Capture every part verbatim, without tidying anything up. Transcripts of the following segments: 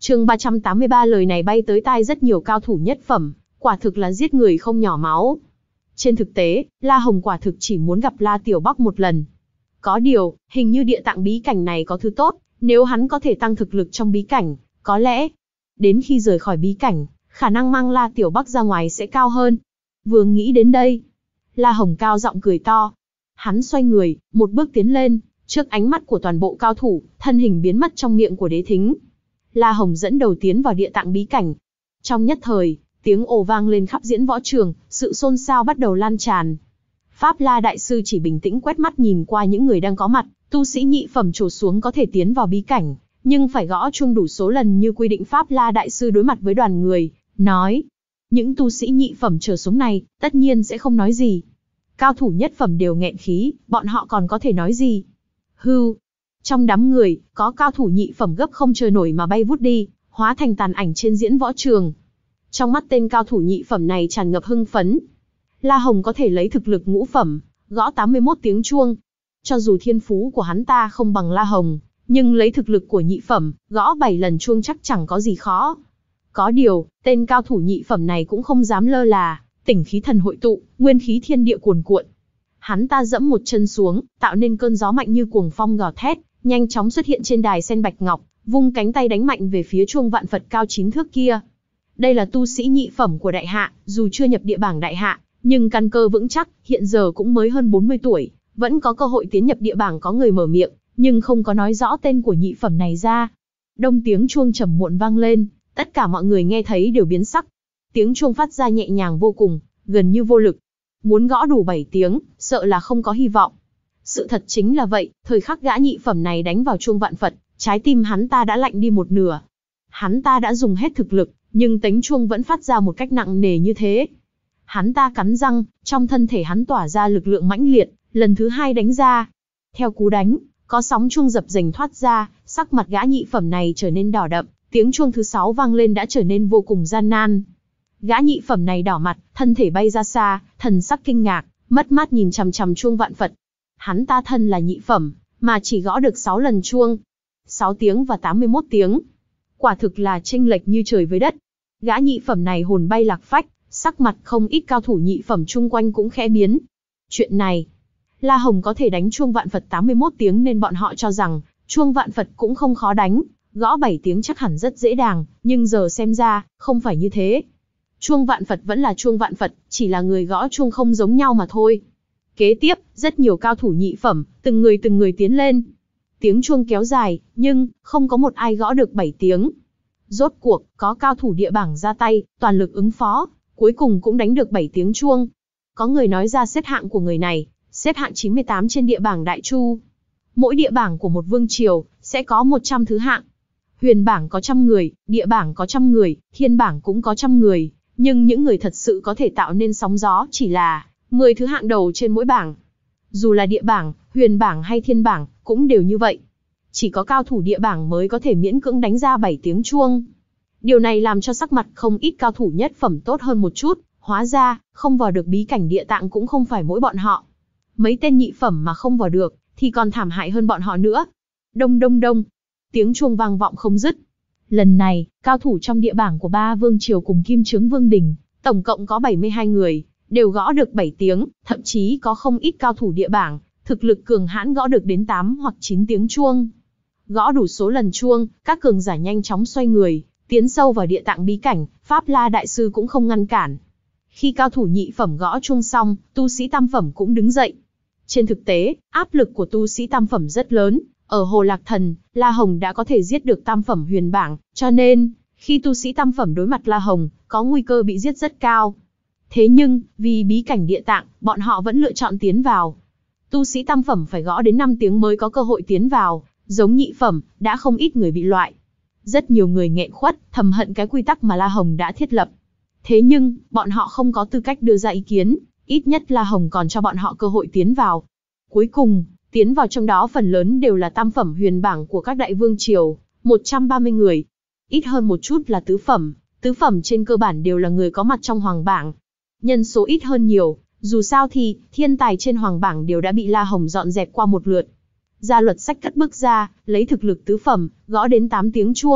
Chương ba trăm tám mươi ba lời này bay tới tai rất nhiều cao thủ nhất phẩm, quả thực là giết người không nhỏ máu. Trên thực tế, La Hồng quả thực chỉ muốn gặp La Tiểu Bắc một lần. Có điều, hình như địa tạng bí cảnh này có thứ tốt, nếu hắn có thể tăng thực lực trong bí cảnh, có lẽ, đến khi rời khỏi bí cảnh, khả năng mang La Tiểu Bắc ra ngoài sẽ cao hơn. Vừa nghĩ đến đây, La Hồng cao giọng cười to. Hắn xoay người, một bước tiến lên, trước ánh mắt của toàn bộ cao thủ, thân hình biến mất trong miệng của Đế Thính. La Hồng dẫn đầu tiến vào địa tạng bí cảnh. Trong nhất thời, tiếng ồ vang lên khắp diễn võ trường, sự xôn xao bắt đầu lan tràn. Pháp La Đại Sư chỉ bình tĩnh quét mắt nhìn qua những người đang có mặt, tu sĩ nhị phẩm trổ xuống có thể tiến vào bí cảnh, nhưng phải gõ chuông đủ số lần như quy định. Pháp La Đại Sư đối mặt với đoàn người, nói, những tu sĩ nhị phẩm trở xuống này, tất nhiên sẽ không nói gì. Cao thủ nhất phẩm đều nghẹn khí, bọn họ còn có thể nói gì? Hưu! Trong đám người, có cao thủ nhị phẩm gấp không chờ nổi mà bay vút đi, hóa thành tàn ảnh trên diễn võ trường. Trong mắt tên cao thủ nhị phẩm này tràn ngập hưng phấn. La Hồng có thể lấy thực lực ngũ phẩm, gõ tám mươi mốt tiếng chuông. Cho dù thiên phú của hắn ta không bằng La Hồng, nhưng lấy thực lực của nhị phẩm, gõ bảy lần chuông chắc chẳng có gì khó. Có điều, tên cao thủ nhị phẩm này cũng không dám lơ là, tỉnh khí thần hội tụ, nguyên khí thiên địa cuồn cuộn. Hắn ta dẫm một chân xuống, tạo nên cơn gió mạnh như cuồng phong gào thét, nhanh chóng xuất hiện trên đài sen bạch ngọc, vung cánh tay đánh mạnh về phía chuông vạn Phật cao chín thước kia. Đây là tu sĩ nhị phẩm của đại hạ, dù chưa nhập địa bảng đại hạ, nhưng căn cơ vững chắc, hiện giờ cũng mới hơn bốn mươi tuổi, vẫn có cơ hội tiến nhập địa bảng. Có người mở miệng, nhưng không có nói rõ tên của nhị phẩm này ra. Đông tiếng chuông trầm muộn vang lên, tất cả mọi người nghe thấy đều biến sắc. Tiếng chuông phát ra nhẹ nhàng vô cùng, gần như vô lực. Muốn gõ đủ bảy tiếng, sợ là không có hy vọng. Sự thật chính là vậy, thời khắc gã nhị phẩm này đánh vào chuông vạn Phật, trái tim hắn ta đã lạnh đi một nửa. Hắn ta đã dùng hết thực lực, nhưng tiếng chuông vẫn phát ra một cách nặng nề như thế. Hắn ta cắn răng, trong thân thể hắn tỏa ra lực lượng mãnh liệt, lần thứ hai đánh ra. Theo cú đánh, có sóng chuông dập dềnh thoát ra, sắc mặt gã nhị phẩm này trở nên đỏ đậm, tiếng chuông thứ sáu vang lên đã trở nên vô cùng gian nan. Gã nhị phẩm này đỏ mặt, thân thể bay ra xa, thần sắc kinh ngạc, mất mát nhìn chằm chằm chuông vạn Phật. Hắn ta thân là nhị phẩm, mà chỉ gõ được sáu lần chuông. sáu tiếng và tám mươi mốt tiếng. Quả thực là chênh lệch như trời với đất. Gã nhị phẩm này hồn bay lạc phách, sắc mặt không ít cao thủ nhị phẩm chung quanh cũng khẽ biến. Chuyện này, La Hồng có thể đánh chuông vạn Phật tám mươi mốt tiếng nên bọn họ cho rằng, chuông vạn Phật cũng không khó đánh, gõ bảy tiếng chắc hẳn rất dễ dàng, nhưng giờ xem ra, không phải như thế. Chuông vạn Phật vẫn là chuông vạn Phật, chỉ là người gõ chuông không giống nhau mà thôi. Kế tiếp, rất nhiều cao thủ nhị phẩm, từng người từng người tiến lên. Tiếng chuông kéo dài, nhưng không có một ai gõ được bảy tiếng. Rốt cuộc, có cao thủ địa bảng ra tay, toàn lực ứng phó, cuối cùng cũng đánh được bảy tiếng chuông. Có người nói ra xếp hạng của người này, xếp hạng chín mươi tám trên địa bảng Đại Chu. Mỗi địa bảng của một vương triều, sẽ có một trăm thứ hạng. Huyền bảng có trăm người, địa bảng có trăm người, thiên bảng cũng có trăm người. Nhưng những người thật sự có thể tạo nên sóng gió chỉ là mười thứ hạng đầu trên mỗi bảng. Dù là địa bảng, huyền bảng hay thiên bảng, cũng đều như vậy. Chỉ có cao thủ địa bảng mới có thể miễn cưỡng đánh ra bảy tiếng chuông. Điều này làm cho sắc mặt không ít cao thủ nhất phẩm tốt hơn một chút, hóa ra, không vào được bí cảnh địa tạng cũng không phải mỗi bọn họ. Mấy tên nhị phẩm mà không vào được, thì còn thảm hại hơn bọn họ nữa. Đông đông đông, tiếng chuông vang vọng không dứt. Lần này, cao thủ trong địa bảng của ba vương triều cùng Kim Chướng Vương Đình, tổng cộng có bảy mươi hai người, đều gõ được bảy tiếng, thậm chí có không ít cao thủ địa bảng, thực lực cường hãn gõ được đến tám hoặc chín tiếng chuông. Gõ đủ số lần chuông, các cường giả nhanh chóng xoay người, tiến sâu vào địa tạng bí cảnh, Pháp La Đại Sư cũng không ngăn cản. Khi cao thủ nhị phẩm gõ chuông xong, tu sĩ tam phẩm cũng đứng dậy. Trên thực tế, áp lực của tu sĩ tam phẩm rất lớn. Ở Hồ Lạc Thần, La Hồng đã có thể giết được tam phẩm huyền bảng, cho nên, khi tu sĩ tam phẩm đối mặt La Hồng, có nguy cơ bị giết rất cao. Thế nhưng, vì bí cảnh địa tạng, bọn họ vẫn lựa chọn tiến vào. Tu sĩ tam phẩm phải gõ đến năm tiếng mới có cơ hội tiến vào, giống nhị phẩm, đã không ít người bị loại. Rất nhiều người nghẹn khuất, thầm hận cái quy tắc mà La Hồng đã thiết lập. Thế nhưng, bọn họ không có tư cách đưa ra ý kiến, ít nhất La Hồng còn cho bọn họ cơ hội tiến vào. Cuối cùng, tiến vào trong đó phần lớn đều là tam phẩm huyền bảng của các đại vương triều, một trăm ba mươi người. Ít hơn một chút là tứ phẩm, tứ phẩm trên cơ bản đều là người có mặt trong hoàng bảng. Nhân số ít hơn nhiều, dù sao thì, thiên tài trên hoàng bảng đều đã bị La Hồng dọn dẹp qua một lượt. Gia Luật Sách cất bước ra, lấy thực lực tứ phẩm, gõ đến tám tiếng chuông,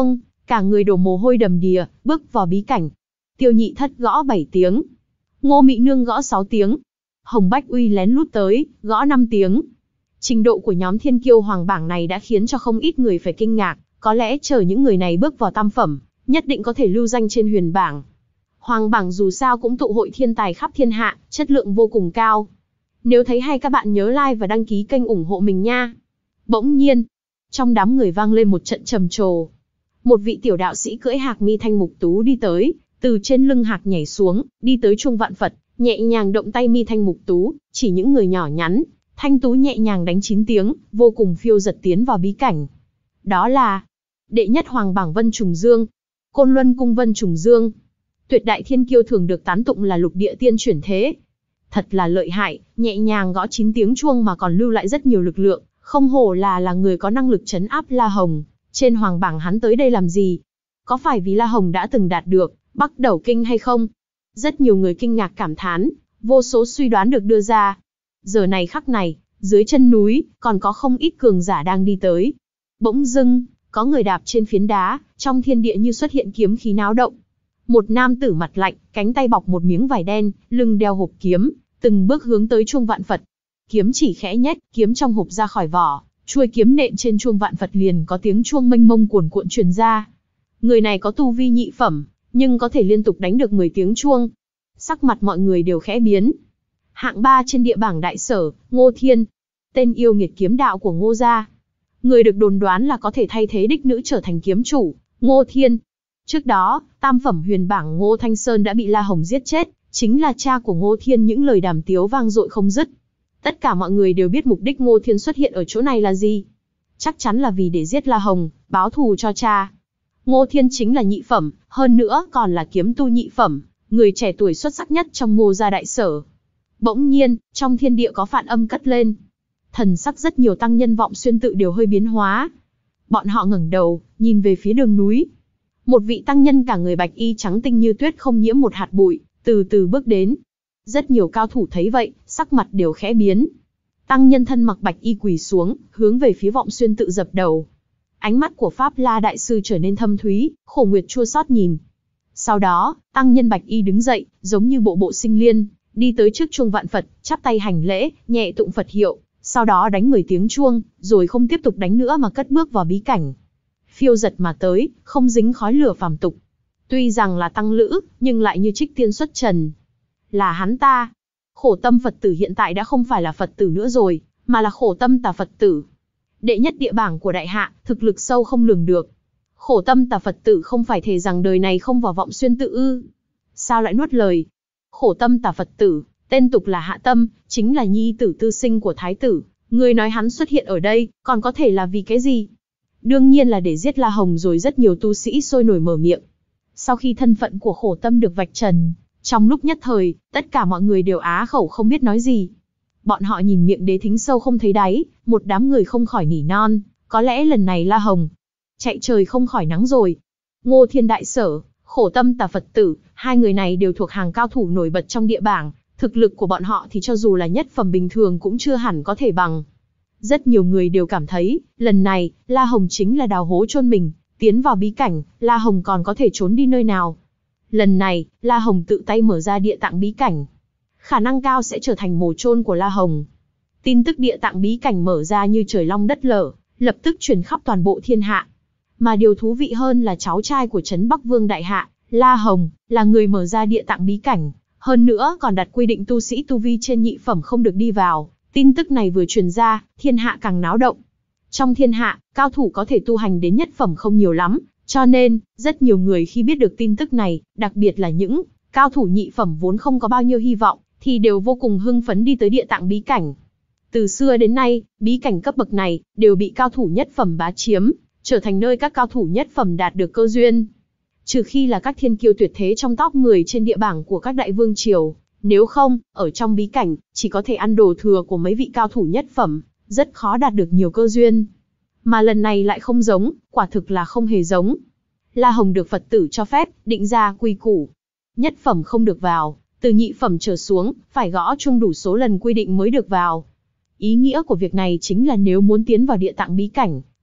cả người đổ mồ hôi đầm đìa, bước vào bí cảnh. Tiêu Nhị Thất gõ bảy tiếng. Ngô Mị Nương gõ sáu tiếng. Hồng Bách Uy lén lút tới, gõ năm tiếng. Trình độ của nhóm thiên kiêu hoàng bảng này đã khiến cho không ít người phải kinh ngạc, có lẽ chờ những người này bước vào tam phẩm, nhất định có thể lưu danh trên huyền bảng. Hoàng bảng dù sao cũng tụ hội thiên tài khắp thiên hạ, chất lượng vô cùng cao. Nếu thấy hay các bạn nhớ like và đăng ký kênh ủng hộ mình nha. Bỗng nhiên, trong đám người vang lên một trận trầm trồ. Một vị tiểu đạo sĩ cưỡi hạc mi thanh mục tú đi tới, từ trên lưng hạc nhảy xuống, đi tới Chuông Vạn Phật, nhẹ nhàng động tay mi thanh mục tú, chỉ những người nhỏ nhắn, thanh tú nhẹ nhàng đánh chín tiếng, vô cùng phiêu giật tiến vào bí cảnh. Đó là đệ nhất hoàng bảng Vân Trùng Dương, Côn Luân Cung Vân Trùng Dương. Tuyệt đại thiên kiêu thường được tán tụng là lục địa tiên chuyển thế. Thật là lợi hại, nhẹ nhàng gõ chín tiếng chuông mà còn lưu lại rất nhiều lực lượng, không hổ là là người có năng lực trấn áp La Hồng. Trên hoàng bảng hắn tới đây làm gì? Có phải vì La Hồng đã từng đạt được Bắc Đẩu Kinh hay không? Rất nhiều người kinh ngạc cảm thán, vô số suy đoán được đưa ra. Giờ này khắc này, dưới chân núi, còn có không ít cường giả đang đi tới. Bỗng dưng, có người đạp trên phiến đá, trong thiên địa như xuất hiện kiếm khí náo động. Một nam tử mặt lạnh, cánh tay bọc một miếng vải đen, lưng đeo hộp kiếm, từng bước hướng tới Chuông Vạn Phật. Kiếm chỉ khẽ nhét, kiếm trong hộp ra khỏi vỏ, chuôi kiếm nện trên Chuông Vạn Phật liền có tiếng chuông mênh mông cuồn cuộn truyền ra. Người này có tu vi nhị phẩm, nhưng có thể liên tục đánh được mười tiếng chuông. Sắc mặt mọi người đều khẽ biến. Hạng ba trên địa bảng đại sở, Ngô Thiên, tên yêu nghiệt kiếm đạo của Ngô gia. Người được đồn đoán là có thể thay thế đích nữ trở thành kiếm chủ, Ngô Thiên. Trước đó, tam phẩm huyền bảng Ngô Thanh Sơn đã bị La Hồng giết chết, chính là cha của Ngô Thiên. Những lời đàm tiếu vang dội không dứt. Tất cả mọi người đều biết mục đích Ngô Thiên xuất hiện ở chỗ này là gì. Chắc chắn là vì để giết La Hồng, báo thù cho cha. Ngô Thiên chính là nhị phẩm, hơn nữa còn là kiếm tu nhị phẩm, người trẻ tuổi xuất sắc nhất trong Ngô gia đại sở. Bỗng nhiên, trong thiên địa có phản âm cất lên. Thần sắc rất nhiều tăng nhân Vọng Xuyên tự đều hơi biến hóa. Bọn họ ngẩng đầu, nhìn về phía đường núi. Một vị tăng nhân cả người bạch y trắng tinh như tuyết không nhiễm một hạt bụi, từ từ bước đến. Rất nhiều cao thủ thấy vậy, sắc mặt đều khẽ biến. Tăng nhân thân mặc bạch y quỳ xuống, hướng về phía Vọng Xuyên tự dập đầu. Ánh mắt của Pháp La đại sư trở nên thâm thúy, Khổ Nguyệt chua xót nhìn. Sau đó, tăng nhân bạch y đứng dậy, giống như bộ bộ sinh liên, đi tới trước Chuông Vạn Phật, chắp tay hành lễ, nhẹ tụng Phật hiệu, sau đó đánh mười tiếng chuông, rồi không tiếp tục đánh nữa mà cất bước vào bí cảnh. Phiêu giật mà tới, không dính khói lửa phàm tục. Tuy rằng là tăng lữ, nhưng lại như trích tiên xuất trần. Là hắn ta. Khổ Tâm Phật tử hiện tại đã không phải là Phật tử nữa rồi, mà là Khổ Tâm Tà Phật tử. Đệ nhất địa bảng của đại hạ, thực lực sâu không lường được. Khổ Tâm Tà Phật tử không phải thề rằng đời này không vào Vọng Xuyên tự ư? Sao lại nuốt lời? Khổ Tâm Tà Phật tử, tên tục là Hạ Tâm, chính là nhi tử tư sinh của thái tử. Người nói hắn xuất hiện ở đây, còn có thể là vì cái gì? Đương nhiên là để giết La Hồng rồi. Rất nhiều tu sĩ sôi nổi mở miệng. Sau khi thân phận của Khổ Tâm được vạch trần, trong lúc nhất thời, tất cả mọi người đều á khẩu không biết nói gì. Bọn họ nhìn miệng Đế Thính sâu không thấy đáy, một đám người không khỏi nỉ non, có lẽ lần này La Hồng chạy trời không khỏi nắng rồi. Ngô Thiên đại sở, Khổ Tâm Tà Phật tử, hai người này đều thuộc hàng cao thủ nổi bật trong địa bảng, thực lực của bọn họ thì cho dù là nhất phẩm bình thường cũng chưa hẳn có thể bằng. Rất nhiều người đều cảm thấy, lần này, La Hồng chính là đào hố chôn mình, tiến vào bí cảnh, La Hồng còn có thể trốn đi nơi nào. Lần này, La Hồng tự tay mở ra địa tạng bí cảnh. Khả năng cao sẽ trở thành mồ chôn của La Hồng. Tin tức địa tạng bí cảnh mở ra như trời long đất lở, lập tức truyền khắp toàn bộ thiên hạ. Mà điều thú vị hơn là cháu trai của Trấn Bắc Vương Đại Hạ, La Hồng, là người mở ra địa tạng bí cảnh. Hơn nữa còn đặt quy định tu sĩ tu vi trên nhị phẩm không được đi vào. Tin tức này vừa truyền ra, thiên hạ càng náo động. Trong thiên hạ, cao thủ có thể tu hành đến nhất phẩm không nhiều lắm, cho nên, rất nhiều người khi biết được tin tức này, đặc biệt là những cao thủ nhị phẩm vốn không có bao nhiêu hy vọng, thì đều vô cùng hưng phấn đi tới địa tạng bí cảnh. Từ xưa đến nay, bí cảnh cấp bậc này, đều bị cao thủ nhất phẩm bá chiếm, trở thành nơi các cao thủ nhất phẩm đạt được cơ duyên. Trừ khi là các thiên kiêu tuyệt thế trong top mười trên địa bảng của các đại vương triều. Nếu không, ở trong bí cảnh, chỉ có thể ăn đồ thừa của mấy vị cao thủ nhất phẩm, rất khó đạt được nhiều cơ duyên. Mà lần này lại không giống, quả thực là không hề giống. La Hồng được Phật tử cho phép, định ra quy củ. Nhất phẩm không được vào, từ nhị phẩm trở xuống, phải gõ chung đủ số lần quy định mới được vào. Ý nghĩa của việc này chính là nếu muốn tiến vào địa tạng bí cảnh,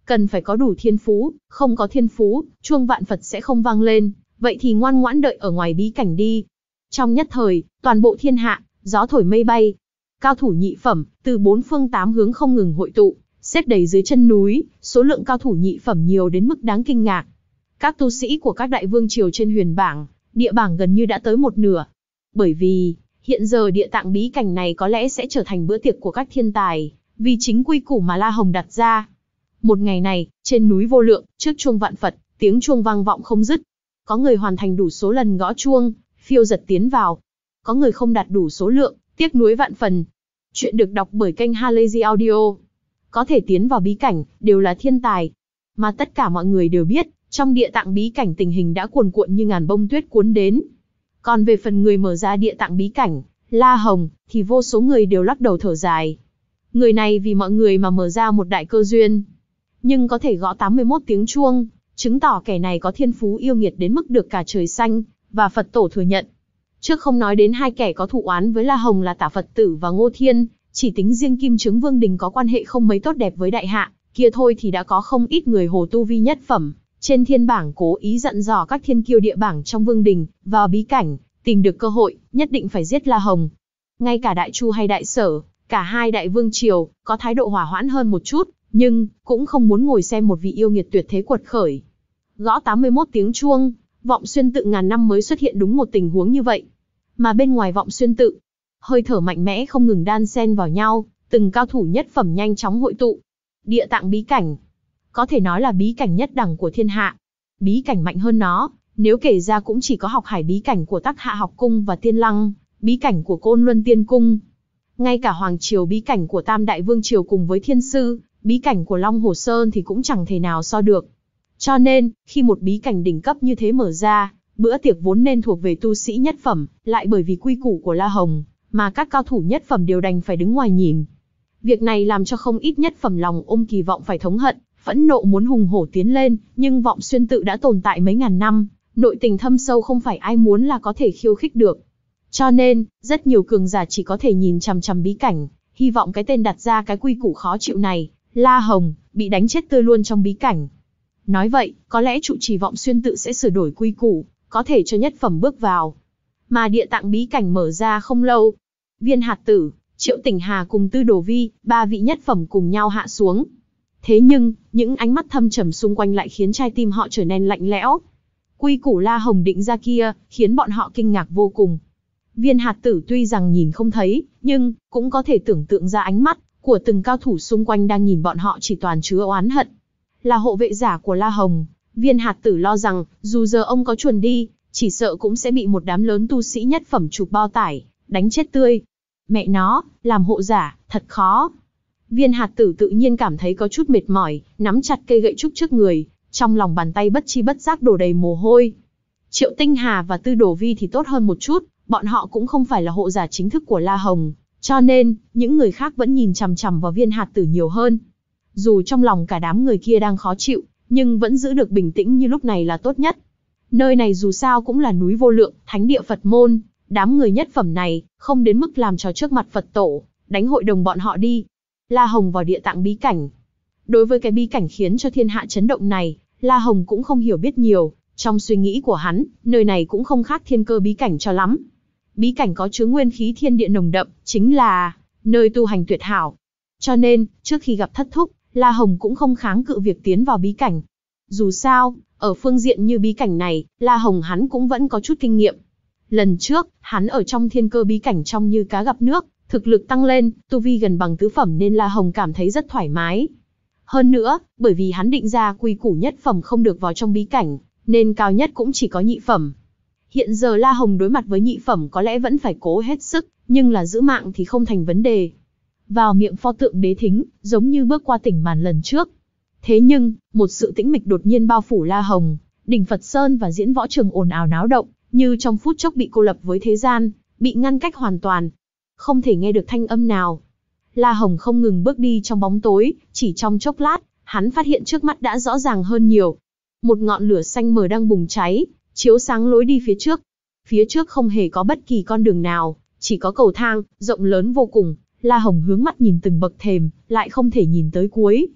cần phải có đủ thiên phú, không có thiên phú, chuông vạn Phật sẽ không vang lên, vậy thì ngoan ngoãn đợi ở ngoài bí cảnh đi. Trong nhất thời, toàn bộ thiên hạ, gió thổi mây bay. Cao thủ nhị phẩm, từ bốn phương tám hướng không ngừng hội tụ, xếp đầy dưới chân núi, số lượng cao thủ nhị phẩm nhiều đến mức đáng kinh ngạc. Các tu sĩ của các đại vương triều trên huyền bảng, địa bảng gần như đã tới một nửa. Bởi vì, hiện giờ địa tạng bí cảnh này có lẽ sẽ trở thành bữa tiệc của các thiên tài, vì chính quy củ mà La Hồng đặt ra. Một ngày này, trên núi Vô Lượng, trước chuông vạn Phật, tiếng chuông vang vọng không dứt. Có người hoàn thành đủ số lần gõ chuông, phiêu giật tiến vào. Có người không đạt đủ số lượng, tiếc nuối vạn phần. Chuyện được đọc bởi kênh Halazy Audio. Có thể tiến vào bí cảnh, đều là thiên tài. Mà tất cả mọi người đều biết, trong địa tạng bí cảnh tình hình đã cuồn cuộn như ngàn bông tuyết cuốn đến. Còn về phần người mở ra địa tạng bí cảnh, La Hồng, thì vô số người đều lắc đầu thở dài. Người này vì mọi người mà mở ra một đại cơ duyên. Nhưng có thể gõ tám mươi mốt tiếng chuông, chứng tỏ kẻ này có thiên phú yêu nghiệt đến mức được cả trời xanh, và Phật tổ thừa nhận. Trước không nói đến hai kẻ có thù oán với La Hồng là Tả Phật Tử và Ngô Thiên, chỉ tính riêng Kim Trướng Vương Đình có quan hệ không mấy tốt đẹp với đại hạ, kia thôi thì đã có không ít người hồ tu vi nhất phẩm. Trên thiên bảng cố ý dặn dò các thiên kiêu địa bảng trong Vương Đình, vào bí cảnh, tìm được cơ hội, nhất định phải giết La Hồng. Ngay cả Đại Chu hay Đại Sở, cả hai đại vương triều, có thái độ hòa hoãn hơn một chút, nhưng cũng không muốn ngồi xem một vị yêu nghiệt tuyệt thế quật khởi. Gõ tám mươi mốt tiếng chuông, Vọng Xuyên Tự ngàn năm mới xuất hiện đúng một tình huống như vậy. Mà bên ngoài Vọng Xuyên Tự, hơi thở mạnh mẽ không ngừng đan xen vào nhau, từng cao thủ nhất phẩm nhanh chóng hội tụ. Địa tạng bí cảnh, có thể nói là bí cảnh nhất đẳng của thiên hạ. Bí cảnh mạnh hơn nó, nếu kể ra cũng chỉ có Học Hải bí cảnh của Tắc Hạ Học Cung và Tiên Lăng, bí cảnh của Côn Luân Tiên Cung. Ngay cả Hoàng Triều bí cảnh của Tam Đại Vương Triều cùng với Thiên Sư, bí cảnh của Long Hồ Sơn thì cũng chẳng thể nào so được. Cho nên, khi một bí cảnh đỉnh cấp như thế mở ra, bữa tiệc vốn nên thuộc về tu sĩ nhất phẩm, lại bởi vì quy củ của La Hồng, mà các cao thủ nhất phẩm đều đành phải đứng ngoài nhìn. Việc này làm cho không ít nhất phẩm lòng ôm kỳ vọng phải thống hận, phẫn nộ muốn hùng hổ tiến lên, nhưng Vọng Xuyên Tự đã tồn tại mấy ngàn năm, nội tình thâm sâu không phải ai muốn là có thể khiêu khích được. Cho nên, rất nhiều cường giả chỉ có thể nhìn chằm chằm bí cảnh, hy vọng cái tên đặt ra cái quy củ khó chịu này, La Hồng, bị đánh chết tươi luôn trong bí cảnh. Nói vậy, có lẽ trụ trì Vọng Xuyên Tự sẽ sửa đổi quy củ, có thể cho nhất phẩm bước vào. Mà địa tạng bí cảnh mở ra không lâu, Viên Hạt Tử, Triệu Tỉnh Hà cùng Tư Đồ Vi, ba vị nhất phẩm cùng nhau hạ xuống. Thế nhưng, những ánh mắt thâm trầm xung quanh lại khiến trái tim họ trở nên lạnh lẽo. Quy củ La Hồng định ra kia, khiến bọn họ kinh ngạc vô cùng. Viên Hạt Tử tuy rằng nhìn không thấy, nhưng cũng có thể tưởng tượng ra ánh mắt của từng cao thủ xung quanh đang nhìn bọn họ chỉ toàn chứa oán hận. Là hộ vệ giả của La Hồng, Viên Hạt Tử lo rằng, dù giờ ông có chuồn đi, chỉ sợ cũng sẽ bị một đám lớn tu sĩ nhất phẩm chụp bao tải, đánh chết tươi. Mẹ nó, làm hộ giả, thật khó. Viên Hạt Tử tự nhiên cảm thấy có chút mệt mỏi, nắm chặt cây gậy trúc trước người, trong lòng bàn tay bất chi bất giác đổ đầy mồ hôi. Triệu Tinh Hà và Tư Đồ Vi thì tốt hơn một chút, bọn họ cũng không phải là hộ giả chính thức của La Hồng, cho nên, những người khác vẫn nhìn chằm chằm vào Viên Hạt Tử nhiều hơn. Dù trong lòng cả đám người kia đang khó chịu, nhưng vẫn giữ được bình tĩnh như lúc này là tốt nhất. Nơi này dù sao cũng là núi Vô Lượng, thánh địa Phật môn, đám người nhất phẩm này, không đến mức làm trò trước mặt Phật tổ, đánh hội đồng bọn họ đi. La Hồng vào địa tạng bí cảnh. Đối với cái bí cảnh khiến cho thiên hạ chấn động này, La Hồng cũng không hiểu biết nhiều, trong suy nghĩ của hắn, nơi này cũng không khác thiên cơ bí cảnh cho lắm. Bí cảnh có chứa nguyên khí thiên địa nồng đậm, chính là nơi tu hành tuyệt hảo. Cho nên, trước khi gặp thất thúc, La Hồng cũng không kháng cự việc tiến vào bí cảnh. Dù sao, ở phương diện như bí cảnh này, La Hồng hắn cũng vẫn có chút kinh nghiệm. Lần trước, hắn ở trong thiên cơ bí cảnh trong như cá gặp nước, thực lực tăng lên, tu vi gần bằng tứ phẩm nên La Hồng cảm thấy rất thoải mái. Hơn nữa, bởi vì hắn định ra quy củ nhất phẩm không được vào trong bí cảnh, nên cao nhất cũng chỉ có nhị phẩm. Hiện giờ La Hồng đối mặt với nhị phẩm có lẽ vẫn phải cố hết sức, nhưng là giữ mạng thì không thành vấn đề. Vào miệng pho tượng đế thính, giống như bước qua tỉnh màn lần trước. Thế nhưng, một sự tĩnh mịch đột nhiên bao phủ La Hồng, đỉnh Phật Sơn và diễn võ trường ồn ào náo động, như trong phút chốc bị cô lập với thế gian, bị ngăn cách hoàn toàn. Không thể nghe được thanh âm nào. La Hồng không ngừng bước đi trong bóng tối, chỉ trong chốc lát, hắn phát hiện trước mắt đã rõ ràng hơn nhiều. Một ngọn lửa xanh mờ đang bùng cháy, chiếu sáng lối đi phía trước. Phía trước không hề có bất kỳ con đường nào, chỉ có cầu thang, rộng lớn vô cùng. La Hồng hướng mắt nhìn từng bậc thềm, lại không thể nhìn tới cuối.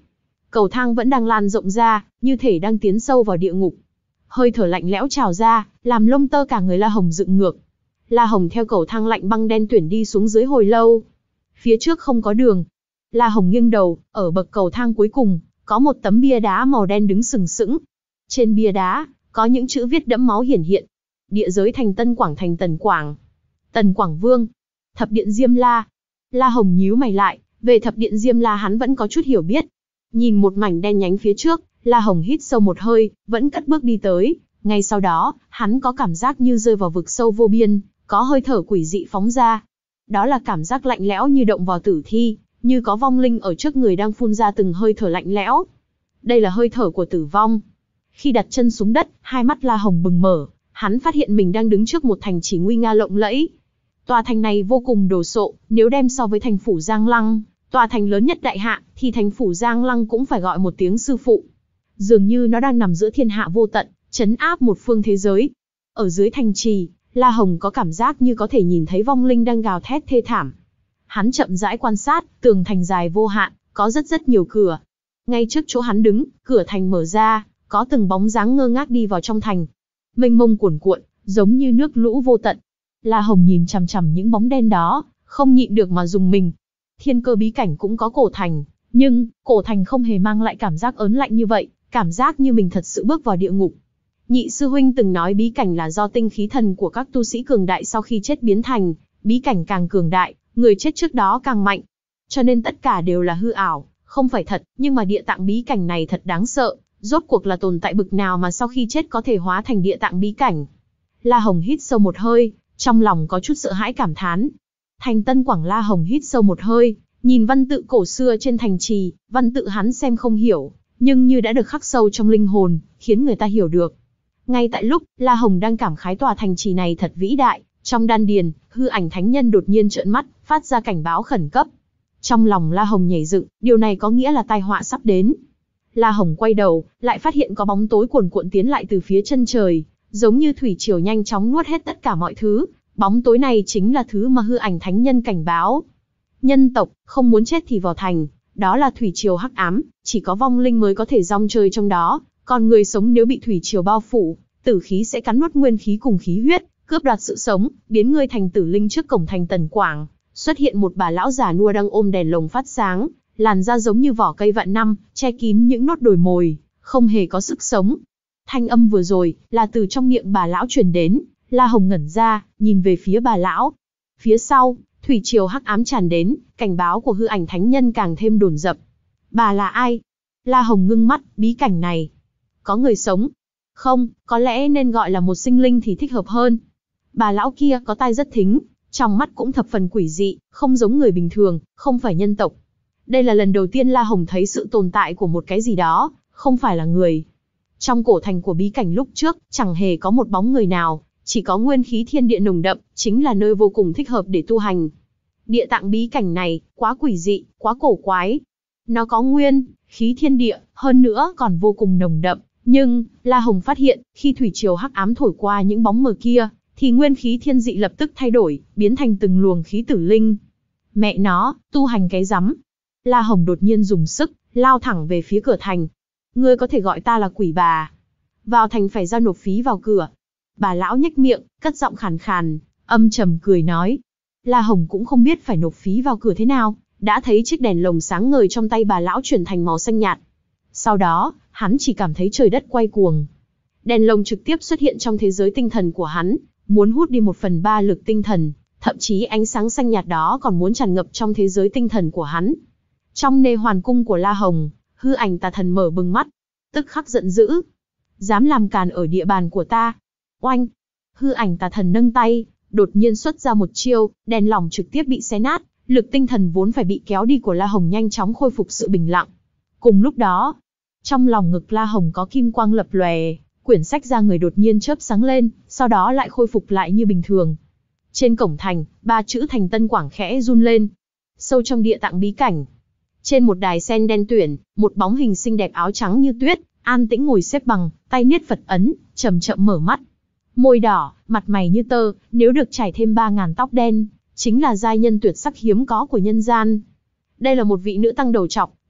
Cầu thang vẫn đang lan rộng ra, như thể đang tiến sâu vào địa ngục. Hơi thở lạnh lẽo trào ra, làm lông tơ cả người La Hồng dựng ngược. La Hồng theo cầu thang lạnh băng đen tuyển đi xuống dưới hồi lâu. Phía trước không có đường. La Hồng nghiêng đầu, ở bậc cầu thang cuối cùng, có một tấm bia đá màu đen đứng sừng sững. Trên bia đá, có những chữ viết đẫm máu hiển hiện. Địa giới thành Tân Quảng thành Tần Quảng. Tần Quảng Vương. Thập điện Diêm La. La Hồng nhíu mày lại, về thập điện Diêm La hắn vẫn có chút hiểu biết. Nhìn một mảnh đen nhánh phía trước, La Hồng hít sâu một hơi, vẫn cất bước đi tới. Ngay sau đó, hắn có cảm giác như rơi vào vực sâu vô biên, có hơi thở quỷ dị phóng ra. Đó là cảm giác lạnh lẽo như động vào tử thi, như có vong linh ở trước người đang phun ra từng hơi thở lạnh lẽo. Đây là hơi thở của tử vong. Khi đặt chân xuống đất, hai mắt La Hồng bừng mở, hắn phát hiện mình đang đứng trước một thành trì nguy nga lộng lẫy. Tòa thành này vô cùng đồ sộ, nếu đem so với thành phủ Giang Lăng, tòa thành lớn nhất Đại Hạ, thì thành phủ Giang Lăng cũng phải gọi một tiếng sư phụ. Dường như nó đang nằm giữa thiên hạ vô tận, trấn áp một phương thế giới. Ở dưới thành trì, La Hồng có cảm giác như có thể nhìn thấy vong linh đang gào thét thê thảm. Hắn chậm rãi quan sát, tường thành dài vô hạn, có rất rất nhiều cửa. Ngay trước chỗ hắn đứng, cửa thành mở ra, có từng bóng dáng ngơ ngác đi vào trong thành. Mênh mông cuồn cuộn, giống như nước lũ vô tận. La Hồng nhìn chằm chằm những bóng đen đó, không nhịn được mà rùng mình. Thiên Cơ bí cảnh cũng có cổ thành, nhưng cổ thành không hề mang lại cảm giác ớn lạnh như vậy, cảm giác như mình thật sự bước vào địa ngục. Nhị sư huynh từng nói bí cảnh là do tinh khí thần của các tu sĩ cường đại sau khi chết biến thành, bí cảnh càng cường đại, người chết trước đó càng mạnh. Cho nên tất cả đều là hư ảo, không phải thật, nhưng mà địa tạng bí cảnh này thật đáng sợ, rốt cuộc là tồn tại bực nào mà sau khi chết có thể hóa thành địa tạng bí cảnh. La Hồng hít sâu một hơi, trong lòng có chút sợ hãi cảm thán. Thành Tân Quảng. La Hồng hít sâu một hơi, nhìn văn tự cổ xưa trên thành trì, văn tự hắn xem không hiểu, nhưng như đã được khắc sâu trong linh hồn, khiến người ta hiểu được. Ngay tại lúc, La Hồng đang cảm khái tòa thành trì này thật vĩ đại, trong đan điền, hư ảnh thánh nhân đột nhiên trợn mắt, phát ra cảnh báo khẩn cấp. Trong lòng La Hồng nhảy dựng, điều này có nghĩa là tai họa sắp đến. La Hồng quay đầu, lại phát hiện có bóng tối cuồn cuộn tiến lại từ phía chân trời, giống như thủy triều nhanh chóng nuốt hết tất cả mọi thứ. Bóng tối này chính là thứ mà hư ảnh thánh nhân cảnh báo. Nhân tộc, không muốn chết thì vào thành, đó là thủy triều hắc ám, chỉ có vong linh mới có thể rong chơi trong đó, còn người sống nếu bị thủy triều bao phủ, tử khí sẽ cắn nuốt nguyên khí cùng khí huyết, cướp đoạt sự sống, biến ngươi thành tử linh. Trước cổng thành Tần Quảng, xuất hiện một bà lão già nua đang ôm đèn lồng phát sáng, làn da giống như vỏ cây vạn năm, che kín những nốt đồi mồi, không hề có sức sống. Thanh âm vừa rồi, là từ trong miệng bà lão truyền đến. La Hồng ngẩn ra, nhìn về phía bà lão. Phía sau, thủy triều hắc ám tràn đến, cảnh báo của hư ảnh thánh nhân càng thêm đồn dập. Bà là ai? La Hồng ngưng mắt, bí cảnh này có người sống? Không, có lẽ nên gọi là một sinh linh thì thích hợp hơn. Bà lão kia có tai rất thính, trong mắt cũng thập phần quỷ dị, không giống người bình thường, không phải nhân tộc. Đây là lần đầu tiên La Hồng thấy sự tồn tại của một cái gì đó, không phải là người. Trong cổ thành của bí cảnh lúc trước, chẳng hề có một bóng người nào, chỉ có nguyên khí thiên địa nồng đậm, chính là nơi vô cùng thích hợp để tu hành. Địa tạng bí cảnh này, quá quỷ dị, quá cổ quái. Nó có nguyên khí thiên địa, hơn nữa còn vô cùng nồng đậm. Nhưng, La Hồng phát hiện, khi thủy triều hắc ám thổi qua những bóng mờ kia, thì nguyên khí thiên dị lập tức thay đổi, biến thành từng luồng khí tử linh. Mẹ nó, tu hành cái rắm. La Hồng đột nhiên dùng sức, lao thẳng về phía cửa thành. Ngươi có thể gọi ta là quỷ bà. Vào thành phải giao nộp phí vào cửa. Bà lão nhếch miệng, cất giọng khàn khàn, âm trầm cười nói. La Hồng cũng không biết phải nộp phí vào cửa thế nào, đã thấy chiếc đèn lồng sáng ngời trong tay bà lão chuyển thành màu xanh nhạt. Sau đó, hắn chỉ cảm thấy trời đất quay cuồng. Đèn lồng trực tiếp xuất hiện trong thế giới tinh thần của hắn, muốn hút đi một phần ba lực tinh thần, thậm chí ánh sáng xanh nhạt đó còn muốn tràn ngập trong thế giới tinh thần của hắn. Trong nê hoàn cung của La Hồng, hư ảnh tà thần mở bừng mắt, tức khắc giận dữ. Dám làm càn ở địa bàn của ta. Oanh! Hư ảnh tà thần nâng tay, đột nhiên xuất ra một chiêu, đèn lồng trực tiếp bị xé nát, lực tinh thần vốn phải bị kéo đi của La Hồng nhanh chóng khôi phục sự bình lặng. Cùng lúc đó, trong lòng ngực La Hồng có kim quang lập lòe, quyển sách ra người đột nhiên chớp sáng lên, sau đó lại khôi phục lại như bình thường. Trên cổng thành, ba chữ Thành Tân Quảng khẽ run lên. Sâu trong địa tạng bí cảnh, trên một đài sen đen tuyển, một bóng hình xinh đẹp áo trắng như tuyết, an tĩnh ngồi xếp bằng, tay niết Phật ấn, chậm chậm mở mắt. Môi đỏ, mặt mày như tơ, nếu được trải thêm ba ngàn tóc đen, chính là giai nhân tuyệt sắc hiếm có của nhân gian. Đây là một vị nữ tăng đầu trọc,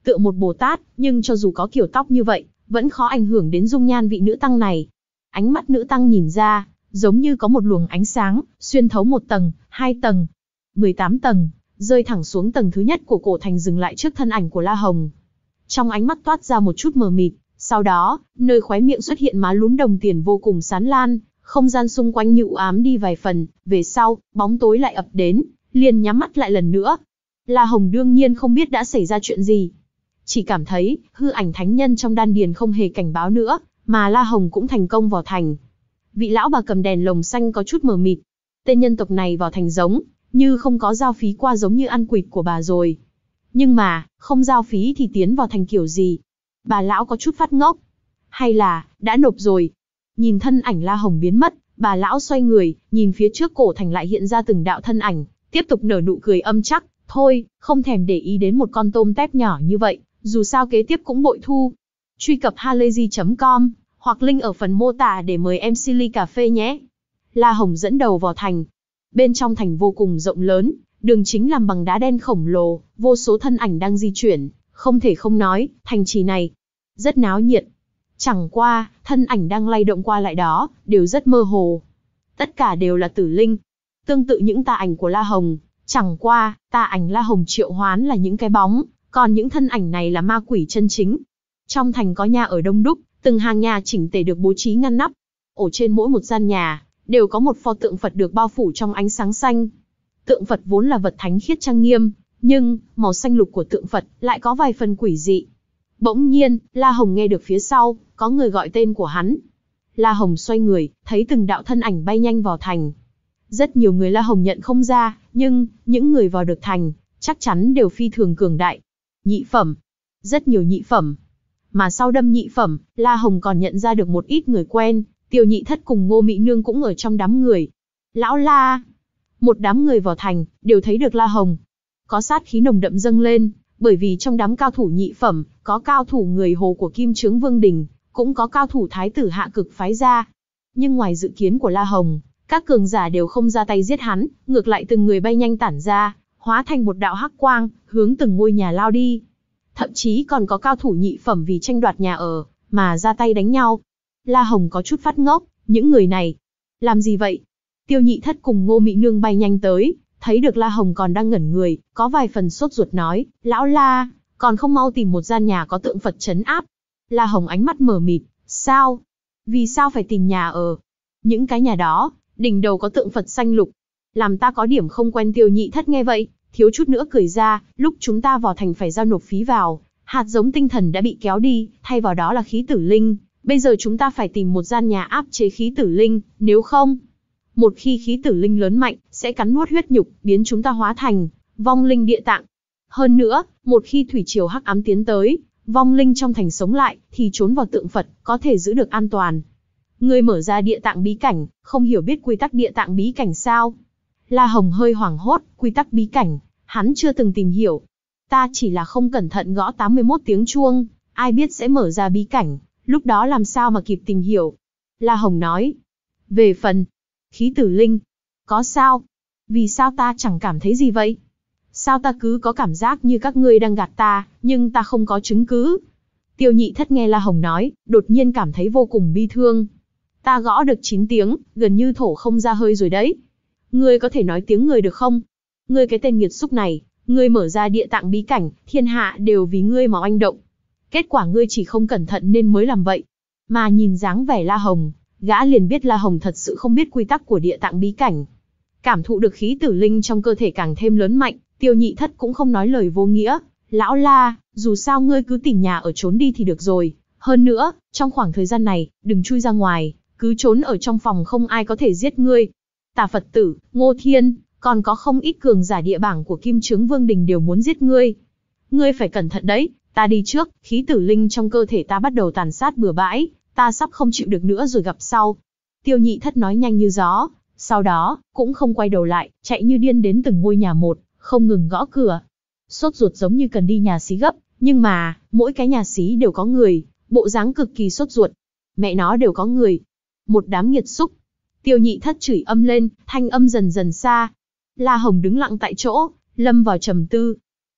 tựa một Bồ Tát, nhưng cho dù có kiểu tóc như vậy, vẫn khó ảnh hưởng đến dung nhan vị nữ tăng này. Ánh mắt nữ tăng nhìn ra, giống như có một luồng ánh sáng, xuyên thấu một tầng, hai tầng, mười tám tầng, rơi thẳng xuống tầng thứ nhất của cổ thành dừng lại trước thân ảnh của La Hồng. Trong ánh mắt toát ra một chút mờ mịt, sau đó, nơi khóe miệng xuất hiện má lúm đồng tiền vô cùng xán lan, không gian xung quanh như u ám đi vài phần, về sau, bóng tối lại ập đến, liền nhắm mắt lại lần nữa. La Hồng đương nhiên không biết đã xảy ra chuyện gì. Chỉ cảm thấy, hư ảnh thánh nhân trong đan điền không hề cảnh báo nữa, mà La Hồng cũng thành công vào thành. Vị lão bà cầm đèn lồng xanh có chút mờ mịt. Tên nhân tộc này vào thành giống, như không có giao phí qua giống như ăn quỵt của bà rồi. Nhưng mà, không giao phí thì tiến vào thành kiểu gì? Bà lão có chút phát ngốc. Hay là, đã nộp rồi? Nhìn thân ảnh La Hồng biến mất, bà lão xoay người, nhìn phía trước cổ thành lại hiện ra từng đạo thân ảnh, tiếp tục nở nụ cười âm chắc. Thôi, không thèm để ý đến một con tôm tép nhỏ như vậy, dù sao kế tiếp cũng bội thu. Truy cập halayzi chấm com, hoặc link ở phần mô tả để mời em xê ly cà phê nhé. La Hồng dẫn đầu vào thành. Bên trong thành vô cùng rộng lớn, đường chính làm bằng đá đen khổng lồ, vô số thân ảnh đang di chuyển, không thể không nói, thành trì này rất náo nhiệt. Chẳng qua, thân ảnh đang lay động qua lại đó, đều rất mơ hồ. Tất cả đều là tử linh. Tương tự những tà ảnh của La Hồng, chẳng qua, tà ảnh La Hồng triệu hoán là những cái bóng, còn những thân ảnh này là ma quỷ chân chính. Trong thành có nhà ở đông đúc, từng hàng nhà chỉnh tề được bố trí ngăn nắp. Ở trên mỗi một gian nhà, đều có một pho tượng Phật được bao phủ trong ánh sáng xanh. Tượng Phật vốn là vật thánh khiết trang nghiêm, nhưng, màu xanh lục của tượng Phật lại có vài phần quỷ dị. Bỗng nhiên, La Hồng nghe được phía sau, có người gọi tên của hắn. La Hồng xoay người, thấy từng đạo thân ảnh bay nhanh vào thành. Rất nhiều người La Hồng nhận không ra, nhưng, những người vào được thành, chắc chắn đều phi thường cường đại. Nhị phẩm. Rất nhiều nhị phẩm. Mà sau đâm nhị phẩm, La Hồng còn nhận ra được một ít người quen, Tiêu Nhị Thất cùng Ngô Mị Nương cũng ở trong đám người. Lão La! Một đám người vào thành, đều thấy được La Hồng. Có sát khí nồng đậm dâng lên, bởi vì trong đám cao thủ nhị phẩm, có cao thủ người Hồ của Kim Chướng Vương Đình, cũng có cao thủ thái tử Hạ Cực phái ra. Nhưng ngoài dự kiến của La Hồng, các cường giả đều không ra tay giết hắn, ngược lại từng người bay nhanh tản ra, hóa thành một đạo hắc quang, hướng từng ngôi nhà lao đi. Thậm chí còn có cao thủ nhị phẩm vì tranh đoạt nhà ở, mà ra tay đánh nhau. La Hồng có chút phát ngốc, những người này, làm gì vậy? Tiêu Nhị Thất cùng Ngô Mị Nương bay nhanh tới, thấy được La Hồng còn đang ngẩn người, có vài phần sốt ruột nói, lão La, còn không mau tìm một gian nhà có tượng Phật trấn áp. La Hồng ánh mắt mờ mịt, sao? Vì sao phải tìm nhà ở? Những cái nhà đó, đỉnh đầu có tượng Phật xanh lục. Làm ta có điểm không quen. Tiêu Nhị Thất nghe vậy, thiếu chút nữa cười ra, lúc chúng ta vào thành phải giao nộp phí vào, hạt giống tinh thần đã bị kéo đi, thay vào đó là khí tử linh. Bây giờ chúng ta phải tìm một gian nhà áp chế khí tử linh, nếu không, một khi khí tử linh lớn mạnh, sẽ cắn nuốt huyết nhục, biến chúng ta hóa thành vong linh địa tạng. Hơn nữa, một khi thủy triều hắc ám tiến tới, vong linh trong thành sống lại, thì trốn vào tượng Phật, có thể giữ được an toàn. Ngươi mở ra địa tạng bí cảnh, không hiểu biết quy tắc địa tạng bí cảnh sao? La Hồng hơi hoảng hốt, quy tắc bí cảnh, hắn chưa từng tìm hiểu. Ta chỉ là không cẩn thận gõ tám mươi mốt tiếng chuông, ai biết sẽ mở ra bí cảnh, lúc đó làm sao mà kịp tìm hiểu. La Hồng nói, về phần khí tử linh, có sao? Vì sao ta chẳng cảm thấy gì vậy? Sao ta cứ có cảm giác như các ngươi đang gạt ta, nhưng ta không có chứng cứ? Tiêu Nhị Thất nghe La Hồng nói, đột nhiên cảm thấy vô cùng bi thương. Ta gõ được chín tiếng, gần như thổ không ra hơi rồi đấy. Ngươi có thể nói tiếng người được không? Ngươi cái tên nghiệt xúc này, ngươi mở ra địa tạng bí cảnh, thiên hạ đều vì ngươi mà oanh động. Kết quả ngươi chỉ không cẩn thận nên mới làm vậy. Mà nhìn dáng vẻ La Hồng, gã liền biết La Hồng thật sự không biết quy tắc của địa tạng bí cảnh. Cảm thụ được khí tử linh trong cơ thể càng thêm lớn mạnh, Tiêu Nhị Thất cũng không nói lời vô nghĩa. Lão La, dù sao ngươi cứ tìm nhà ở trốn đi thì được rồi. Hơn nữa, trong khoảng thời gian này, đừng chui ra ngoài, cứ trốn ở trong phòng không ai có thể giết ngươi. Tà Phật tử, Ngô Thiên, còn có không ít cường giả địa bảng của Kim Chướng Vương Đình đều muốn giết ngươi. Ngươi phải cẩn thận đấy, ta đi trước, khí tử linh trong cơ thể ta bắt đầu tàn sát bừa bãi, ta sắp không chịu được nữa rồi gặp sau. Tiêu Nhị Thất nói nhanh như gió, sau đó, cũng không quay đầu lại, chạy như điên đến từng ngôi nhà một, không ngừng gõ cửa. Sốt ruột giống như cần đi nhà xí gấp, nhưng mà, mỗi cái nhà xí đều có người, bộ dáng cực kỳ sốt ruột. Mẹ nó đều có người. Một đám nghiệt xúc. Tiêu Nhị Thất chửi âm lên, thanh âm dần dần xa. La Hồng đứng lặng tại chỗ, lâm vào trầm tư.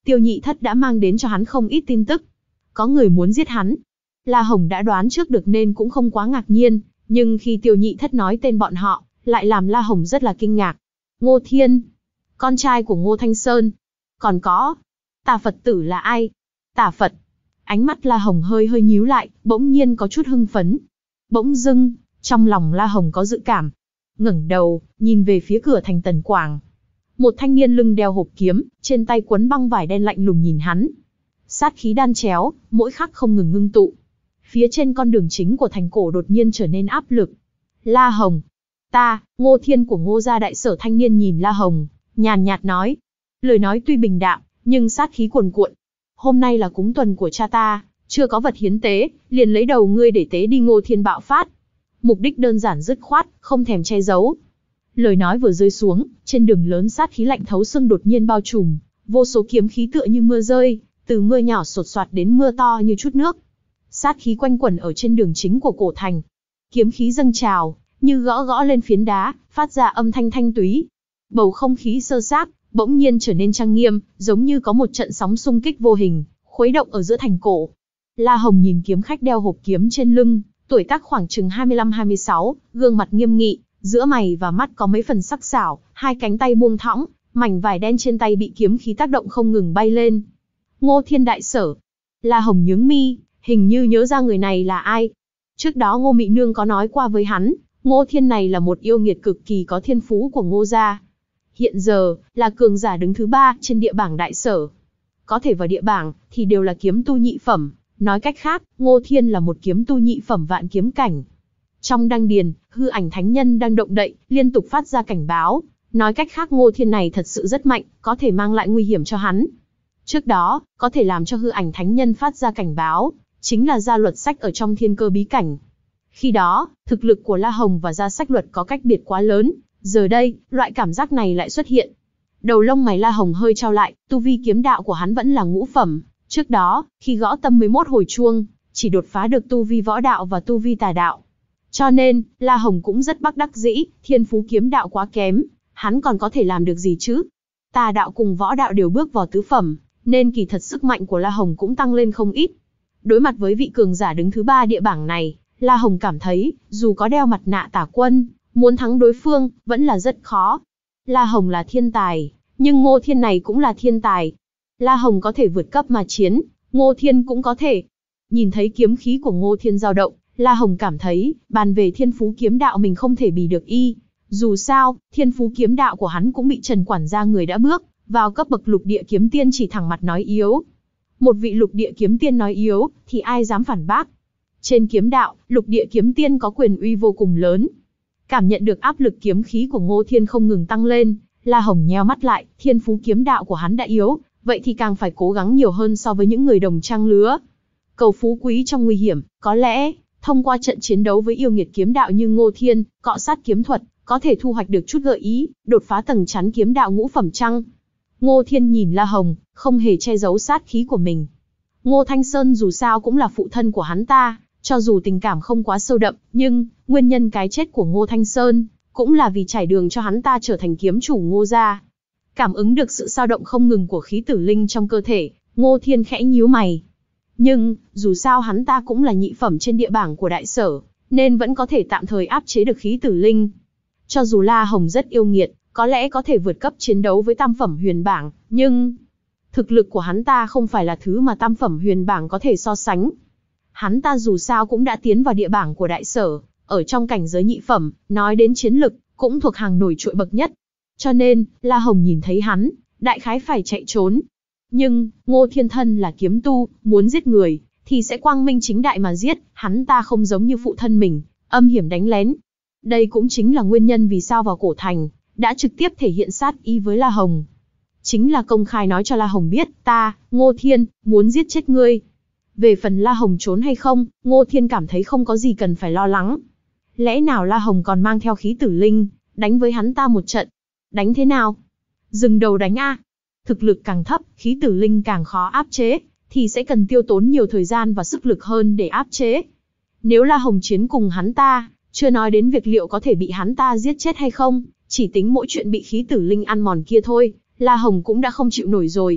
Tiêu Nhị Thất đã mang đến cho hắn không ít tin tức. Có người muốn giết hắn. La Hồng đã đoán trước được nên cũng không quá ngạc nhiên, nhưng khi Tiêu Nhị Thất nói tên bọn họ, lại làm La Hồng rất là kinh ngạc. Ngô Thiên, con trai của Ngô Thanh Sơn. Còn có, Tà Phật tử là ai? Tà Phật. Ánh mắt La Hồng hơi hơi nhíu lại, bỗng nhiên có chút hưng phấn. Bỗng dưng, trong lòng La Hồng có dự cảm. Ngẩng đầu, nhìn về phía cửa thành Tần Quảng. Một thanh niên lưng đeo hộp kiếm, trên tay quấn băng vải đen lạnh lùng nhìn hắn. Sát khí đan chéo, mỗi khắc không ngừng ngưng tụ. Phía trên con đường chính của thành cổ đột nhiên trở nên áp lực. La Hồng. Ta, Ngô Thiên của Ngô gia đại sở. Thanh niên nhìn La Hồng, nhàn nhạt nói. Lời nói tuy bình đạm, nhưng sát khí cuồn cuộn. Hôm nay là cúng tuần của cha ta, chưa có vật hiến tế, liền lấy đầu ngươi để tế đi. Ngô Thiên bạo phát. Mục đích đơn giản dứt khoát, không thèm che giấu. Lời nói vừa rơi xuống, trên đường lớn sát khí lạnh thấu xương đột nhiên bao trùm, vô số kiếm khí tựa như mưa rơi, từ mưa nhỏ sột soạt đến mưa to như chút nước. Sát khí quanh quẩn ở trên đường chính của cổ thành. Kiếm khí dâng trào, như gõ gõ lên phiến đá, phát ra âm thanh thanh túy. Bầu không khí sơ xác, bỗng nhiên trở nên trang nghiêm, giống như có một trận sóng xung kích vô hình, khuấy động ở giữa thành cổ. La Hồng nhìn kiếm khách đeo hộp kiếm trên lưng, tuổi tác khoảng chừng hai mươi lăm hai mươi sáu, gương mặt nghiêm nghị, giữa mày và mắt có mấy phần sắc sảo, hai cánh tay buông thõng, mảnh vải đen trên tay bị kiếm khí tác động không ngừng bay lên. Ngô Thiên đại sở. La Hồng nhướng mi, hình như nhớ ra người này là ai. Trước đó Ngô Mị Nương có nói qua với hắn, Ngô Thiên này là một yêu nghiệt cực kỳ có thiên phú của Ngô gia. Hiện giờ, là cường giả đứng thứ ba trên địa bảng đại sở. Có thể vào địa bảng, thì đều là kiếm tu nhị phẩm. Nói cách khác, Ngô Thiên là một kiếm tu nhị phẩm vạn kiếm cảnh. Trong đăng điền, hư ảnh thánh nhân đang động đậy, liên tục phát ra cảnh báo. Nói cách khác Ngô Thiên này thật sự rất mạnh, có thể mang lại nguy hiểm cho hắn. Trước đó, có thể làm cho hư ảnh thánh nhân phát ra cảnh báo, chính là gia luật sách ở trong thiên cơ bí cảnh. Khi đó, thực lực của La Hồng và gia sách luật có cách biệt quá lớn, giờ đây, loại cảm giác này lại xuất hiện. Đầu lông mày La Hồng hơi trao lại, tu vi kiếm đạo của hắn vẫn là ngũ phẩm. Trước đó, khi gõ tâm mười mốt hồi chuông, chỉ đột phá được tu vi võ đạo và tu vi tà đạo. Cho nên, La Hồng cũng rất bất đắc dĩ, thiên phú kiếm đạo quá kém, hắn còn có thể làm được gì chứ? Tà đạo cùng võ đạo đều bước vào tứ phẩm, nên kỳ thật sức mạnh của La Hồng cũng tăng lên không ít. Đối mặt với vị cường giả đứng thứ ba địa bảng này, La Hồng cảm thấy, dù có đeo mặt nạ tả quân, muốn thắng đối phương, vẫn là rất khó. La Hồng là thiên tài, nhưng Ngô Thiên này cũng là thiên tài. La Hồng có thể vượt cấp mà chiến, Ngô Thiên cũng có thể. Nhìn thấy kiếm khí của Ngô Thiên dao động, La Hồng cảm thấy, bàn về thiên phú kiếm đạo mình không thể bì được y. Dù sao, thiên phú kiếm đạo của hắn cũng bị Trần quản gia người đã bước vào cấp bậc lục địa kiếm tiên chỉ thẳng mặt nói yếu. Một vị lục địa kiếm tiên nói yếu, thì ai dám phản bác. Trên kiếm đạo, lục địa kiếm tiên có quyền uy vô cùng lớn. Cảm nhận được áp lực kiếm khí của Ngô Thiên không ngừng tăng lên, La Hồng nheo mắt lại, thiên phú kiếm đạo của hắn đã yếu, vậy thì càng phải cố gắng nhiều hơn so với những người đồng trang lứa. Cầu phú quý trong nguy hiểm, có lẽ, thông qua trận chiến đấu với yêu nghiệt kiếm đạo như Ngô Thiên, cọ sát kiếm thuật, có thể thu hoạch được chút gợi ý, đột phá tầng chắn kiếm đạo ngũ phẩm chăng? Ngô Thiên nhìn La Hồng, không hề che giấu sát khí của mình. Ngô Thanh Sơn dù sao cũng là phụ thân của hắn ta, cho dù tình cảm không quá sâu đậm, nhưng, nguyên nhân cái chết của Ngô Thanh Sơn, cũng là vì trải đường cho hắn ta trở thành kiếm chủ Ngô gia. Cảm ứng được sự dao động không ngừng của khí tử linh trong cơ thể, Ngô Thiên khẽ nhíu mày. Nhưng, dù sao hắn ta cũng là nhị phẩm trên địa bảng của đại sở, nên vẫn có thể tạm thời áp chế được khí tử linh. Cho dù La Hồng rất yêu nghiệt, có lẽ có thể vượt cấp chiến đấu với tam phẩm huyền bảng, nhưng thực lực của hắn ta không phải là thứ mà tam phẩm huyền bảng có thể so sánh. Hắn ta dù sao cũng đã tiến vào địa bảng của đại sở, ở trong cảnh giới nhị phẩm, nói đến chiến lực, cũng thuộc hàng nổi trội bậc nhất. Cho nên, La Hồng nhìn thấy hắn, đại khái phải chạy trốn. Nhưng, Ngô Thiên thân là kiếm tu, muốn giết người, thì sẽ quang minh chính đại mà giết, hắn ta không giống như phụ thân mình, âm hiểm đánh lén. Đây cũng chính là nguyên nhân vì sao vào cổ thành, đã trực tiếp thể hiện sát ý với La Hồng. Chính là công khai nói cho La Hồng biết, ta, Ngô Thiên, muốn giết chết ngươi. Về phần La Hồng trốn hay không, Ngô Thiên cảm thấy không có gì cần phải lo lắng. Lẽ nào La Hồng còn mang theo khí tử linh, đánh với hắn ta một trận? Đánh thế nào? Dừng đầu đánh a. Thực lực càng thấp, khí tử linh càng khó áp chế, thì sẽ cần tiêu tốn nhiều thời gian và sức lực hơn để áp chế. Nếu La Hồng chiến cùng hắn ta, chưa nói đến việc liệu có thể bị hắn ta giết chết hay không, chỉ tính mỗi chuyện bị khí tử linh ăn mòn kia thôi, La Hồng cũng đã không chịu nổi rồi.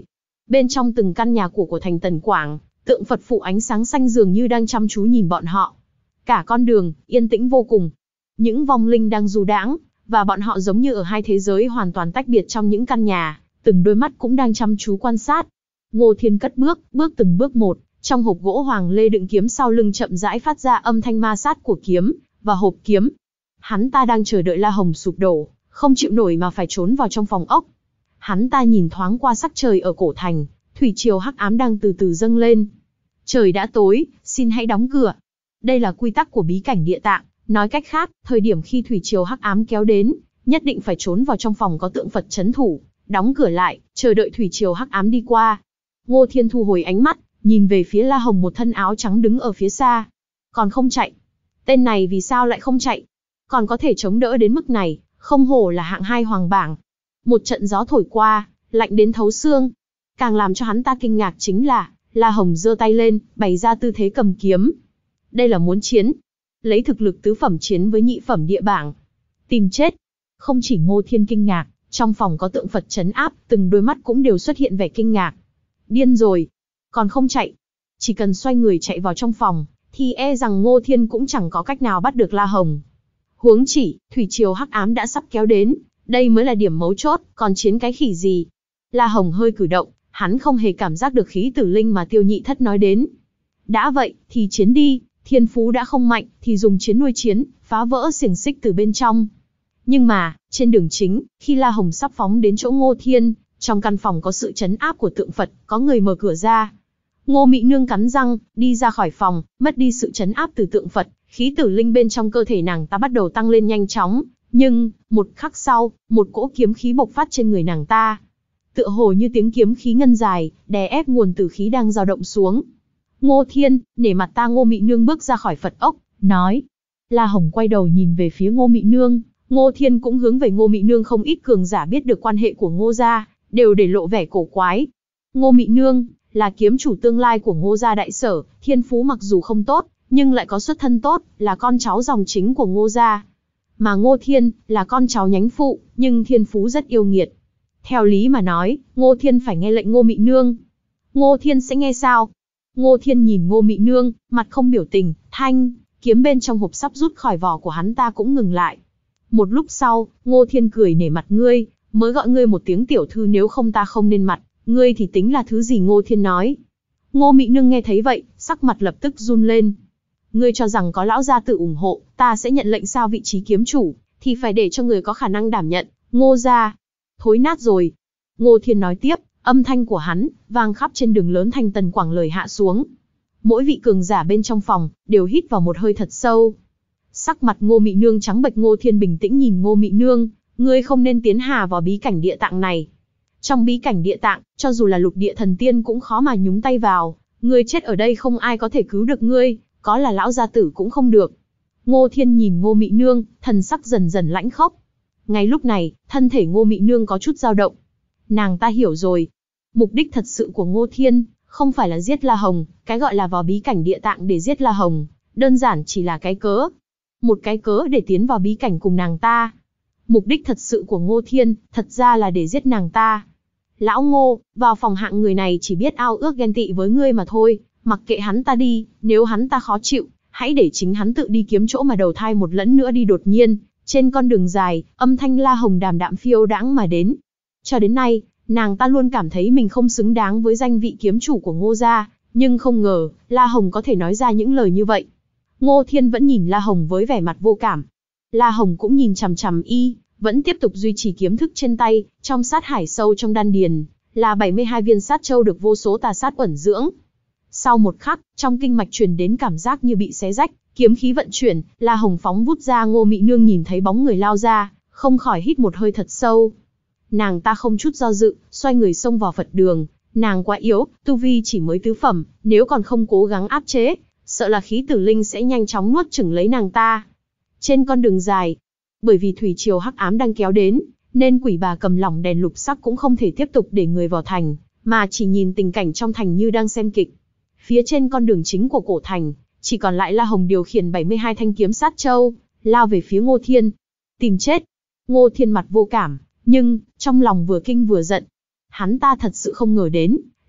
bên trong từng căn nhà của của thành Tần Quảng, tượng Phật phụ ánh sáng xanh dường như đang chăm chú nhìn bọn họ. Cả con đường, yên tĩnh vô cùng. Những vong linh đang du đãng, và bọn họ giống như ở hai thế giới hoàn toàn tách biệt trong những căn nhà, từng đôi mắt cũng đang chăm chú quan sát. Ngô Thiên cất bước, bước từng bước một, trong hộp gỗ hoàng lê đựng kiếm sau lưng chậm rãi phát ra âm thanh ma sát của kiếm, và hộp kiếm. Hắn ta đang chờ đợi La Hồng sụp đổ, không chịu nổi mà phải trốn vào trong phòng ốc. Hắn ta nhìn thoáng qua sắc trời ở cổ thành, thủy triều hắc ám đang từ từ dâng lên. Trời đã tối, xin hãy đóng cửa. Đây là quy tắc của bí cảnh địa tạng, nói cách khác, thời điểm khi thủy triều hắc ám kéo đến, nhất định phải trốn vào trong phòng có tượng Phật trấn thủ, đóng cửa lại, chờ đợi thủy triều hắc ám đi qua. Ngô Thiên thu hồi ánh mắt, nhìn về phía La Hồng một thân áo trắng đứng ở phía xa. Còn không chạy. Tên này vì sao lại không chạy? Còn có thể chống đỡ đến mức này, không hổ là hạng hai hoàng bảng. Một trận gió thổi qua, lạnh đến thấu xương. Càng làm cho hắn ta kinh ngạc chính là, La Hồng giơ tay lên, bày ra tư thế cầm kiếm. Đây là muốn chiến. Lấy thực lực tứ phẩm chiến với nhị phẩm địa bảng. Tìm chết. Không chỉ Ngô Thiên kinh ngạc, trong phòng có tượng Phật trấn áp, từng đôi mắt cũng đều xuất hiện vẻ kinh ngạc. Điên rồi. Còn không chạy. Chỉ cần xoay người chạy vào trong phòng, thì e rằng Ngô Thiên cũng chẳng có cách nào bắt được La Hồng. Huống chỉ, thủy triều hắc ám đã sắp kéo đến, đây mới là điểm mấu chốt, còn chiến cái khỉ gì. La Hồng hơi cử động, hắn không hề cảm giác được khí tử linh mà Tiêu Nhị Thất nói đến. Đã vậy, thì chiến đi, thiên phú đã không mạnh, thì dùng chiến nuôi chiến, phá vỡ xiềng xích từ bên trong. Nhưng mà, trên đường chính, khi La Hồng sắp phóng đến chỗ Ngô Thiên, trong căn phòng có sự trấn áp của tượng Phật, có người mở cửa ra. Ngô Mị Nương cắn răng, đi ra khỏi phòng, mất đi sự trấn áp từ tượng Phật, khí tử linh bên trong cơ thể nàng ta bắt đầu tăng lên nhanh chóng, nhưng, một khắc sau, một cỗ kiếm khí bộc phát trên người nàng ta. Tựa hồ như tiếng kiếm khí ngân dài, đè ép nguồn tử khí đang dao động xuống. Ngô Thiên, nể mặt ta. Ngô Mị Nương bước ra khỏi Phật ốc, nói. La Hồng quay đầu nhìn về phía Ngô Mị Nương, Ngô Thiên cũng hướng về Ngô Mị Nương. Không ít cường giả biết được quan hệ của Ngô gia, đều để lộ vẻ cổ quái. Ngô Mị Nương là kiếm chủ tương lai của Ngô gia đại sở, thiên phú mặc dù không tốt, nhưng lại có xuất thân tốt, là con cháu dòng chính của Ngô gia. Mà Ngô Thiên là con cháu nhánh phụ, nhưng thiên phú rất yêu nghiệt. Theo lý mà nói, Ngô Thiên phải nghe lệnh Ngô Mị Nương. Ngô Thiên sẽ nghe sao? Ngô Thiên nhìn Ngô Mị Nương, mặt không biểu tình. Thanh kiếm bên trong hộp sắp rút khỏi vỏ của hắn ta cũng ngừng lại. Một lúc sau, Ngô Thiên cười nể mặt ngươi, mới gọi ngươi một tiếng tiểu thư, nếu không ta không nên mặt, ngươi thì tính là thứ gì? Ngô Thiên nói. Ngô Mị Nương nghe thấy vậy, sắc mặt lập tức run lên. Ngươi cho rằng có lão gia tự ủng hộ, ta sẽ nhận lệnh sao? Vị trí kiếm chủ, thì phải để cho người có khả năng đảm nhận. Ngô gia, thối nát rồi. Ngô Thiên nói tiếp, âm thanh của hắn, vang khắp trên đường lớn thành Tần Quảng lời hạ xuống. Mỗi vị cường giả bên trong phòng, đều hít vào một hơi thật sâu. Sắc mặt Ngô Mị Nương trắng bệch. Ngô Thiên bình tĩnh nhìn Ngô Mị Nương, ngươi không nên tiến hà vào bí cảnh địa tạng này. Trong bí cảnh địa tạng, cho dù là lục địa thần tiên cũng khó mà nhúng tay vào. Ngươi chết ở đây không ai có thể cứu được ngươi, có là lão gia tử cũng không được. Ngô Thiên nhìn Ngô Mị Nương, thần sắc dần dần lãnh khốc. Ngay lúc này, thân thể Ngô Mị Nương có chút dao động. Nàng ta hiểu rồi. Mục đích thật sự của Ngô Thiên, không phải là giết La Hồng, cái gọi là vào bí cảnh địa tạng để giết La Hồng, đơn giản chỉ là cái cớ. Một cái cớ để tiến vào bí cảnh cùng nàng ta. Mục đích thật sự của Ngô Thiên, thật ra là để giết nàng ta. Lão Ngô, vào phòng hạng người này chỉ biết ao ước ghen tị với ngươi mà thôi, mặc kệ hắn ta đi, nếu hắn ta khó chịu, hãy để chính hắn tự đi kiếm chỗ mà đầu thai một lẫn nữa đi. Đột nhiên, trên con đường dài, âm thanh La Hồng đàm đạm phiêu đãng mà đến. Cho đến nay, nàng ta luôn cảm thấy mình không xứng đáng với danh vị kiếm chủ của Ngô gia, nhưng không ngờ, La Hồng có thể nói ra những lời như vậy. Ngô Thiên vẫn nhìn La Hồng với vẻ mặt vô cảm. La Hồng cũng nhìn chằm chằm y, vẫn tiếp tục duy trì kiếm thức trên tay. Trong sát hải sâu trong đan điền, là bảy mươi hai viên sát châu được vô số tà sát uẩn dưỡng. Sau một khắc, trong kinh mạch truyền đến cảm giác như bị xé rách, kiếm khí vận chuyển, La Hồng phóng vút ra. Ngô Mị Nương nhìn thấy bóng người lao ra, không khỏi hít một hơi thật sâu. Nàng ta không chút do dự, xoay người xông vào Phật đường. Nàng quá yếu, tu vi chỉ mới tứ phẩm, nếu còn không cố gắng áp chế, sợ là khí tử linh sẽ nhanh chóng nuốt chửng lấy nàng ta. Trên con đường dài, bởi vì thủy triều hắc ám đang kéo đến, nên quỷ bà cầm lỏng đèn lục sắc cũng không thể tiếp tục để người vào thành, mà chỉ nhìn tình cảnh trong thành như đang xem kịch. Phía trên con đường chính của cổ thành, chỉ còn lại La Hồng điều khiển bảy mươi hai thanh kiếm sát châu, lao về phía Ngô Thiên. Tìm chết. Ngô Thiên mặt vô cảm, nhưng trong lòng vừa kinh vừa giận. Hắn ta thật sự không ngờ đến,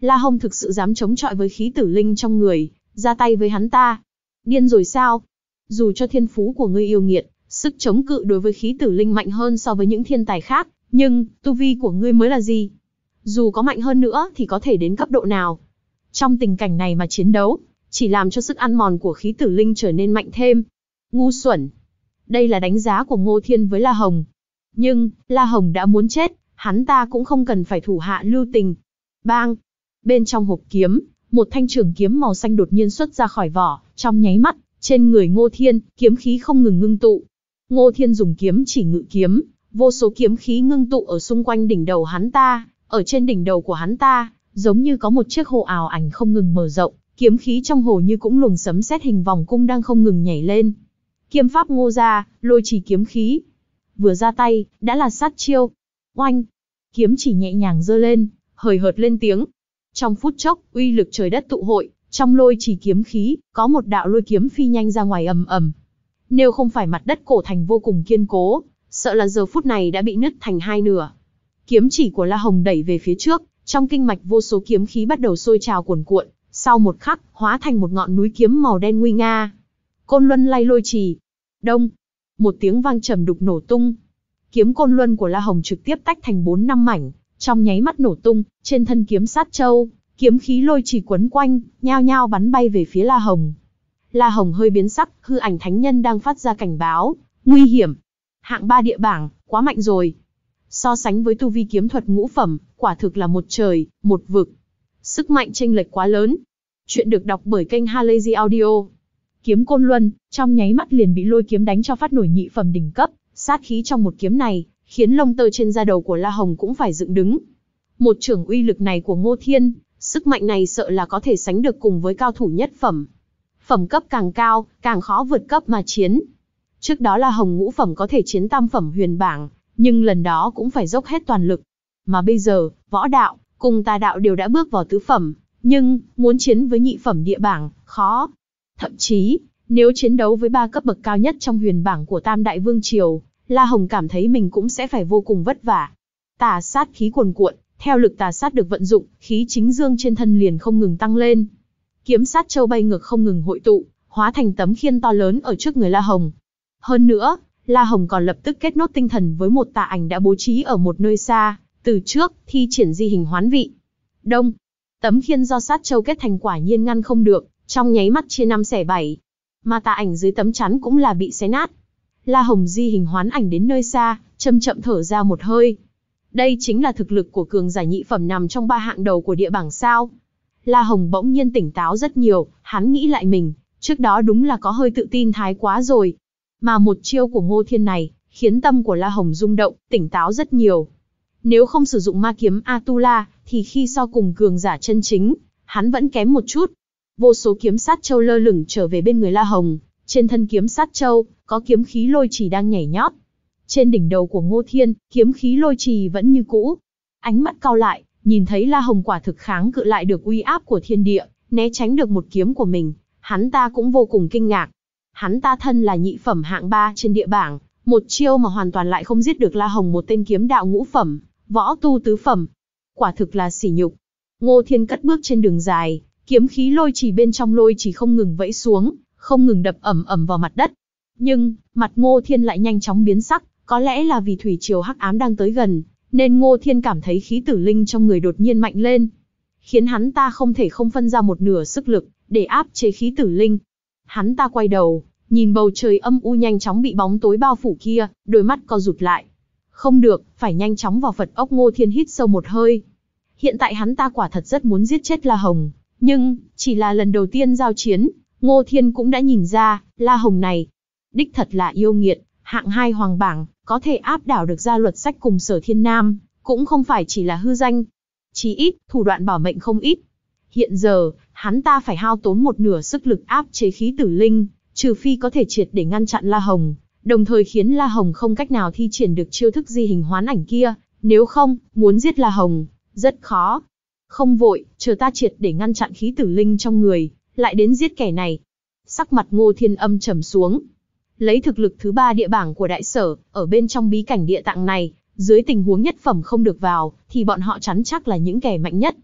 La Hồng thực sự dám chống chọi với khí tử linh trong người, ra tay với hắn ta. Điên rồi sao? Dù cho thiên phú của ngươi yêu nghiệt, sức chống cự đối với khí tử linh mạnh hơn so với những thiên tài khác, nhưng, tu vi của ngươi mới là gì? Dù có mạnh hơn nữa thì có thể đến cấp độ nào? Trong tình cảnh này mà chiến đấu, chỉ làm cho sức ăn mòn của khí tử linh trở nên mạnh thêm. Ngu xuẩn. Đây là đánh giá của Ngô Thiên với La Hồng. Nhưng, La Hồng đã muốn chết, hắn ta cũng không cần phải thủ hạ lưu tình. Bang! Bên trong hộp kiếm, một thanh trường kiếm màu xanh đột nhiên xuất ra khỏi vỏ, trong nháy mắt, trên người Ngô Thiên, kiếm khí không ngừng ngưng tụ. Ngô Thiên dùng kiếm chỉ ngự kiếm, vô số kiếm khí ngưng tụ ở xung quanh đỉnh đầu hắn ta, ở trên đỉnh đầu của hắn ta, giống như có một chiếc hồ ảo ảnh không ngừng mở rộng, kiếm khí trong hồ như cũng luồng sấm sét hình vòng cung đang không ngừng nhảy lên. Kiếm pháp Ngô gia, lôi chỉ kiếm khí. Vừa ra tay, đã là sát chiêu. Oanh! Kiếm chỉ nhẹ nhàng giơ lên, hời hợt lên tiếng. Trong phút chốc, uy lực trời đất tụ hội, trong lôi chỉ kiếm khí, có một đạo lôi kiếm phi nhanh ra ngoài ầm ầm. Nếu không phải mặt đất cổ thành vô cùng kiên cố, sợ là giờ phút này đã bị nứt thành hai nửa. Kiếm chỉ của La Hồng đẩy về phía trước, trong kinh mạch vô số kiếm khí bắt đầu sôi trào cuồn cuộn, sau một khắc, hóa thành một ngọn núi kiếm màu đen nguy nga. Côn Luân lay lôi trì. Đông. Một tiếng vang trầm đục nổ tung. Kiếm Côn Luân của La Hồng trực tiếp tách thành bốn năm mảnh, trong nháy mắt nổ tung, trên thân kiếm sát châu, kiếm khí lôi trì quấn quanh, nhao nhao bắn bay về phía La Hồng. La Hồng hơi biến sắc, hư ảnh thánh nhân đang phát ra cảnh báo, nguy hiểm. Hạng ba địa bảng, quá mạnh rồi. So sánh với tu vi kiếm thuật ngũ phẩm, quả thực là một trời, một vực. Sức mạnh chênh lệch quá lớn. Chuyện được đọc bởi kênh Halazy Audio. Kiếm Côn Luân, trong nháy mắt liền bị lôi kiếm đánh cho phát nổi nhị phẩm đỉnh cấp, sát khí trong một kiếm này, khiến lông tơ trên da đầu của La Hồng cũng phải dựng đứng. Một chưởng uy lực này của Ngô Thiên, sức mạnh này sợ là có thể sánh được cùng với cao thủ nhất phẩm. Phẩm cấp càng cao, càng khó vượt cấp mà chiến. Trước đó La Hồng ngũ phẩm có thể chiến tam phẩm huyền bảng, nhưng lần đó cũng phải dốc hết toàn lực. Mà bây giờ, võ đạo, cùng tà đạo đều đã bước vào tứ phẩm, nhưng, muốn chiến với nhị phẩm địa bảng, khó. Thậm chí, nếu chiến đấu với ba cấp bậc cao nhất trong huyền bảng của Tam Đại Vương Triều, La Hồng cảm thấy mình cũng sẽ phải vô cùng vất vả. Tà sát khí cuồn cuộn, theo lực tà sát được vận dụng, khí chính dương trên thân liền không ngừng tăng lên. Kiếm sát châu bay ngược không ngừng hội tụ, hóa thành tấm khiên to lớn ở trước người La Hồng. Hơn nữa, La Hồng còn lập tức kết nốt tinh thần với một tà ảnh đã bố trí ở một nơi xa, từ trước, thi triển di hình hoán vị. Đông, tấm khiên do sát châu kết thành quả nhiên ngăn không được, trong nháy mắt chia năm xẻ bảy. Mà tà ảnh dưới tấm chắn cũng là bị xé nát. La Hồng di hình hoán ảnh đến nơi xa, chậm chậm thở ra một hơi. Đây chính là thực lực của cường giả nhị phẩm nằm trong ba hạng đầu của địa bảng sao. La Hồng bỗng nhiên tỉnh táo rất nhiều, hắn nghĩ lại mình, trước đó đúng là có hơi tự tin thái quá rồi. Mà một chiêu của Ngô Thiên này, khiến tâm của La Hồng rung động, tỉnh táo rất nhiều. Nếu không sử dụng ma kiếm Atula, thì khi so cùng cường giả chân chính, hắn vẫn kém một chút. Vô số kiếm sát châu lơ lửng trở về bên người La Hồng, trên thân kiếm sát châu, có kiếm khí lôi trì đang nhảy nhót. Trên đỉnh đầu của Ngô Thiên, kiếm khí lôi trì vẫn như cũ. Ánh mắt cau lại, nhìn thấy La Hồng quả thực kháng cự lại được uy áp của thiên địa, né tránh được một kiếm của mình, hắn ta cũng vô cùng kinh ngạc. Hắn ta thân là nhị phẩm hạng ba trên địa bảng, một chiêu mà hoàn toàn lại không giết được La Hồng một tên kiếm đạo ngũ phẩm, võ tu tứ phẩm. Quả thực là sỉ nhục. Ngô Thiên cất bước trên đường dài, kiếm khí lôi trì bên trong lôi trì không ngừng vẫy xuống, không ngừng đập ầm ầm vào mặt đất. Nhưng, mặt Ngô Thiên lại nhanh chóng biến sắc, có lẽ là vì thủy triều hắc ám đang tới gần, nên Ngô Thiên cảm thấy khí tử linh trong người đột nhiên mạnh lên, khiến hắn ta không thể không phân ra một nửa sức lực để áp chế khí tử linh. Hắn ta quay đầu, nhìn bầu trời âm u nhanh chóng bị bóng tối bao phủ kia, đôi mắt co rụt lại. Không được, phải nhanh chóng vào Phật ốc. Ngô Thiên hít sâu một hơi. Hiện tại hắn ta quả thật rất muốn giết chết La Hồng, nhưng, chỉ là lần đầu tiên giao chiến, Ngô Thiên cũng đã nhìn ra, La Hồng này, đích thật là yêu nghiệt, hạng hai hoàng bảng, có thể áp đảo được Gia Luật Sách cùng Sở Thiên Nam, cũng không phải chỉ là hư danh. Chí ít, thủ đoạn bảo mệnh không ít. Hiện giờ, hắn ta phải hao tốn một nửa sức lực áp chế khí tử linh, trừ phi có thể triệt để ngăn chặn La Hồng, đồng thời khiến La Hồng không cách nào thi triển được chiêu thức di hình hoán ảnh kia, nếu không, muốn giết La Hồng, rất khó. Không vội, chờ ta triệt để ngăn chặn khí tử linh trong người, lại đến giết kẻ này. Sắc mặt Ngô Thiên âm trầm xuống. Lấy thực lực thứ ba địa bảng của đại sở, ở bên trong bí cảnh địa tạng này, dưới tình huống nhất phẩm không được vào, thì bọn họ chắn chắc là những kẻ mạnh nhất.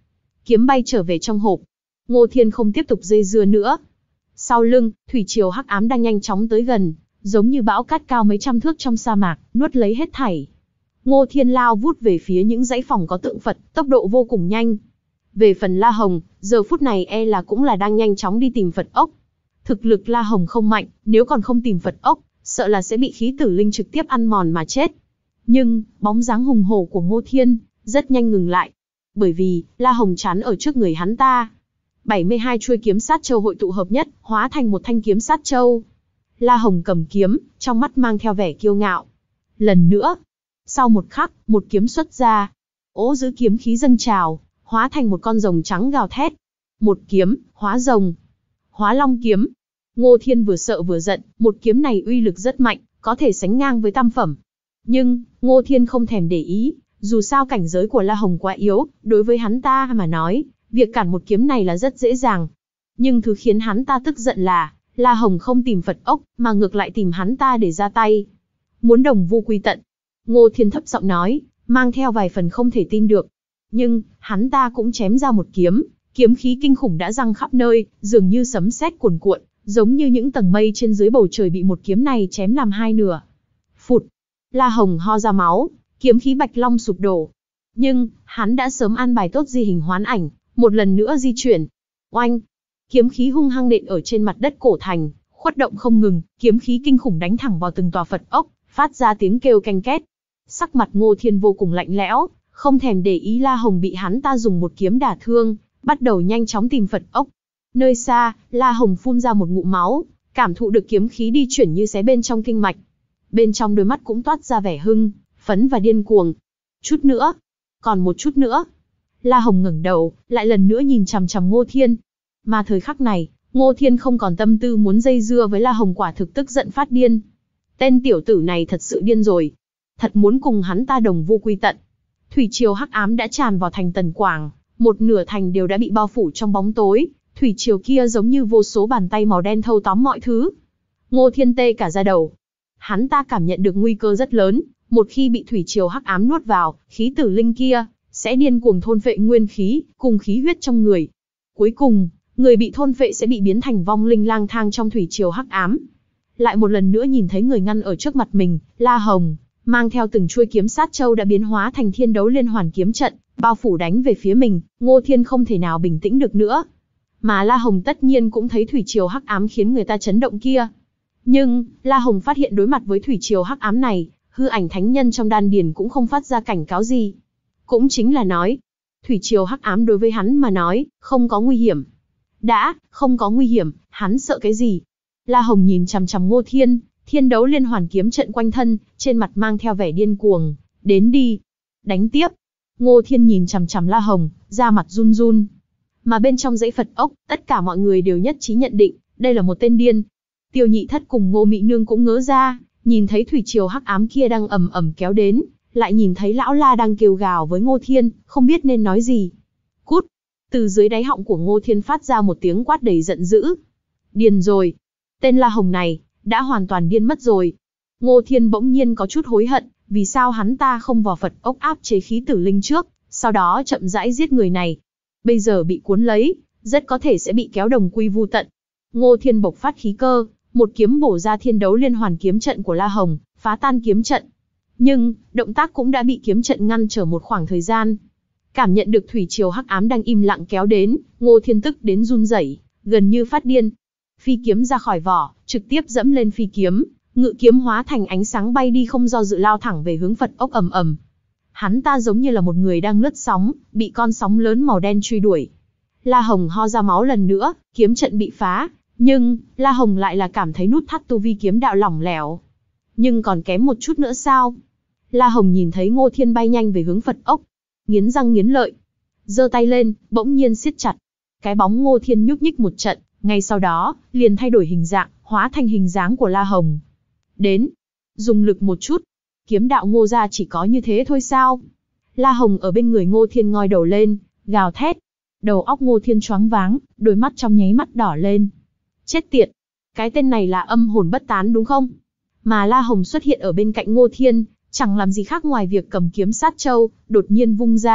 kiếm bay trở về trong hộp. Ngô Thiên không tiếp tục dây dưa nữa. Sau lưng, thủy triều hắc ám đang nhanh chóng tới gần, giống như bão cát cao mấy trăm thước trong sa mạc, nuốt lấy hết thảy. Ngô Thiên lao vút về phía những dãy phòng có tượng Phật, tốc độ vô cùng nhanh. Về phần La Hồng, giờ phút này e là cũng là đang nhanh chóng đi tìm Phật ốc. Thực lực La Hồng không mạnh, nếu còn không tìm Phật ốc, sợ là sẽ bị khí tử linh trực tiếp ăn mòn mà chết. Nhưng, bóng dáng hùng hổ của Ngô Thiên, rất nhanh ngừng lại. Bởi vì, La Hồng chắn ở trước người hắn ta. bảy mươi hai chuôi kiếm sát châu hội tụ hợp nhất, hóa thành một thanh kiếm sát châu. La Hồng cầm kiếm, trong mắt mang theo vẻ kiêu ngạo. Lần nữa, sau một khắc, một kiếm xuất ra. Ố giữ kiếm khí dâng trào, hóa thành một con rồng trắng gào thét. Một kiếm, hóa rồng. Hóa long kiếm. Ngô Thiên vừa sợ vừa giận, một kiếm này uy lực rất mạnh, có thể sánh ngang với tam phẩm. Nhưng, Ngô Thiên không thèm để ý, dù sao cảnh giới của La Hồng quá yếu, đối với hắn ta mà nói, việc cản một kiếm này là rất dễ dàng. Nhưng thứ khiến hắn ta tức giận là, La Hồng không tìm Phật ốc, mà ngược lại tìm hắn ta để ra tay. Muốn đồng vu quy tận. Ngô Thiên thấp giọng nói, mang theo vài phần không thể tin được. Nhưng, hắn ta cũng chém ra một kiếm, kiếm khí kinh khủng đã giăng khắp nơi, dường như sấm sét cuồn cuộn, giống như những tầng mây trên dưới bầu trời bị một kiếm này chém làm hai nửa. Phụt! La Hồng ho ra máu, kiếm khí bạch long sụp đổ. Nhưng, hắn đã sớm an bài tốt di hình hoán ảnh, một lần nữa di chuyển. Oanh! Kiếm khí hung hăng nện ở trên mặt đất cổ thành, khuất động không ngừng, kiếm khí kinh khủng đánh thẳng vào từng tòa Phật ốc, phát ra tiếng kêu canh két. Sắc mặt Ngô Thiên vô cùng lạnh lẽo, không thèm để ý La Hồng bị hắn ta dùng một kiếm đả thương, bắt đầu nhanh chóng tìm Phật ốc. Nơi xa, La Hồng phun ra một ngụm máu, cảm thụ được kiếm khí đi chuyển như xé bên trong kinh mạch. Bên trong đôi mắt cũng toát ra vẻ hưng, phấn và điên cuồng. Chút nữa, còn một chút nữa. La Hồng ngẩng đầu, lại lần nữa nhìn chằm chằm Ngô Thiên. Mà thời khắc này, Ngô Thiên không còn tâm tư muốn dây dưa với La Hồng, quả thực tức giận phát điên. Tên tiểu tử này thật sự điên rồi. Thật muốn cùng hắn ta đồng vu quy tận. Thủy triều hắc ám đã tràn vào thành Tần Quảng, một nửa thành đều đã bị bao phủ trong bóng tối. Thủy triều kia giống như vô số bàn tay màu đen thâu tóm mọi thứ. Ngô Thiên tê cả da đầu. Hắn ta cảm nhận được nguy cơ rất lớn, một khi bị thủy triều hắc ám nuốt vào, khí tử linh kia sẽ điên cuồng thôn phệ nguyên khí, cùng khí huyết trong người. Cuối cùng, người bị thôn phệ sẽ bị biến thành vong linh lang thang trong thủy triều hắc ám. Lại một lần nữa nhìn thấy người ngăn ở trước mặt mình, La Hồng, mang theo từng chuôi kiếm sát châu đã biến hóa thành thiên đấu liên hoàn kiếm trận, bao phủ đánh về phía mình. Ngô Thiên không thể nào bình tĩnh được nữa. Mà La Hồng tất nhiên cũng thấy thủy triều hắc ám khiến người ta chấn động kia. Nhưng, La Hồng phát hiện đối mặt với thủy triều hắc ám này, hư ảnh thánh nhân trong đan điền cũng không phát ra cảnh cáo gì. Cũng chính là nói, thủy triều hắc ám đối với hắn mà nói, không có nguy hiểm. Đã, không có nguy hiểm, hắn sợ cái gì? La Hồng nhìn chằm chằm Ngô Thiên, thiên đấu liên hoàn kiếm trận quanh thân, trên mặt mang theo vẻ điên cuồng. Đến đi. Đánh tiếp. Ngô Thiên nhìn chằm chằm La Hồng, da mặt run run. Mà bên trong dãy Phật ốc, tất cả mọi người đều nhất trí nhận định, đây là một tên điên. Tiêu Nhị Thất cùng Ngô Mị Nương cũng ngớ ra, nhìn thấy thủy triều hắc ám kia đang ầm ầm kéo đến, lại nhìn thấy lão La đang kêu gào với Ngô Thiên, không biết nên nói gì. Cút! Từ dưới đáy họng của Ngô Thiên phát ra một tiếng quát đầy giận dữ. Điên rồi! Tên La Hồng này, đã hoàn toàn điên mất rồi. Ngô Thiên bỗng nhiên có chút hối hận, vì sao hắn ta không vào Phật ốc áp chế khí tử linh trước, sau đó chậm rãi giết người này. Bây giờ bị cuốn lấy, rất có thể sẽ bị kéo đồng quy vu tận. Ngô Thiên bộc phát khí cơ, một kiếm bổ ra thiên đấu liên hoàn kiếm trận của La Hồng, phá tan kiếm trận. Nhưng, động tác cũng đã bị kiếm trận ngăn trở một khoảng thời gian. Cảm nhận được thủy triều hắc ám đang im lặng kéo đến, Ngô Thiên tức đến run rẩy, gần như phát điên. Phi kiếm ra khỏi vỏ, trực tiếp dẫm lên phi kiếm, ngự kiếm hóa thành ánh sáng bay đi không do dự lao thẳng về hướng Phật ốc ầm ầm. Hắn ta giống như là một người đang lướt sóng, bị con sóng lớn màu đen truy đuổi. La Hồng ho ra máu lần nữa, kiếm trận bị phá, nhưng La Hồng lại là cảm thấy nút thắt tu vi kiếm đạo lỏng lẻo. Nhưng còn kém một chút nữa sao? La Hồng nhìn thấy Ngô Thiên bay nhanh về hướng Phật ốc, nghiến răng nghiến lợi, giơ tay lên, bỗng nhiên siết chặt. Cái bóng Ngô Thiên nhúc nhích một trận, ngay sau đó, liền thay đổi hình dạng, hóa thành hình dáng của La Hồng. Đến, dùng lực một chút. Kiếm đạo Ngô gia chỉ có như thế thôi sao? La Hồng ở bên người Ngô Thiên ngoi đầu lên, gào thét. Đầu óc Ngô Thiên choáng váng, đôi mắt trong nháy mắt đỏ lên. Chết tiệt, cái tên này là âm hồn bất tán đúng không? Mà La Hồng xuất hiện ở bên cạnh Ngô Thiên, chẳng làm gì khác ngoài việc cầm kiếm sát châu, đột nhiên vung ra,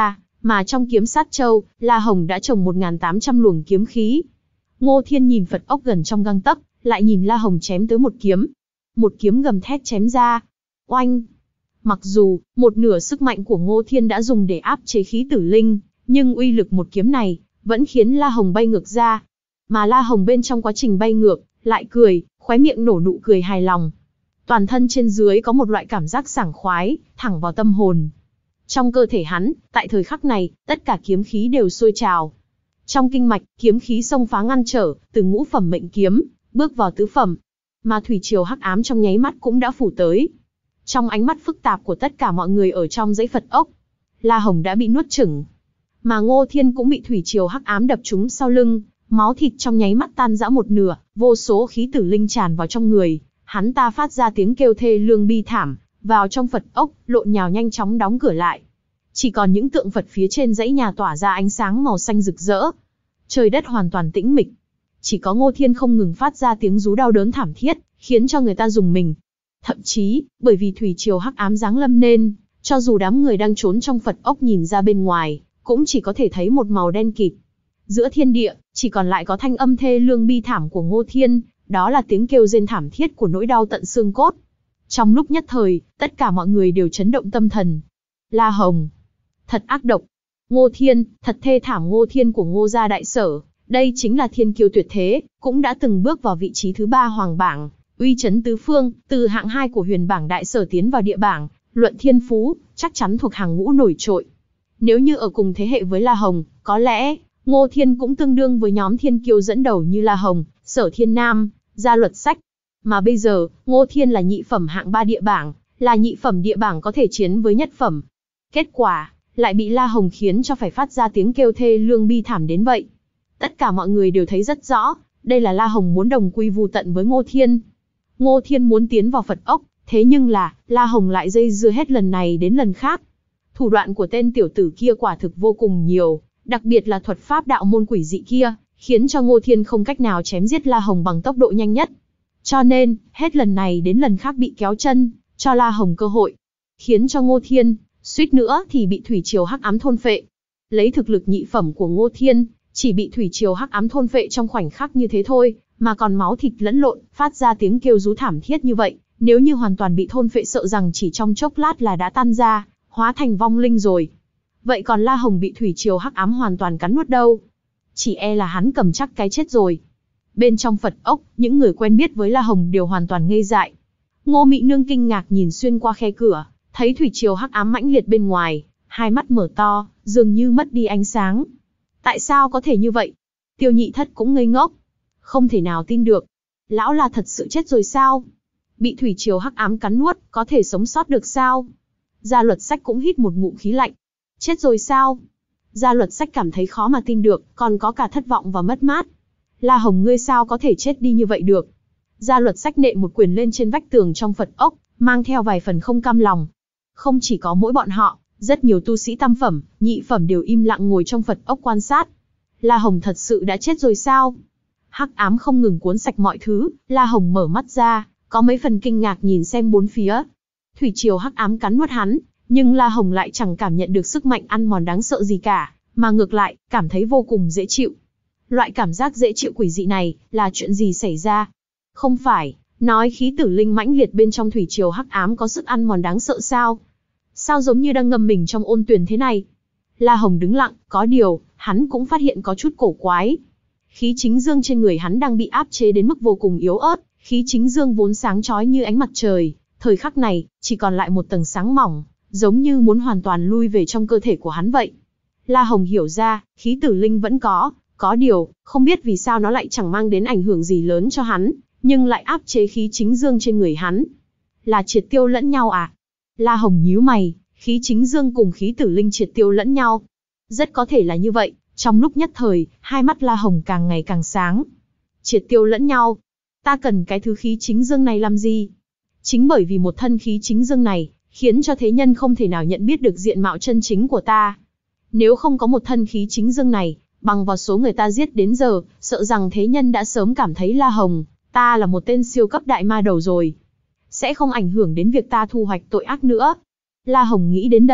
Mà trong kiếm sát châu, La Hồng đã trồng một nghìn tám trăm luồng kiếm khí. Ngô Thiên nhìn Phật ốc gần trong gang tấc, lại nhìn La Hồng chém tới một kiếm. Một kiếm gầm thét chém ra. Oanh! Mặc dù, một nửa sức mạnh của Ngô Thiên đã dùng để áp chế khí tử linh, nhưng uy lực một kiếm này, vẫn khiến La Hồng bay ngược ra. Mà La Hồng bên trong quá trình bay ngược, lại cười, khóe miệng nổ nụ cười hài lòng. Toàn thân trên dưới có một loại cảm giác sảng khoái, thẳng vào tâm hồn. Trong cơ thể hắn, tại thời khắc này, tất cả kiếm khí đều sôi trào. Trong kinh mạch, kiếm khí xông phá ngăn trở, từ ngũ phẩm mệnh kiếm, bước vào tứ phẩm. Mà thủy triều hắc ám trong nháy mắt cũng đã phủ tới. Trong ánh mắt phức tạp của tất cả mọi người ở trong dãy Phật ốc, La Hồng đã bị nuốt chửng. Mà Ngô Thiên cũng bị thủy triều hắc ám đập trúng sau lưng, máu thịt trong nháy mắt tan rã một nửa, vô số khí tử linh tràn vào trong người. Hắn ta phát ra tiếng kêu thê lương bi thảm, vào trong Phật ốc, lộn nhào nhanh chóng đóng cửa lại. Chỉ còn những tượng Phật phía trên dãy nhà tỏa ra ánh sáng màu xanh rực rỡ. Trời đất hoàn toàn tĩnh mịch. Chỉ có Ngô Thiên không ngừng phát ra tiếng rú đau đớn thảm thiết, khiến cho người ta rùng mình. Thậm chí, bởi vì thủy triều hắc ám giáng lâm nên, cho dù đám người đang trốn trong Phật ốc nhìn ra bên ngoài, cũng chỉ có thể thấy một màu đen kịt. Giữa thiên địa, chỉ còn lại có thanh âm thê lương bi thảm của Ngô Thiên, đó là tiếng kêu rên thảm thiết của nỗi đau tận xương cốt. Trong lúc nhất thời, tất cả mọi người đều chấn động tâm thần. La Hồng, thật ác độc. Ngô Thiên, thật thê thảm. Ngô Thiên của Ngô gia đại sở, đây chính là thiên kiêu tuyệt thế, cũng đã từng bước vào vị trí thứ ba hoàng bảng, uy chấn tứ phương, từ hạng hai của huyền bảng đại sở tiến vào địa bảng, luận thiên phú, chắc chắn thuộc hàng ngũ nổi trội. Nếu như ở cùng thế hệ với La Hồng, có lẽ, Ngô Thiên cũng tương đương với nhóm thiên kiêu dẫn đầu như La Hồng, Sở Thiên Nam, Gia Luật Sách. Mà bây giờ, Ngô Thiên là nhị phẩm hạng ba địa bảng, là nhị phẩm địa bảng có thể chiến với nhất phẩm. Kết quả, lại bị La Hồng khiến cho phải phát ra tiếng kêu thê lương bi thảm đến vậy. Tất cả mọi người đều thấy rất rõ, đây là La Hồng muốn đồng quy vu tận với Ngô Thiên. Ngô Thiên muốn tiến vào Phật ốc, thế nhưng là, La Hồng lại dây dưa hết lần này đến lần khác. Thủ đoạn của tên tiểu tử kia quả thực vô cùng nhiều, đặc biệt là thuật pháp đạo môn quỷ dị kia, khiến cho Ngô Thiên không cách nào chém giết La Hồng bằng tốc độ nhanh nhất. Cho nên, hết lần này đến lần khác bị kéo chân, cho La Hồng cơ hội. Khiến cho Ngô Thiên, suýt nữa thì bị thủy triều hắc ám thôn phệ. Lấy thực lực nhị phẩm của Ngô Thiên, chỉ bị thủy triều hắc ám thôn phệ trong khoảnh khắc như thế thôi, mà còn máu thịt lẫn lộn, phát ra tiếng kêu rú thảm thiết như vậy. Nếu như hoàn toàn bị thôn phệ sợ rằng chỉ trong chốc lát là đã tan ra, hóa thành vong linh rồi. Vậy còn La Hồng bị thủy triều hắc ám hoàn toàn cắn nuốt đâu? Chỉ e là hắn cầm chắc cái chết rồi. Bên trong Phật ốc, những người quen biết với La Hồng đều hoàn toàn ngây dại. Ngô Mị Nương kinh ngạc nhìn xuyên qua khe cửa, thấy thủy triều hắc ám mãnh liệt bên ngoài, hai mắt mở to, dường như mất đi ánh sáng. Tại sao có thể như vậy? Tiêu Nhị Thất cũng ngây ngốc, không thể nào tin được. Lão là thật sự chết rồi sao? Bị thủy triều hắc ám cắn nuốt, có thể sống sót được sao? Gia Luật Sách cũng hít một ngụm khí lạnh. Chết rồi sao? Gia Luật Sách cảm thấy khó mà tin được, còn có cả thất vọng và mất mát. La Hồng ngươi sao có thể chết đi như vậy được? Gia Luật Sách nện một quyền lên trên vách tường trong Phật ốc, mang theo vài phần không cam lòng. Không chỉ có mỗi bọn họ, rất nhiều tu sĩ tam phẩm, nhị phẩm đều im lặng ngồi trong Phật ốc quan sát. La Hồng thật sự đã chết rồi sao? Hắc ám không ngừng cuốn sạch mọi thứ, La Hồng mở mắt ra, có mấy phần kinh ngạc nhìn xem bốn phía. Thủy triều hắc ám cắn nuốt hắn, nhưng La Hồng lại chẳng cảm nhận được sức mạnh ăn mòn đáng sợ gì cả, mà ngược lại, cảm thấy vô cùng dễ chịu. Loại cảm giác dễ chịu quỷ dị này, là chuyện gì xảy ra? Không phải, nói khí tử linh mãnh liệt bên trong thủy triều hắc ám có sức ăn mòn đáng sợ sao? Sao giống như đang ngâm mình trong ôn tuyền thế này? La Hồng đứng lặng, có điều, hắn cũng phát hiện có chút cổ quái. Khí chính dương trên người hắn đang bị áp chế đến mức vô cùng yếu ớt, khí chính dương vốn sáng chói như ánh mặt trời, thời khắc này, chỉ còn lại một tầng sáng mỏng, giống như muốn hoàn toàn lui về trong cơ thể của hắn vậy. La Hồng hiểu ra, khí tử linh vẫn có, có điều, không biết vì sao nó lại chẳng mang đến ảnh hưởng gì lớn cho hắn, nhưng lại áp chế khí chính dương trên người hắn. Là triệt tiêu lẫn nhau à? La Hồng nhíu mày, khí chính dương cùng khí tử linh triệt tiêu lẫn nhau. Rất có thể là như vậy, trong lúc nhất thời, hai mắt La Hồng càng ngày càng sáng. Triệt tiêu lẫn nhau? Ta cần cái thứ khí chính dương này làm gì? Chính bởi vì một thân khí chính dương này, khiến cho thế nhân không thể nào nhận biết được diện mạo chân chính của ta. Nếu không có một thân khí chính dương này, bằng vào số người ta giết đến giờ, sợ rằng thế nhân đã sớm cảm thấy La Hồng, ta là một tên siêu cấp đại ma đầu rồi. Sẽ không ảnh hưởng đến việc ta thu hoạch tội ác nữa. La Hồng nghĩ đến đây,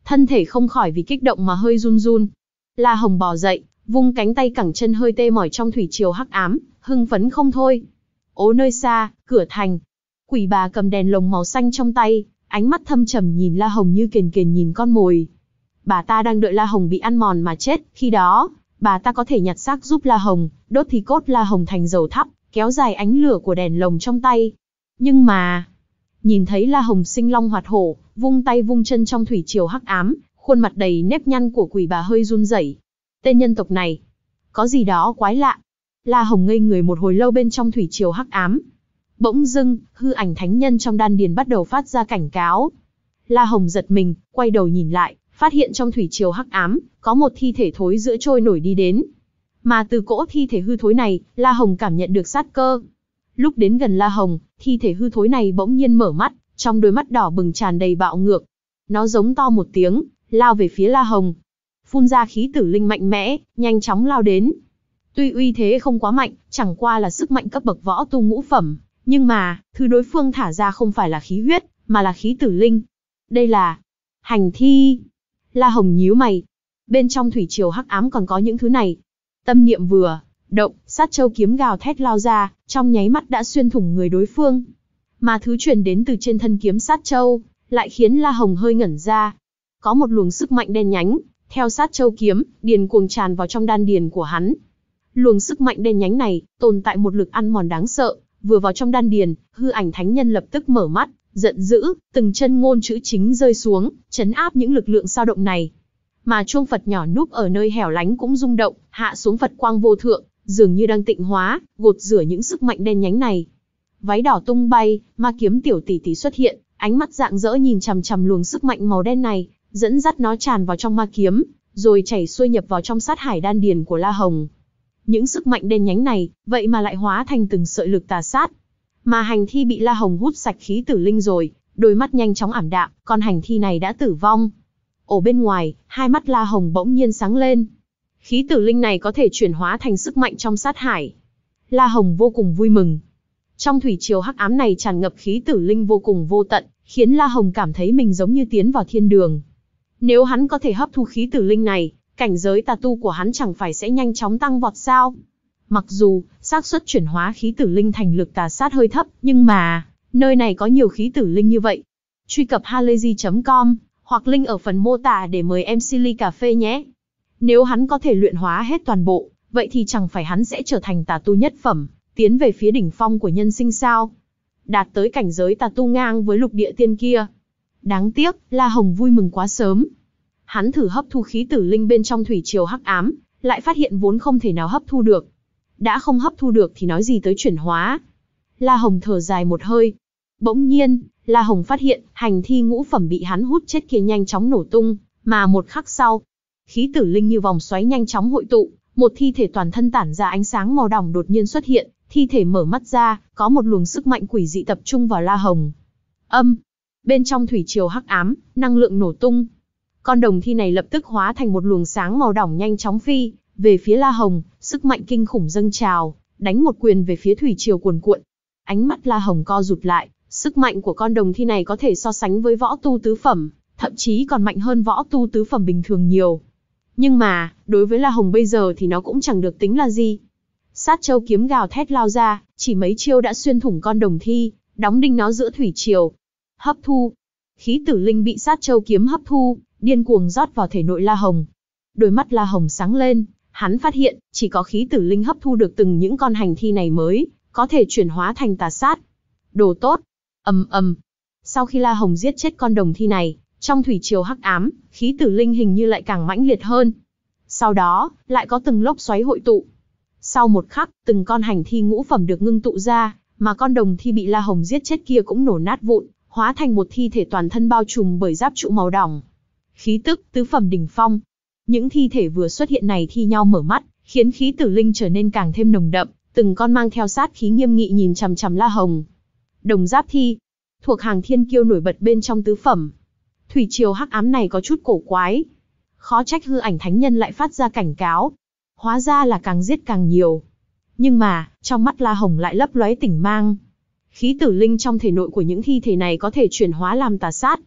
thân thể không khỏi vì kích động mà hơi run run. La Hồng bò dậy, vung cánh tay cẳng chân hơi tê mỏi trong thủy triều hắc ám, hưng phấn không thôi. Ố nơi xa, cửa thành, quỷ bà cầm đèn lồng màu xanh trong tay, ánh mắt thâm trầm nhìn La Hồng như kền kền nhìn con mồi. Bà ta đang đợi La Hồng bị ăn mòn mà chết, khi đó, bà ta có thể nhặt xác giúp La Hồng, đốt thì cốt La Hồng thành dầu thắp, kéo dài ánh lửa của đèn lồng trong tay. Nhưng mà, nhìn thấy La Hồng sinh long hoạt hổ, vung tay vung chân trong thủy triều hắc ám, khuôn mặt đầy nếp nhăn của quỷ bà hơi run rẩy. Tên nhân tộc này, có gì đó quái lạ. La Hồng ngây người một hồi lâu bên trong thủy triều hắc ám. Bỗng dưng, hư ảnh thánh nhân trong đan điền bắt đầu phát ra cảnh cáo. La Hồng giật mình, quay đầu nhìn lại, phát hiện trong thủy triều hắc ám, có một thi thể thối giữa trôi nổi đi đến. Mà từ cỗ thi thể hư thối này, La Hồng cảm nhận được sát cơ. Lúc đến gần La Hồng, thi thể hư thối này bỗng nhiên mở mắt, trong đôi mắt đỏ bừng tràn đầy bạo ngược. Nó giống to một tiếng, lao về phía La Hồng. Phun ra khí tử linh mạnh mẽ, nhanh chóng lao đến. Tuy uy thế không quá mạnh, chẳng qua là sức mạnh cấp bậc võ tu ngũ phẩm, nhưng mà, thứ đối phương thả ra không phải là khí huyết, mà là khí tử linh. Đây là hành thi. La Hồng nhíu mày. Bên trong thủy triều hắc ám còn có những thứ này. Tâm niệm vừa động, sát châu kiếm gào thét lao ra, trong nháy mắt đã xuyên thủng người đối phương. Mà thứ truyền đến từ trên thân kiếm sát châu, lại khiến La Hồng hơi ngẩn ra. Có một luồng sức mạnh đen nhánh, theo sát châu kiếm, điền cuồng tràn vào trong đan điền của hắn. Luồng sức mạnh đen nhánh này, tồn tại một lực ăn mòn đáng sợ, vừa vào trong đan điền, hư ảnh thánh nhân lập tức mở mắt, giận dữ, từng chân ngôn chữ chính rơi xuống, chấn áp những lực lượng dao động này. Mà chuông Phật nhỏ núp ở nơi hẻo lánh cũng rung động, hạ xuống Phật quang vô thượng, dường như đang tịnh hóa, gột rửa những sức mạnh đen nhánh này. Váy đỏ tung bay, ma kiếm tiểu tỷ tỷ xuất hiện, ánh mắt rạng rỡ nhìn chằm chằm luồng sức mạnh màu đen này, dẫn dắt nó tràn vào trong ma kiếm, rồi chảy xuôi nhập vào trong sát hải đan điền của La Hồng. Những sức mạnh đen nhánh này, vậy mà lại hóa thành từng sợi lực tà sát. Mà hành thi bị La Hồng hút sạch khí tử linh rồi, đôi mắt nhanh chóng ảm đạm, con hành thi này đã tử vong. Ở bên ngoài, hai mắt La Hồng bỗng nhiên sáng lên. Khí tử linh này có thể chuyển hóa thành sức mạnh trong sát hải. La Hồng vô cùng vui mừng. Trong thủy triều hắc ám này tràn ngập khí tử linh vô cùng vô tận, khiến La Hồng cảm thấy mình giống như tiến vào thiên đường. Nếu hắn có thể hấp thu khí tử linh này, cảnh giới tà tu của hắn chẳng phải sẽ nhanh chóng tăng vọt sao? Mặc dù, xác suất chuyển hóa khí tử linh thành lực tà sát hơi thấp, nhưng mà, nơi này có nhiều khí tử linh như vậy. Truy cập halayzi chấm com, hoặc link ở phần mô tả để mời em xê ly cà phê nhé. Nếu hắn có thể luyện hóa hết toàn bộ, vậy thì chẳng phải hắn sẽ trở thành tà tu nhất phẩm, tiến về phía đỉnh phong của nhân sinh sao? Đạt tới cảnh giới tà tu ngang với lục địa tiên kia. Đáng tiếc, La Hồng vui mừng quá sớm. Hắn thử hấp thu khí tử linh bên trong thủy triều hắc ám, lại phát hiện vốn không thể nào hấp thu được. Đã không hấp thu được thì nói gì tới chuyển hóa. La Hồng thở dài một hơi. Bỗng nhiên, La Hồng phát hiện, hành thi ngũ phẩm bị hắn hút chết kia nhanh chóng nổ tung, mà một khắc sau, khí tử linh như vòng xoáy nhanh chóng hội tụ, một thi thể toàn thân tản ra ánh sáng màu đồng đột nhiên xuất hiện, thi thể mở mắt ra, có một luồng sức mạnh quỷ dị tập trung vào La Hồng. Âm, bên trong thủy triều hắc ám, năng lượng nổ tung. Con đồng thi này lập tức hóa thành một luồng sáng màu đỏ nhanh chóng phi về phía La Hồng, sức mạnh kinh khủng dâng trào, đánh một quyền về phía thủy triều cuồn cuộn. Ánh mắt La Hồng co rụt lại, sức mạnh của con đồng thi này có thể so sánh với võ tu tứ phẩm, thậm chí còn mạnh hơn võ tu tứ phẩm bình thường nhiều. Nhưng mà, đối với La Hồng bây giờ thì nó cũng chẳng được tính là gì. Sát châu kiếm gào thét lao ra, chỉ mấy chiêu đã xuyên thủng con đồng thi, đóng đinh nó giữa thủy triều. Hấp thu. Khí tử linh bị sát châu kiếm hấp thu, điên cuồng rót vào thể nội La Hồng. Đôi mắt La Hồng sáng lên, hắn phát hiện, chỉ có khí tử linh hấp thu được từng những con hành thi này mới có thể chuyển hóa thành tà sát. Đồ tốt. Ầm ầm. Sau khi La Hồng giết chết con đồng thi này, trong thủy triều hắc ám, khí tử linh hình như lại càng mãnh liệt hơn. Sau đó, lại có từng lốc xoáy hội tụ. Sau một khắc, từng con hành thi ngũ phẩm được ngưng tụ ra, mà con đồng thi bị La Hồng giết chết kia cũng nổ nát vụn, hóa thành một thi thể toàn thân bao trùm bởi giáp trụ màu đỏ. Khí tức tứ phẩm đỉnh phong. Những thi thể vừa xuất hiện này thi nhau mở mắt, khiến khí tử linh trở nên càng thêm nồng đậm, từng con mang theo sát khí nghiêm nghị nhìn chằm chằm La Hồng. Đồng giáp thi, thuộc hàng thiên kiêu nổi bật bên trong tứ phẩm. Thủy triều hắc ám này có chút cổ quái. Khó trách hư ảnh thánh nhân lại phát ra cảnh cáo. Hóa ra là càng giết càng nhiều. Nhưng mà, trong mắt La Hồng lại lấp lóe tỉnh mang. Khí tử linh trong thể nội của những thi thể này có thể chuyển hóa làm tà sát.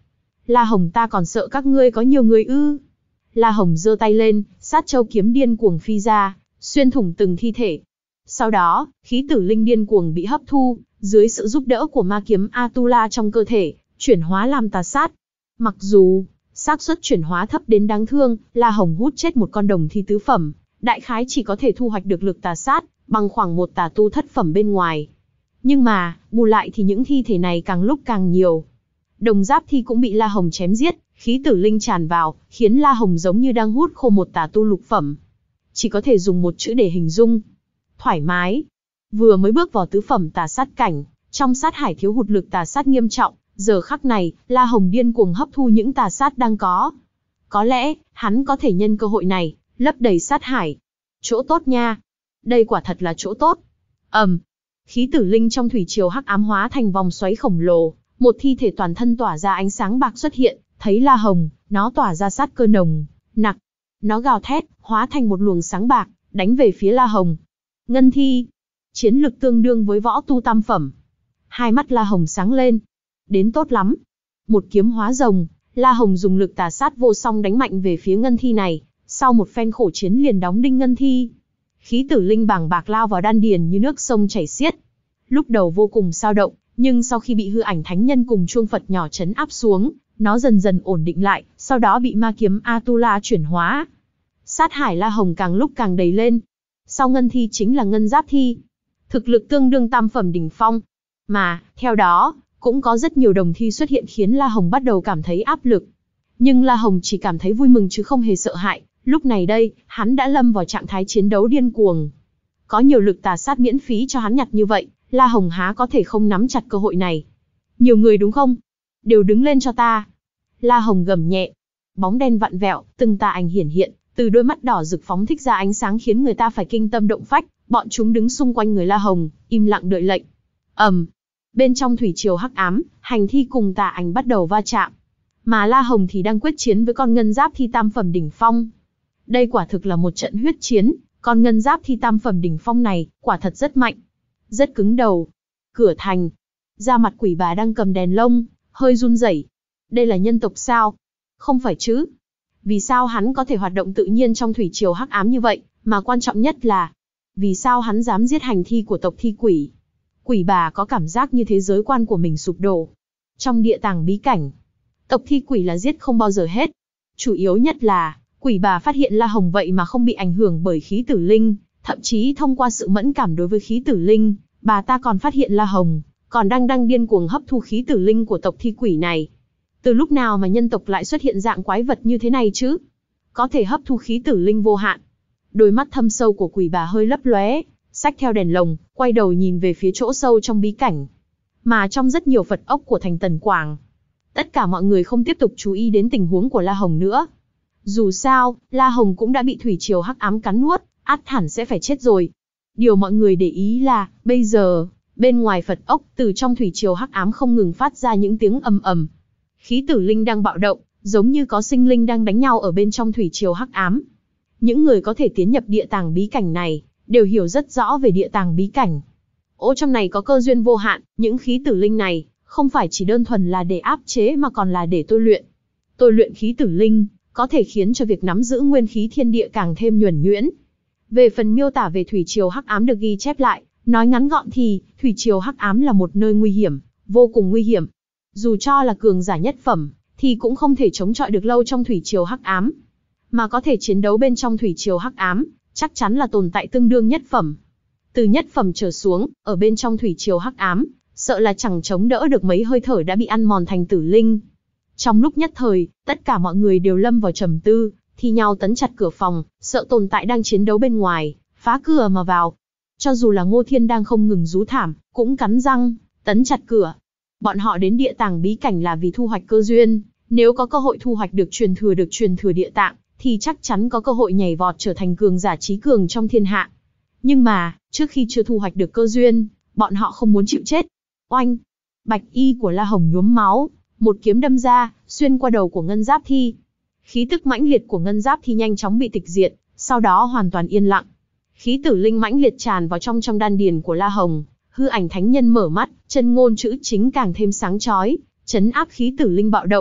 La Hồng ta còn sợ các ngươi có nhiều người ư? La Hồng giơ tay lên, sát châu kiếm điên cuồng phi ra, xuyên thủng từng thi thể. Sau đó, khí tử linh điên cuồng bị hấp thu, dưới sự giúp đỡ của ma kiếm Atula trong cơ thể, chuyển hóa làm tà sát. Mặc dù xác suất chuyển hóa thấp đến đáng thương, La Hồng hút chết một con đồng thi tứ phẩm, đại khái chỉ có thể thu hoạch được lực tà sát, bằng khoảng một tà tu thất phẩm bên ngoài. Nhưng mà, bù lại thì những thi thể này càng lúc càng nhiều. Đồng giáp thi cũng bị La Hồng chém giết, khí tử linh tràn vào, khiến La Hồng giống như đang hút khô một tà tu lục phẩm. Chỉ có thể dùng một chữ để hình dung. Thoải mái. Vừa mới bước vào tứ phẩm tà sát cảnh, trong sát hải thiếu hụt lực tà sát nghiêm trọng, giờ khắc này, La Hồng điên cuồng hấp thu những tà sát đang có. Có lẽ, hắn có thể nhân cơ hội này, lấp đầy sát hải. Chỗ tốt nha. Đây quả thật là chỗ tốt. ầm, um, khí tử linh trong thủy triều hắc ám hóa thành vòng xoáy khổng lồ, một thi thể toàn thân tỏa ra ánh sáng bạc xuất hiện, thấy La Hồng, nó tỏa ra sát cơ nồng nặc. Nó gào thét, hóa thành một luồng sáng bạc, đánh về phía La Hồng. Ngân thi, chiến lực tương đương với võ tu tam phẩm. Hai mắt La Hồng sáng lên. Đến tốt lắm. Một kiếm hóa rồng, La Hồng dùng lực tà sát vô song đánh mạnh về phía ngân thi này, sau một phen khổ chiến liền đóng đinh ngân thi. Khí tử linh bàng bạc lao vào đan điền như nước sông chảy xiết. Lúc đầu vô cùng dao động, nhưng sau khi bị hư ảnh thánh nhân cùng chuông Phật nhỏ trấn áp xuống, nó dần dần ổn định lại, sau đó bị ma kiếm Atula chuyển hóa. Sát hải La Hồng càng lúc càng đầy lên. Sau ngân thi chính là ngân giáp thi. Thực lực tương đương tam phẩm đỉnh phong. Mà, theo đó, cũng có rất nhiều đồng thi xuất hiện khiến La Hồng bắt đầu cảm thấy áp lực. Nhưng La Hồng chỉ cảm thấy vui mừng chứ không hề sợ hãi. Lúc này đây, hắn đã lâm vào trạng thái chiến đấu điên cuồng. Có nhiều lực tà sát miễn phí cho hắn nhặt như vậy, La Hồng há có thể không nắm chặt cơ hội này. Nhiều người đúng không? Đều đứng lên cho ta. La Hồng gầm nhẹ. Bóng đen vặn vẹo, từng tà ảnh hiển hiện, từ đôi mắt đỏ rực phóng thích ra ánh sáng khiến người ta phải kinh tâm động phách. Bọn chúng đứng xung quanh người La Hồng, im lặng đợi lệnh. ầm, um, bên trong thủy triều hắc ám, hành thi cùng tà ảnh bắt đầu va chạm. Mà La Hồng thì đang quyết chiến với con ngân giáp thi tam phẩm đỉnh phong. Đây quả thực là một trận huyết chiến, con ngân giáp thi tam phẩm đỉnh phong này, quả thật rất mạnh. Rất cứng đầu. Cửa thành. Da mặt quỷ bà đang cầm đèn lông, hơi run rẩy. Đây là nhân tộc sao? Không phải chứ. Vì sao hắn có thể hoạt động tự nhiên trong thủy triều hắc ám như vậy, mà quan trọng nhất là, vì sao hắn dám giết hành thi của tộc thi quỷ? Quỷ bà có cảm giác như thế giới quan của mình sụp đổ. Trong địa tàng bí cảnh, tộc thi quỷ là giết không bao giờ hết. Chủ yếu nhất là, quỷ bà phát hiện La Hồng vậy mà không bị ảnh hưởng bởi khí tử linh, thậm chí thông qua sự mẫn cảm đối với khí tử linh, bà ta còn phát hiện La Hồng còn đang đang điên cuồng hấp thu khí tử linh của tộc thi quỷ này. Từ lúc nào mà nhân tộc lại xuất hiện dạng quái vật như thế này chứ? Có thể hấp thu khí tử linh vô hạn. Đôi mắt thâm sâu của quỷ bà hơi lấp lóe, xách theo đèn lồng, quay đầu nhìn về phía chỗ sâu trong bí cảnh. Mà trong rất nhiều Phật ốc của thành Tần Quảng, tất cả mọi người không tiếp tục chú ý đến tình huống của La Hồng nữa. Dù sao, La Hồng cũng đã bị thủy triều hắc ám cắn nuốt, ắt hẳn sẽ phải chết rồi. Điều mọi người để ý là, bây giờ, bên ngoài Phật ốc, từ trong thủy triều hắc ám không ngừng phát ra những tiếng ầm ầm. Khí tử linh đang bạo động, giống như có sinh linh đang đánh nhau ở bên trong thủy triều hắc ám. Những người có thể tiến nhập địa tàng bí cảnh này, đều hiểu rất rõ về địa tàng bí cảnh. Ô trong này có cơ duyên vô hạn, những khí tử linh này, không phải chỉ đơn thuần là để áp chế mà còn là để tôi luyện. Tôi luyện khí tử linh, có thể khiến cho việc nắm giữ nguyên khí thiên địa càng thêm nhuần nhuyễn. Về phần miêu tả về thủy triều hắc ám được ghi chép lại, nói ngắn gọn thì, thủy triều hắc ám là một nơi nguy hiểm, vô cùng nguy hiểm. Dù cho là cường giả nhất phẩm, thì cũng không thể chống chọi được lâu trong thủy triều hắc ám. Mà có thể chiến đấu bên trong thủy triều hắc ám, chắc chắn là tồn tại tương đương nhất phẩm. Từ nhất phẩm trở xuống, ở bên trong thủy triều hắc ám, sợ là chẳng chống đỡ được mấy hơi thở đã bị ăn mòn thành tử linh. Trong lúc nhất thời, tất cả mọi người đều lâm vào trầm tư, thì nhau tấn chặt cửa phòng, sợ tồn tại đang chiến đấu bên ngoài, phá cửa mà vào. Cho dù là Ngô Thiên đang không ngừng rú thảm, cũng cắn răng, tấn chặt cửa. Bọn họ đến địa tàng bí cảnh là vì thu hoạch cơ duyên, nếu có cơ hội thu hoạch được truyền thừa được truyền thừa địa tạng, thì chắc chắn có cơ hội nhảy vọt trở thành cường giả trí cường trong thiên hạ. Nhưng mà, trước khi chưa thu hoạch được cơ duyên, bọn họ không muốn chịu chết. Oanh! Bạch y của La Hồng nhuốm máu, một kiếm đâm ra, xuyên qua đầu của ngân giáp thi. Khí tức mãnh liệt của ngân giáp thi nhanh chóng bị tịch diệt, sau đó hoàn toàn yên lặng. Khí tử linh mãnh liệt tràn vào trong trong đan điền của La Hồng, hư ảnh thánh nhân mở mắt, chân ngôn chữ chính càng thêm sáng chói, trấn áp khí tử linh bạo động.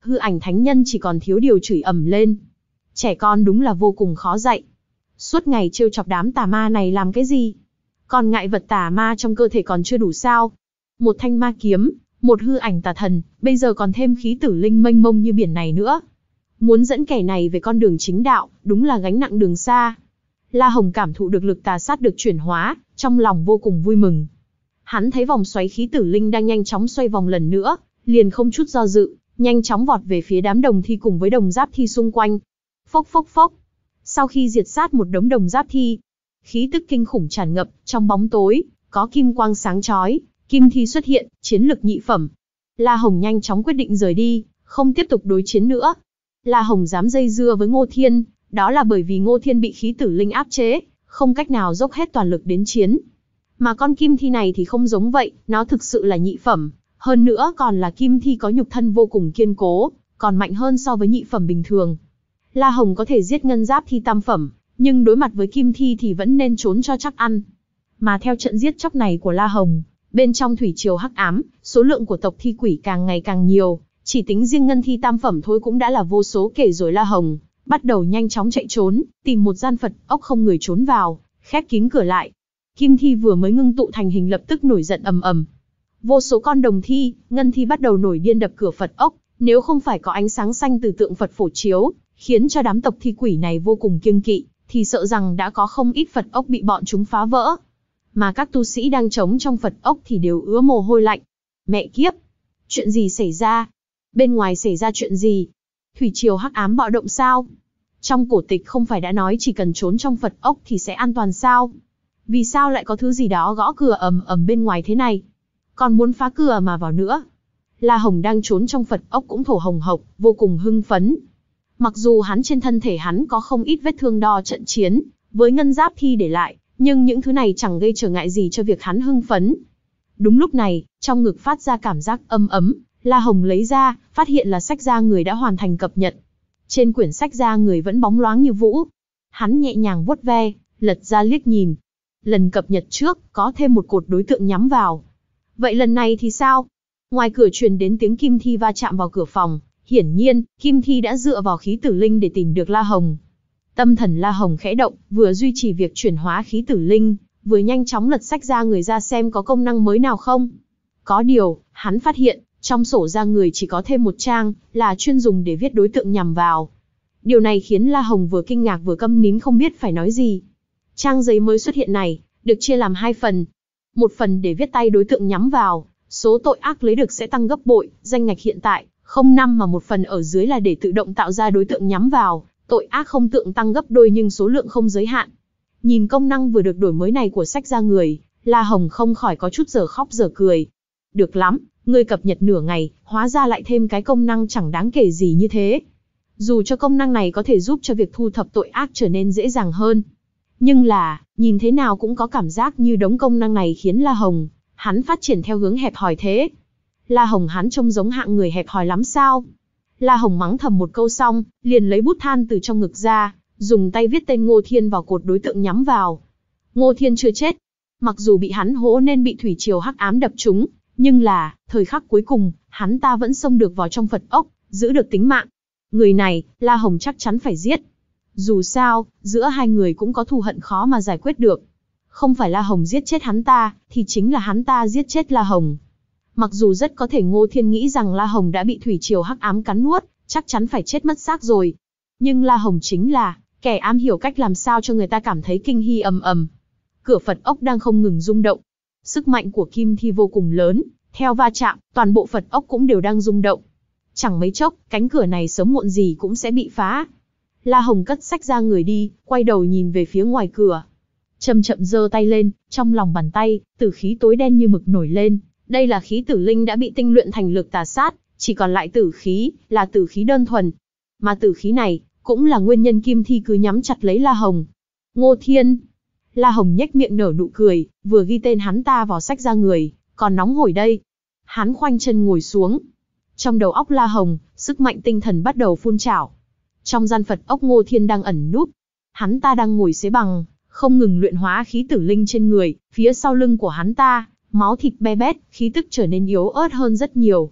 Hư ảnh thánh nhân chỉ còn thiếu điều chửi ầm lên. Trẻ con đúng là vô cùng khó dạy. Suốt ngày trêu chọc đám tà ma này làm cái gì? Còn ngại vật tà ma trong cơ thể còn chưa đủ sao? Một thanh ma kiếm, một hư ảnh tà thần, bây giờ còn thêm khí tử linh mênh mông như biển này nữa. Muốn dẫn kẻ này về con đường chính đạo, đúng là gánh nặng đường xa. La Hồng cảm thụ được lực tà sát được chuyển hóa, trong lòng vô cùng vui mừng. Hắn thấy vòng xoáy khí tử linh đang nhanh chóng xoay vòng lần nữa, liền không chút do dự, nhanh chóng vọt về phía đám đồng thi cùng với đồng giáp thi xung quanh. Phốc phốc phốc. Sau khi diệt sát một đống đồng giáp thi, khí tức kinh khủng tràn ngập, trong bóng tối, có kim quang sáng chói, kim thi xuất hiện, chiến lực nhị phẩm. La Hồng nhanh chóng quyết định rời đi, không tiếp tục đối chiến nữa. La Hồng dám dây dưa với Ngô Thiên, đó là bởi vì Ngô Thiên bị khí tử linh áp chế, không cách nào dốc hết toàn lực đến chiến. Mà con kim thi này thì không giống vậy, nó thực sự là nhị phẩm, hơn nữa còn là kim thi có nhục thân vô cùng kiên cố, còn mạnh hơn so với nhị phẩm bình thường. La Hồng có thể giết ngân giáp thi tam phẩm, nhưng đối mặt với kim thi thì vẫn nên trốn cho chắc ăn. Mà theo trận giết chóc này của La Hồng, bên trong thủy triều hắc ám, số lượng của tộc thi quỷ càng ngày càng nhiều, chỉ tính riêng ngân thi tam phẩm thôi cũng đã là vô số kể rồi. La Hồng bắt đầu nhanh chóng chạy trốn, tìm một gian Phật ốc không người trốn vào, khép kín cửa lại. Kim thi vừa mới ngưng tụ thành hình lập tức nổi giận ầm ầm. Vô số con đồng thi, ngân thi bắt đầu nổi điên đập cửa Phật ốc, nếu không phải có ánh sáng xanh từ tượng Phật phổ chiếu, khiến cho đám tộc thi quỷ này vô cùng kiêng kỵ, thì sợ rằng đã có không ít Phật ốc bị bọn chúng phá vỡ. Mà các tu sĩ đang trống trong Phật ốc thì đều ứa mồ hôi lạnh. Mẹ kiếp! Chuyện gì xảy ra? Bên ngoài xảy ra chuyện gì? Thủy triều hắc ám bạo động sao? Trong cổ tịch không phải đã nói chỉ cần trốn trong Phật ốc thì sẽ an toàn sao? Vì sao lại có thứ gì đó gõ cửa ầm ầm bên ngoài thế này? Còn muốn phá cửa mà vào nữa? La Hồng đang trốn trong Phật ốc cũng thổ hồng hộc, vô cùng hưng phấn. Mặc dù hắn trên thân thể hắn có không ít vết thương đo trận chiến với ngân giáp thi để lại, nhưng những thứ này chẳng gây trở ngại gì cho việc hắn hưng phấn. Đúng lúc này, trong ngực phát ra cảm giác âm ấm, La Hồng lấy ra, phát hiện là sách da người đã hoàn thành cập nhật. Trên quyển sách da người vẫn bóng loáng như vũ. Hắn nhẹ nhàng vuốt ve, lật ra liếc nhìn. Lần cập nhật trước, có thêm một cột đối tượng nhắm vào. Vậy lần này thì sao? Ngoài cửa truyền đến tiếng kim thi va chạm vào cửa phòng. Hiển nhiên, kim thi đã dựa vào khí tử linh để tìm được La Hồng. Tâm thần La Hồng khẽ động, vừa duy trì việc chuyển hóa khí tử linh, vừa nhanh chóng lật sách da người ra xem có công năng mới nào không. Có điều, hắn phát hiện, trong sổ da người chỉ có thêm một trang, là chuyên dùng để viết đối tượng nhằm vào. Điều này khiến La Hồng vừa kinh ngạc vừa câm nín không biết phải nói gì. Trang giấy mới xuất hiện này, được chia làm hai phần. Một phần để viết tay đối tượng nhắm vào, số tội ác lấy được sẽ tăng gấp bội, danh ngạch hiện tại, không năm mà một phần ở dưới là để tự động tạo ra đối tượng nhắm vào, tội ác không tượng tăng gấp đôi nhưng số lượng không giới hạn. Nhìn công năng vừa được đổi mới này của sách da người, La Hồng không khỏi có chút giờ khóc giờ cười. Được lắm, ngươi cập nhật nửa ngày, hóa ra lại thêm cái công năng chẳng đáng kể gì như thế. Dù cho công năng này có thể giúp cho việc thu thập tội ác trở nên dễ dàng hơn. Nhưng là, nhìn thế nào cũng có cảm giác như đống công năng này khiến La Hồng, hắn phát triển theo hướng hẹp hòi thế. La Hồng hắn trông giống hạng người hẹp hòi lắm sao? La Hồng mắng thầm một câu xong, liền lấy bút than từ trong ngực ra, dùng tay viết tên Ngô Thiên vào cột đối tượng nhắm vào. Ngô Thiên chưa chết. Mặc dù bị hắn hố nên bị thủy triều hắc ám đập trúng, nhưng là, thời khắc cuối cùng, hắn ta vẫn xông được vào trong Phật ốc, giữ được tính mạng. Người này, La Hồng chắc chắn phải giết. Dù sao, giữa hai người cũng có thù hận khó mà giải quyết được. Không phải La Hồng giết chết hắn ta, thì chính là hắn ta giết chết La Hồng. Mặc dù rất có thể Ngô Thiên nghĩ rằng La Hồng đã bị thủy triều hắc ám cắn nuốt, chắc chắn phải chết mất xác rồi. Nhưng La Hồng chính là kẻ am hiểu cách làm sao cho người ta cảm thấy kinh hy ầm ầm. Cửa Phật ốc đang không ngừng rung động. Sức mạnh của kim thi vô cùng lớn, theo va chạm, toàn bộ Phật ốc cũng đều đang rung động. Chẳng mấy chốc, cánh cửa này sớm muộn gì cũng sẽ bị phá. La Hồng cất sách ra người đi, quay đầu nhìn về phía ngoài cửa. Chậm chậm giơ tay lên, trong lòng bàn tay, tử khí tối đen như mực nổi lên. Đây là khí tử linh đã bị tinh luyện thành lực tà sát, chỉ còn lại tử khí, là tử khí đơn thuần. Mà tử khí này, cũng là nguyên nhân kim thi cứ nhắm chặt lấy La Hồng. Ngô Thiên. La Hồng nhếch miệng nở nụ cười, vừa ghi tên hắn ta vào sách ra người, còn nóng hổi đây. Hắn khoanh chân ngồi xuống. Trong đầu óc La Hồng, sức mạnh tinh thần bắt đầu phun trào. Trong gian Phật ốc Ngô Thiên đang ẩn núp. Hắn ta đang ngồi xế bằng, không ngừng luyện hóa khí tử linh trên người, phía sau lưng của hắn ta, máu thịt be bét, khí tức trở nên yếu ớt hơn rất nhiều.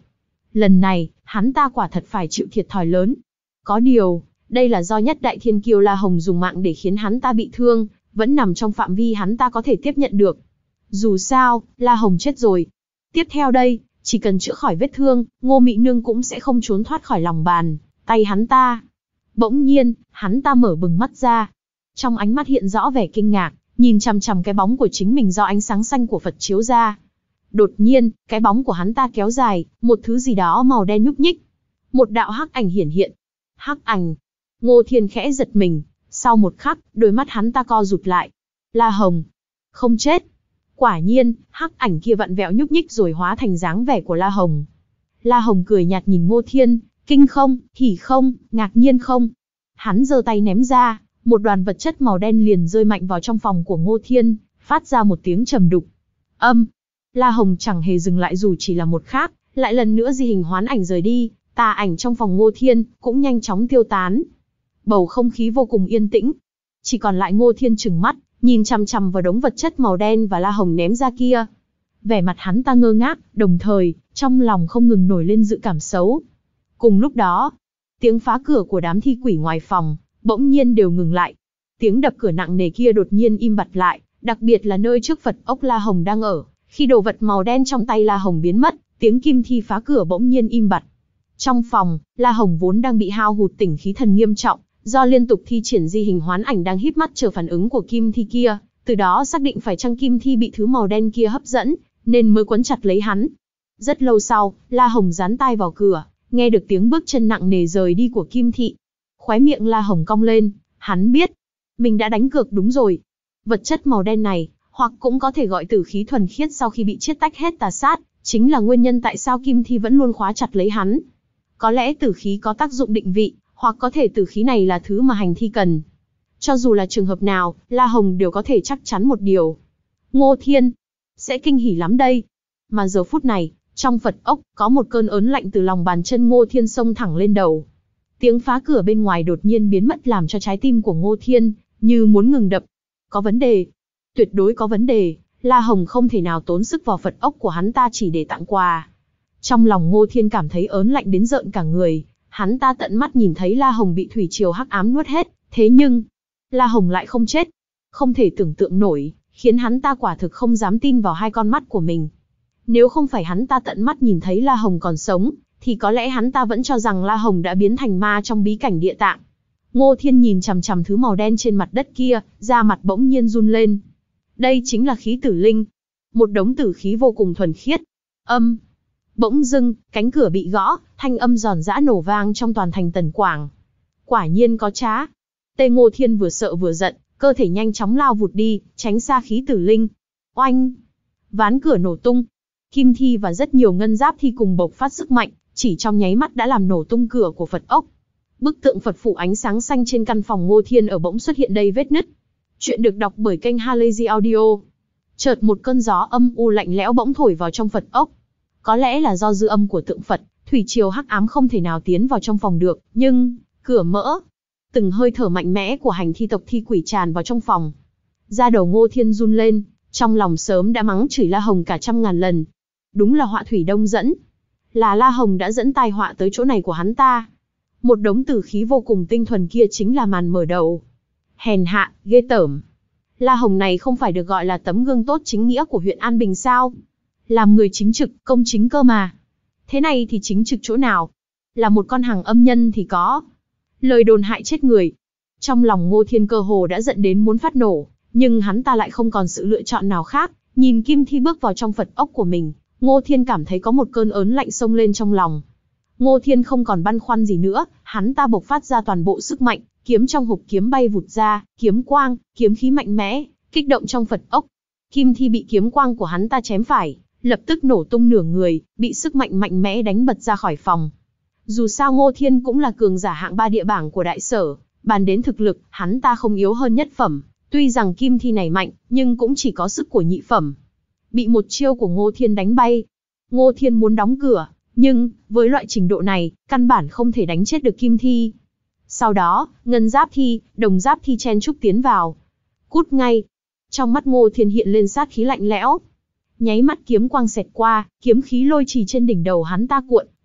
Lần này, hắn ta quả thật phải chịu thiệt thòi lớn. Có điều, đây là do nhất đại thiên kiêu La Hồng dùng mạng để khiến hắn ta bị thương, vẫn nằm trong phạm vi hắn ta có thể tiếp nhận được. Dù sao, La Hồng chết rồi. Tiếp theo đây, chỉ cần chữa khỏi vết thương, Ngô Mị Nương cũng sẽ không trốn thoát khỏi lòng bàn tay hắn ta. Bỗng nhiên, hắn ta mở bừng mắt ra. Trong ánh mắt hiện rõ vẻ kinh ngạc, nhìn chằm chằm cái bóng của chính mình do ánh sáng xanh của Phật chiếu ra. Đột nhiên, cái bóng của hắn ta kéo dài, một thứ gì đó màu đen nhúc nhích. Một đạo hắc ảnh hiển hiện. Hắc ảnh. Ngô Thiên khẽ giật mình, sau một khắc, đôi mắt hắn ta co rụt lại. La Hồng. Không chết. Quả nhiên, hắc ảnh kia vặn vẹo nhúc nhích rồi hóa thành dáng vẻ của La Hồng. La Hồng cười nhạt nhìn Ngô Thiên, kinh không, hỉ không, ngạc nhiên không. Hắn giơ tay ném ra, một đoàn vật chất màu đen liền rơi mạnh vào trong phòng của Ngô Thiên, phát ra một tiếng trầm đục. Âm. La Hồng chẳng hề dừng lại dù chỉ là một khắc, lại lần nữa di hình hoán ảnh rời đi, tà ảnh trong phòng Ngô Thiên cũng nhanh chóng tiêu tán. Bầu không khí vô cùng yên tĩnh. Chỉ còn lại Ngô Thiên trừng mắt, nhìn chằm chằm vào đống vật chất màu đen và La Hồng ném ra kia. Vẻ mặt hắn ta ngơ ngác, đồng thời, trong lòng không ngừng nổi lên dự cảm xấu. Cùng lúc đó, tiếng phá cửa của đám thi quỷ ngoài phòng, bỗng nhiên đều ngừng lại. Tiếng đập cửa nặng nề kia đột nhiên im bặt lại, đặc biệt là nơi trước Phật ốc La Hồng đang ở. Khi đồ vật màu đen trong tay La Hồng biến mất, tiếng kim thi phá cửa bỗng nhiên im bặt. Trong phòng, La Hồng vốn đang bị hao hụt tỉnh khí thần nghiêm trọng, do liên tục thi triển di hình hoán ảnh đang híp mắt chờ phản ứng của kim thi kia, từ đó xác định phải chăng kim thi bị thứ màu đen kia hấp dẫn, nên mới quấn chặt lấy hắn. Rất lâu sau, La Hồng dán tai vào cửa, nghe được tiếng bước chân nặng nề rời đi của kim thị. Khóe miệng La Hồng cong lên, hắn biết, mình đã đánh cược đúng rồi. Vật chất màu đen này, hoặc cũng có thể gọi tử khí thuần khiết sau khi bị chiết tách hết tà sát, chính là nguyên nhân tại sao kim thi vẫn luôn khóa chặt lấy hắn. Có lẽ tử khí có tác dụng định vị, hoặc có thể tử khí này là thứ mà hành thi cần. Cho dù là trường hợp nào, La Hồng đều có thể chắc chắn một điều. Ngô Thiên sẽ kinh hỉ lắm đây. Mà giờ phút này, trong Phật ốc, có một cơn ớn lạnh từ lòng bàn chân Ngô Thiên xông thẳng lên đầu. Tiếng phá cửa bên ngoài đột nhiên biến mất làm cho trái tim của Ngô Thiên như muốn ngừng đập. Có vấn đề. Tuyệt đối có vấn đề. La Hồng không thể nào tốn sức vào Phật ốc của hắn ta chỉ để tặng quà. Trong lòng Ngô Thiên cảm thấy ớn lạnh đến rợn cả người. Hắn ta tận mắt nhìn thấy La Hồng bị thủy triều hắc ám nuốt hết. Thế nhưng, La Hồng lại không chết. Không thể tưởng tượng nổi, khiến hắn ta quả thực không dám tin vào hai con mắt của mình. Nếu không phải hắn ta tận mắt nhìn thấy La Hồng còn sống, thì có lẽ hắn ta vẫn cho rằng La Hồng đã biến thành ma trong bí cảnh địa tạng. Ngô Thiên nhìn chằm chằm thứ màu đen trên mặt đất kia, da mặt bỗng nhiên run lên. Đây chính là khí tử linh. Một đống tử khí vô cùng thuần khiết. Âm. Bỗng dưng, cánh cửa bị gõ, thanh âm giòn giã nổ vang trong toàn thành Tần Quảng. Quả nhiên có trá. Tê Ngô Thiên vừa sợ vừa giận, cơ thể nhanh chóng lao vụt đi, tránh xa khí tử linh. Oanh! Ván cửa nổ tung. Kim thi và rất nhiều ngân giáp thi cùng bộc phát sức mạnh, chỉ trong nháy mắt đã làm nổ tung cửa của Phật ốc. Bức tượng Phật phủ ánh sáng xanh trên căn phòng Ngô Thiên ở bỗng xuất hiện đầy vết nứt. Chuyện được đọc bởi kênh Halazy Audio. Chợt một cơn gió âm u lạnh lẽo bỗng thổi vào trong Phật ốc. Có lẽ là do dư âm của tượng Phật, thủy triều hắc ám không thể nào tiến vào trong phòng được, nhưng cửa mở. Từng hơi thở mạnh mẽ của hành thi tộc thi quỷ tràn vào trong phòng. Da đầu Ngô Thiên run lên, trong lòng sớm đã mắng chửi La Hồng cả trăm ngàn lần. Đúng là họa thủy đông dẫn. Là La Hồng đã dẫn tai họa tới chỗ này của hắn ta. Một đống tử khí vô cùng tinh thuần kia chính là màn mở đầu. Hèn hạ, ghê tởm. La Hồng này không phải được gọi là tấm gương tốt chính nghĩa của huyện An Bình sao? Làm người chính trực, công chính cơ mà. Thế này thì chính trực chỗ nào? Là một con hàng âm nhân thì có. Lời đồn hại chết người. Trong lòng Ngô Thiên cơ hồ đã giận đến muốn phát nổ, nhưng hắn ta lại không còn sự lựa chọn nào khác. Nhìn Kim Thi bước vào trong Phật ốc của mình, Ngô Thiên cảm thấy có một cơn ớn lạnh xông lên trong lòng. Ngô Thiên không còn băn khoăn gì nữa, hắn ta bộc phát ra toàn bộ sức mạnh, kiếm trong hộp kiếm bay vụt ra, kiếm quang, kiếm khí mạnh mẽ, kích động trong Phật ốc. Kim Thi bị kiếm quang của hắn ta chém phải, lập tức nổ tung nửa người, bị sức mạnh mạnh mẽ đánh bật ra khỏi phòng. Dù sao Ngô Thiên cũng là cường giả hạng ba địa bảng của đại sở, bàn đến thực lực, hắn ta không yếu hơn nhất phẩm. Tuy rằng Kim Thi này mạnh, nhưng cũng chỉ có sức của nhị phẩm. Bị một chiêu của Ngô Thiên đánh bay. Ngô Thiên muốn đóng cửa, nhưng, với loại trình độ này, căn bản không thể đánh chết được Kim Thi. Sau đó, ngân giáp thi, đồng giáp thi chen chúc tiến vào. Cút ngay. Trong mắt Ngô Thiên hiện lên sát khí lạnh lẽo. Nháy mắt kiếm quang xẹt qua, kiếm khí lôi trì trên đỉnh đầu hắn ta cuộn,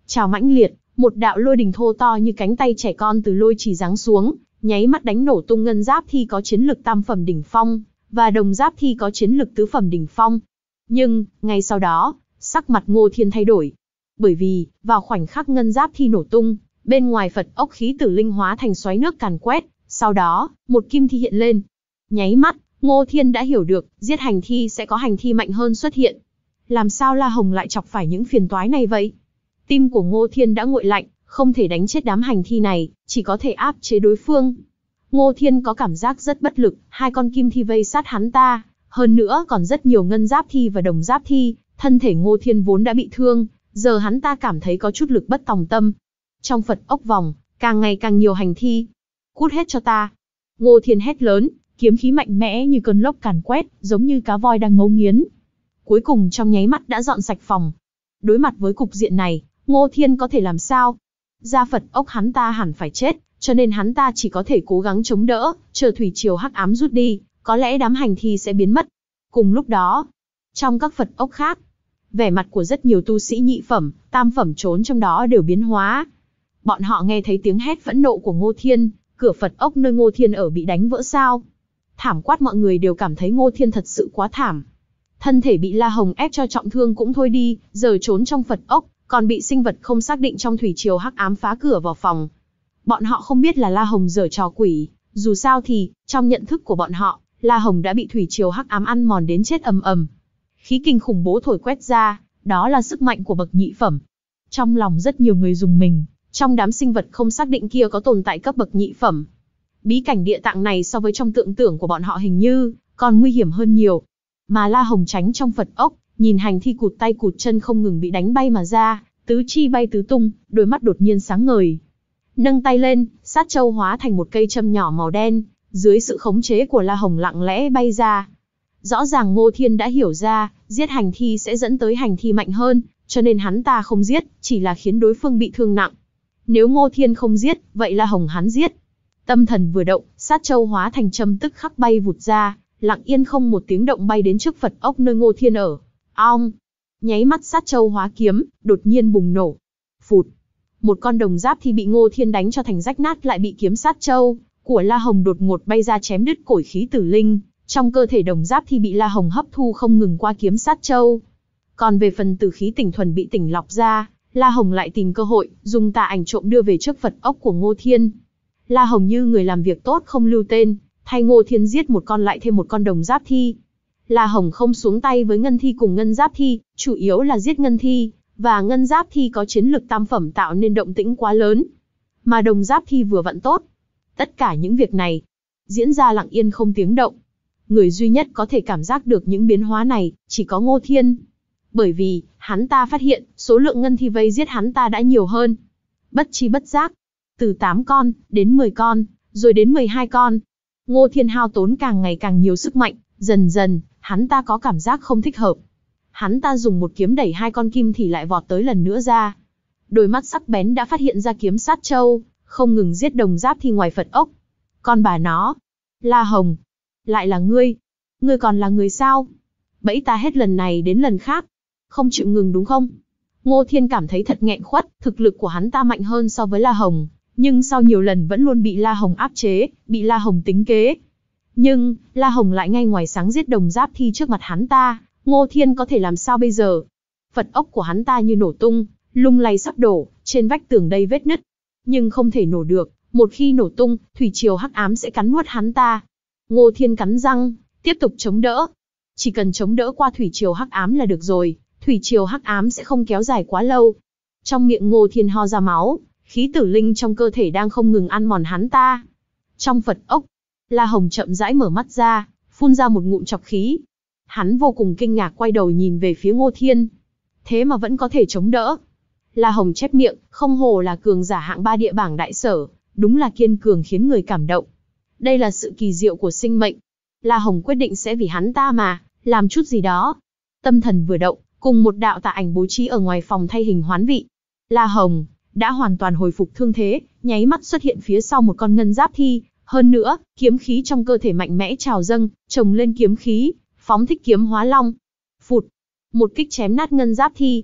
Trào mãnh liệt, một đạo lôi đình thô to như cánh tay trẻ con từ lôi chỉ giáng xuống, nháy mắt đánh nổ tung ngân giáp thi có chiến lực tam phẩm đỉnh phong, và đồng giáp thi có chiến lực tứ phẩm đỉnh phong. Nhưng, ngay sau đó, sắc mặt Ngô Thiên thay đổi. Bởi vì, vào khoảnh khắc ngân giáp thi nổ tung, bên ngoài Phật ốc khí tử linh hóa thành xoáy nước càn quét, sau đó, một kim thi hiện lên. Nháy mắt, Ngô Thiên đã hiểu được, giết hành thi sẽ có hành thi mạnh hơn xuất hiện. Làm sao La Hồng lại chọc phải những phiền toái này vậy? Tim của Ngô Thiên đã nguội lạnh, không thể đánh chết đám hành thi này, chỉ có thể áp chế đối phương. Ngô Thiên có cảm giác rất bất lực, hai con kim thi vây sát hắn ta, hơn nữa còn rất nhiều ngân giáp thi và đồng giáp thi, thân thể Ngô Thiên vốn đã bị thương, giờ hắn ta cảm thấy có chút lực bất tòng tâm. Trong Phật ốc vòng, càng ngày càng nhiều hành thi. Cút hết cho ta. Ngô Thiên hét lớn, kiếm khí mạnh mẽ như cơn lốc càn quét, giống như cá voi đang ngấu nghiến. Cuối cùng trong nháy mắt đã dọn sạch phòng. Đối mặt với cục diện này, Ngô Thiên có thể làm sao? Ra Phật ốc hắn ta hẳn phải chết, cho nên hắn ta chỉ có thể cố gắng chống đỡ, chờ thủy triều hắc ám rút đi, có lẽ đám hành thi sẽ biến mất. Cùng lúc đó, trong các Phật ốc khác, vẻ mặt của rất nhiều tu sĩ nhị phẩm, tam phẩm trốn trong đó đều biến hóa. Bọn họ nghe thấy tiếng hét phẫn nộ của Ngô Thiên, cửa Phật ốc nơi Ngô Thiên ở bị đánh vỡ sao. Thảm quát, mọi người đều cảm thấy Ngô Thiên thật sự quá thảm. Thân thể bị La Hồng ép cho trọng thương cũng thôi đi, giờ trốn trong Phật ốc, còn bị sinh vật không xác định trong thủy triều hắc ám phá cửa vào phòng. Bọn họ không biết là La Hồng giở trò quỷ, dù sao thì, trong nhận thức của bọn họ, La Hồng đã bị thủy triều hắc ám ăn mòn đến chết ầm ầm. Khí kinh khủng bố thổi quét ra, đó là sức mạnh của bậc nhị phẩm. Trong lòng rất nhiều người rùng mình, trong đám sinh vật không xác định kia có tồn tại cấp bậc nhị phẩm. Bí cảnh địa tạng này so với trong tưởng tượng của bọn họ hình như còn nguy hiểm hơn nhiều. Mà La Hồng tránh trong Phật ốc, nhìn hành thi cụt tay cụt chân không ngừng bị đánh bay mà ra, tứ chi bay tứ tung, đôi mắt đột nhiên sáng ngời. Nâng tay lên, sát châu hóa thành một cây châm nhỏ màu đen, dưới sự khống chế của La Hồng lặng lẽ bay ra. Rõ ràng Ngô Thiên đã hiểu ra, giết hành thi sẽ dẫn tới hành thi mạnh hơn, cho nên hắn ta không giết, chỉ là khiến đối phương bị thương nặng. Nếu Ngô Thiên không giết, vậy La Hồng hắn giết. Tâm thần vừa động, sát châu hóa thành châm tức khắc bay vụt ra, lặng yên không một tiếng động bay đến trước Phật ốc nơi Ngô Thiên ở. Ong! Nháy mắt sát châu hóa kiếm, đột nhiên bùng nổ. Phụt! Một con đồng giáp thi bị Ngô Thiên đánh cho thành rách nát lại bị kiếm sát châu của La Hồng đột ngột bay ra chém đứt cổi khí tử linh. Trong cơ thể đồng giáp thi bị La Hồng hấp thu không ngừng qua kiếm sát châu. Còn về phần tử khí tỉnh thuần bị tỉnh lọc ra, La Hồng lại tìm cơ hội, dùng tà ảnh trộm đưa về trước Phật ốc của Ngô Thiên. La Hồng như người làm việc tốt không lưu tên, thay Ngô Thiên giết một con lại thêm một con đồng giáp thi. La Hồng không xuống tay với ngân thi cùng ngân giáp thi, chủ yếu là giết ngân thi, và ngân giáp thi có chiến lực tam phẩm tạo nên động tĩnh quá lớn. Mà đồng giáp thi vừa vặn tốt. Tất cả những việc này diễn ra lặng yên không tiếng động. Người duy nhất có thể cảm giác được những biến hóa này, chỉ có Ngô Thiên. Bởi vì, hắn ta phát hiện, số lượng ngân thi vây giết hắn ta đã nhiều hơn. Bất chi bất giác, từ tám con, đến mười con, rồi đến mười hai con. Ngô Thiên hao tốn càng ngày càng nhiều sức mạnh, dần dần, hắn ta có cảm giác không thích hợp. Hắn ta dùng một kiếm đẩy hai con kim thì lại vọt tới lần nữa ra. Đôi mắt sắc bén đã phát hiện ra kiếm sát châu, không ngừng giết đồng giáp thi ngoài Phật ốc. Con bà nó, La Hồng, lại là ngươi, ngươi còn là người sao? Bẫy ta hết lần này đến lần khác, không chịu ngừng đúng không? Ngô Thiên cảm thấy thật nghẹn khuất, thực lực của hắn ta mạnh hơn so với La Hồng, nhưng sau nhiều lần vẫn luôn bị La Hồng áp chế, bị La Hồng tính kế. Nhưng, La Hồng lại ngay ngoài sáng giết đồng giáp thi trước mặt hắn ta, Ngô Thiên có thể làm sao bây giờ? Phật ốc của hắn ta như nổ tung, lung lay sắp đổ, trên vách tường đầy vết nứt. Nhưng không thể nổ được, một khi nổ tung, thủy triều hắc ám sẽ cắn nuốt hắn ta. Ngô Thiên cắn răng, tiếp tục chống đỡ. Chỉ cần chống đỡ qua thủy triều hắc ám là được rồi, thủy triều hắc ám sẽ không kéo dài quá lâu. Trong miệng Ngô Thiên ho ra máu, khí tử linh trong cơ thể đang không ngừng ăn mòn hắn ta. Trong Phật ốc, La Hồng chậm rãi mở mắt ra, phun ra một ngụm trọc khí. Hắn vô cùng kinh ngạc quay đầu nhìn về phía Ngô Thiên. Thế mà vẫn có thể chống đỡ. La Hồng chép miệng, không hổ là cường giả hạng ba địa bảng đại sở, đúng là kiên cường khiến người cảm động. Đây là sự kỳ diệu của sinh mệnh. La Hồng quyết định sẽ vì hắn ta mà, làm chút gì đó. Tâm thần vừa động, cùng một đạo tà ảnh bố trí ở ngoài phòng thay hình hoán vị. La Hồng đã hoàn toàn hồi phục thương thế, nháy mắt xuất hiện phía sau một con ngân giáp thi. Hơn nữa, kiếm khí trong cơ thể mạnh mẽ trào dâng, chồng lên kiếm khí, phóng thích kiếm hóa long. Phụt, một kích chém nát ngân giáp thi.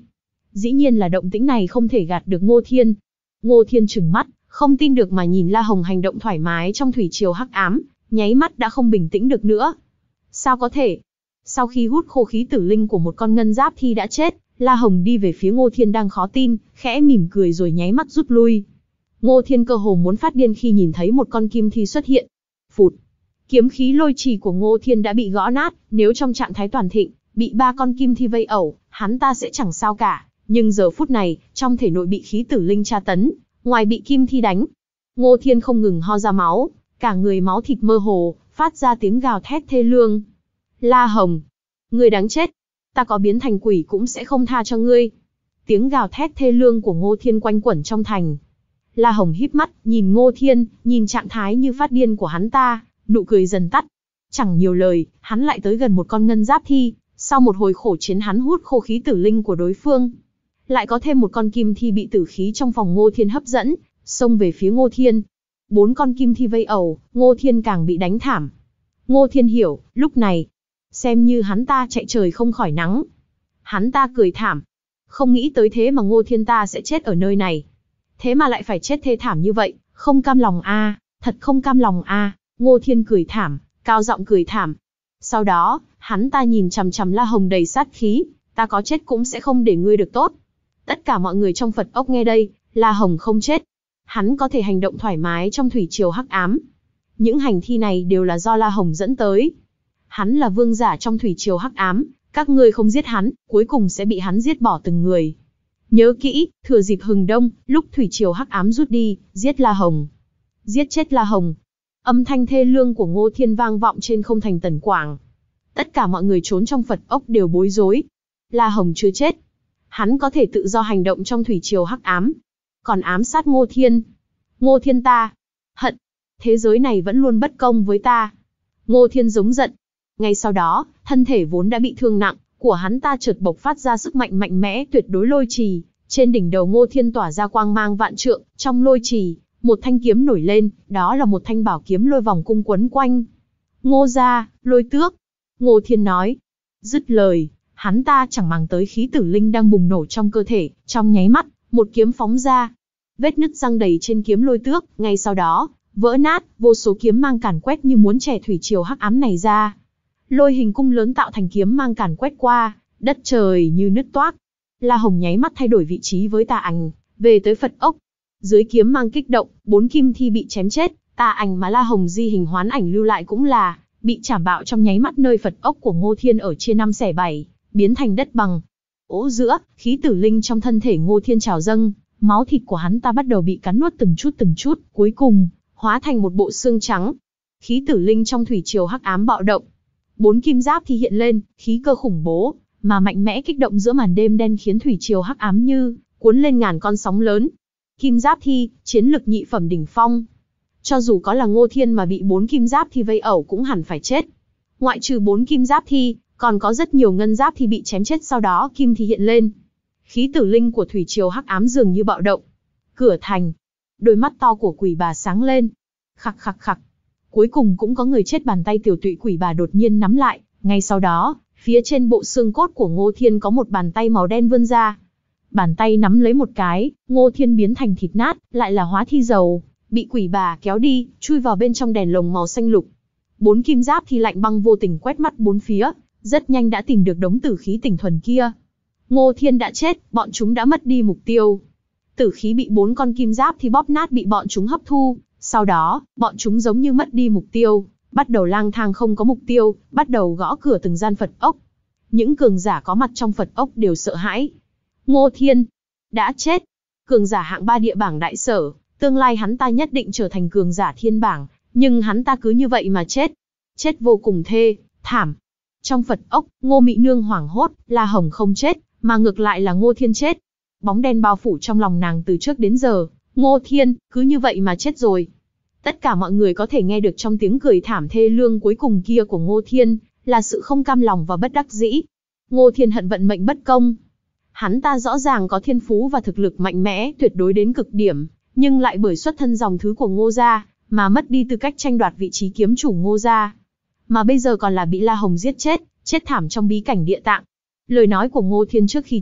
Dĩ nhiên là động tĩnh này không thể gạt được Ngô Thiên. Ngô Thiên trừng mắt, không tin được mà nhìn La Hồng hành động thoải mái trong thủy triều hắc ám, nháy mắt đã không bình tĩnh được nữa. Sao có thể? Sau khi hút khô khí tử linh của một con ngân giáp thi đã chết, La Hồng đi về phía Ngô Thiên đang khó tin, khẽ mỉm cười rồi nháy mắt rút lui. Ngô Thiên cơ hồ muốn phát điên khi nhìn thấy một con kim thi xuất hiện. Phụt! Kiếm khí lôi trì của Ngô Thiên đã bị gõ nát, nếu trong trạng thái toàn thịnh, bị ba con kim thi vây ẩu, hắn ta sẽ chẳng sao cả. Nhưng giờ phút này, trong thể nội bị khí tử linh tra tấn, ngoài bị kim thi đánh, Ngô Thiên không ngừng ho ra máu, cả người máu thịt mơ hồ, phát ra tiếng gào thét thê lương. La Hồng! Ngươi đáng chết! Ta có biến thành quỷ cũng sẽ không tha cho ngươi. Tiếng gào thét thê lương của Ngô Thiên quanh quẩn trong thành. La Hồng híp mắt, nhìn Ngô Thiên, nhìn trạng thái như phát điên của hắn ta, nụ cười dần tắt. Chẳng nhiều lời, hắn lại tới gần một con ngân giáp thi, sau một hồi khổ chiến hắn hút khô khí tử linh của đối phương. Lại có thêm một con kim thi bị tử khí trong phòng Ngô Thiên hấp dẫn, xông về phía Ngô Thiên. Bốn con kim thi vây ẩu, Ngô Thiên càng bị đánh thảm. Ngô Thiên hiểu, lúc này, xem như hắn ta chạy trời không khỏi nắng. Hắn ta cười thảm. Không nghĩ tới thế mà Ngô Thiên ta sẽ chết ở nơi này. Thế mà lại phải chết thê thảm như vậy, không cam lòng a, à, thật không cam lòng a. À. Ngô Thiên cười thảm, cao giọng cười thảm. Sau đó, hắn ta nhìn chằm chằm La Hồng đầy sát khí, ta có chết cũng sẽ không để ngươi được tốt. Tất cả mọi người trong Phật ốc nghe đây, La Hồng không chết. Hắn có thể hành động thoải mái trong thủy triều hắc ám. Những hành thi này đều là do La Hồng dẫn tới. Hắn là vương giả trong thủy triều hắc ám, các ngươi không giết hắn, cuối cùng sẽ bị hắn giết bỏ từng người. Nhớ kỹ, thừa dịp hừng đông, lúc thủy triều hắc ám rút đi, giết La Hồng. Giết chết La Hồng. Âm thanh thê lương của Ngô Thiên vang vọng trên không thành Tần Quảng. Tất cả mọi người trốn trong Phật ốc đều bối rối. La Hồng chưa chết. Hắn có thể tự do hành động trong thủy triều hắc ám. Còn ám sát Ngô Thiên. Ngô Thiên ta. Hận. Thế giới này vẫn luôn bất công với ta. Ngô Thiên giống giận. Ngay sau đó, thân thể vốn đã bị thương nặng, của hắn ta chợt bộc phát ra sức mạnh mạnh mẽ tuyệt đối lôi trì. Trên đỉnh đầu Ngô Thiên tỏa ra quang mang vạn trượng, trong lôi trì, một thanh kiếm nổi lên, đó là một thanh bảo kiếm lôi vòng cung quấn quanh. Ngô gia, lôi tước. Ngô Thiên nói. Dứt lời, hắn ta chẳng màng tới khí tử linh đang bùng nổ trong cơ thể, trong nháy mắt, một kiếm phóng ra. Vết nứt răng đầy trên kiếm lôi tước, ngay sau đó, vỡ nát, vô số kiếm mang càn quét như muốn chẻ thủy triều hắc ám này ra. Lôi hình cung lớn tạo thành kiếm mang càn quét qua, đất trời như nứt toác. La Hồng nháy mắt thay đổi vị trí với Tà Ảnh, về tới Phật ốc. Dưới kiếm mang kích động, bốn kim thi bị chém chết, Tà Ảnh mà La Hồng di hình hoán ảnh lưu lại cũng là bị chảm bạo trong nháy mắt, nơi Phật ốc của Ngô Thiên ở chia năm xẻ bảy, biến thành đất bằng. Ố giữa, khí tử linh trong thân thể Ngô Thiên trào dâng, máu thịt của hắn ta bắt đầu bị cắn nuốt từng chút từng chút, cuối cùng hóa thành một bộ xương trắng. Khí tử linh trong thủy triều hắc ám bạo động. Bốn kim giáp thì hiện lên, khí cơ khủng bố mà mạnh mẽ kích động giữa màn đêm đen, khiến thủy triều hắc ám như cuốn lên ngàn con sóng lớn. Kim giáp thi, chiến lực nhị phẩm đỉnh phong. Cho dù có là Ngô Thiên mà bị bốn kim giáp thi vây ẩu cũng hẳn phải chết. Ngoại trừ bốn kim giáp thi, còn có rất nhiều ngân giáp thi bị chém chết, sau đó kim thì hiện lên. Khí tử linh của thủy triều hắc ám dường như bạo động. Cửa thành, đôi mắt to của quỷ bà sáng lên. Khặc khặc khặc. Cuối cùng cũng có người chết. Bàn tay tiểu tụy quỷ bà đột nhiên nắm lại, ngay sau đó, phía trên bộ xương cốt của Ngô Thiên có một bàn tay màu đen vươn ra. Bàn tay nắm lấy một cái, Ngô Thiên biến thành thịt nát, lại là hóa thi dầu, bị quỷ bà kéo đi, chui vào bên trong đèn lồng màu xanh lục. Bốn kim giáp thì lạnh băng vô tình quét mắt bốn phía, rất nhanh đã tìm được đống tử khí tinh thuần kia. Ngô Thiên đã chết, bọn chúng đã mất đi mục tiêu. Tử khí bị bốn con kim giáp thì bóp nát, bị bọn chúng hấp thu. Sau đó, bọn chúng giống như mất đi mục tiêu, bắt đầu lang thang không có mục tiêu, bắt đầu gõ cửa từng gian Phật ốc. Những cường giả có mặt trong Phật ốc đều sợ hãi. Ngô Thiên đã chết. Cường giả hạng ba địa bảng đại sở, tương lai hắn ta nhất định trở thành cường giả thiên bảng, nhưng hắn ta cứ như vậy mà chết. Chết vô cùng thê, thảm. Trong Phật ốc, Ngô Mị Nương hoảng hốt, La Hồng không chết, mà ngược lại là Ngô Thiên chết. Bóng đen bao phủ trong lòng nàng từ trước đến giờ. Ngô Thiên, cứ như vậy mà chết rồi. Tất cả mọi người có thể nghe được trong tiếng cười thảm thê lương cuối cùng kia của Ngô Thiên, là sự không cam lòng và bất đắc dĩ. Ngô Thiên hận vận mệnh bất công. Hắn ta rõ ràng có thiên phú và thực lực mạnh mẽ tuyệt đối đến cực điểm, nhưng lại bởi xuất thân dòng thứ của Ngô gia, mà mất đi tư cách tranh đoạt vị trí kiếm chủ Ngô gia. Mà bây giờ còn là bị La Hồng giết chết, chết thảm trong bí cảnh địa tạng. Lời nói của Ngô Thiên trước khi chết,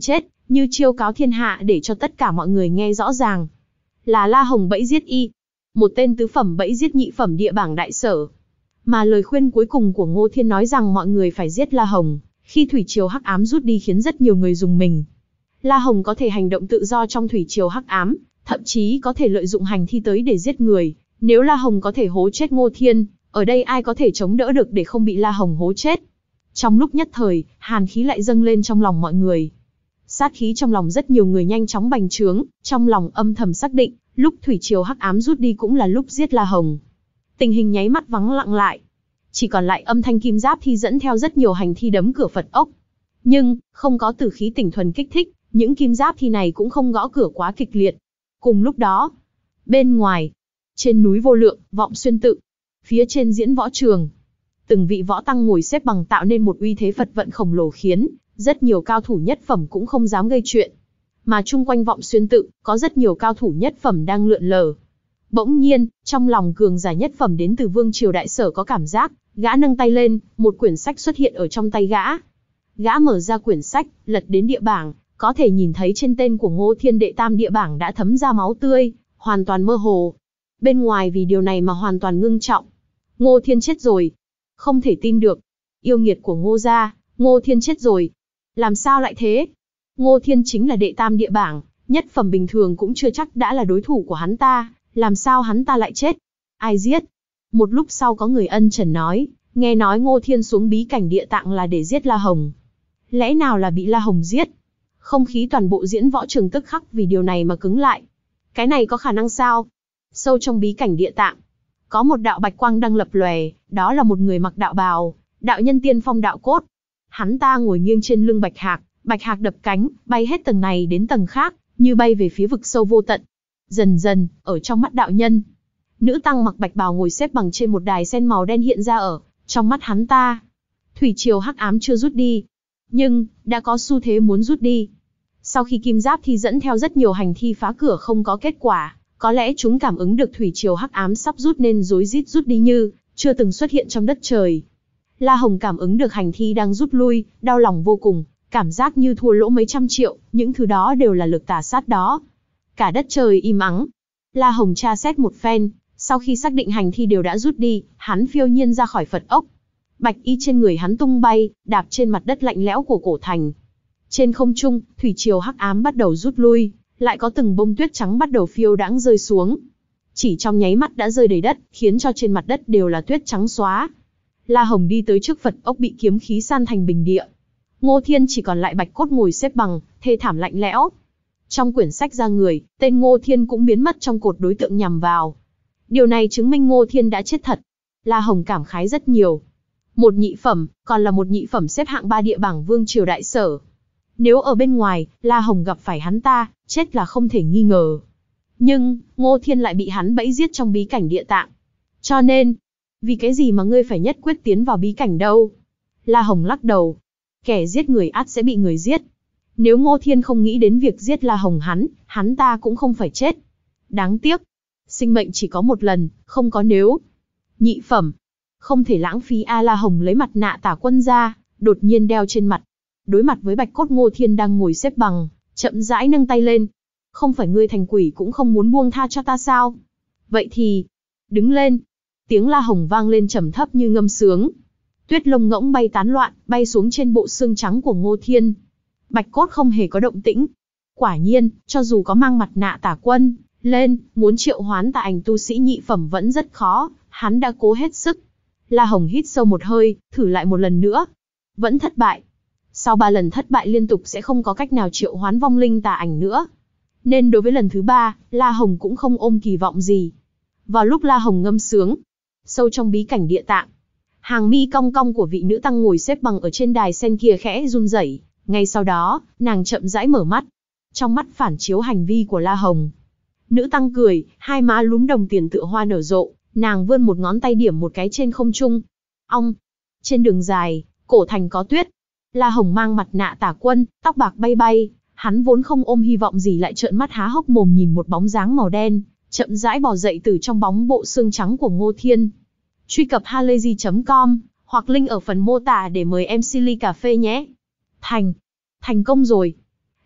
như chiêu cáo thiên hạ để cho tất cả mọi người nghe rõ ràng. Là La Hồng bẫy giết y, một tên tứ phẩm bẫy giết nhị phẩm địa bảng đại sở. Mà lời khuyên cuối cùng của Ngô Thiên nói rằng mọi người phải giết La Hồng, khi thủy triều hắc ám rút đi khiến rất nhiều người dùng mình. La Hồng có thể hành động tự do trong thủy triều hắc ám, thậm chí có thể lợi dụng hành thi tới để giết người. Nếu La Hồng có thể hố chết Ngô Thiên, ở đây ai có thể chống đỡ được để không bị La Hồng hố chết? Trong lúc nhất thời, hàn khí lại dâng lên trong lòng mọi người. Sát khí trong lòng rất nhiều người nhanh chóng bành trướng, trong lòng âm thầm xác định, lúc thủy triều hắc ám rút đi cũng là lúc giết La Hồng. Tình hình nháy mắt vắng lặng lại. Chỉ còn lại âm thanh kim giáp thi dẫn theo rất nhiều hành thi đấm cửa Phật ốc. Nhưng, không có tử khí tỉnh thuần kích thích, những kim giáp thi này cũng không gõ cửa quá kịch liệt. Cùng lúc đó, bên ngoài, trên núi Vô Lượng, Vọng Xuyên Tự, phía trên diễn võ trường, từng vị võ tăng ngồi xếp bằng tạo nên một uy thế Phật vận khổng lồ khiến rất nhiều cao thủ nhất phẩm cũng không dám gây chuyện. Mà chung quanh Vọng Xuyên Tự, có rất nhiều cao thủ nhất phẩm đang lượn lờ. Bỗng nhiên, trong lòng cường giả nhất phẩm đến từ Vương Triều Đại Sở có cảm giác, gã nâng tay lên, một quyển sách xuất hiện ở trong tay gã. Gã mở ra quyển sách, lật đến địa bảng, có thể nhìn thấy trên tên của Ngô Thiên đệ tam địa bảng đã thấm ra máu tươi, hoàn toàn mơ hồ. Bên ngoài vì điều này mà hoàn toàn ngưng trọng. Ngô Thiên chết rồi. Không thể tin được. Yêu nghiệt của Ngô gia, Ngô Thiên chết rồi. Làm sao lại thế? Ngô Thiên chính là đệ tam địa bảng, nhất phẩm bình thường cũng chưa chắc đã là đối thủ của hắn ta, làm sao hắn ta lại chết? Ai giết? Một lúc sau có người ân trần nói, nghe nói Ngô Thiên xuống bí cảnh địa tạng là để giết La Hồng. Lẽ nào là bị La Hồng giết? Không khí toàn bộ diễn võ trường tức khắc vì điều này mà cứng lại. Cái này có khả năng sao? Sâu trong bí cảnh địa tạng, có một đạo bạch quang đang lập lòe, đó là một người mặc đạo bào, đạo nhân tiên phong đạo cốt. Hắn ta ngồi nghiêng trên lưng bạch hạc, bạch hạc đập cánh, bay hết tầng này đến tầng khác, như bay về phía vực sâu vô tận. Dần dần, ở trong mắt đạo nhân, nữ tăng mặc bạch bào ngồi xếp bằng trên một đài sen màu đen hiện ra ở trong mắt hắn ta. Thủy triều hắc ám chưa rút đi, nhưng đã có xu thế muốn rút đi. Sau khi kim giáp thi dẫn theo rất nhiều hành thi phá cửa không có kết quả, có lẽ chúng cảm ứng được thủy triều hắc ám sắp rút nên rối rít rút đi như chưa từng xuất hiện trong đất trời. La Hồng cảm ứng được hành thi đang rút lui, đau lòng vô cùng, cảm giác như thua lỗ mấy trăm triệu, những thứ đó đều là lực tà sát đó. Cả đất trời im ắng. La Hồng tra xét một phen, sau khi xác định hành thi đều đã rút đi, hắn phiêu nhiên ra khỏi Phật ốc. Bạch y trên người hắn tung bay, đạp trên mặt đất lạnh lẽo của cổ thành. Trên không trung, thủy triều hắc ám bắt đầu rút lui, lại có từng bông tuyết trắng bắt đầu phiêu đãng rơi xuống. Chỉ trong nháy mắt đã rơi đầy đất, khiến cho trên mặt đất đều là tuyết trắng xóa. La Hồng đi tới trước Phật ốc bị kiếm khí san thành bình địa. Ngô Thiên chỉ còn lại bạch cốt ngồi xếp bằng, thê thảm lạnh lẽo. Trong quyển sách ra người, tên Ngô Thiên cũng biến mất trong cột đối tượng nhằm vào. Điều này chứng minh Ngô Thiên đã chết thật. La Hồng cảm khái rất nhiều. Một nhị phẩm, còn là một nhị phẩm xếp hạng ba địa bảng Vương Triều Đại Sở. Nếu ở bên ngoài, La Hồng gặp phải hắn ta, chết là không thể nghi ngờ. Nhưng, Ngô Thiên lại bị hắn bẫy giết trong bí cảnh địa tạng. Cho nên, vì cái gì mà ngươi phải nhất quyết tiến vào bí cảnh đâu? La Hồng lắc đầu. Kẻ giết người ắt sẽ bị người giết. Nếu Ngô Thiên không nghĩ đến việc giết La Hồng hắn, hắn ta cũng không phải chết. Đáng tiếc. Sinh mệnh chỉ có một lần, không có nếu. Nhị phẩm. Không thể lãng phí. A La Hồng lấy mặt nạ Tả Quân ra, đột nhiên đeo trên mặt. Đối mặt với bạch cốt Ngô Thiên đang ngồi xếp bằng, chậm rãi nâng tay lên. Không phải ngươi thành quỷ cũng không muốn buông tha cho ta sao? Vậy thì, đứng lên. Tiếng La Hồng vang lên trầm thấp như ngâm sướng. Tuyết lông ngỗng bay tán loạn, bay xuống trên bộ xương trắng của Ngô Thiên. Bạch cốt không hề có động tĩnh. Quả nhiên, cho dù có mang mặt nạ Tả Quân lên, muốn triệu hoán tà ảnh tu sĩ nhị phẩm vẫn rất khó, hắn đã cố hết sức. La Hồng hít sâu một hơi, thử lại một lần nữa. Vẫn thất bại. Sau ba lần thất bại liên tục sẽ không có cách nào triệu hoán vong linh tà ảnh nữa. Nên đối với lần thứ ba, La Hồng cũng không ôm kỳ vọng gì. Vào lúc La Hồng ngâm sướng, sâu trong bí cảnh địa tạng, hàng mi cong cong của vị nữ tăng ngồi xếp bằng ở trên đài sen kia khẽ run rẩy. Ngay sau đó, nàng chậm rãi mở mắt. Trong mắt phản chiếu hành vi của La Hồng. Nữ tăng cười, hai má lúm đồng tiền tựa hoa nở rộ, nàng vươn một ngón tay điểm một cái trên không trung. Ong! Trên đường dài, cổ thành có tuyết. La Hồng mang mặt nạ Tả Quân, tóc bạc bay bay, hắn vốn không ôm hy vọng gì lại trợn mắt há hốc mồm nhìn một bóng dáng màu đen, chậm rãi bò dậy từ trong bóng bộ xương trắng của Ngô Thiên. Truy cập halayzi chấm com, hoặc link ở phần mô tả để mời em xê ly cà phê nhé. Thành! Thành công rồi!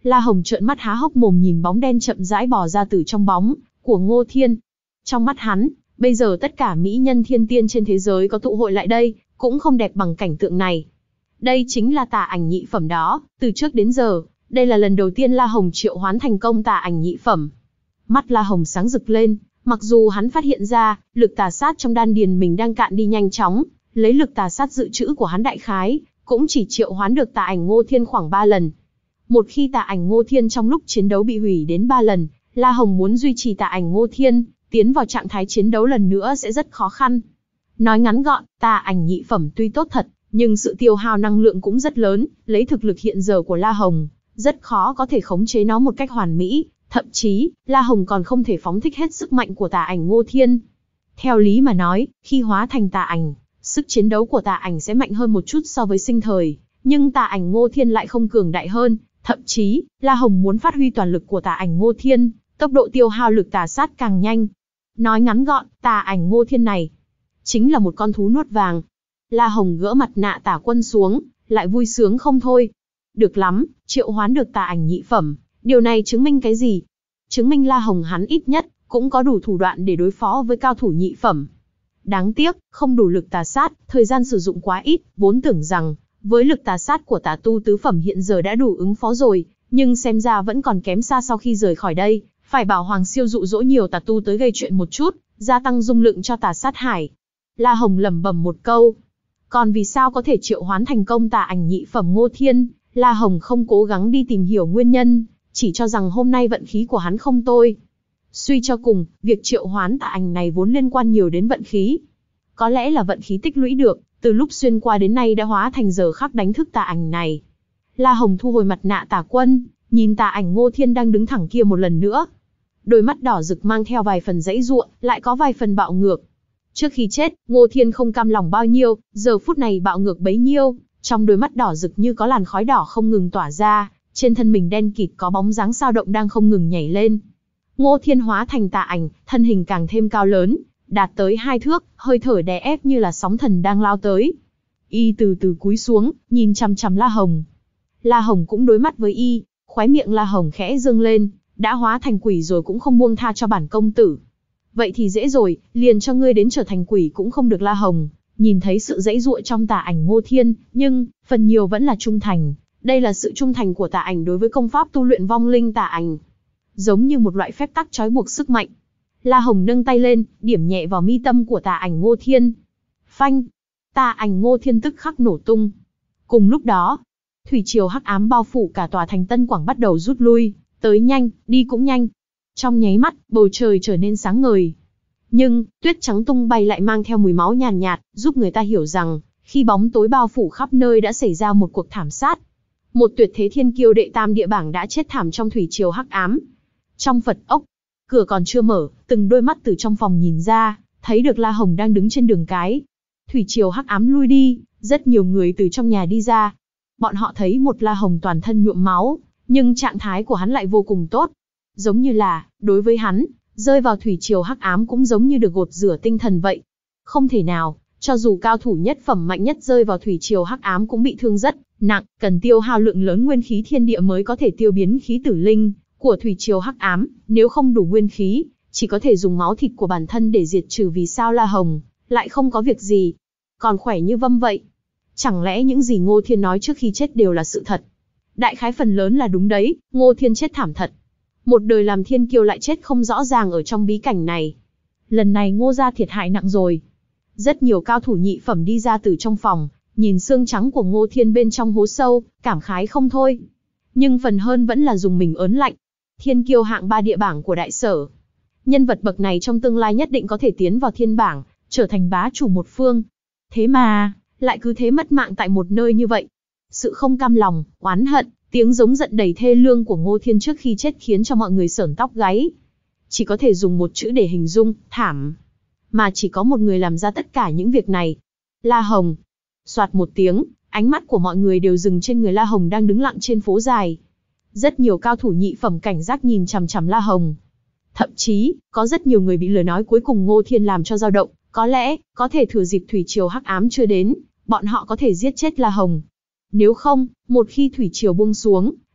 La Hồng trợn mắt há hốc mồm nhìn bóng đen chậm rãi bò ra từ trong bóng của Ngô Thiên. Trong mắt hắn, bây giờ tất cả mỹ nhân thiên tiên trên thế giới có tụ hội lại đây, cũng không đẹp bằng cảnh tượng này. Đây chính là tà ảnh nhị phẩm đó, từ trước đến giờ, đây là lần đầu tiên La Hồng triệu hoán thành công tà ảnh nhị phẩm. Mắt La Hồng sáng rực lên, mặc dù hắn phát hiện ra, lực tà sát trong đan điền mình đang cạn đi nhanh chóng, lấy lực tà sát dự trữ của hắn đại khái, cũng chỉ triệu hoán được tà ảnh Ngô Thiên khoảng ba lần. Một khi tà ảnh Ngô Thiên trong lúc chiến đấu bị hủy đến ba lần, La Hồng muốn duy trì tà ảnh Ngô Thiên, tiến vào trạng thái chiến đấu lần nữa sẽ rất khó khăn. Nói ngắn gọn, tà ảnh nhị phẩm tuy tốt thật, nhưng sự tiêu hao năng lượng cũng rất lớn, lấy thực lực hiện giờ của La Hồng, rất khó có thể khống chế nó một cách hoàn mỹ, thậm chí, La Hồng còn không thể phóng thích hết sức mạnh của tà ảnh Ngô Thiên. Theo lý mà nói, khi hóa thành tà ảnh, sức chiến đấu của tà ảnh sẽ mạnh hơn một chút so với sinh thời, nhưng tà ảnh Ngô Thiên lại không cường đại hơn, thậm chí, La Hồng muốn phát huy toàn lực của tà ảnh Ngô Thiên, tốc độ tiêu hao lực tà sát càng nhanh. Nói ngắn gọn, tà ảnh Ngô Thiên này chính là một con thú nuốt vàng. La Hồng gỡ mặt nạ tả quân xuống, lại vui sướng không thôi. Được lắm, triệu hoán được tà ảnh nhị phẩm, điều này chứng minh cái gì? Chứng minh La Hồng hắn ít nhất cũng có đủ thủ đoạn để đối phó với cao thủ nhị phẩm. Đáng tiếc, không đủ lực tà sát, thời gian sử dụng quá ít, vốn tưởng rằng với lực tà sát của tà tu tứ phẩm hiện giờ đã đủ ứng phó rồi, nhưng xem ra vẫn còn kém xa. Sau khi rời khỏi đây, phải bảo Hoàng Siêu dụ dỗ nhiều tà tu tới gây chuyện một chút, gia tăng dung lượng cho tà sát hải. La Hồng lẩm bẩm một câu. Còn vì sao có thể triệu hoán thành công tà ảnh nhị phẩm Ngô Thiên, La Hồng không cố gắng đi tìm hiểu nguyên nhân, chỉ cho rằng hôm nay vận khí của hắn không tồi. Suy cho cùng, việc triệu hoán tà ảnh này vốn liên quan nhiều đến vận khí. Có lẽ là vận khí tích lũy được, từ lúc xuyên qua đến nay đã hóa thành giờ khắc đánh thức tà ảnh này. La Hồng thu hồi mặt nạ tà quân, nhìn tà ảnh Ngô Thiên đang đứng thẳng kia một lần nữa. Đôi mắt đỏ rực mang theo vài phần giãy giụa, lại có vài phần bạo ngược. Trước khi chết, Ngô Thiên không cam lòng bao nhiêu, giờ phút này bạo ngược bấy nhiêu, trong đôi mắt đỏ rực như có làn khói đỏ không ngừng tỏa ra, trên thân mình đen kịt có bóng dáng dao động đang không ngừng nhảy lên. Ngô Thiên hóa thành tà ảnh, thân hình càng thêm cao lớn, đạt tới hai thước, hơi thở đè ép như là sóng thần đang lao tới. Y từ từ cúi xuống, nhìn chằm chằm La Hồng. La Hồng cũng đối mắt với Y, khóe miệng La Hồng khẽ dương lên, đã hóa thành quỷ rồi cũng không buông tha cho bản công tử. Vậy thì dễ rồi, liền cho ngươi đến trở thành quỷ cũng không được. La Hồng nhìn thấy sự giãy giụa trong tà ảnh Ngô Thiên, nhưng phần nhiều vẫn là trung thành. Đây là sự trung thành của tà ảnh đối với công pháp tu luyện vong linh tà ảnh, giống như một loại phép tắc trói buộc sức mạnh. La Hồng nâng tay lên, điểm nhẹ vào mi tâm của tà ảnh Ngô Thiên. Phanh! Tà ảnh Ngô Thiên tức khắc nổ tung. Cùng lúc đó, thủy triều hắc ám bao phủ cả tòa thành Tân Quảng bắt đầu rút lui, tới nhanh, đi cũng nhanh. Trong nháy mắt, bầu trời trở nên sáng ngời. Nhưng, tuyết trắng tung bay lại mang theo mùi máu nhàn nhạt, giúp người ta hiểu rằng, khi bóng tối bao phủ khắp nơi đã xảy ra một cuộc thảm sát. Một tuyệt thế thiên kiêu đệ tam địa bảng đã chết thảm trong thủy triều hắc ám. Trong Phật ốc, cửa còn chưa mở, từng đôi mắt từ trong phòng nhìn ra, thấy được La Hồng đang đứng trên đường cái. Thủy triều hắc ám lui đi, rất nhiều người từ trong nhà đi ra. Bọn họ thấy một La Hồng toàn thân nhuộm máu, nhưng trạng thái của hắn lại vô cùng tốt. Giống như là, đối với hắn, rơi vào thủy triều hắc ám cũng giống như được gột rửa tinh thần vậy. Không thể nào, cho dù cao thủ nhất phẩm mạnh nhất rơi vào thủy triều hắc ám cũng bị thương rất nặng, cần tiêu hao lượng lớn nguyên khí thiên địa mới có thể tiêu biến khí tử linh của thủy triều hắc ám, nếu không đủ nguyên khí, chỉ có thể dùng máu thịt của bản thân để diệt trừ. Vì sao La Hồng lại không có việc gì, còn khỏe như vâm vậy? Chẳng lẽ những gì Ngô Thiên nói trước khi chết đều là sự thật? Đại khái phần lớn là đúng đấy, Ngô Thiên chết thảm thật. Một đời làm thiên kiêu lại chết không rõ ràng ở trong bí cảnh này. Lần này Ngô gia thiệt hại nặng rồi. Rất nhiều cao thủ nhị phẩm đi ra từ trong phòng, nhìn xương trắng của Ngô Thiên bên trong hố sâu, cảm khái không thôi. Nhưng phần hơn vẫn là dùng mình ớn lạnh. Thiên kiêu hạng ba địa bảng của đại sở. Nhân vật bậc này trong tương lai nhất định có thể tiến vào thiên bảng, trở thành bá chủ một phương. Thế mà, lại cứ thế mất mạng tại một nơi như vậy. Sự không cam lòng, oán hận, tiếng giống giận đầy thê lương của Ngô Thiên trước khi chết khiến cho mọi người sởn tóc gáy. Chỉ có thể dùng một chữ để hình dung, thảm. Mà chỉ có một người làm ra tất cả những việc này. La Hồng. Soạt một tiếng, ánh mắt của mọi người đều dừng trên người La Hồng đang đứng lặng trên phố dài. Rất nhiều cao thủ nhị phẩm cảnh giác nhìn chằm chằm La Hồng. Thậm chí, có rất nhiều người bị lời nói cuối cùng Ngô Thiên làm cho dao động. Có lẽ, có thể thừa dịp thủy triều hắc ám chưa đến, bọn họ có thể giết chết La Hồng. Nếu không, một khi thủy triều buông xuống,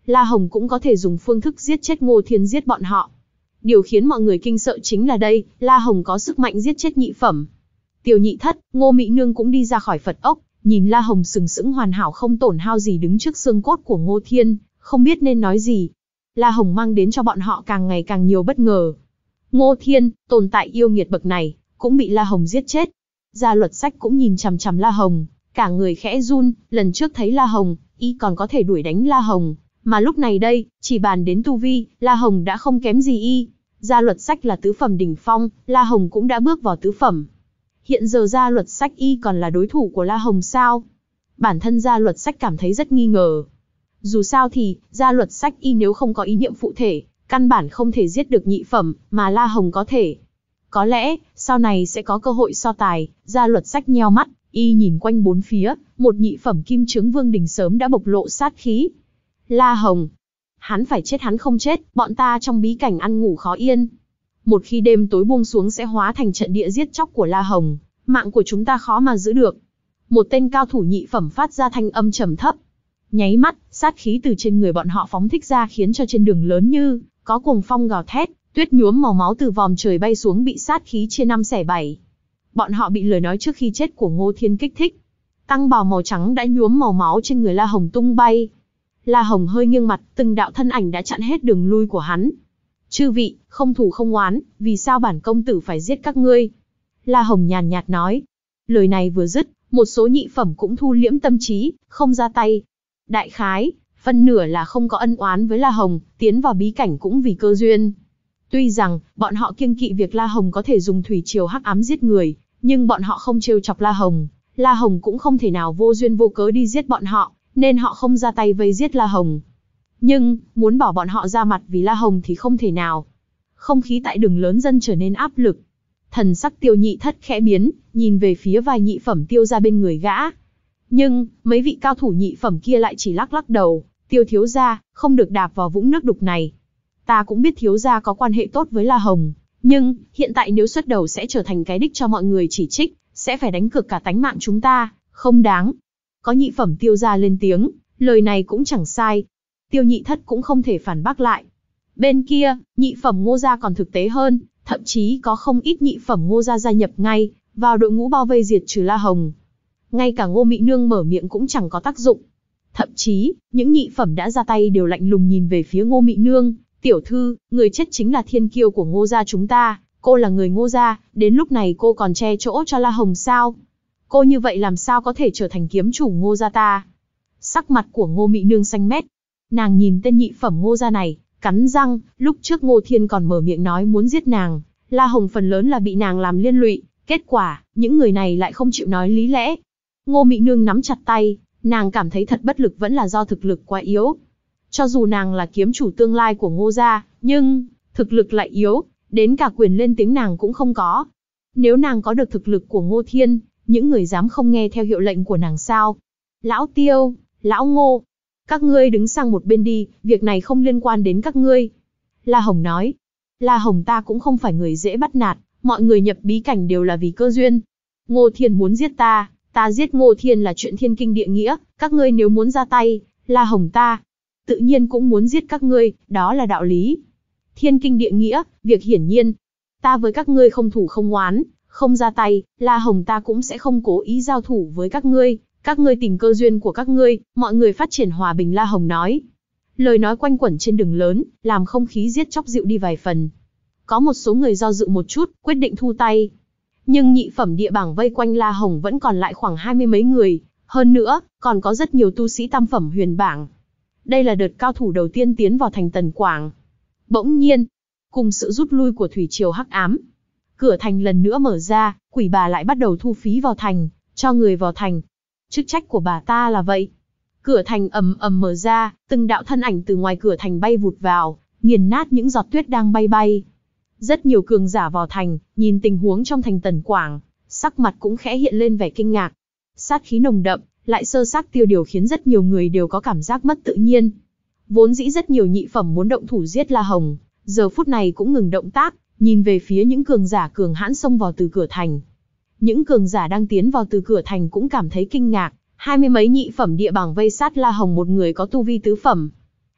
La Hồng cũng có thể dùng phương thức giết chết Ngô Thiên giết bọn họ. Điều khiến mọi người kinh sợ chính là đây, La Hồng có sức mạnh giết chết nhị phẩm. Tiêu Nhị Thất, Ngô Mị Nương cũng đi ra khỏi Phật ốc, nhìn La Hồng sừng sững hoàn hảo không tổn hao gì đứng trước xương cốt của Ngô Thiên, không biết nên nói gì. La Hồng mang đến cho bọn họ càng ngày càng nhiều bất ngờ. Ngô Thiên, tồn tại yêu nghiệt bậc này, cũng bị La Hồng giết chết. Gia Luật Sách cũng nhìn chằm chằm La Hồng, cả người khẽ run, lần trước thấy La Hồng, y còn có thể đuổi đánh La Hồng, mà lúc này đây, chỉ bàn đến tu vi, La Hồng đã không kém gì y. Gia Luật Sách là tứ phẩm đỉnh phong, La Hồng cũng đã bước vào tứ phẩm. Hiện giờ Gia Luật Sách y còn là đối thủ của La Hồng sao? Bản thân Gia Luật Sách cảm thấy rất nghi ngờ. Dù sao thì, Gia Luật Sách y nếu không có ý niệm phụ thể, căn bản không thể giết được nhị phẩm, mà La Hồng có thể. Có lẽ, sau này sẽ có cơ hội so tài. Gia Luật Sách nheo mắt, y nhìn quanh bốn phía, một nhị phẩm kim chướng vương đình sớm đã bộc lộ sát khí. La Hồng, hắn phải chết hắn không chết, bọn ta trong bí cảnh ăn ngủ khó yên. Một khi đêm tối buông xuống sẽ hóa thành trận địa giết chóc của La Hồng, mạng của chúng ta khó mà giữ được. Một tên cao thủ nhị phẩm phát ra thanh âm trầm thấp. Nháy mắt, sát khí từ trên người bọn họ phóng thích ra khiến cho trên đường lớn như có cuồng phong gào thét, tuyết nhuốm màu máu từ vòm trời bay xuống bị sát khí chia năm xẻ bảy. Bọn họ bị lời nói trước khi chết của Ngô Thiên kích thích. Tăng bào màu trắng đã nhuốm màu máu trên người La Hồng tung bay. La Hồng hơi nghiêng mặt, từng đạo thân ảnh đã chặn hết đường lui của hắn. Chư vị, không thù không oán, vì sao bản công tử phải giết các ngươi? La Hồng nhàn nhạt nói. Lời này vừa dứt, một số nhị phẩm cũng thu liễm tâm trí, không ra tay. Đại khái, phân nửa là không có ân oán với La Hồng, tiến vào bí cảnh cũng vì cơ duyên. Tuy rằng, bọn họ kiêng kỵ việc La Hồng có thể dùng thủy triều hắc ám giết người, nhưng bọn họ không trêu chọc La Hồng. La Hồng cũng không thể nào vô duyên vô cớ đi giết bọn họ, nên họ không ra tay vây giết La Hồng. Nhưng, muốn bảo bọn họ ra mặt vì La Hồng thì không thể nào. Không khí tại đường lớn dân trở nên áp lực. Thần sắc Tiêu Nhị Thất khẽ biến, nhìn về phía vài nhị phẩm Tiêu ra bên người gã. Nhưng, mấy vị cao thủ nhị phẩm kia lại chỉ lắc lắc đầu. Tiêu thiếu gia, không được đạp vào vũng nước đục này. Ta cũng biết thiếu gia có quan hệ tốt với La Hồng, nhưng, hiện tại nếu xuất đầu sẽ trở thành cái đích cho mọi người chỉ trích, sẽ phải đánh cược cả tánh mạng chúng ta, không đáng. Có nhị phẩm Tiêu gia lên tiếng, lời này cũng chẳng sai. Tiêu Nhị Thất cũng không thể phản bác lại. Bên kia, nhị phẩm Ngô gia còn thực tế hơn, thậm chí có không ít nhị phẩm Ngô gia gia nhập ngay vào đội ngũ bao vây diệt trừ La Hồng. Ngay cả Ngô Mị Nương mở miệng cũng chẳng có tác dụng. Thậm chí, những nhị phẩm đã ra tay đều lạnh lùng nhìn về phía Ngô Mị Nương. Tiểu thư, người chết chính là thiên kiêu của Ngô gia chúng ta, cô là người Ngô gia, đến lúc này cô còn che chỗ cho La Hồng sao? Cô như vậy làm sao có thể trở thành kiếm chủ Ngô gia ta? Sắc mặt của Ngô Mị Nương xanh mét. Nàng nhìn tên nhị phẩm Ngô gia này, cắn răng, lúc trước Ngô Thiên còn mở miệng nói muốn giết nàng, La Hồng phần lớn là bị nàng làm liên lụy, kết quả, những người này lại không chịu nói lý lẽ. Ngô Mị Nương nắm chặt tay, nàng cảm thấy thật bất lực vẫn là do thực lực quá yếu. Cho dù nàng là kiếm chủ tương lai của Ngô gia, nhưng, thực lực lại yếu, đến cả quyền lên tiếng nàng cũng không có. Nếu nàng có được thực lực của Ngô Thiên, những người dám không nghe theo hiệu lệnh của nàng sao? Lão Tiêu, Lão Ngô, các ngươi đứng sang một bên đi, việc này không liên quan đến các ngươi. La Hồng nói, La Hồng ta cũng không phải người dễ bắt nạt, mọi người nhập bí cảnh đều là vì cơ duyên. Ngô Thiên muốn giết ta, ta giết Ngô Thiên là chuyện thiên kinh địa nghĩa, các ngươi nếu muốn ra tay, La Hồng ta, tự nhiên cũng muốn giết các ngươi, đó là đạo lý. Thiên kinh địa nghĩa, việc hiển nhiên. Ta với các ngươi không thủ không oán, không ra tay, La Hồng ta cũng sẽ không cố ý giao thủ với các ngươi. Các ngươi tìm cơ duyên của các ngươi, mọi người phát triển hòa bình, La Hồng nói. Lời nói quanh quẩn trên đường lớn, làm không khí giết chóc dịu đi vài phần. Có một số người do dự một chút, quyết định thu tay. Nhưng nhị phẩm địa bảng vây quanh La Hồng vẫn còn lại khoảng hai mươi mấy người. Hơn nữa, còn có rất nhiều tu sĩ tam phẩm huyền bảng. Đây là đợt cao thủ đầu tiên tiến vào thành Tần Quảng. Bỗng nhiên, cùng sự rút lui của thủy triều hắc ám, cửa thành lần nữa mở ra, quỷ bà lại bắt đầu thu phí vào thành, cho người vào thành. Chức trách của bà ta là vậy. Cửa thành ầm ầm mở ra, từng đạo thân ảnh từ ngoài cửa thành bay vụt vào, nghiền nát những giọt tuyết đang bay bay. Rất nhiều cường giả vào thành, nhìn tình huống trong thành Tần Quảng, sắc mặt cũng khẽ hiện lên vẻ kinh ngạc. Sát khí nồng đậm, lại sơ xác tiêu điều khiến rất nhiều người đều có cảm giác mất tự nhiên. Vốn dĩ rất nhiều nhị phẩm muốn động thủ giết La Hồng, giờ phút này cũng ngừng động tác, nhìn về phía những cường giả cường hãn xông vào từ cửa thành. Những cường giả đang tiến vào từ cửa thành cũng cảm thấy kinh ngạc, hai mươi mấy nhị phẩm địa bảng vây sát La Hồng, một người có tu vi tứ phẩm.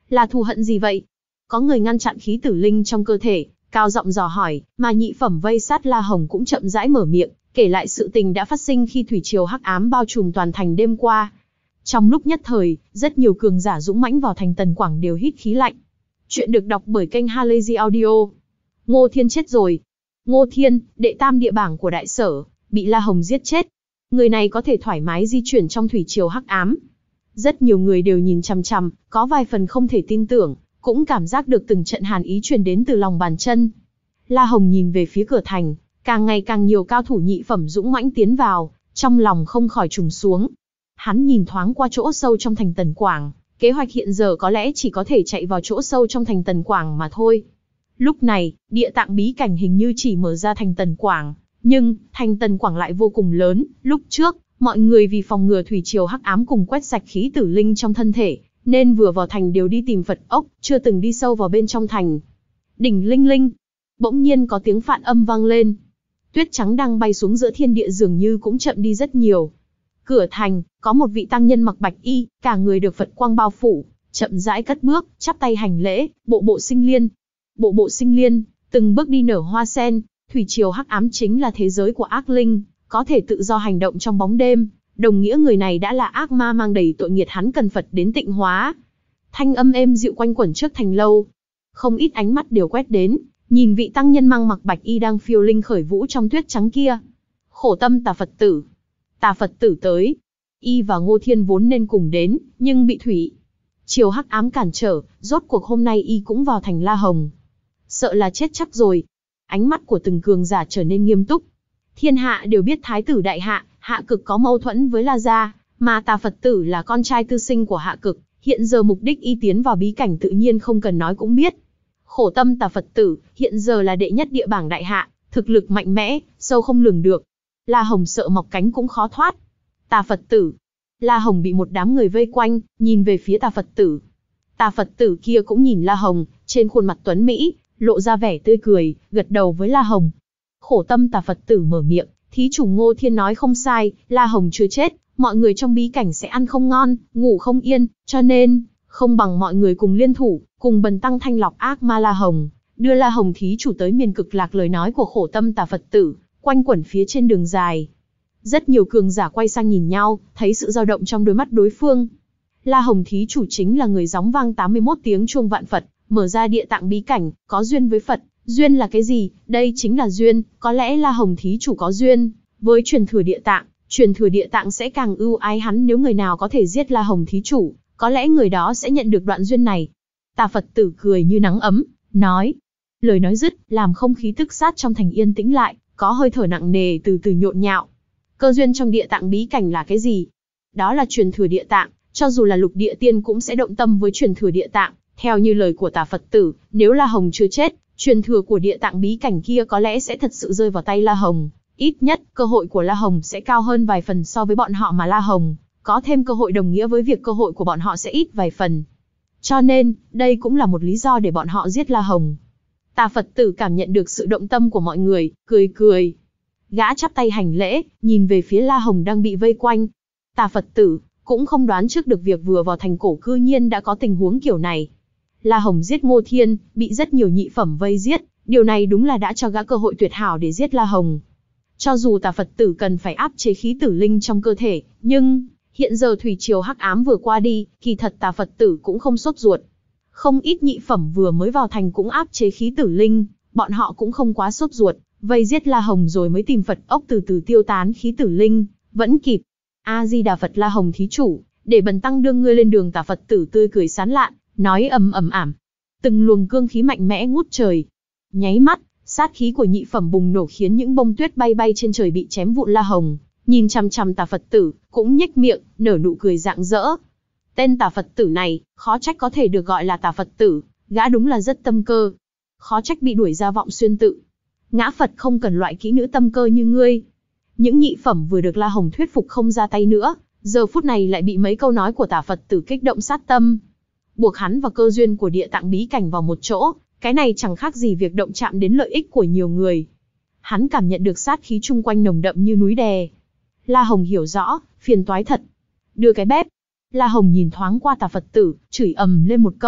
Là thù hận gì vậy? Có người ngăn chặn khí tử linh trong cơ thể, cao giọng dò hỏi, mà nhị phẩm vây sát La Hồng cũng chậm rãi mở miệng, kể lại sự tình đã phát sinh khi thủy triều hắc ám bao trùm toàn thành đêm qua. Trong lúc nhất thời, rất nhiều cường giả dũng mãnh vào thành Tần Quảng đều hít khí lạnh. Chuyện được đọc bởi kênh Halazy Audio. Ngô Thiên chết rồi. Ngô Thiên, đệ tam địa bảng của đại sở, bị La Hồng giết chết. Người này có thể thoải mái di chuyển trong thủy triều hắc ám. Rất nhiều người đều nhìn chằm chằm, có vài phần không thể tin tưởng, cũng cảm giác được từng trận hàn ý truyền đến từ lòng bàn chân. La Hồng nhìn về phía cửa thành, càng ngày càng nhiều cao thủ nhị phẩm dũng mãnh tiến vào, trong lòng không khỏi trùng xuống. Hắn nhìn thoáng qua chỗ sâu trong thành Tần Quảng, kế hoạch hiện giờ có lẽ chỉ có thể chạy vào chỗ sâu trong thành Tần Quảng mà thôi. Lúc này, địa tạng bí cảnh hình như chỉ mở ra thành Tần Quảng, nhưng thành Tần Quảng lại vô cùng lớn. Lúc trước, mọi người vì phòng ngừa thủy triều hắc ám cùng quét sạch khí tử linh trong thân thể, nên vừa vào thành đều đi tìm Phật ốc, chưa từng đi sâu vào bên trong thành. Đỉnh linh linh, bỗng nhiên có tiếng phạn âm vang lên. Tuyết trắng đang bay xuống giữa thiên địa dường như cũng chậm đi rất nhiều. Cửa thành, có một vị tăng nhân mặc bạch y, cả người được Phật quang bao phủ, chậm rãi cất bước, chắp tay hành lễ, bộ bộ sinh liên. Bộ bộ sinh liên, từng bước đi nở hoa sen. Thủy triều hắc ám chính là thế giới của ác linh, có thể tự do hành động trong bóng đêm, đồng nghĩa người này đã là ác ma mang đầy tội nghiệt, hắn cần Phật đến tịnh hóa. Thanh âm êm dịu quanh quẩn trước thành lâu. Không ít ánh mắt đều quét đến, nhìn vị tăng nhân mang mặc bạch y đang phiêu linh khởi vũ trong tuyết trắng kia. Khổ tâm Tà Phật tử. Tà Phật tử tới. Y và Ngô Thiên vốn nên cùng đến, nhưng bị thủy triều hắc ám cản trở, rốt cuộc hôm nay Y cũng vào thành La Hồng. Sợ là chết chắc rồi. Ánh mắt của từng cường giả trở nên nghiêm túc. Thiên hạ đều biết Thái tử Đại Hạ, Hạ Cực có mâu thuẫn với La Gia, mà Tà Phật tử là con trai tư sinh của Hạ Cực, hiện giờ mục đích Y tiến vào bí cảnh tự nhiên không cần nói cũng biết. Khổ tâm Tà Phật tử, hiện giờ là đệ nhất địa bảng Đại Hạ, thực lực mạnh mẽ, sâu không lường được. La Hồng sợ mọc cánh cũng khó thoát. Tà Phật tử. La Hồng bị một đám người vây quanh, nhìn về phía Tà Phật tử. Tà Phật tử kia cũng nhìn La Hồng, trên khuôn mặt tuấn mỹ, lộ ra vẻ tươi cười, gật đầu với La Hồng. Khổ tâm Tà Phật tử mở miệng, thí chủ Ngô Thiên nói không sai, La Hồng chưa chết, mọi người trong bí cảnh sẽ ăn không ngon, ngủ không yên, cho nên, không bằng mọi người cùng liên thủ, cùng bần tăng thanh lọc ác ma La Hồng, đưa La Hồng thí chủ tới miền cực lạc. Lời nói của khổ tâm Tà Phật tử, quanh quẩn phía trên đường dài. Rất nhiều cường giả quay sang nhìn nhau, thấy sự dao động trong đôi mắt đối phương. La Hồng thí chủ chính là người gióng vang tám mươi mốt tiếng chuông vạn Phật, mở ra địa tạng bí cảnh, có duyên với Phật. Duyên là cái gì? Đây chính là duyên, có lẽ La Hồng thí chủ có duyên với truyền thừa địa tạng, truyền thừa địa tạng sẽ càng ưu ái hắn, nếu người nào có thể giết La Hồng thí chủ, có lẽ người đó sẽ nhận được đoạn duyên này. Tà Phật tử cười như nắng ấm, nói. Lời nói dứt, làm không khí tức sát trong thành yên tĩnh lại, có hơi thở nặng nề từ từ nhộn nhạo. Cơ duyên trong địa tạng bí cảnh là cái gì? Đó là truyền thừa địa tạng, cho dù là lục địa tiên cũng sẽ động tâm với truyền thừa địa tạng. Theo như lời của Tà Phật tử, nếu La Hồng chưa chết, truyền thừa của địa tạng bí cảnh kia có lẽ sẽ thật sự rơi vào tay La Hồng. Ít nhất, cơ hội của La Hồng sẽ cao hơn vài phần so với bọn họ, mà La Hồng có thêm cơ hội đồng nghĩa với việc cơ hội của bọn họ sẽ ít vài phần. Cho nên, đây cũng là một lý do để bọn họ giết La Hồng. Tà Phật tử cảm nhận được sự động tâm của mọi người, cười cười. Gã chắp tay hành lễ, nhìn về phía La Hồng đang bị vây quanh. Tà Phật tử cũng không đoán trước được việc vừa vào thành cổ cư nhiên đã có tình huống kiểu này. La Hồng giết Ngô Thiên, bị rất nhiều nhị phẩm vây giết, điều này đúng là đã cho gã cơ hội tuyệt hảo để giết La Hồng. Cho dù Tà Phật tử cần phải áp chế khí tử linh trong cơ thể, nhưng hiện giờ thủy triều hắc ám vừa qua đi, kỳ thật Tà Phật tử cũng không sốt ruột. Không ít nhị phẩm vừa mới vào thành cũng áp chế khí tử linh, bọn họ cũng không quá sốt ruột, vây giết La Hồng rồi mới tìm Phật ốc từ từ tiêu tán khí tử linh, vẫn kịp. A Di Đà Phật. La Hồng thí chủ, để bần tăng đưa ngươi lên đường. Tà Phật tử tươi cười sán lạn, nói ầm ầm ảm. Từng luồng cương khí mạnh mẽ ngút trời. Nháy mắt, sát khí của nhị phẩm bùng nổ khiến những bông tuyết bay bay trên trời bị chém vụn. La Hồng nhìn chằm chằm Tà Phật tử, cũng nhếch miệng, nở nụ cười rạng rỡ. Tên Tà Phật tử này, khó trách có thể được gọi là Tà Phật tử, gã đúng là rất tâm cơ. Khó trách bị đuổi ra Vọng Xuyên tự. Ngã Phật không cần loại kỹ nữ tâm cơ như ngươi. Những nhị phẩm vừa được La Hồng thuyết phục không ra tay nữa, giờ phút này lại bị mấy câu nói của Tà Phật tử kích động sát tâm. Buộc hắn và cơ duyên của địa tạng bí cảnh vào một chỗ, cái này chẳng khác gì việc động chạm đến lợi ích của nhiều người. Hắn cảm nhận được sát khí chung quanh nồng đậm như núi đè. La Hồng hiểu rõ, phiền toái thật. Đưa cái bếp. La Hồng nhìn thoáng qua Tà Phật tử, chửi ầm lên một câu,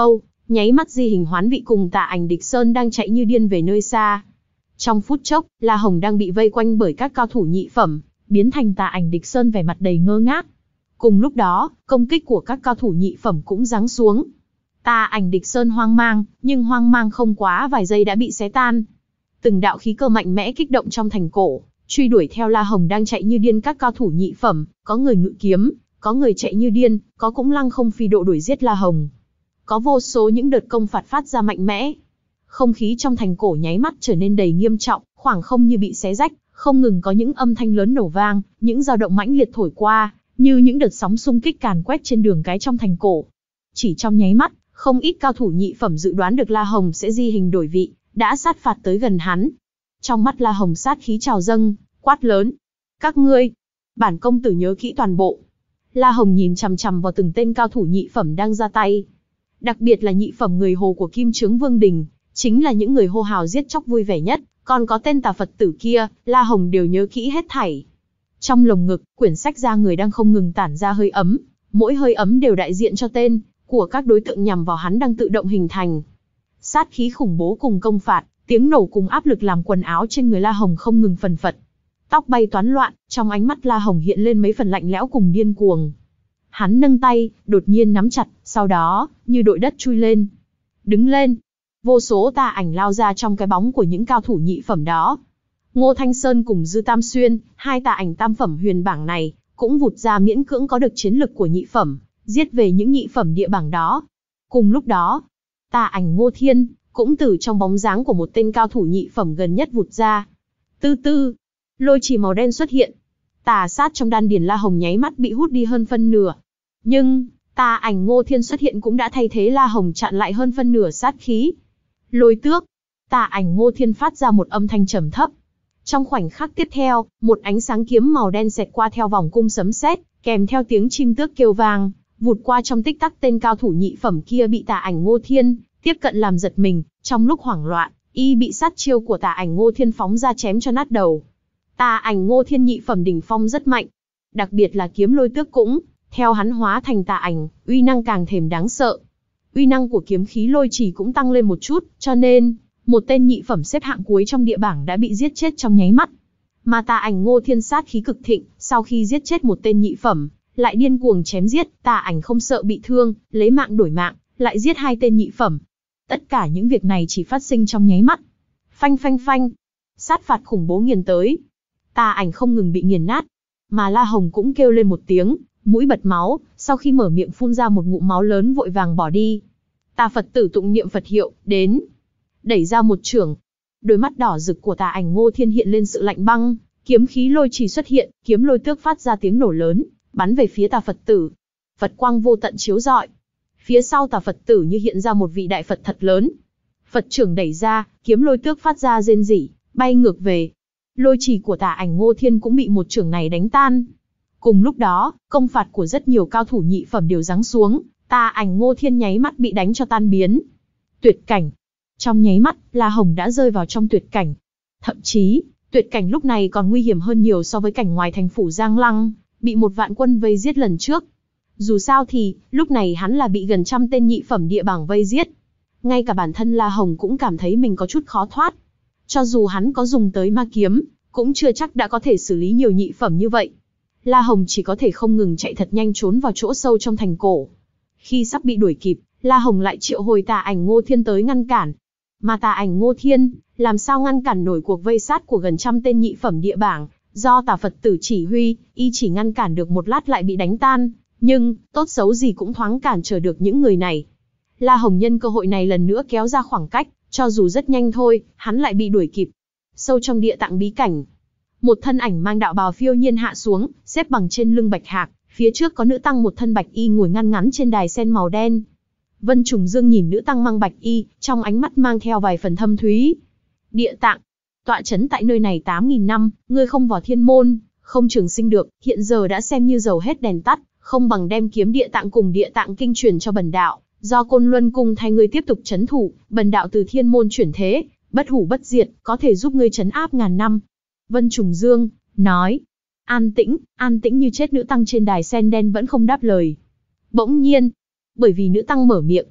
nháy mắt di hình hoán vị cùng Tà Ảnh Địch Sơn đang chạy như điên về nơi xa. Trong phút chốc, La Hồng đang bị vây quanh bởi các cao thủ nhị phẩm, biến thành Tà Ảnh Địch Sơn vẻ mặt đầy ngơ ngác. Cùng lúc đó, công kích của các cao thủ nhị phẩm cũng giáng xuống. Tà Ảnh Địch Sơn hoang mang, nhưng hoang mang không quá vài giây đã bị xé tan. Từng đạo khí cơ mạnh mẽ kích động trong thành cổ, truy đuổi theo La Hồng đang chạy như điên các cao thủ nhị phẩm, có người ngự kiếm, có người chạy như điên, có cũng lăng không phi độ đuổi giết La Hồng. Có vô số những đợt công phạt phát ra mạnh mẽ. Không khí trong thành cổ nháy mắt trở nên đầy nghiêm trọng, khoảng không như bị xé rách, không ngừng có những âm thanh lớn nổ vang, những dao động mãnh liệt thổi qua, như những đợt sóng xung kích càn quét trên đường cái trong thành cổ. Chỉ trong nháy mắt, không ít cao thủ nhị phẩm dự đoán được La Hồng sẽ di hình đổi vị, đã sát phạt tới gần hắn. Trong mắt La Hồng sát khí trào dâng, quát lớn: "Các ngươi, bản công tử nhớ kỹ toàn bộ." La Hồng nhìn chằm chằm vào từng tên cao thủ nhị phẩm đang ra tay. Đặc biệt là nhị phẩm người Hồ của Kim Chướng Vương Đình, chính là những người hô hào giết chóc vui vẻ nhất, còn có tên tà Phật tử kia, La Hồng đều nhớ kỹ hết thảy. Trong lồng ngực, quyển sách da người đang không ngừng tản ra hơi ấm, mỗi hơi ấm đều đại diện cho tên của các đối tượng nhằm vào hắn đang tự động hình thành. Sát khí khủng bố cùng công phạt, tiếng nổ cùng áp lực làm quần áo trên người La Hồng không ngừng phần phật. Tóc bay toán loạn, trong ánh mắt La Hồng hiện lên mấy phần lạnh lẽo cùng điên cuồng. Hắn nâng tay, đột nhiên nắm chặt, sau đó, như đội đất chui lên. Đứng lên. Vô số tà ảnh lao ra trong cái bóng của những cao thủ nhị phẩm đó. Ngô Thanh Sơn cùng Dư Tam Xuyên, hai tà ảnh tam phẩm huyền bảng này, cũng vụt ra miễn cưỡng có được chiến lực của nhị phẩm, giết về những nhị phẩm địa bảng đó. Cùng lúc đó, tà ảnh Ngô Thiên, cũng từ trong bóng dáng của một tên cao thủ nhị phẩm gần nhất vụt ra. Tư tư, lôi chì màu đen xuất hiện. Tà sát trong đan điền La Hồng nháy mắt bị hút đi hơn phân nửa. Nhưng, tà ảnh Ngô Thiên xuất hiện cũng đã thay thế La Hồng chặn lại hơn phân nửa sát khí. Lôi tước, tà ảnh Ngô Thiên phát ra một âm thanh trầm thấp. Trong khoảnh khắc tiếp theo, một ánh sáng kiếm màu đen xẹt qua theo vòng cung sấm sét, kèm theo tiếng chim tước kêu vang, vụt qua trong tích tắc. Tên cao thủ nhị phẩm kia bị tà ảnh Ngô Thiên tiếp cận làm giật mình, trong lúc hoảng loạn, y bị sát chiêu của tà ảnh Ngô Thiên phóng ra chém cho nát đầu. Tà ảnh Ngô Thiên nhị phẩm đỉnh phong rất mạnh, đặc biệt là kiếm lôi tước cũng theo hắn hóa thành tà ảnh, uy năng càng thêm đáng sợ. Uy năng của kiếm khí lôi chỉ cũng tăng lên một chút, cho nên một tên nhị phẩm xếp hạng cuối trong địa bảng đã bị giết chết trong nháy mắt. Mà tà ảnh Ngô Thiên sát khí cực thịnh, sau khi giết chết một tên nhị phẩm, lại điên cuồng chém giết. Tà ảnh không sợ bị thương, lấy mạng đổi mạng, lại giết hai tên nhị phẩm. Tất cả những việc này chỉ phát sinh trong nháy mắt. Phanh phanh phanh, sát phạt khủng bố nghiền tới. Tà ảnh không ngừng bị nghiền nát, mà La Hồng cũng kêu lên một tiếng, mũi bật máu, sau khi mở miệng phun ra một ngụm máu lớn vội vàng bỏ đi. Tà Phật tử tụng niệm Phật hiệu, đến, đẩy ra một chưởng. Đôi mắt đỏ rực của tà ảnh Ngô Thiên hiện lên sự lạnh băng, kiếm khí lôi chỉ xuất hiện, kiếm lôi tước phát ra tiếng nổ lớn, bắn về phía tà Phật tử. Phật quang vô tận chiếu rọi. Phía sau tà Phật tử như hiện ra một vị đại Phật thật lớn. Phật chưởng đẩy ra, kiếm lôi tước phát ra rên rỉ, bay ngược về. Lôi chỉ của tà ảnh Ngô Thiên cũng bị một chưởng này đánh tan. Cùng lúc đó, công phạt của rất nhiều cao thủ nhị phẩm đều giáng xuống, tà ảnh Ngô Thiên nháy mắt bị đánh cho tan biến. Tuyệt cảnh. Trong nháy mắt, La Hồng đã rơi vào trong tuyệt cảnh. Thậm chí, tuyệt cảnh lúc này còn nguy hiểm hơn nhiều so với cảnh ngoài thành phủ Giang Lăng, bị một vạn quân vây giết lần trước. Dù sao thì, lúc này hắn là bị gần trăm tên nhị phẩm địa bảng vây giết. Ngay cả bản thân La Hồng cũng cảm thấy mình có chút khó thoát. Cho dù hắn có dùng tới ma kiếm, cũng chưa chắc đã có thể xử lý nhiều nhị phẩm như vậy. La Hồng chỉ có thể không ngừng chạy thật nhanh trốn vào chỗ sâu trong thành cổ. Khi sắp bị đuổi kịp, La Hồng lại triệu hồi tà ảnh Ngô Thiên tới ngăn cản. Mà tà ảnh Ngô Thiên, làm sao ngăn cản nổi cuộc vây sát của gần trăm tên nhị phẩm địa bảng, do tà Phật tử chỉ huy, y chỉ ngăn cản được một lát lại bị đánh tan, nhưng, tốt xấu gì cũng thoáng cản trở được những người này. La Hồng nhân cơ hội này lần nữa kéo ra khoảng cách, cho dù rất nhanh thôi, hắn lại bị đuổi kịp. Sâu trong địa tạng bí cảnh, một thân ảnh mang đạo bào phiêu nhiên hạ xuống, xếp bằng trên lưng bạch hạc, phía trước có nữ tăng một thân bạch y ngồi ngăn ngắn trên đài sen màu đen. Vân Trùng Dương nhìn nữ tăng mang bạch y, trong ánh mắt mang theo vài phần thâm thúy. Địa tạng, tọa chấn tại nơi này tám nghìn năm, ngươi không vào thiên môn, không trường sinh được, hiện giờ đã xem như dầu hết đèn tắt, không bằng đem kiếm địa tạng cùng địa tạng kinh truyền cho bần đạo, do Côn Luân cung thay ngươi tiếp tục trấn thủ, bần đạo từ thiên môn chuyển thế, bất hủ bất diệt, có thể giúp ngươi trấn áp ngàn năm. Vân Trùng Dương nói. An tĩnh, an tĩnh như chết. Nữ tăng trên đài sen đen vẫn không đáp lời. Bỗng nhiên, bởi vì nữ tăng mở miệng,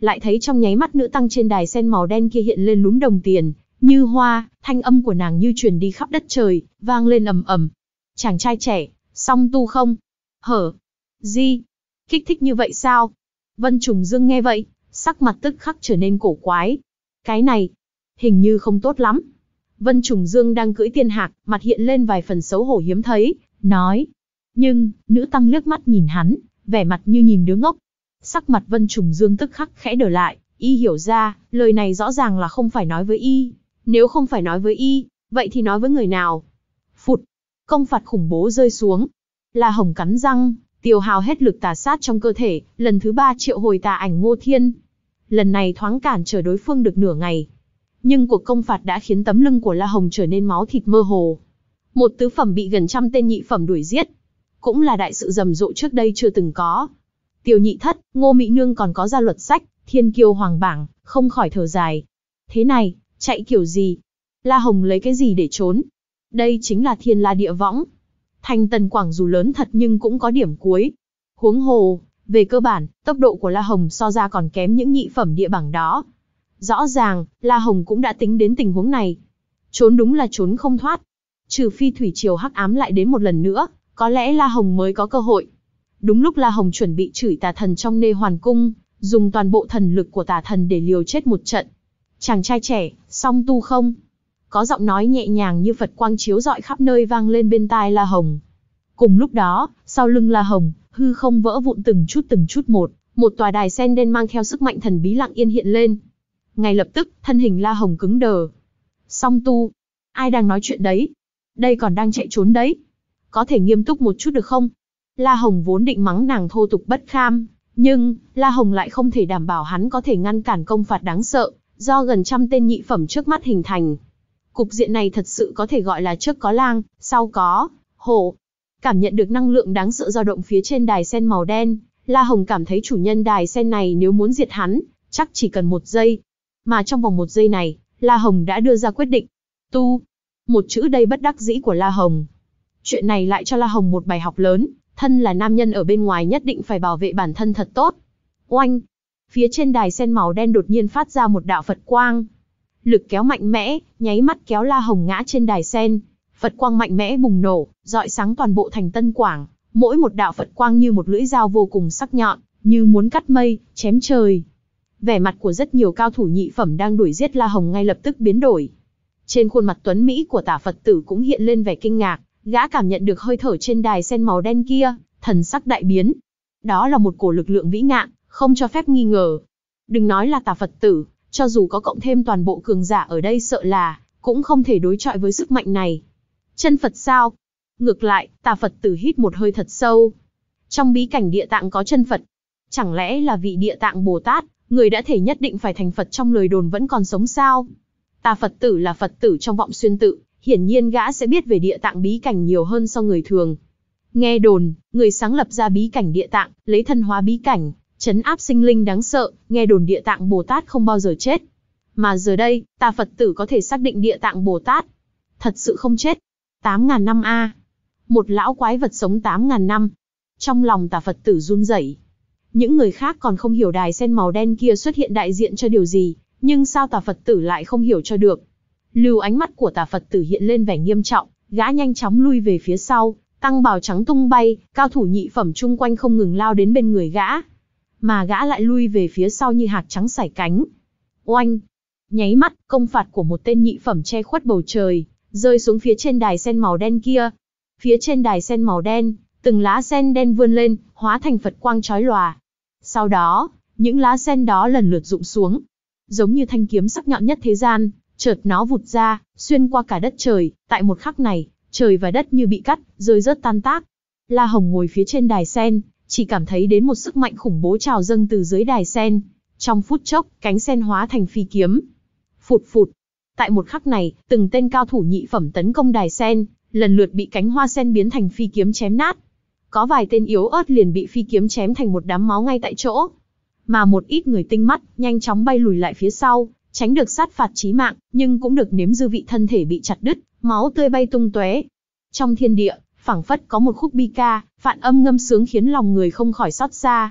lại thấy trong nháy mắt nữ tăng trên đài sen màu đen kia hiện lên lúm đồng tiền, như hoa, thanh âm của nàng như truyền đi khắp đất trời, vang lên ầm ầm. Chàng trai trẻ, song tu không? Hở? Gì? Kích thích như vậy sao? Vân Trùng Dương nghe vậy, sắc mặt tức khắc trở nên cổ quái. Cái này, hình như không tốt lắm. Vân Trùng Dương đang cưỡi tiên hạc, mặt hiện lên vài phần xấu hổ hiếm thấy, nói. Nhưng, nữ tăng liếc mắt nhìn hắn, vẻ mặt như nhìn đứa ngốc. Sắc mặt Vân Trùng Dương tức khắc khẽ đờ lại, y hiểu ra, lời này rõ ràng là không phải nói với y. Nếu không phải nói với y, vậy thì nói với người nào? Phụt, công phạt khủng bố rơi xuống. La Hồng cắn răng, tiêu hao hết lực tà sát trong cơ thể, lần thứ ba triệu hồi tà ảnh Ngô Thiên. Lần này thoáng cản trở đối phương được nửa ngày. Nhưng cuộc công phạt đã khiến tấm lưng của La Hồng trở nên máu thịt mơ hồ. Một tứ phẩm bị gần trăm tên nhị phẩm đuổi giết. Cũng là đại sự rầm rộ trước đây chưa từng có. Tiêu Nhị Thất, Ngô Mỹ Nương còn có ra luật sách, thiên kiêu hoàng bảng, không khỏi thở dài. Thế này, chạy kiểu gì? La Hồng lấy cái gì để trốn? Đây chính là thiên la địa võng. Thành Tần Quảng dù lớn thật nhưng cũng có điểm cuối. Huống hồ, về cơ bản, tốc độ của La Hồng so ra còn kém những nhị phẩm địa bảng đó. Rõ ràng, La Hồng cũng đã tính đến tình huống này. Trốn đúng là trốn không thoát. Trừ phi thủy triều hắc ám lại đến một lần nữa, có lẽ La Hồng mới có cơ hội. Đúng lúc La Hồng chuẩn bị chửi tà thần trong Nê Hoàn Cung, dùng toàn bộ thần lực của tà thần để liều chết một trận. Chàng trai trẻ, song tu không? Có giọng nói nhẹ nhàng như Phật quang chiếu rọi khắp nơi vang lên bên tai La Hồng. Cùng lúc đó, sau lưng La Hồng, hư không vỡ vụn từng chút từng chút một, một tòa đài sen đen mang theo sức mạnh thần bí lặng yên hiện lên. Ngay lập tức, thân hình La Hồng cứng đờ. Song tu, ai đang nói chuyện đấy? Đây còn đang chạy trốn đấy. Có thể nghiêm túc một chút được không? La Hồng vốn định mắng nàng thô tục bất kham, nhưng La Hồng lại không thể đảm bảo hắn có thể ngăn cản công phạt đáng sợ do gần trăm tên nhị phẩm trước mắt hình thành. Cục diện này thật sự có thể gọi là trước có lang, sau có hổ. Cảm nhận được năng lượng đáng sợ dao động phía trên đài sen màu đen, La Hồng cảm thấy chủ nhân đài sen này nếu muốn diệt hắn, chắc chỉ cần một giây. Mà trong vòng một giây này, La Hồng đã đưa ra quyết định. Tu. Một chữ đầy bất đắc dĩ của La Hồng. Chuyện này lại cho La Hồng một bài học lớn, thân là nam nhân ở bên ngoài nhất định phải bảo vệ bản thân thật tốt. Oanh! Phía trên đài sen màu đen đột nhiên phát ra một đạo Phật quang. Lực kéo mạnh mẽ, nháy mắt kéo La Hồng ngã trên đài sen. Phật quang mạnh mẽ bùng nổ, rọi sáng toàn bộ thành Tân Quảng. Mỗi một đạo Phật quang như một lưỡi dao vô cùng sắc nhọn, như muốn cắt mây, chém trời. Vẻ mặt của rất nhiều cao thủ nhị phẩm đang đuổi giết La Hồng ngay lập tức biến đổi. Trên khuôn mặt tuấn Mỹ của tả Phật tử cũng hiện lên vẻ kinh ngạc, gã cảm nhận được hơi thở trên đài sen màu đen kia, thần sắc đại biến. Đó là một cổ lực lượng vĩ ngạn, không cho phép nghi ngờ. Đừng nói là tả Phật tử, cho dù có cộng thêm toàn bộ cường giả ở đây sợ là, cũng không thể đối chọi với sức mạnh này. Chân Phật sao? Ngược lại, tả Phật tử hít một hơi thật sâu. Trong bí cảnh địa tạng có chân Phật. Chẳng lẽ là vị địa tạng Bồ Tát, người đã thể nhất định phải thành Phật trong lời đồn vẫn còn sống sao? Tà Phật tử là Phật tử trong vọng xuyên tự, hiển nhiên gã sẽ biết về địa tạng bí cảnh nhiều hơn so người thường. Nghe đồn, người sáng lập ra bí cảnh địa tạng, lấy thân hóa bí cảnh, trấn áp sinh linh đáng sợ, nghe đồn địa tạng Bồ Tát không bao giờ chết. Mà giờ đây, tà Phật tử có thể xác định địa tạng Bồ Tát thật sự không chết. tám ngàn năm a. Một lão quái vật sống tám ngàn năm. Trong lòng tà Phật tử run rẩy. Những người khác còn không hiểu đài sen màu đen kia xuất hiện đại diện cho điều gì, nhưng sao tà Phật tử lại không hiểu cho được. Lưu ánh mắt của tà Phật tử hiện lên vẻ nghiêm trọng, gã nhanh chóng lui về phía sau, tăng bào trắng tung bay, cao thủ nhị phẩm chung quanh không ngừng lao đến bên người gã. Mà gã lại lui về phía sau như hạc trắng sải cánh. Oanh! Nháy mắt, công phạt của một tên nhị phẩm che khuất bầu trời, rơi xuống phía trên đài sen màu đen kia. Phía trên đài sen màu đen, từng lá sen đen vươn lên, hóa thành Phật quang chói lòa. Sau đó, những lá sen đó lần lượt rụng xuống. Giống như thanh kiếm sắc nhọn nhất thế gian, chợt nó vụt ra, xuyên qua cả đất trời, tại một khắc này, trời và đất như bị cắt, rơi rớt tan tác. La Hồng ngồi phía trên đài sen, chỉ cảm thấy đến một sức mạnh khủng bố trào dâng từ dưới đài sen. Trong phút chốc, cánh sen hóa thành phi kiếm. Phụt phụt. Tại một khắc này, từng tên cao thủ nhị phẩm tấn công đài sen, lần lượt bị cánh hoa sen biến thành phi kiếm chém nát. Có vài tên yếu ớt liền bị phi kiếm chém thành một đám máu ngay tại chỗ. Mà một ít người tinh mắt, nhanh chóng bay lùi lại phía sau, tránh được sát phạt chí mạng, nhưng cũng được nếm dư vị thân thể bị chặt đứt, máu tươi bay tung tóe. Trong thiên địa, phảng phất có một khúc bi ca, phạn âm ngâm sướng khiến lòng người không khỏi xót xa.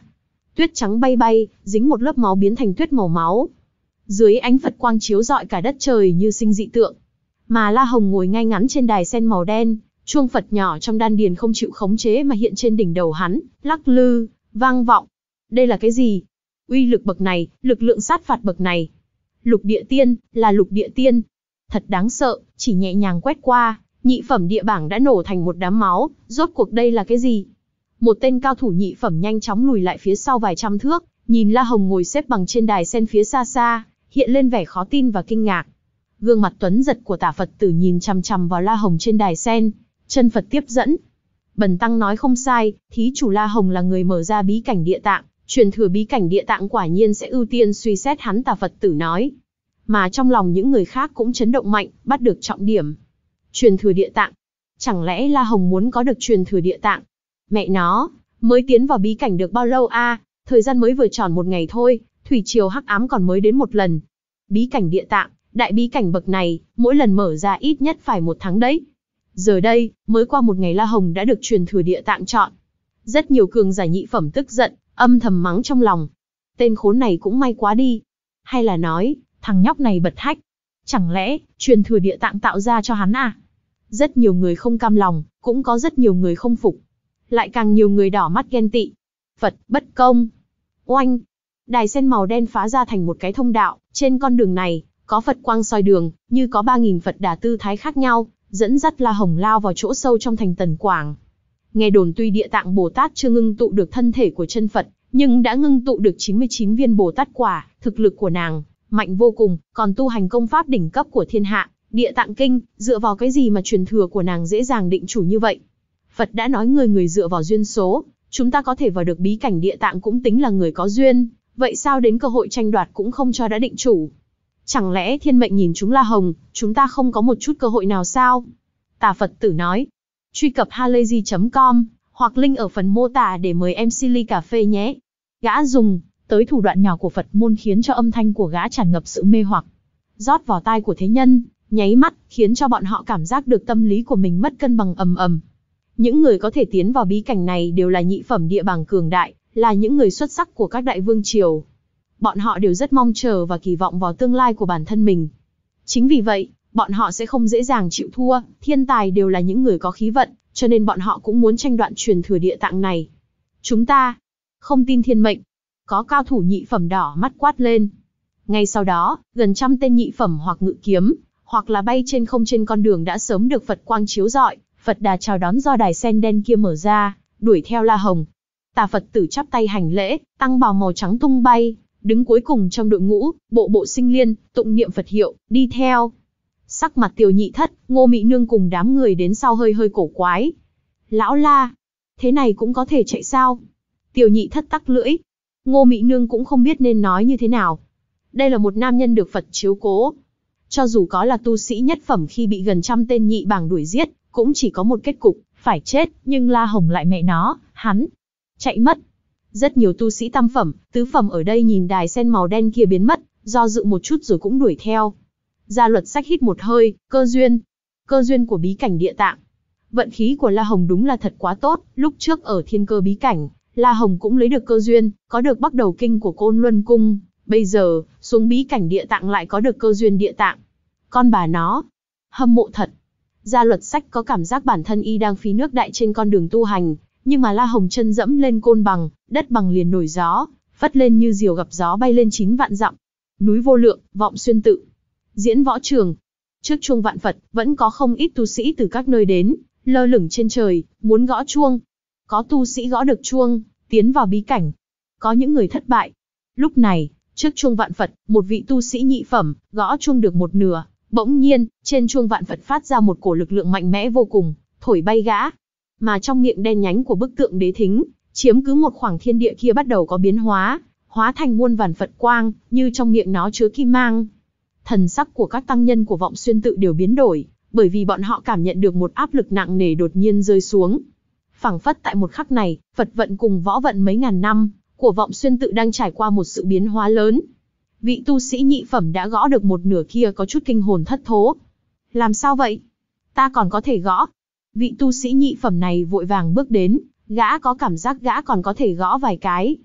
Tuyết trắng bay bay, dính một lớp máu biến thành tuyết màu máu. Dưới ánh Phật quang chiếu rọi cả đất trời như sinh dị tượng. Mà La Hồng ngồi ngay ngắn trên đài sen màu đen, chuông Phật nhỏ trong đan điền không chịu khống chế mà hiện trên đỉnh đầu hắn, lắc lư, vang vọng. Đây là cái gì? Uy lực bậc này, lực lượng sát phạt bậc này. Lục địa tiên, là lục địa tiên. Thật đáng sợ, chỉ nhẹ nhàng quét qua, nhị phẩm địa bảng đã nổ thành một đám máu, rốt cuộc đây là cái gì? Một tên cao thủ nhị phẩm nhanh chóng lùi lại phía sau vài trăm thước, nhìn La Hồng ngồi xếp bằng trên đài sen phía xa xa, hiện lên vẻ khó tin và kinh ngạc. Gương mặt tuấn giật của Tả Phật tử nhìn chằm chằm vào La Hồng trên đài sen, chân Phật tiếp dẫn. Bần tăng nói không sai, thí chủ La Hồng là người mở ra bí cảnh địa tạng, truyền thừa bí cảnh địa tạng quả nhiên sẽ ưu tiên suy xét hắn, Tả Phật tử nói. Mà trong lòng những người khác cũng chấn động mạnh, bắt được trọng điểm. Truyền thừa địa tạng. Chẳng lẽ La Hồng muốn có được truyền thừa địa tạng? Mẹ nó, mới tiến vào bí cảnh được bao lâu a? À? Thời gian mới vừa tròn một ngày thôi, thủy triều hắc ám còn mới đến một lần. Bí cảnh địa tạng, đại bí cảnh bậc này, mỗi lần mở ra ít nhất phải một tháng đấy. Giờ đây, mới qua một ngày La Hồng đã được truyền thừa địa tạng chọn. Rất nhiều cường giả nhị phẩm tức giận, âm thầm mắng trong lòng. Tên khốn này cũng may quá đi. Hay là nói, thằng nhóc này bật hách. Chẳng lẽ, truyền thừa địa tạng tạo ra cho hắn à? Rất nhiều người không cam lòng, cũng có rất nhiều người không phục. Lại càng nhiều người đỏ mắt ghen tị. Phật, bất công. Oanh! Đài sen màu đen phá ra thành một cái thông đạo, trên con đường này, có Phật quang soi đường, như có ba nghìn Phật đà tư thái khác nhau, dẫn dắt La Hồng lao vào chỗ sâu trong thành Tần Quảng. Nghe đồn tuy Địa Tạng Bồ Tát chưa ngưng tụ được thân thể của chân Phật, nhưng đã ngưng tụ được chín mươi chín viên Bồ Tát quả, thực lực của nàng mạnh vô cùng, còn tu hành công pháp đỉnh cấp của thiên hạ, Địa Tạng Kinh, dựa vào cái gì mà truyền thừa của nàng dễ dàng định chủ như vậy? Phật đã nói người người dựa vào duyên số, chúng ta có thể vào được bí cảnh Địa Tạng cũng tính là người có duyên, vậy sao đến cơ hội tranh đoạt cũng không cho đã định chủ? Chẳng lẽ thiên mệnh nhìn chúng La Hồng, chúng ta không có một chút cơ hội nào sao? Tà Phật tử nói. Truy cập halayzi chấm com, hoặc link ở phần mô tả để mời em xê ly cà phê nhé. Gã dùng tới thủ đoạn nhỏ của Phật môn khiến cho âm thanh của gã tràn ngập sự mê hoặc, rót vào tai của thế nhân, nháy mắt, khiến cho bọn họ cảm giác được tâm lý của mình mất cân bằng ầm ầm. Những người có thể tiến vào bí cảnh này đều là nhị phẩm địa bảng cường đại, là những người xuất sắc của các đại vương triều. Bọn họ đều rất mong chờ và kỳ vọng vào tương lai của bản thân mình. Chính vì vậy, bọn họ sẽ không dễ dàng chịu thua, thiên tài đều là những người có khí vận, cho nên bọn họ cũng muốn tranh đoạt truyền thừa địa tạng này. Chúng ta không tin thiên mệnh. Có cao thủ nhị phẩm đỏ mắt quát lên. Ngay sau đó, gần trăm tên nhị phẩm hoặc ngự kiếm, hoặc là bay trên không trên con đường đã sớm được Phật quang chiếu rọi, Phật đà chào đón do đài sen đen kia mở ra, đuổi theo La Hồng. Tà Phật tử chắp tay hành lễ, tăng bào màu trắng tung bay, đứng cuối cùng trong đội ngũ, bộ bộ sinh liên, tụng niệm Phật hiệu, đi theo. Sắc mặt Tiểu Nhị Thất, Ngô Mị Nương cùng đám người đến sau hơi hơi cổ quái. Lão La, thế này cũng có thể chạy sao? Tiểu Nhị Thất tắc lưỡi. Ngô Mị Nương cũng không biết nên nói như thế nào. Đây là một nam nhân được Phật chiếu cố. Cho dù có là tu sĩ nhất phẩm khi bị gần trăm tên nhị bảng đuổi giết, cũng chỉ có một kết cục, phải chết, nhưng La Hồng lại mẹ nó, hắn chạy mất. Rất nhiều tu sĩ tam phẩm, tứ phẩm ở đây nhìn đài sen màu đen kia biến mất, do dự một chút rồi cũng đuổi theo. Gia Luật Sách hít một hơi, cơ duyên. Cơ duyên của bí cảnh địa tạng. Vận khí của La Hồng đúng là thật quá tốt, lúc trước ở thiên cơ bí cảnh, La Hồng cũng lấy được cơ duyên, có được Bắc Đầu Kinh của Côn Luân Cung. Bây giờ, xuống bí cảnh địa tạng lại có được cơ duyên địa tạng. Con bà nó, hâm mộ thật. Gia Luật Sách có cảm giác bản thân y đang phi nước đại trên con đường tu hành, nhưng mà La Hồng chân dẫm lên côn bằng, đất bằng liền nổi gió, phất lên như diều gặp gió bay lên chín vạn dặm. Núi Vô Lượng, Vọng Xuyên Tự, Diễn Võ Trường. Trước chuông vạn Phật, vẫn có không ít tu sĩ từ các nơi đến, lơ lửng trên trời, muốn gõ chuông. Có tu sĩ gõ được chuông, tiến vào bí cảnh. Có những người thất bại. Lúc này, trước chuông vạn Phật, một vị tu sĩ nhị phẩm, gõ chuông được một nửa. Bỗng nhiên, trên chuông vạn Phật phát ra một cổ lực lượng mạnh mẽ vô cùng, thổi bay gã. Mà trong miệng đen nhánh của bức tượng đế thính, chiếm cứ một khoảng thiên địa kia bắt đầu có biến hóa, hóa thành muôn vàn Phật quang, như trong miệng nó chứa kim mang. Thần sắc của các tăng nhân của Vọng Xuyên Tự đều biến đổi, bởi vì bọn họ cảm nhận được một áp lực nặng nề đột nhiên rơi xuống. Phảng phất tại một khắc này, Phật vận cùng võ vận mấy ngàn năm của Vọng Xuyên Tự đang trải qua một sự biến hóa lớn. Vị tu sĩ nhị phẩm đã gõ được một nửa kia có chút kinh hồn thất thố. Làm sao vậy? Ta còn có thể gõ. Vị tu sĩ nhị phẩm này vội vàng bước đến, gã có cảm giác gã còn có thể gõ vài cái.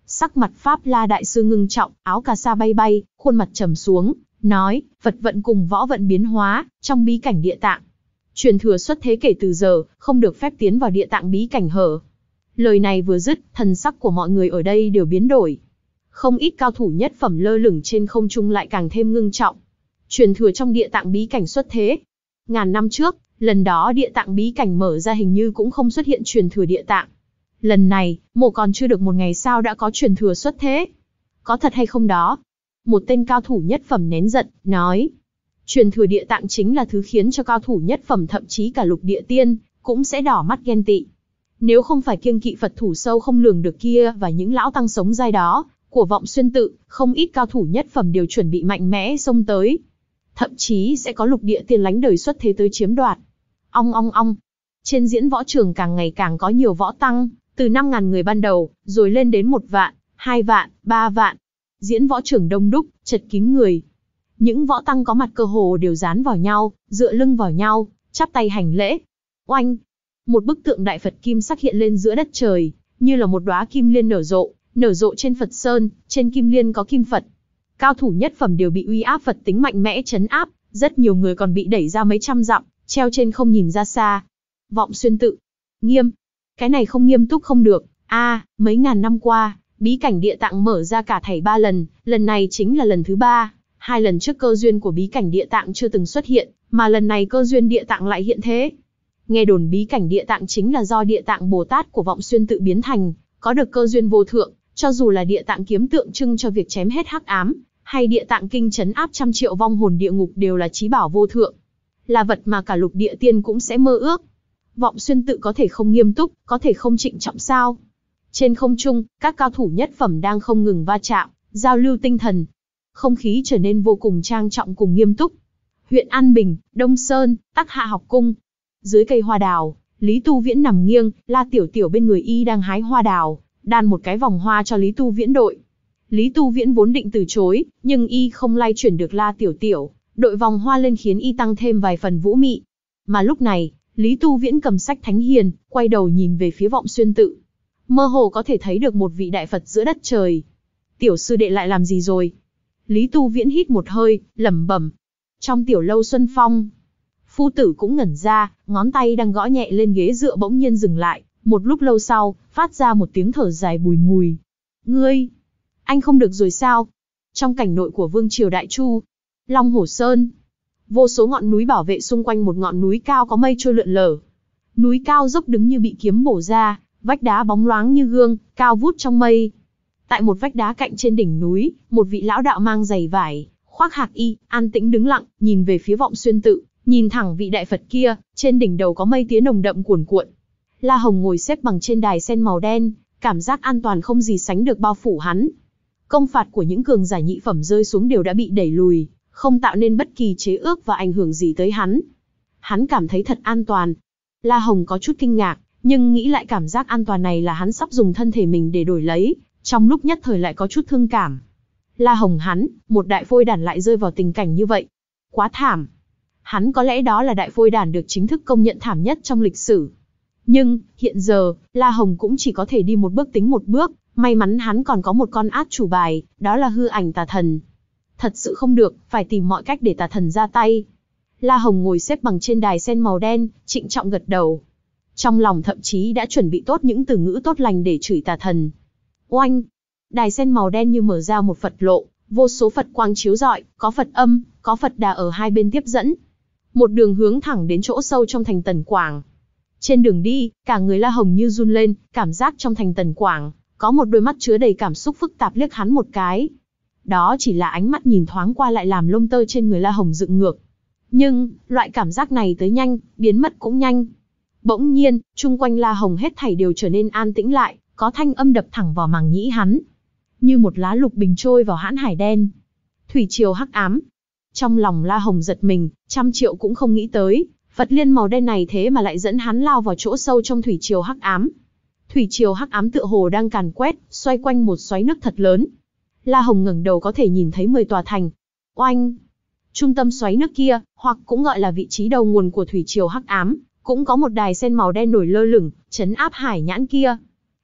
Sắc mặt Pháp La đại sư ngưng trọng, áo cà sa bay bay, khuôn mặt trầm xuống, nói, Phật vận cùng võ vận biến hóa, trong bí cảnh địa tạng. Truyền thừa xuất thế kể từ giờ, không được phép tiến vào địa tạng bí cảnh hở. Lời này vừa dứt, thần sắc của mọi người ở đây đều biến đổi. Không ít cao thủ nhất phẩm lơ lửng trên không trung lại càng thêm ngưng trọng. Truyền thừa trong địa tạng bí cảnh xuất thế. Ngàn năm trước, lần đó địa tạng bí cảnh mở ra hình như cũng không xuất hiện truyền thừa địa tạng. Lần này, mộ còn chưa được một ngày sao đã có truyền thừa xuất thế. Có thật hay không đó? Một tên cao thủ nhất phẩm nén giận, nói. Truyền thừa địa tạng chính là thứ khiến cho cao thủ nhất phẩm thậm chí cả lục địa tiên, cũng sẽ đỏ mắt ghen tị. Nếu không phải kiêng kỵ Phật thủ sâu không lường được kia và những lão tăng sống dai đó, của Vọng Xuyên tự, không ít cao thủ nhất phẩm đều chuẩn bị mạnh mẽ xông tới. Thậm chí sẽ có lục địa tiên lánh đời xuất thế tới chiếm đoạt. Ong ong ong. Trên diễn võ trường càng ngày càng có nhiều võ tăng, từ năm ngàn người ban đầu, rồi lên đến một vạn, hai vạn, ba vạn. Diễn võ trường đông đúc, chật kín người. Những võ tăng có mặt cơ hồ đều dán vào nhau, dựa lưng vào nhau, chắp tay hành lễ. Oanh! Một bức tượng đại Phật kim sắc hiện lên giữa đất trời, như là một đóa kim liên nở rộ, nở rộ trên Phật sơn, trên kim liên có kim Phật. Cao thủ nhất phẩm đều bị uy áp Phật tính mạnh mẽ trấn áp, rất nhiều người còn bị đẩy ra mấy trăm dặm, treo trên không nhìn ra xa. Vọng Xuyên tự. Nghiêm. Cái này không nghiêm túc không được. A, à, mấy ngàn năm qua, bí cảnh địa tạng mở ra cả thảy ba lần, lần này chính là lần thứ ba. Hai lần trước cơ duyên của bí cảnh địa tạng chưa từng xuất hiện, mà lần này cơ duyên địa tạng lại hiện thế. Nghe đồn bí cảnh địa tạng chính là do địa tạng Bồ Tát của Vọng Xuyên tự biến thành, có được cơ duyên vô thượng, cho dù là địa tạng kiếm tượng trưng cho việc chém hết hắc ám, hay địa tạng kinh trấn áp trăm triệu vong hồn địa ngục đều là chí bảo vô thượng. Là vật mà cả lục địa tiên cũng sẽ mơ ước. Vọng Xuyên tự có thể không nghiêm túc, có thể không trịnh trọng sao? Trên không trung, các cao thủ nhất phẩm đang không ngừng va chạm, giao lưu tinh thần. Không khí trở nên vô cùng trang trọng cùng nghiêm túc. Huyện An Bình, Đông Sơn, Tắc Hạ học cung. Dưới cây hoa đào, Lý Tu Viễn nằm nghiêng, La Tiểu Tiểu bên người y đang hái hoa đào, đan một cái vòng hoa cho Lý Tu Viễn đội. Lý Tu Viễn vốn định từ chối, nhưng y không lay chuyển được La Tiểu Tiểu, đội vòng hoa lên khiến y tăng thêm vài phần vũ mị. Mà lúc này, Lý Tu Viễn cầm sách Thánh Hiền, quay đầu nhìn về phía Vọng Xuyên tự. Mơ hồ có thể thấy được một vị đại Phật giữa đất trời. Tiểu sư đệ lại làm gì rồi? Lý Tu Viễn hít một hơi, lẩm bẩm. Trong tiểu lâu Xuân Phong, phu tử cũng ngẩn ra, ngón tay đang gõ nhẹ lên ghế dựa bỗng nhiên dừng lại, một lúc lâu sau, phát ra một tiếng thở dài bùi ngùi. Ngươi, anh không được rồi sao? Trong cảnh nội của Vương triều Đại Chu, Long Hổ Sơn, vô số ngọn núi bảo vệ xung quanh một ngọn núi cao có mây trôi lượn lờ. Núi cao dốc đứng như bị kiếm bổ ra, vách đá bóng loáng như gương, cao vút trong mây. Tại một vách đá cạnh trên đỉnh núi, một vị lão đạo mang giày vải, khoác hạc y, an tĩnh đứng lặng, nhìn về phía Vọng Xuyên tự, nhìn thẳng vị đại Phật kia, trên đỉnh đầu có mây tía nồng đậm cuồn cuộn. La Hồng ngồi xếp bằng trên đài sen màu đen, cảm giác an toàn không gì sánh được bao phủ hắn. Công phạt của những cường giả nhị phẩm rơi xuống đều đã bị đẩy lùi, không tạo nên bất kỳ chế ước và ảnh hưởng gì tới hắn. Hắn cảm thấy thật an toàn. La Hồng có chút kinh ngạc, nhưng nghĩ lại cảm giác an toàn này là hắn sắp dùng thân thể mình để đổi lấy, trong lúc nhất thời lại có chút thương cảm. La Hồng hắn, một đại phôi đản lại rơi vào tình cảnh như vậy. Quá thảm. Hắn có lẽ đó là đại phôi đản được chính thức công nhận thảm nhất trong lịch sử. Nhưng, hiện giờ, La Hồng cũng chỉ có thể đi một bước tính một bước, may mắn hắn còn có một con át chủ bài, đó là hư ảnh tà thần. Thật sự không được, phải tìm mọi cách để tà thần ra tay. La Hồng ngồi xếp bằng trên đài sen màu đen, trịnh trọng gật đầu. Trong lòng thậm chí đã chuẩn bị tốt những từ ngữ tốt lành để chửi tà thần. Oanh! Đài sen màu đen như mở ra một Phật lộ, vô số Phật quang chiếu rọi, có Phật âm, có Phật đà ở hai bên tiếp dẫn. Một đường hướng thẳng đến chỗ sâu trong thành Tần Quảng. Trên đường đi, cả người La Hồng như run lên, cảm giác trong thành Tần Quảng, có một đôi mắt chứa đầy cảm xúc phức tạp liếc hắn một cái. Đó chỉ là ánh mắt nhìn thoáng qua lại làm lông tơ trên người La Hồng dựng ngược. Nhưng, loại cảm giác này tới nhanh, biến mất cũng nhanh. Bỗng nhiên, chung quanh La Hồng hết thảy đều trở nên an tĩnh lại, có thanh âm đập thẳng vào màng nhĩ hắn. Như một lá lục bình trôi vào hãn hải đen. Thủy triều hắc ám. Trong lòng La Hồng giật mình, trăm triệu cũng không nghĩ tới, Phật liên màu đen này thế mà lại dẫn hắn lao vào chỗ sâu trong thủy triều hắc ám. Thủy triều hắc ám tựa hồ đang càn quét, xoay quanh một xoáy nước thật lớn. La Hồng ngẩng đầu có thể nhìn thấy mười tòa thành. Oanh! Trung tâm xoáy nước kia, hoặc cũng gọi là vị trí đầu nguồn của thủy triều hắc ám, cũng có một đài sen màu đen nổi lơ lửng, trấn áp hải nhãn kia.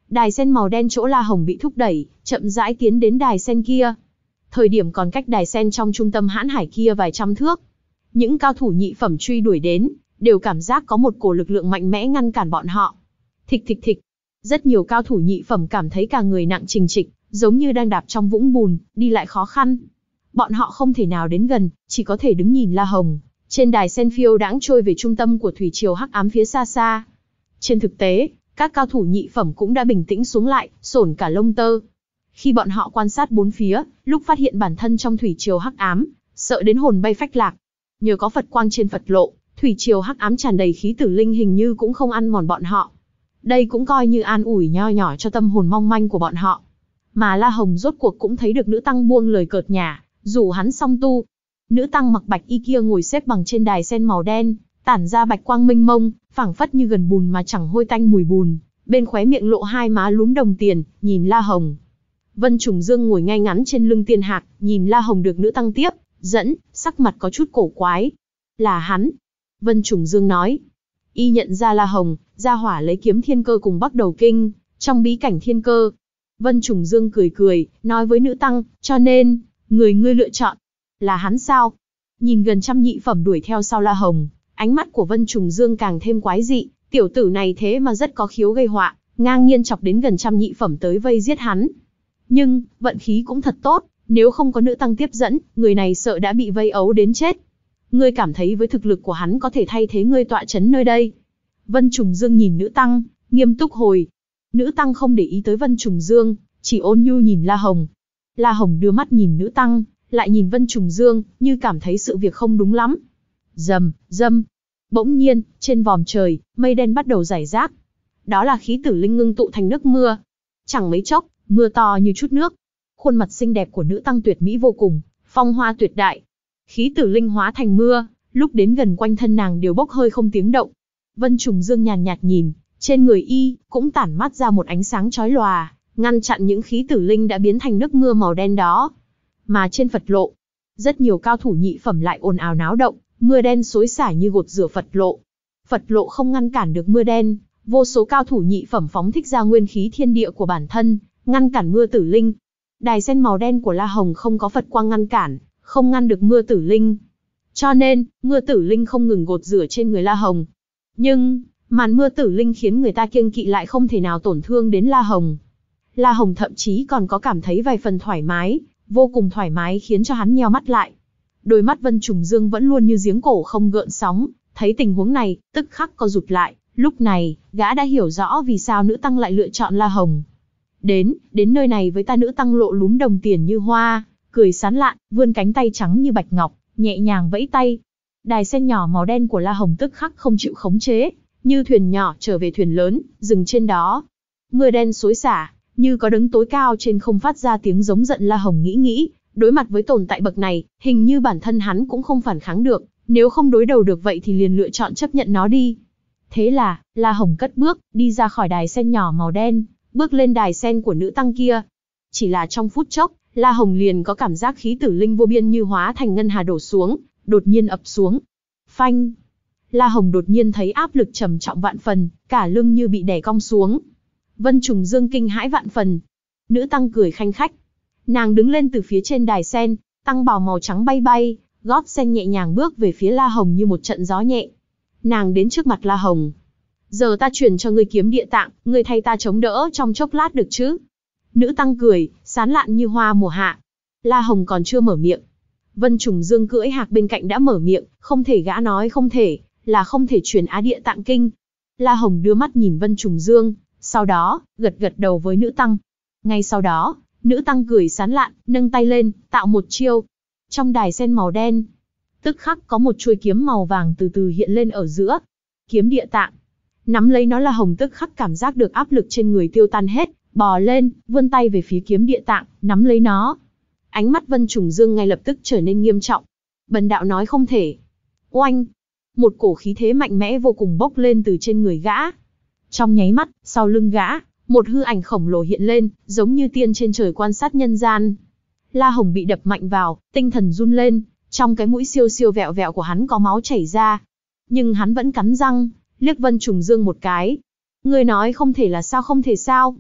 Đài sen màu đen chỗ La Hồng bị thúc đẩy, chậm rãi tiến đến đài sen kia. Thời điểm còn cách đài sen trong trung tâm hãn hải kia vài trăm thước. Những cao thủ nhị phẩm truy đuổi đến, đều cảm giác có một cổ lực lượng mạnh mẽ ngăn cản bọn họ. Thịch thịch thịch. Rất nhiều cao thủ nhị phẩm cảm thấy cả người nặng trình trịch, giống như đang đạp trong vũng bùn, đi lại khó khăn. Bọn họ không thể nào đến gần, chỉ có thể đứng nhìn La Hồng. Trên đài sen phiêu đãng trôi về trung tâm của thủy triều hắc ám phía xa xa. Trên thực tế, các cao thủ nhị phẩm cũng đã bình tĩnh xuống lại, sổn cả lông tơ. Khi bọn họ quan sát bốn phía, lúc phát hiện bản thân trong thủy triều hắc ám, sợ đến hồn bay phách lạc. Nhờ có Phật quang trên Phật lộ, thủy triều hắc ám tràn đầy khí tử linh hình như cũng không ăn mòn bọn họ. Đây cũng coi như an ủi nho nhỏ cho tâm hồn mong manh của bọn họ. Mà La Hồng rốt cuộc cũng thấy được nữ tăng buông lời cợt nhả, rủ hắn song tu. Nữ tăng mặc bạch y kia ngồi xếp bằng trên đài sen màu đen, tản ra bạch quang mênh mông, phảng phất như gần bùn mà chẳng hôi tanh mùi bùn, bên khóe miệng lộ hai má lúm đồng tiền, nhìn La Hồng. Vân Trùng Dương ngồi ngay ngắn trên lưng tiên hạc, nhìn La Hồng được nữ tăng tiếp dẫn, sắc mặt có chút cổ quái. Là hắn. Vân Trùng Dương nói. Y nhận ra La Hồng, gia hỏa lấy kiếm thiên cơ cùng Bắc Đầu Kinh, trong bí cảnh thiên cơ. Vân Trùng Dương cười cười, nói với nữ tăng, cho nên, người ngươi lựa chọn, là hắn sao? Nhìn gần trăm nhị phẩm đuổi theo sau La Hồng, ánh mắt của Vân Trùng Dương càng thêm quái dị, tiểu tử này thế mà rất có khiếu gây họa, ngang nhiên chọc đến gần trăm nhị phẩm tới vây giết hắn. Nhưng, vận khí cũng thật tốt, nếu không có nữ tăng tiếp dẫn, người này sợ đã bị vây ấu đến chết. Ngươi cảm thấy với thực lực của hắn có thể thay thế ngươi tọa chấn nơi đây? Vân Trùng Dương nhìn nữ tăng, nghiêm túc hồi. Nữ tăng không để ý tới Vân Trùng Dương, chỉ ôn nhu nhìn La Hồng. La Hồng đưa mắt nhìn nữ tăng, lại nhìn Vân Trùng Dương, như cảm thấy sự việc không đúng lắm. Rầm, rầm. Bỗng nhiên, trên vòm trời, mây đen bắt đầu rải rác. Đó là khí tử linh ngưng tụ thành nước mưa. Chẳng mấy chốc, mưa to như chút nước. Khuôn mặt xinh đẹp của nữ tăng tuyệt mỹ vô cùng, phong hoa tuyệt đại. Khí tử linh hóa thành mưa, lúc đến gần quanh thân nàng đều bốc hơi không tiếng động. Vân Trùng Dương nhàn nhạt nhìn, trên người y cũng tản mát ra một ánh sáng chói lòa, ngăn chặn những khí tử linh đã biến thành nước mưa màu đen đó. Mà trên Phật lộ, rất nhiều cao thủ nhị phẩm lại ồn ào náo động, mưa đen xối xả như gột rửa Phật lộ. Phật lộ không ngăn cản được mưa đen, vô số cao thủ nhị phẩm phóng thích ra nguyên khí thiên địa của bản thân, ngăn cản mưa tử linh. Đài sen màu đen của La Hồng không có Phật quang ngăn cản, không ngăn được mưa tử linh. Cho nên, mưa tử linh không ngừng gột rửa trên người La Hồng. Nhưng, màn mưa tử linh khiến người ta kiêng kỵ lại không thể nào tổn thương đến La Hồng. La Hồng thậm chí còn có cảm thấy vài phần thoải mái, vô cùng thoải mái khiến cho hắn nheo mắt lại. Đôi mắt Vân Trùng Dương vẫn luôn như giếng cổ không gợn sóng, thấy tình huống này, tức khắc co rụt lại, lúc này, gã đã hiểu rõ vì sao nữ tăng lại lựa chọn La Hồng. Đến, đến nơi này với ta. Nữ tăng lộ lúm đồng tiền như hoa, cười sán lạn, vươn cánh tay trắng như bạch ngọc, nhẹ nhàng vẫy tay. Đài sen nhỏ màu đen của La Hồng tức khắc không chịu khống chế, như thuyền nhỏ trở về thuyền lớn, dừng trên đó. Mưa đen xối xả, như có đấng tối cao trên không phát ra tiếng giống giận. La Hồng nghĩ nghĩ, đối mặt với tồn tại bậc này, hình như bản thân hắn cũng không phản kháng được, nếu không đối đầu được vậy thì liền lựa chọn chấp nhận nó đi. Thế là, La Hồng cất bước, đi ra khỏi đài sen nhỏ màu đen, bước lên đài sen của nữ tăng kia. Chỉ là trong phút chốc, La Hồng liền có cảm giác khí tử linh vô biên như hóa thành ngân hà đổ xuống, đột nhiên ập xuống. Phanh! La Hồng đột nhiên thấy áp lực trầm trọng vạn phần, cả lưng như bị đè cong xuống. Vân Trùng Dương kinh hãi vạn phần. Nữ tăng cười khanh khách. Nàng đứng lên từ phía trên đài sen, tăng bào màu trắng bay bay, gót sen nhẹ nhàng bước về phía La Hồng như một trận gió nhẹ. Nàng đến trước mặt La Hồng. Giờ ta truyền cho ngươi kiếm địa tạng, ngươi thay ta chống đỡ trong chốc lát được chứ? Nữ tăng cười, sán lạn như hoa mùa hạ. La Hồng còn chưa mở miệng. Vân Trùng Dương cưỡi hạc bên cạnh đã mở miệng, không thể. Gã nói không thể, là không thể truyền Á Địa Tạng Kinh. La Hồng đưa mắt nhìn Vân Trùng Dương, sau đó, gật gật đầu với nữ tăng. Ngay sau đó, nữ tăng cười sán lạn, nâng tay lên, tạo một chiêu. Trong đài sen màu đen, tức khắc có một chuôi kiếm màu vàng từ từ hiện lên ở giữa. Kiếm địa tạng. Nắm lấy nó La Hồng tức khắc cảm giác được áp lực trên người tiêu tan hết, bò lên, vươn tay về phía kiếm địa tạng, nắm lấy nó. Ánh mắt Vân Trùng Dương ngay lập tức trở nên nghiêm trọng. Bần đạo nói không thể. Oanh! Một cổ khí thế mạnh mẽ vô cùng bốc lên từ trên người gã. Trong nháy mắt, sau lưng gã, một hư ảnh khổng lồ hiện lên, giống như tiên trên trời quan sát nhân gian. La Hồng bị đập mạnh vào, tinh thần run lên, trong cái mũi siêu siêu vẹo vẹo của hắn có máu chảy ra. Nhưng hắn vẫn cắn răng, liếc Vân Trùng Dương một cái. Ngươi nói không thể là sao không thể sao?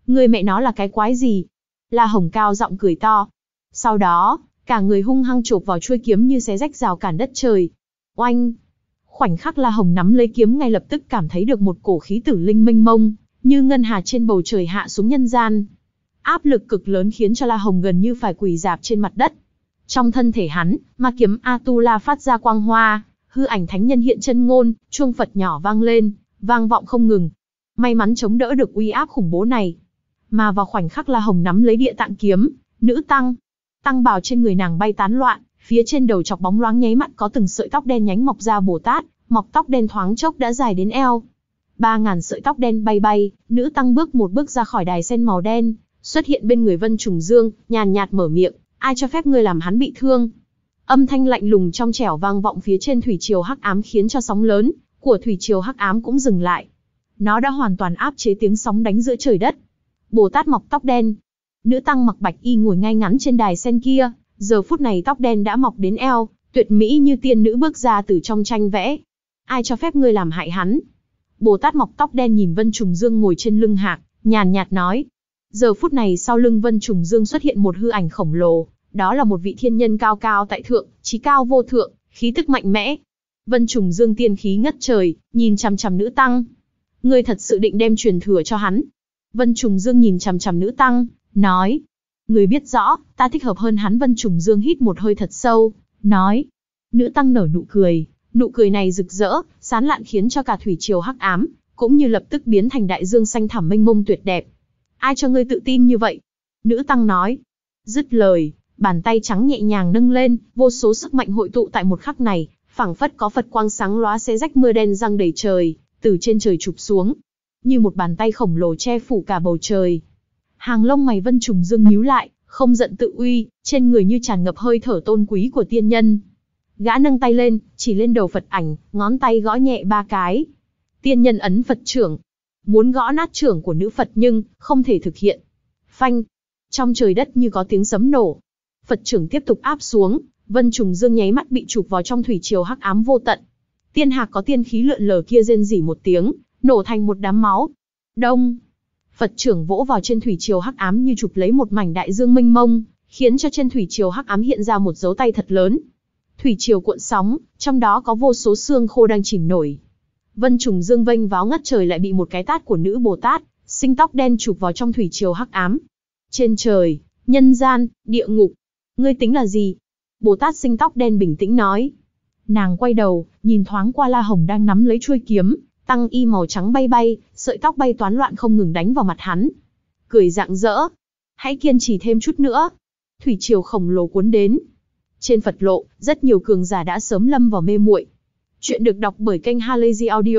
Người mẹ nó là cái quái gì? La Hồng cao giọng cười to. Sau đó, cả người hung hăng chộp vào chuôi kiếm như xé rách rào cản đất trời. Oanh! Khoảnh khắc La Hồng nắm lấy kiếm ngay lập tức cảm thấy được một cổ khí tử linh mênh mông, như ngân hà trên bầu trời hạ xuống nhân gian. Áp lực cực lớn khiến cho La Hồng gần như phải quỳ rạp trên mặt đất. Trong thân thể hắn, ma kiếm Atula phát ra quang hoa, hư ảnh thánh nhân hiện chân ngôn, chuông Phật nhỏ vang lên, vang vọng không ngừng. May mắn chống đỡ được uy áp khủng bố này. Mà vào khoảnh khắc La Hồng nắm lấy địa tạng kiếm, nữ tăng, tăng bào trên người nàng bay tán loạn, phía trên đầu chọc bóng loáng nháy mắt có từng sợi tóc đen nhánh mọc ra Bồ Tát, mọc tóc đen thoáng chốc đã dài đến eo. Ba ngàn sợi tóc đen bay bay, nữ tăng bước một bước ra khỏi đài sen màu đen, xuất hiện bên người Vân Trùng Dương, nhàn nhạt mở miệng, ai cho phép ngươi làm hắn bị thương? Âm thanh lạnh lùng trong trẻo vang vọng phía trên thủy triều hắc ám khiến cho sóng lớn của thủy triều hắc ám cũng dừng lại. Nó đã hoàn toàn áp chế tiếng sóng đánh giữa trời đất. Bồ Tát mọc tóc đen. Nữ tăng mặc bạch y ngồi ngay ngắn trên đài sen kia, giờ phút này tóc đen đã mọc đến eo, tuyệt mỹ như tiên nữ bước ra từ trong tranh vẽ. Ai cho phép ngươi làm hại hắn? Bồ Tát mọc tóc đen nhìn Vân Trùng Dương ngồi trên lưng hạc, nhàn nhạt nói. Giờ phút này sau lưng Vân Trùng Dương xuất hiện một hư ảnh khổng lồ, đó là một vị thiên nhân cao cao tại thượng, chí cao vô thượng, khí tức mạnh mẽ. Vân Trùng Dương tiên khí ngất trời, nhìn chằm chằm nữ tăng. Ngươi thật sự định đem truyền thừa cho hắn? Vân Trùng Dương nhìn chằm chằm nữ tăng, nói. Ngươi biết rõ, ta thích hợp hơn hắn. Vân Trùng Dương hít một hơi thật sâu, nói. Nữ tăng nở nụ cười, nụ cười này rực rỡ, sán lạn khiến cho cả thủy triều hắc ám, cũng như lập tức biến thành đại dương xanh thẳm mênh mông tuyệt đẹp. Ai cho ngươi tự tin như vậy? Nữ tăng nói. Dứt lời, bàn tay trắng nhẹ nhàng nâng lên, vô số sức mạnh hội tụ tại một khắc này, phảng phất có Phật quang sáng lóa xé rách mưa đen giăng đầy trời, từ trên trời chụp xuống, như một bàn tay khổng lồ che phủ cả bầu trời. Hàng lông mày Vân Trùng Dương nhíu lại, không giận tự uy, trên người như tràn ngập hơi thở tôn quý của tiên nhân. Gã nâng tay lên, chỉ lên đầu Phật ảnh, ngón tay gõ nhẹ ba cái. Tiên nhân ấn Phật trưởng, muốn gõ nát trưởng của nữ Phật nhưng không thể thực hiện. Phanh, trong trời đất như có tiếng sấm nổ. Phật trưởng tiếp tục áp xuống, Vân Trùng Dương nháy mắt bị chụp vào trong thủy triều hắc ám vô tận. Tiên hạc có tiên khí lượn lờ kia rên rỉ một tiếng, nổ thành một đám máu. Đông, Phật trưởng vỗ vào trên thủy triều hắc ám như chụp lấy một mảnh đại dương mênh mông, khiến cho trên thủy triều hắc ám hiện ra một dấu tay thật lớn. Thủy triều cuộn sóng, trong đó có vô số xương khô đang chìm nổi. Vân Trùng Dương vênh váo ngất trời lại bị một cái tát của nữ Bồ Tát, sinh tóc đen chụp vào trong thủy triều hắc ám. Trên trời, nhân gian, địa ngục, ngươi tính là gì? Bồ Tát sinh tóc đen bình tĩnh nói. Nàng quay đầu, nhìn thoáng qua La Hồng đang nắm lấy chuôi kiếm, tăng y màu trắng bay bay, sợi tóc bay toán loạn không ngừng đánh vào mặt hắn. Cười rạng rỡ. Hãy kiên trì thêm chút nữa. Thủy triều khổng lồ cuốn đến. Trên Phật lộ, rất nhiều cường giả đã sớm lâm vào mê muội. Chuyện được đọc bởi kênh Halazy Audio.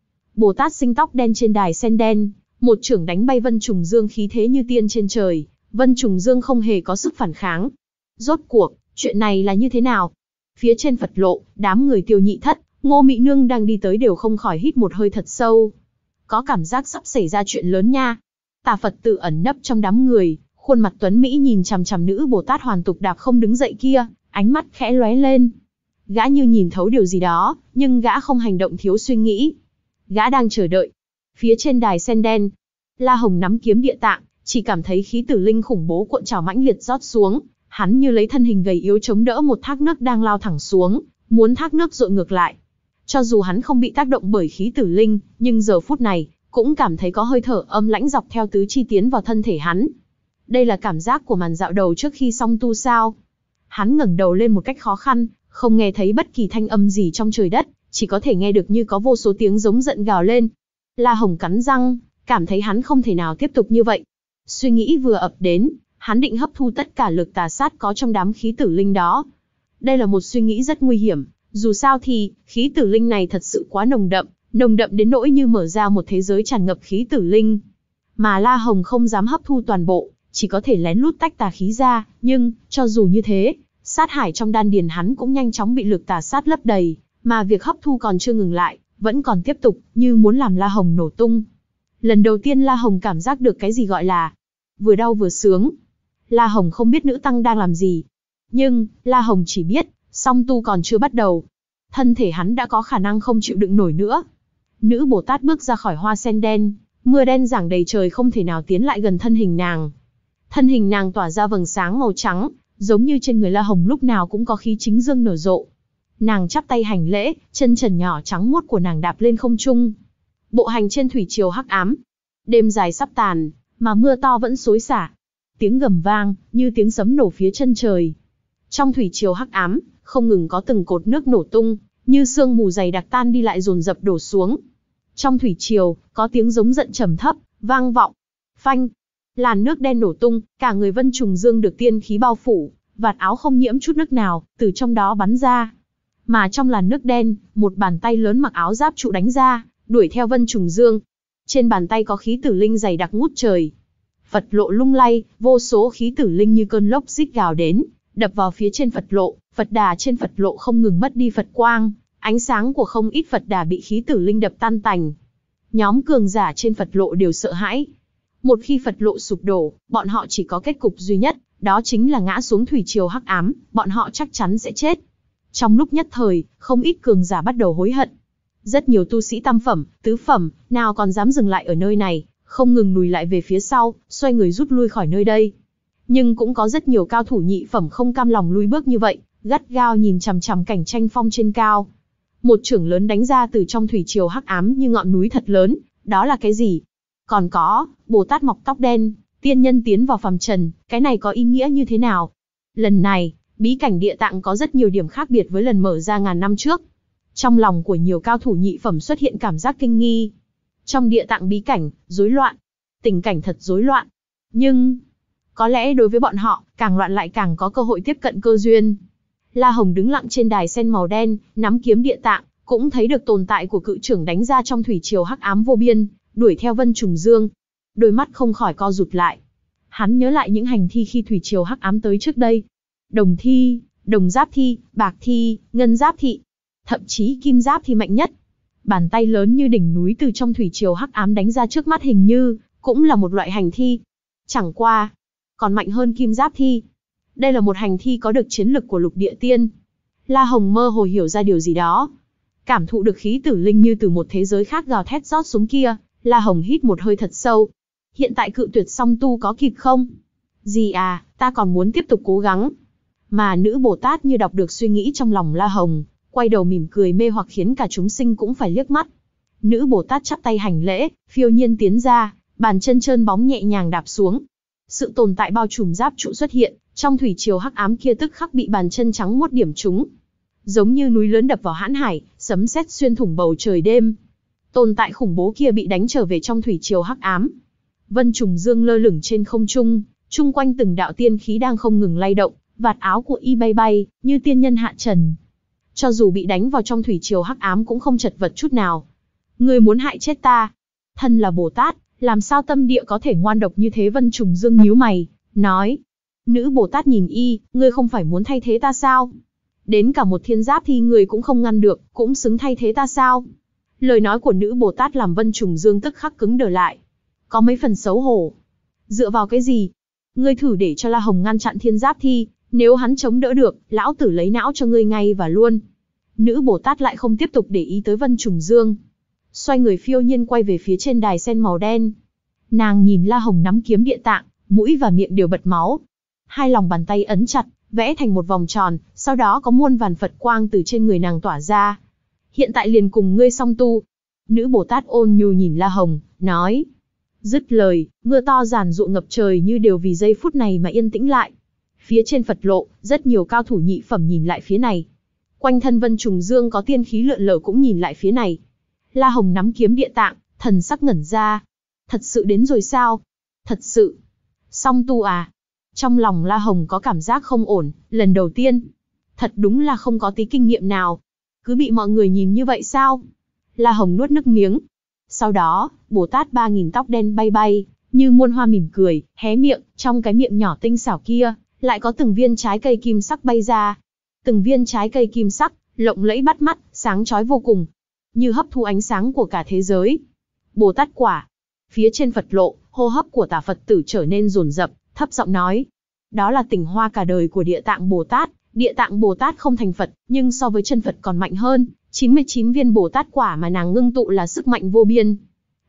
Bồ Tát sinh tóc đen trên đài sen đen, một chưởng đánh bay Vân Trùng Dương khí thế như tiên trên trời. Vân Trùng Dương không hề có sức phản kháng. Rốt cuộc, chuyện này là như thế nào? Phía trên Phật lộ, đám người Tiêu Nhị Thất, Ngô Mị Nương đang đi tới đều không khỏi hít một hơi thật sâu. Có cảm giác sắp xảy ra chuyện lớn nha. Tà Phật tự ẩn nấp trong đám người, khuôn mặt tuấn Mỹ nhìn chằm chằm nữ Bồ Tát hoàn tục đạp không đứng dậy kia, ánh mắt khẽ lóe lên. Gã như nhìn thấu điều gì đó, nhưng gã không hành động thiếu suy nghĩ. Gã đang chờ đợi. Phía trên đài sen đen, La Hồng nắm kiếm địa tạng, chỉ cảm thấy khí tử linh khủng bố cuộn trào mãnh liệt rót xuống. Hắn như lấy thân hình gầy yếu chống đỡ một thác nước đang lao thẳng xuống, muốn thác nước dội ngược lại. Cho dù hắn không bị tác động bởi khí tử linh, nhưng giờ phút này, cũng cảm thấy có hơi thở âm lãnh dọc theo tứ chi tiến vào thân thể hắn. Đây là cảm giác của màn dạo đầu trước khi xong tu sao. Hắn ngẩng đầu lên một cách khó khăn, không nghe thấy bất kỳ thanh âm gì trong trời đất, chỉ có thể nghe được như có vô số tiếng giống giận gào lên. La Hồng cắn răng, cảm thấy hắn không thể nào tiếp tục như vậy. Suy nghĩ vừa ập đến, hắn định hấp thu tất cả lực tà sát có trong đám khí tử linh đó. Đây là một suy nghĩ rất nguy hiểm, dù sao thì, khí tử linh này thật sự quá nồng đậm, nồng đậm đến nỗi như mở ra một thế giới tràn ngập khí tử linh. Mà La Hồng không dám hấp thu toàn bộ, chỉ có thể lén lút tách tà khí ra, nhưng, cho dù như thế, sát hải trong đan điền hắn cũng nhanh chóng bị lực tà sát lấp đầy, mà việc hấp thu còn chưa ngừng lại, vẫn còn tiếp tục, như muốn làm La Hồng nổ tung. Lần đầu tiên La Hồng cảm giác được cái gì gọi là vừa đau vừa sướng. La Hồng không biết nữ tăng đang làm gì, nhưng La Hồng chỉ biết, song tu còn chưa bắt đầu. Thân thể hắn đã có khả năng không chịu đựng nổi nữa. Nữ Bồ Tát bước ra khỏi hoa sen đen, Mưa đen giảng đầy trời không thể nào tiến lại gần thân hình nàng. Thân hình nàng tỏa ra vầng sáng màu trắng, giống như trên người La Hồng lúc nào cũng có khí chính dương nở rộ. Nàng chắp tay hành lễ, chân trần nhỏ trắng muốt của nàng đạp lên không trung. Bộ hành trên thủy triều hắc ám. Đêm dài sắp tàn, mà mưa to vẫn xối xả. Tiếng gầm vang, như tiếng sấm nổ phía chân trời. Trong thủy triều hắc ám, không ngừng có từng cột nước nổ tung, như sương mù dày đặc tan đi lại dồn dập đổ xuống. Trong thủy triều, có tiếng giống giận trầm thấp, vang vọng. Phanh! Làn nước đen nổ tung, cả người Vân Trùng Dương được tiên khí bao phủ, vạt áo không nhiễm chút nước nào, từ trong đó bắn ra. Mà trong làn nước đen, một bàn tay lớn mặc áo giáp trụ đánh ra, đuổi theo Vân Trùng Dương. Trên bàn tay có khí tử linh dày đặc ngút trời. Phật lộ lung lay, vô số khí tử linh như cơn lốc rít gào đến, đập vào phía trên Phật lộ. Phật đà trên Phật lộ không ngừng mất đi Phật quang, ánh sáng của không ít Phật đà bị khí tử linh đập tan tành. Nhóm cường giả trên Phật lộ đều sợ hãi. Một khi Phật lộ sụp đổ, bọn họ chỉ có kết cục duy nhất, đó chính là ngã xuống thủy triều hắc ám, bọn họ chắc chắn sẽ chết. Trong lúc nhất thời, không ít cường giả bắt đầu hối hận. Rất nhiều tu sĩ tam phẩm, tứ phẩm, nào còn dám dừng lại ở nơi này, không ngừng lùi lại về phía sau, xoay người rút lui khỏi nơi đây. Nhưng cũng có rất nhiều cao thủ nhị phẩm không cam lòng lui bước như vậy, gắt gao nhìn chằm chằm cảnh tranh phong trên cao. Một chưởng lớn đánh ra từ trong thủy triều hắc ám như ngọn núi thật lớn, đó là cái gì? Còn có, Bồ Tát mọc tóc đen, tiên nhân tiến vào phàm trần, cái này có ý nghĩa như thế nào? Lần này, bí cảnh địa tạng có rất nhiều điểm khác biệt với lần mở ra ngàn năm trước. Trong lòng của nhiều cao thủ nhị phẩm xuất hiện cảm giác kinh nghi. Trong địa tạng bí cảnh, rối loạn. Tình cảnh thật rối loạn. Nhưng, có lẽ đối với bọn họ, càng loạn lại càng có cơ hội tiếp cận cơ duyên. La Hồng đứng lặng trên đài sen màu đen, nắm kiếm địa tạng, cũng thấy được tồn tại của cự trưởng đánh ra trong thủy triều hắc ám vô biên, đuổi theo Vân Trùng Dương. Đôi mắt không khỏi co rụt lại. Hắn nhớ lại những hành thi khi thủy triều hắc ám tới trước đây. Đồng thi, đồng giáp thi, bạc thi, ngân giáp thị. Thậm chí kim giáp thi mạnh nhất. Bàn tay lớn như đỉnh núi từ trong thủy triều hắc ám đánh ra trước mắt hình như, cũng là một loại hành thi. Chẳng qua, còn mạnh hơn kim giáp thi. Đây là một hành thi có được chiến lực của lục địa tiên. La Hồng mơ hồ hiểu ra điều gì đó. Cảm thụ được khí tử linh như từ một thế giới khác gào thét rót xuống kia, La Hồng hít một hơi thật sâu. Hiện tại cự tuyệt song tu có kịp không? Gì à, ta còn muốn tiếp tục cố gắng. Mà nữ Bồ Tát như đọc được suy nghĩ trong lòng La Hồng, quay đầu mỉm cười mê hoặc khiến cả chúng sinh cũng phải liếc mắt. Nữ Bồ Tát chắp tay hành lễ, phiêu nhiên tiến ra, bàn chân trơn bóng nhẹ nhàng đạp xuống. Sự tồn tại bao trùm giáp trụ xuất hiện, trong thủy triều hắc ám kia tức khắc bị bàn chân trắng muốt điểm trúng. Giống như núi lớn đập vào hãn hải, sấm sét xuyên thủng bầu trời đêm. Tồn tại khủng bố kia bị đánh trở về trong thủy triều hắc ám. Vân Trùng Dương lơ lửng trên không trung, chung quanh từng đạo tiên khí đang không ngừng lay động, vạt áo của y bay bay, như tiên nhân hạ trần. Cho dù bị đánh vào trong thủy triều hắc ám cũng không chật vật chút nào. Ngươi muốn hại chết ta? Thân là Bồ Tát, làm sao tâm địa có thể ngoan độc như thế? Vân Trùng Dương nhíu mày, nói. Nữ Bồ Tát nhìn y, ngươi không phải muốn thay thế ta sao? Đến cả một thiên giáp thi người cũng không ngăn được, cũng xứng thay thế ta sao? Lời nói của nữ Bồ Tát làm Vân Trùng Dương tức khắc cứng đờ lại. Có mấy phần xấu hổ. Dựa vào cái gì? Ngươi thử để cho La Hồng ngăn chặn thiên giáp thi, nếu hắn chống đỡ được, lão tử lấy não cho ngươi ngay và luôn. Nữ Bồ Tát lại không tiếp tục để ý tới Vân Trùng Dương. Xoay người phiêu nhiên quay về phía trên đài sen màu đen. Nàng nhìn La Hồng nắm kiếm địa tạng, mũi và miệng đều bật máu. Hai lòng bàn tay ấn chặt, vẽ thành một vòng tròn, sau đó có muôn vàn Phật quang từ trên người nàng tỏa ra. Hiện tại liền cùng ngươi song tu. Nữ Bồ Tát ôn nhu nhìn La Hồng, nói. Dứt lời, mưa to giàn ruộng ngập trời như đều vì giây phút này mà yên tĩnh lại. Phía trên Phật lộ, rất nhiều cao thủ nhị phẩm nhìn lại phía này. Quanh thân Vân Trùng Dương có tiên khí lượn lờ cũng nhìn lại phía này. La Hồng nắm kiếm địa tạng, thần sắc ngẩn ra. Thật sự đến rồi sao? Thật sự. Song tu à? Trong lòng La Hồng có cảm giác không ổn, lần đầu tiên. Thật đúng là không có tí kinh nghiệm nào. Cứ bị mọi người nhìn như vậy sao? La Hồng nuốt nước miếng. Sau đó, Bồ Tát ba nghìn tóc đen bay bay, như muôn hoa mỉm cười, hé miệng, trong cái miệng nhỏ tinh xảo kia, lại có từng viên trái cây kim sắc bay ra. Từng viên trái cây kim sắc, lộng lẫy bắt mắt, sáng chói vô cùng, như hấp thu ánh sáng của cả thế giới. Bồ Tát quả. Phía trên Phật lộ, hô hấp của Tả Phật tử trở nên dồn dập, thấp giọng nói. Đó là tinh hoa cả đời của Địa Tạng Bồ Tát. Địa Tạng Bồ Tát không thành Phật, nhưng so với chân Phật còn mạnh hơn. chín mươi chín viên Bồ Tát quả mà nàng ngưng tụ là sức mạnh vô biên.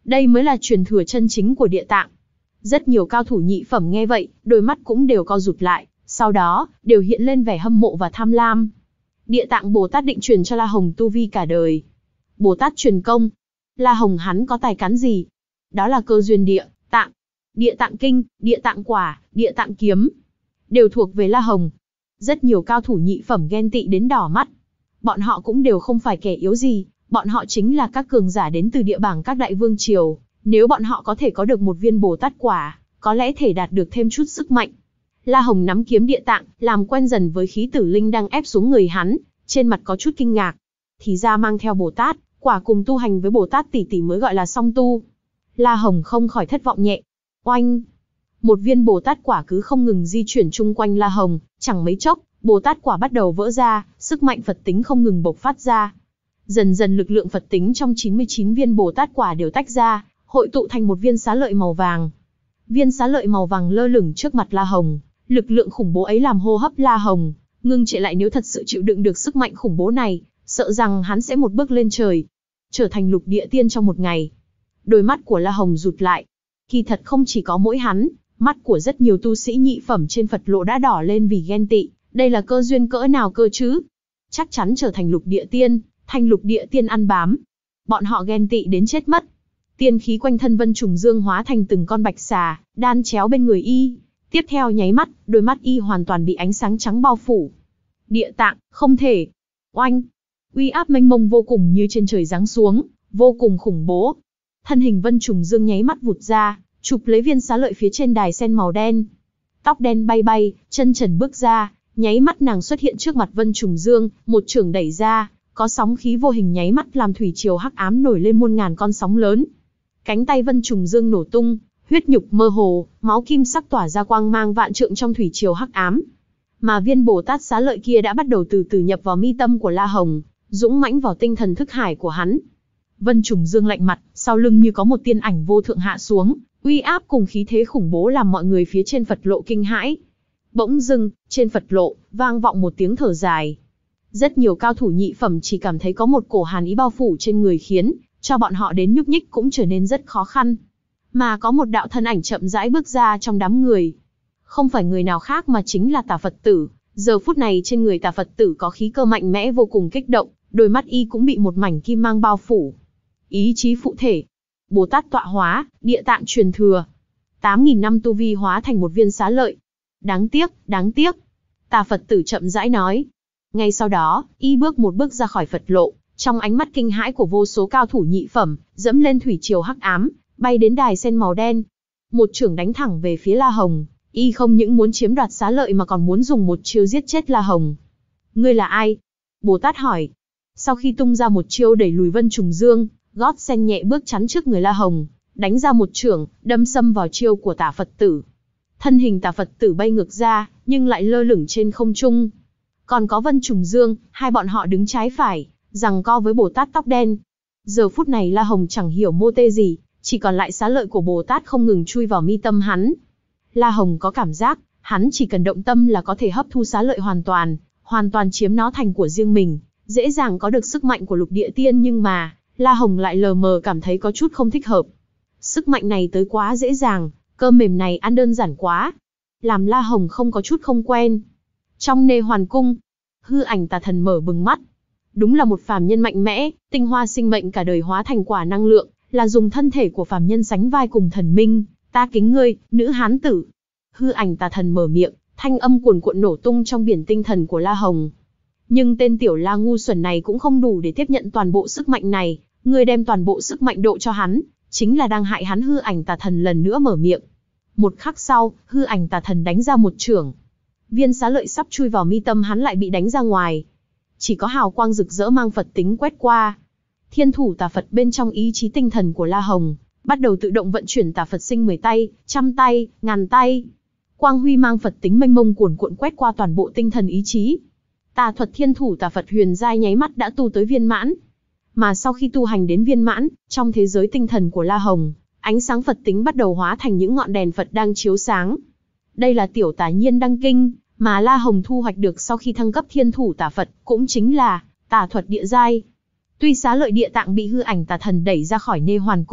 Đây mới là truyền thừa chân chính của địa tạng. Rất nhiều cao thủ nhị phẩm nghe vậy, đôi mắt cũng đều co rụt lại, sau đó, đều hiện lên vẻ hâm mộ và tham lam. Địa tạng Bồ Tát định truyền cho La Hồng tu vi cả đời. Bồ Tát truyền công. La Hồng hắn có tài cán gì? Đó là cơ duyên địa tạng. Địa tạng kinh, địa tạng quả, địa tạng kiếm, đều thuộc về La Hồng. Rất nhiều cao thủ nhị phẩm ghen tị đến đỏ mắt. Bọn họ cũng đều không phải kẻ yếu gì, bọn họ chính là các cường giả đến từ địa bảng các đại vương triều. Nếu bọn họ có thể có được một viên Bồ Tát quả, có lẽ thể đạt được thêm chút sức mạnh. La Hồng nắm kiếm địa tạng, làm quen dần với khí tử linh đang ép xuống người hắn, trên mặt có chút kinh ngạc. Thì ra mang theo Bồ Tát quả cùng tu hành với Bồ Tát tỷ tỷ mới gọi là song tu. La Hồng không khỏi thất vọng nhẹ. Oanh! Một viên Bồ Tát quả cứ không ngừng di chuyển chung quanh La Hồng, chẳng mấy chốc, Bồ Tát quả bắt đầu vỡ ra, sức mạnh Phật tính không ngừng bộc phát ra. Dần dần lực lượng Phật tính trong chín mươi chín viên Bồ Tát quả đều tách ra, hội tụ thành một viên xá lợi màu vàng. Viên xá lợi màu vàng lơ lửng trước mặt La Hồng, lực lượng khủng bố ấy làm hô hấp La Hồng ngưng trệ lại, nếu thật sự chịu đựng được sức mạnh khủng bố này, sợ rằng hắn sẽ một bước lên trời, trở thành lục địa tiên trong một ngày. Đôi mắt của La Hồng rụt lại. Kỳ thật không chỉ có mỗi hắn, mắt của rất nhiều tu sĩ nhị phẩm trên Phật lộ đã đỏ lên vì ghen tị, đây là cơ duyên cỡ nào cơ chứ? Chắc chắn trở thành lục địa tiên, thành lục địa tiên ăn bám. Bọn họ ghen tị đến chết mất. Tiên khí quanh thân Vân Trùng Dương hóa thành từng con bạch xà, đan chéo bên người y. Tiếp theo nháy mắt, đôi mắt y hoàn toàn bị ánh sáng trắng bao phủ. Địa tạng, không thể. Oanh! Uy áp mênh mông vô cùng như trên trời giáng xuống, vô cùng khủng bố. Thân hình Vân Trùng Dương nháy mắt vụt ra, chụp lấy viên xá lợi phía trên đài sen màu đen. Tóc đen bay bay, chân trần bước ra, nháy mắt nàng xuất hiện trước mặt Vân Trùng Dương, một chưởng đẩy ra, có sóng khí vô hình nháy mắt làm thủy triều hắc ám nổi lên muôn ngàn con sóng lớn. Cánh tay Vân Trùng Dương nổ tung, huyết nhục mơ hồ, máu kim sắc tỏa ra quang mang vạn trượng trong thủy triều hắc ám. Mà viên Bồ Tát xá lợi kia đã bắt đầu từ từ nhập vào mi tâm của La Hồng, dũng mãnh vào tinh thần thức hải của hắn. Vân Trùng Dương lạnh mặt, sau lưng như có một tiên ảnh vô thượng hạ xuống, uy áp cùng khí thế khủng bố làm mọi người phía trên Phật lộ kinh hãi. Bỗng dưng, trên Phật lộ, vang vọng một tiếng thở dài. Rất nhiều cao thủ nhị phẩm chỉ cảm thấy có một cổ hàn ý bao phủ trên người khiến cho bọn họ đến nhúc nhích cũng trở nên rất khó khăn. Mà có một đạo thân ảnh chậm rãi bước ra trong đám người. Không phải người nào khác mà chính là Tà Phật Tử. Giờ phút này trên người Tà Phật Tử có khí cơ mạnh mẽ vô cùng kích động, đôi mắt y cũng bị một mảnh kim mang bao phủ. Ý chí phụ thể. Bồ Tát tọa hóa, địa tạng truyền thừa. tám nghìn năm tu vi hóa thành một viên xá lợi. Đáng tiếc, đáng tiếc. Tà Phật Tử chậm rãi nói. Ngay sau đó, y bước một bước ra khỏi Phật lộ, trong ánh mắt kinh hãi của vô số cao thủ nhị phẩm, dẫm lên thủy triều hắc ám, bay đến đài sen màu đen. Một chưởng đánh thẳng về phía La Hồng, y không những muốn chiếm đoạt xá lợi mà còn muốn dùng một chiêu giết chết La Hồng. Ngươi là ai? Bồ Tát hỏi. Sau khi tung ra một chiêu đẩy lùi Vân Trùng Dương, gót sen nhẹ bước chắn trước người La Hồng, đánh ra một chưởng, đâm xâm vào chiêu của Tà Phật Tử. Thân hình Tà Phật Tử bay ngược ra, nhưng lại lơ lửng trên không trung. Còn có Vân Trùng Dương, hai bọn họ đứng trái phải, giằng co với Bồ Tát tóc đen. Giờ phút này La Hồng chẳng hiểu mô tê gì, chỉ còn lại xá lợi của Bồ Tát không ngừng chui vào mi tâm hắn. La Hồng có cảm giác, hắn chỉ cần động tâm là có thể hấp thu xá lợi hoàn toàn, hoàn toàn chiếm nó thành của riêng mình, dễ dàng có được sức mạnh của lục địa tiên, nhưng mà, La Hồng lại lờ mờ cảm thấy có chút không thích hợp. Sức mạnh này tới quá dễ dàng, cơm mềm này ăn đơn giản quá. Làm La Hồng không có chút không quen. Trong Nê Hoàn Cung, hư ảnh Tà Thần mở bừng mắt. Đúng là một phàm nhân mạnh mẽ, tinh hoa sinh mệnh cả đời hóa thành quả năng lượng, là dùng thân thể của phàm nhân sánh vai cùng thần minh. Ta kính ngươi, nữ hán tử. Hư ảnh Tà Thần mở miệng, thanh âm cuồn cuộn nổ tung trong biển tinh thần của La Hồng. Nhưng tên tiểu La ngu xuẩn này cũng không đủ để tiếp nhận toàn bộ sức mạnh này, ngươi đem toàn bộ sức mạnh độ cho hắn, chính là đang hại hắn. Hư ảnh Tà Thần lần nữa mở miệng. Một khắc sau, hư ảnh Tà Thần đánh ra một chưởng. Viên xá lợi sắp chui vào mi tâm hắn lại bị đánh ra ngoài. Chỉ có hào quang rực rỡ mang Phật tính quét qua. Thiên thủ Tà Phật bên trong ý chí tinh thần của La Hồng, bắt đầu tự động vận chuyển Tà Phật sinh mười tay, trăm tay, ngàn tay. Quang huy mang Phật tính mênh mông cuồn cuộn quét qua toàn bộ tinh thần ý chí. Tà thuật thiên thủ Tà Phật huyền giai nháy mắt đã tu tới viên mãn. Mà sau khi tu hành đến viên mãn, trong thế giới tinh thần của La Hồng, ánh sáng Phật tính bắt đầu hóa thành những ngọn đèn Phật đang chiếu sáng. Đây là tiểu tà nhiên đăng kinh, mà La Hồng thu hoạch được sau khi thăng cấp thiên thủ Tà Phật, cũng chính là tà thuật địa giai. Tuy xá lợi địa tạng bị hư ảnh Tà Thần đẩy ra khỏi Nê Hoàn Cung,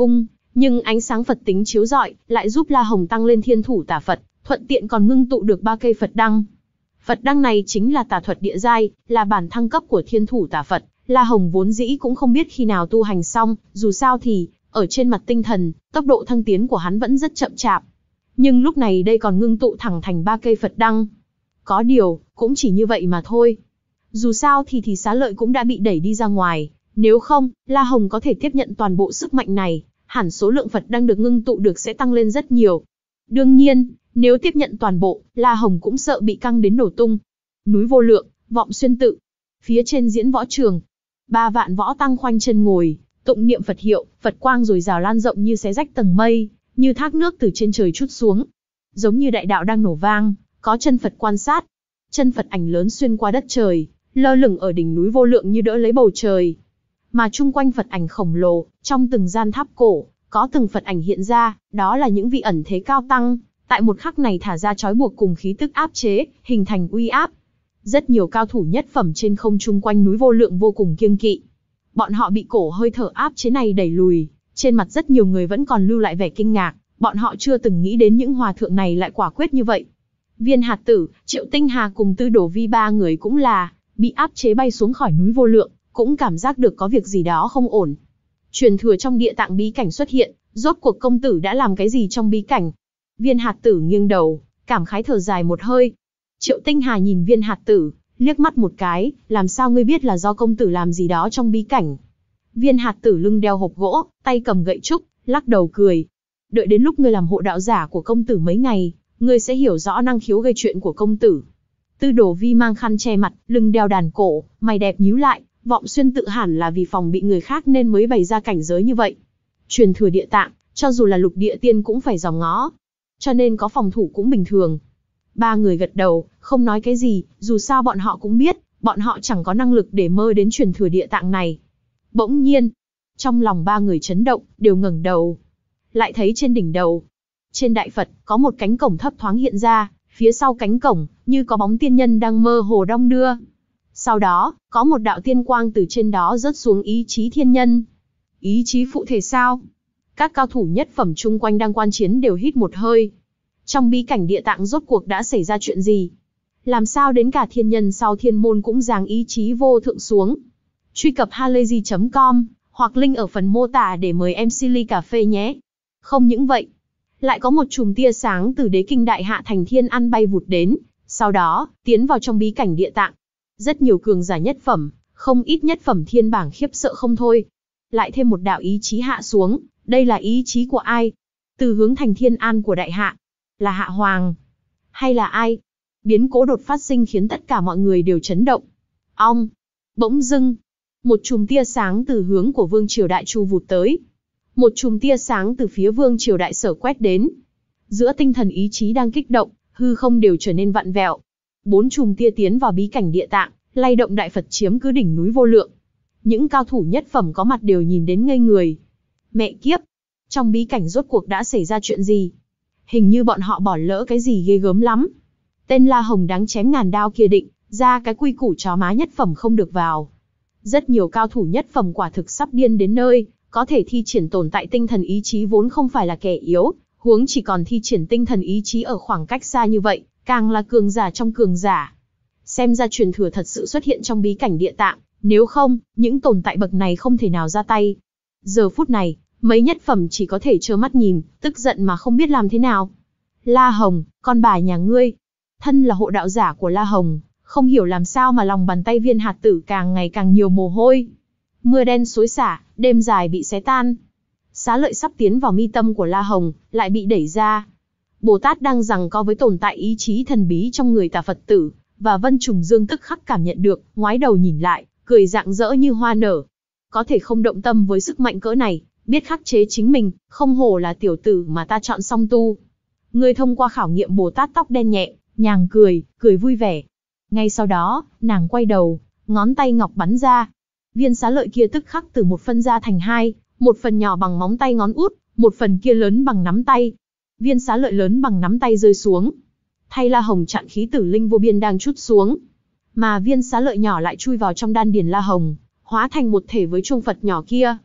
Nhưng ánh sáng Phật tính chiếu rọi, lại giúp La Hồng tăng lên thiên thủ tà Phật, thuận tiện còn ngưng tụ được ba cây Phật đăng. Phật đăng này chính là tà thuật địa giai, là bản thăng cấp của thiên thủ tà Phật. La Hồng vốn dĩ cũng không biết khi nào tu hành xong, dù sao thì, ở trên mặt tinh thần, tốc độ thăng tiến của hắn vẫn rất chậm chạp. Nhưng lúc này đây còn ngưng tụ thẳng thành ba cây Phật đăng. Có điều, cũng chỉ như vậy mà thôi. Dù sao thì thì Xá Lợi cũng đã bị đẩy đi ra ngoài, nếu không, La Hồng có thể tiếp nhận toàn bộ sức mạnh này, hẳn số lượng Phật đăng được ngưng tụ được sẽ tăng lên rất nhiều. Đương nhiên, nếu tiếp nhận toàn bộ, La Hồng cũng sợ bị căng đến nổ tung. Núi Vô Lượng, Vọng Xuyên Tự. Phía trên diễn võ trường, ba vạn võ tăng khoanh chân ngồi, tụng niệm Phật hiệu, Phật quang rồi rào lan rộng như xé rách tầng mây, như thác nước từ trên trời trút xuống. Giống như đại đạo đang nổ vang, có chân Phật quan sát. Chân Phật ảnh lớn xuyên qua đất trời, lơ lửng ở đỉnh núi Vô Lượng như đỡ lấy bầu trời. Mà chung quanh Phật ảnh khổng lồ, trong từng gian tháp cổ, có từng Phật ảnh hiện ra, đó là những vị ẩn thế cao tăng, tại một khắc này thả ra trói buộc cùng khí tức áp chế, hình thành uy áp. Rất nhiều cao thủ nhất phẩm trên không trung quanh núi Vô Lượng vô cùng kiêng kỵ. Bọn họ bị cổ hơi thở áp chế này đẩy lùi, trên mặt rất nhiều người vẫn còn lưu lại vẻ kinh ngạc, bọn họ chưa từng nghĩ đến những hòa thượng này lại quả quyết như vậy. Viên Hạt Tử, Triệu Tinh Hà cùng Tư Đồ Vi ba người cũng là bị áp chế bay xuống khỏi núi Vô Lượng, cũng cảm giác được có việc gì đó không ổn. Truyền thừa trong địa tạng bí cảnh xuất hiện, rốt cuộc công tử đã làm cái gì trong bí cảnh? Viên Hạt Tử nghiêng đầu, cảm khái thở dài một hơi. Triệu Tinh Hà nhìn Viên Hạt Tử, liếc mắt một cái, làm sao ngươi biết là do công tử làm gì đó trong bí cảnh? Viên Hạt Tử lưng đeo hộp gỗ, tay cầm gậy trúc, lắc đầu cười. Đợi đến lúc ngươi làm hộ đạo giả của công tử mấy ngày, ngươi sẽ hiểu rõ năng khiếu gây chuyện của công tử. Tư Đồ Vi mang khăn che mặt, lưng đeo đàn cổ, mày đẹp nhíu lại, Vọng Xuyên Tự hẳn là vì phòng bị người khác nên mới bày ra cảnh giới như vậy. Truyền thừa địa tạng, cho dù là lục địa tiên cũng phải dòm ngó, cho nên có phòng thủ cũng bình thường. Ba người gật đầu, không nói cái gì, dù sao bọn họ cũng biết, bọn họ chẳng có năng lực để mơ đến truyền thừa địa tạng này. Bỗng nhiên, trong lòng ba người chấn động, đều ngẩng đầu. Lại thấy trên đỉnh đầu, trên đại Phật, có một cánh cổng thấp thoáng hiện ra, phía sau cánh cổng, như có bóng tiên nhân đang mơ hồ đong đưa. Sau đó, có một đạo tiên quang từ trên đó rớt xuống ý chí thiên nhân. Ý chí phụ thể sao? Các cao thủ nhất phẩm chung quanh đang quan chiến đều hít một hơi. Trong bí cảnh địa tạng rốt cuộc đã xảy ra chuyện gì? Làm sao đến cả thiên nhân sau thiên môn cũng giáng ý chí vô thượng xuống? Truy cập halayzi chấm com, hoặc link ở phần mô tả để mời em xê ly cà phê nhé. Không những vậy, lại có một chùm tia sáng từ đế kinh đại hạ thành thiên an bay vụt đến, sau đó, tiến vào trong bí cảnh địa tạng. Rất nhiều cường giả nhất phẩm, không ít nhất phẩm thiên bảng khiếp sợ không thôi. Lại thêm một đạo ý chí hạ xuống, đây là ý chí của ai? Từ hướng thành thiên an của đại hạ, là Hạ Hoàng, hay là ai? Biến cố đột phát sinh khiến tất cả mọi người đều chấn động. Ong! Bỗng dưng, một chùm tia sáng từ hướng của Vương Triều Đại Chu vụt tới. Một chùm tia sáng từ phía Vương Triều Đại Sở quét đến. Giữa tinh thần ý chí đang kích động, hư không đều trở nên vặn vẹo. Bốn chùm tia tiến vào bí cảnh địa tạng, lay động đại Phật chiếm cứ đỉnh núi Vô Lượng. Những cao thủ nhất phẩm có mặt đều nhìn đến ngây người. Mẹ kiếp! Trong bí cảnh rốt cuộc đã xảy ra chuyện gì? Hình như bọn họ bỏ lỡ cái gì ghê gớm lắm. Tên La Hồng đáng chém ngàn đao kia định ra cái quy củ chó má nhất phẩm không được vào. Rất nhiều cao thủ nhất phẩm quả thực sắp điên đến nơi, có thể thi triển tồn tại tinh thần ý chí vốn không phải là kẻ yếu, huống chỉ còn thi triển tinh thần ý chí ở khoảng cách xa như vậy, càng là cường giả trong cường giả. Xem ra truyền thừa thật sự xuất hiện trong bí cảnh địa tạng, nếu không, những tồn tại bậc này không thể nào ra tay. Giờ phút này, mấy nhất phẩm chỉ có thể trơ mắt nhìn, tức giận mà không biết làm thế nào. La Hồng, con bà nhà ngươi. Thân là hộ đạo giả của La Hồng, không hiểu làm sao mà lòng bàn tay Viên Hạt Tử càng ngày càng nhiều mồ hôi. Mưa đen xối xả, đêm dài bị xé tan. Xá Lợi sắp tiến vào mi tâm của La Hồng, lại bị đẩy ra. Bồ Tát đang giằng co với tồn tại ý chí thần bí trong người Tà Phật tử, và Vân Trùng Dương tức khắc cảm nhận được, ngoái đầu nhìn lại, cười rạng rỡ như hoa nở. Có thể không động tâm với sức mạnh cỡ này, biết khắc chế chính mình, không hổ là tiểu tử mà ta chọn song tu. Ngươi thông qua khảo nghiệm Bồ Tát tóc đen nhẹ, nhàng cười, cười vui vẻ. Ngay sau đó, nàng quay đầu, ngón tay ngọc bắn ra. Viên xá lợi kia tức khắc từ một phân ra thành hai, một phần nhỏ bằng móng tay ngón út, một phần kia lớn bằng nắm tay. Viên xá lợi lớn bằng nắm tay rơi xuống. Thay La Hồng chặn khí tử linh vô biên đang trút xuống. Mà viên xá lợi nhỏ lại chui vào trong đan điền La Hồng, hóa thành một thể với chuông Phật nhỏ kia.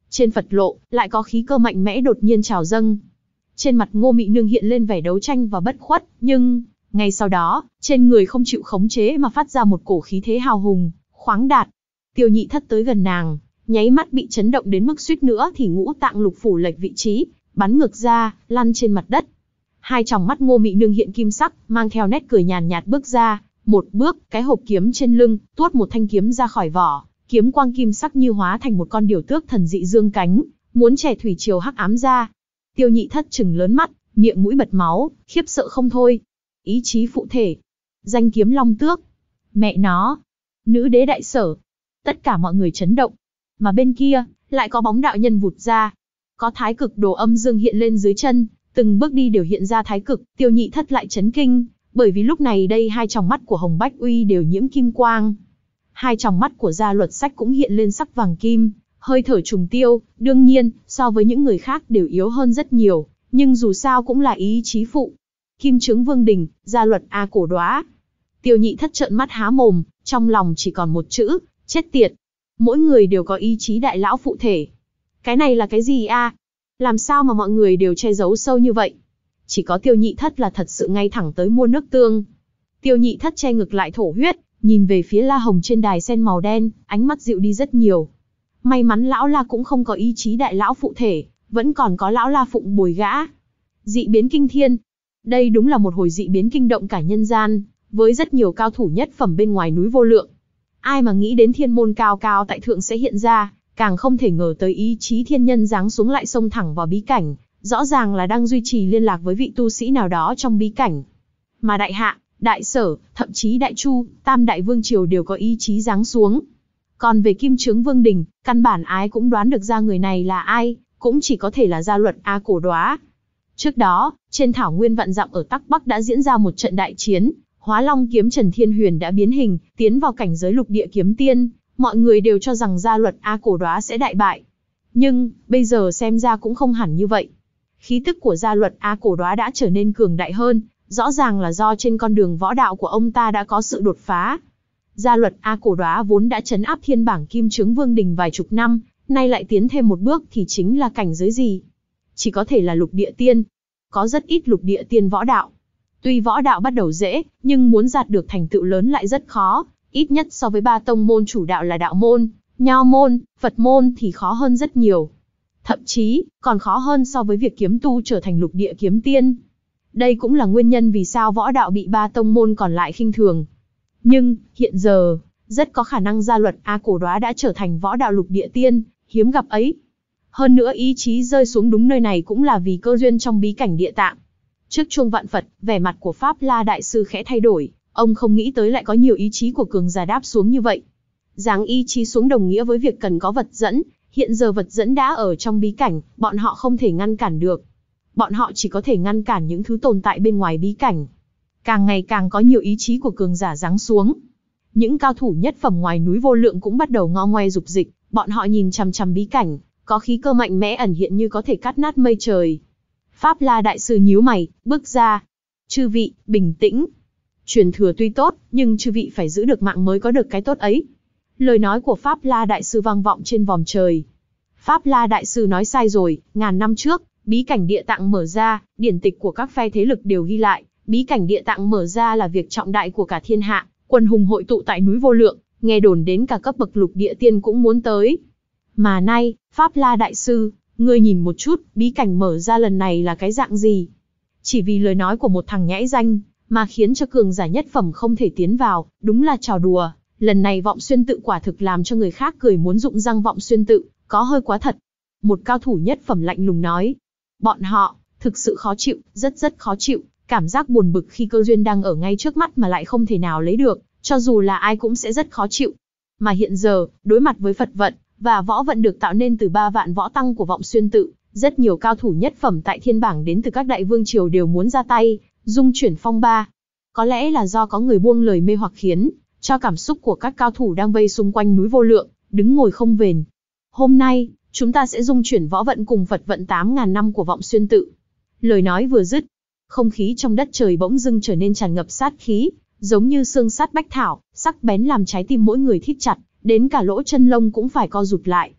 Trên Phật lộ, lại có khí cơ mạnh mẽ đột nhiên trào dâng. Trên mặt Ngô Mị Nương hiện lên vẻ đấu tranh và bất khuất, nhưng ngay sau đó, trên người không chịu khống chế mà phát ra một cổ khí thế hào hùng, khoáng đạt. Tiêu Nhị Thất tới gần nàng, nháy mắt bị chấn động đến mức suýt nữa thì ngũ tạng lục phủ lệch vị trí, bắn ngược ra, lăn trên mặt đất. Hai tròng mắt Ngô Mị Nương hiện kim sắc, mang theo nét cười nhàn nhạt bước ra, một bước, cái hộp kiếm trên lưng, tuốt một thanh kiếm ra khỏi vỏ, kiếm quang kim sắc như hóa thành một con điểu tước thần dị dương cánh, muốn chẻ thủy triều hắc ám ra. Tiêu Nhị Thất trừng lớn mắt, miệng mũi bật máu, khiếp sợ không thôi. Ý chí phụ thể, danh kiếm long tước, mẹ nó, nữ đế đại sở. Tất cả mọi người chấn động, mà bên kia lại có bóng đạo nhân vụt ra, có thái cực đồ âm dương hiện lên dưới chân, từng bước đi đều hiện ra thái cực. Tiêu Nhị Thất lại chấn kinh, bởi vì lúc này đây hai tròng mắt của Hồng Bách Uy đều nhiễm kim quang, hai tròng mắt của Gia Luật Sách cũng hiện lên sắc vàng kim, hơi thở trùng tiêu, đương nhiên, so với những người khác đều yếu hơn rất nhiều, nhưng dù sao cũng là ý chí phụ. Kim Chướng Vương Đình, Gia Luật A Cổ Đóa. Tiêu Nhị Thất trợn mắt há mồm, trong lòng chỉ còn một chữ, chết tiệt. Mỗi người đều có ý chí đại lão phụ thể. Cái này là cái gì a? À? Làm sao mà mọi người đều che giấu sâu như vậy? Chỉ có Tiêu Nhị Thất là thật sự ngay thẳng tới mua nước tương. Tiêu Nhị Thất che ngực lại thổ huyết, nhìn về phía La Hồng trên đài sen màu đen, ánh mắt dịu đi rất nhiều. May mắn lão La cũng không có ý chí đại lão phụ thể, vẫn còn có lão La phụng bồi gã. Dị biến kinh thiên. Đây đúng là một hồi dị biến kinh động cả nhân gian, với rất nhiều cao thủ nhất phẩm bên ngoài núi vô lượng. Ai mà nghĩ đến thiên môn cao cao tại thượng sẽ hiện ra, càng không thể ngờ tới ý chí thiên nhân giáng xuống lại xông thẳng vào bí cảnh, rõ ràng là đang duy trì liên lạc với vị tu sĩ nào đó trong bí cảnh. Mà đại hạ, đại sở, thậm chí đại chu, tam đại vương triều đều có ý chí giáng xuống. Còn về Kim Chướng Vương Đình, căn bản ai cũng đoán được ra người này là ai, cũng chỉ có thể là Gia Luật A Cổ Đóa. Trước đó, trên thảo nguyên vạn dặm ở Tắc Bắc đã diễn ra một trận đại chiến, Hóa Long kiếm Trần Thiên Huyền đã biến hình, tiến vào cảnh giới lục địa kiếm tiên, mọi người đều cho rằng Gia Luật A Cổ Đóa sẽ đại bại. Nhưng, bây giờ xem ra cũng không hẳn như vậy. Khí tức của Gia Luật A Cổ Đóa đã trở nên cường đại hơn, rõ ràng là do trên con đường võ đạo của ông ta đã có sự đột phá. Gia Luật A Cổ Đóa vốn đã trấn áp thiên bảng Kim Chướng Vương Đình vài chục năm, nay lại tiến thêm một bước thì chính là cảnh giới gì? Chỉ có thể là lục địa tiên. Có rất ít lục địa tiên võ đạo. Tuy võ đạo bắt đầu dễ, nhưng muốn đạt được thành tựu lớn lại rất khó, ít nhất so với ba tông môn chủ đạo là đạo môn, nho môn, Phật môn thì khó hơn rất nhiều. Thậm chí, còn khó hơn so với việc kiếm tu trở thành lục địa kiếm tiên. Đây cũng là nguyên nhân vì sao võ đạo bị ba tông môn còn lại khinh thường. Nhưng, hiện giờ, rất có khả năng Gia Luật A Cổ Đóa đã trở thành võ đạo lục địa tiên, hiếm gặp ấy. Hơn nữa ý chí rơi xuống đúng nơi này cũng là vì cơ duyên trong bí cảnh địa tạng. Trước chuông vạn Phật, vẻ mặt của Pháp La Đại Sư khẽ thay đổi, ông không nghĩ tới lại có nhiều ý chí của cường giả đáp xuống như vậy. Giáng ý chí xuống đồng nghĩa với việc cần có vật dẫn, hiện giờ vật dẫn đã ở trong bí cảnh, bọn họ không thể ngăn cản được. Bọn họ chỉ có thể ngăn cản những thứ tồn tại bên ngoài bí cảnh. Càng ngày càng có nhiều ý chí của cường giả giáng xuống. Những cao thủ nhất phẩm ngoài núi vô lượng cũng bắt đầu ngo ngoe dục dịch, bọn họ nhìn chằm chằm bí cảnh, có khí cơ mạnh mẽ ẩn hiện như có thể cắt nát mây trời. Pháp La Đại Sư nhíu mày, bước ra. Chư vị, bình tĩnh. Truyền thừa tuy tốt, nhưng chư vị phải giữ được mạng mới có được cái tốt ấy. Lời nói của Pháp La Đại Sư vang vọng trên vòm trời. Pháp La Đại Sư nói sai rồi, ngàn năm trước, bí cảnh địa tạng mở ra, điển tịch của các phe thế lực đều ghi lại, bí cảnh địa tạng mở ra là việc trọng đại của cả thiên hạ, quần hùng hội tụ tại núi vô lượng, nghe đồn đến cả cấp bậc lục địa tiên cũng muốn tới. Mà nay, Pháp La Đại Sư, ngươi nhìn một chút, bí cảnh mở ra lần này là cái dạng gì? Chỉ vì lời nói của một thằng nhãi danh, mà khiến cho cường giả nhất phẩm không thể tiến vào, đúng là trò đùa. Lần này Vọng Xuyên Tự quả thực làm cho người khác cười muốn rụng răng. Vọng Xuyên Tự, có hơi quá thật. Một cao thủ nhất phẩm lạnh lùng nói. Bọn họ, thực sự khó chịu, rất rất khó chịu, cảm giác buồn bực khi cơ duyên đang ở ngay trước mắt mà lại không thể nào lấy được, cho dù là ai cũng sẽ rất khó chịu. Mà hiện giờ, đối mặt với Phật vận, và võ vận được tạo nên từ ba vạn võ tăng của Vọng Xuyên Tự, rất nhiều cao thủ nhất phẩm tại thiên bảng đến từ các đại vương triều đều muốn ra tay, dung chuyển phong ba. Có lẽ là do có người buông lời mê hoặc khiến cho cảm xúc của các cao thủ đang vây xung quanh núi vô lượng, đứng ngồi không vền. Hôm nay, chúng ta sẽ dung chuyển võ vận cùng Phật vận tám ngàn năm của Vọng Xuyên Tự. Lời nói vừa dứt, không khí trong đất trời bỗng dưng trở nên tràn ngập sát khí, giống như xương sắt bách thảo, sắc bén làm trái tim mỗi người thít chặt, đến cả lỗ chân lông cũng phải co rụt lại.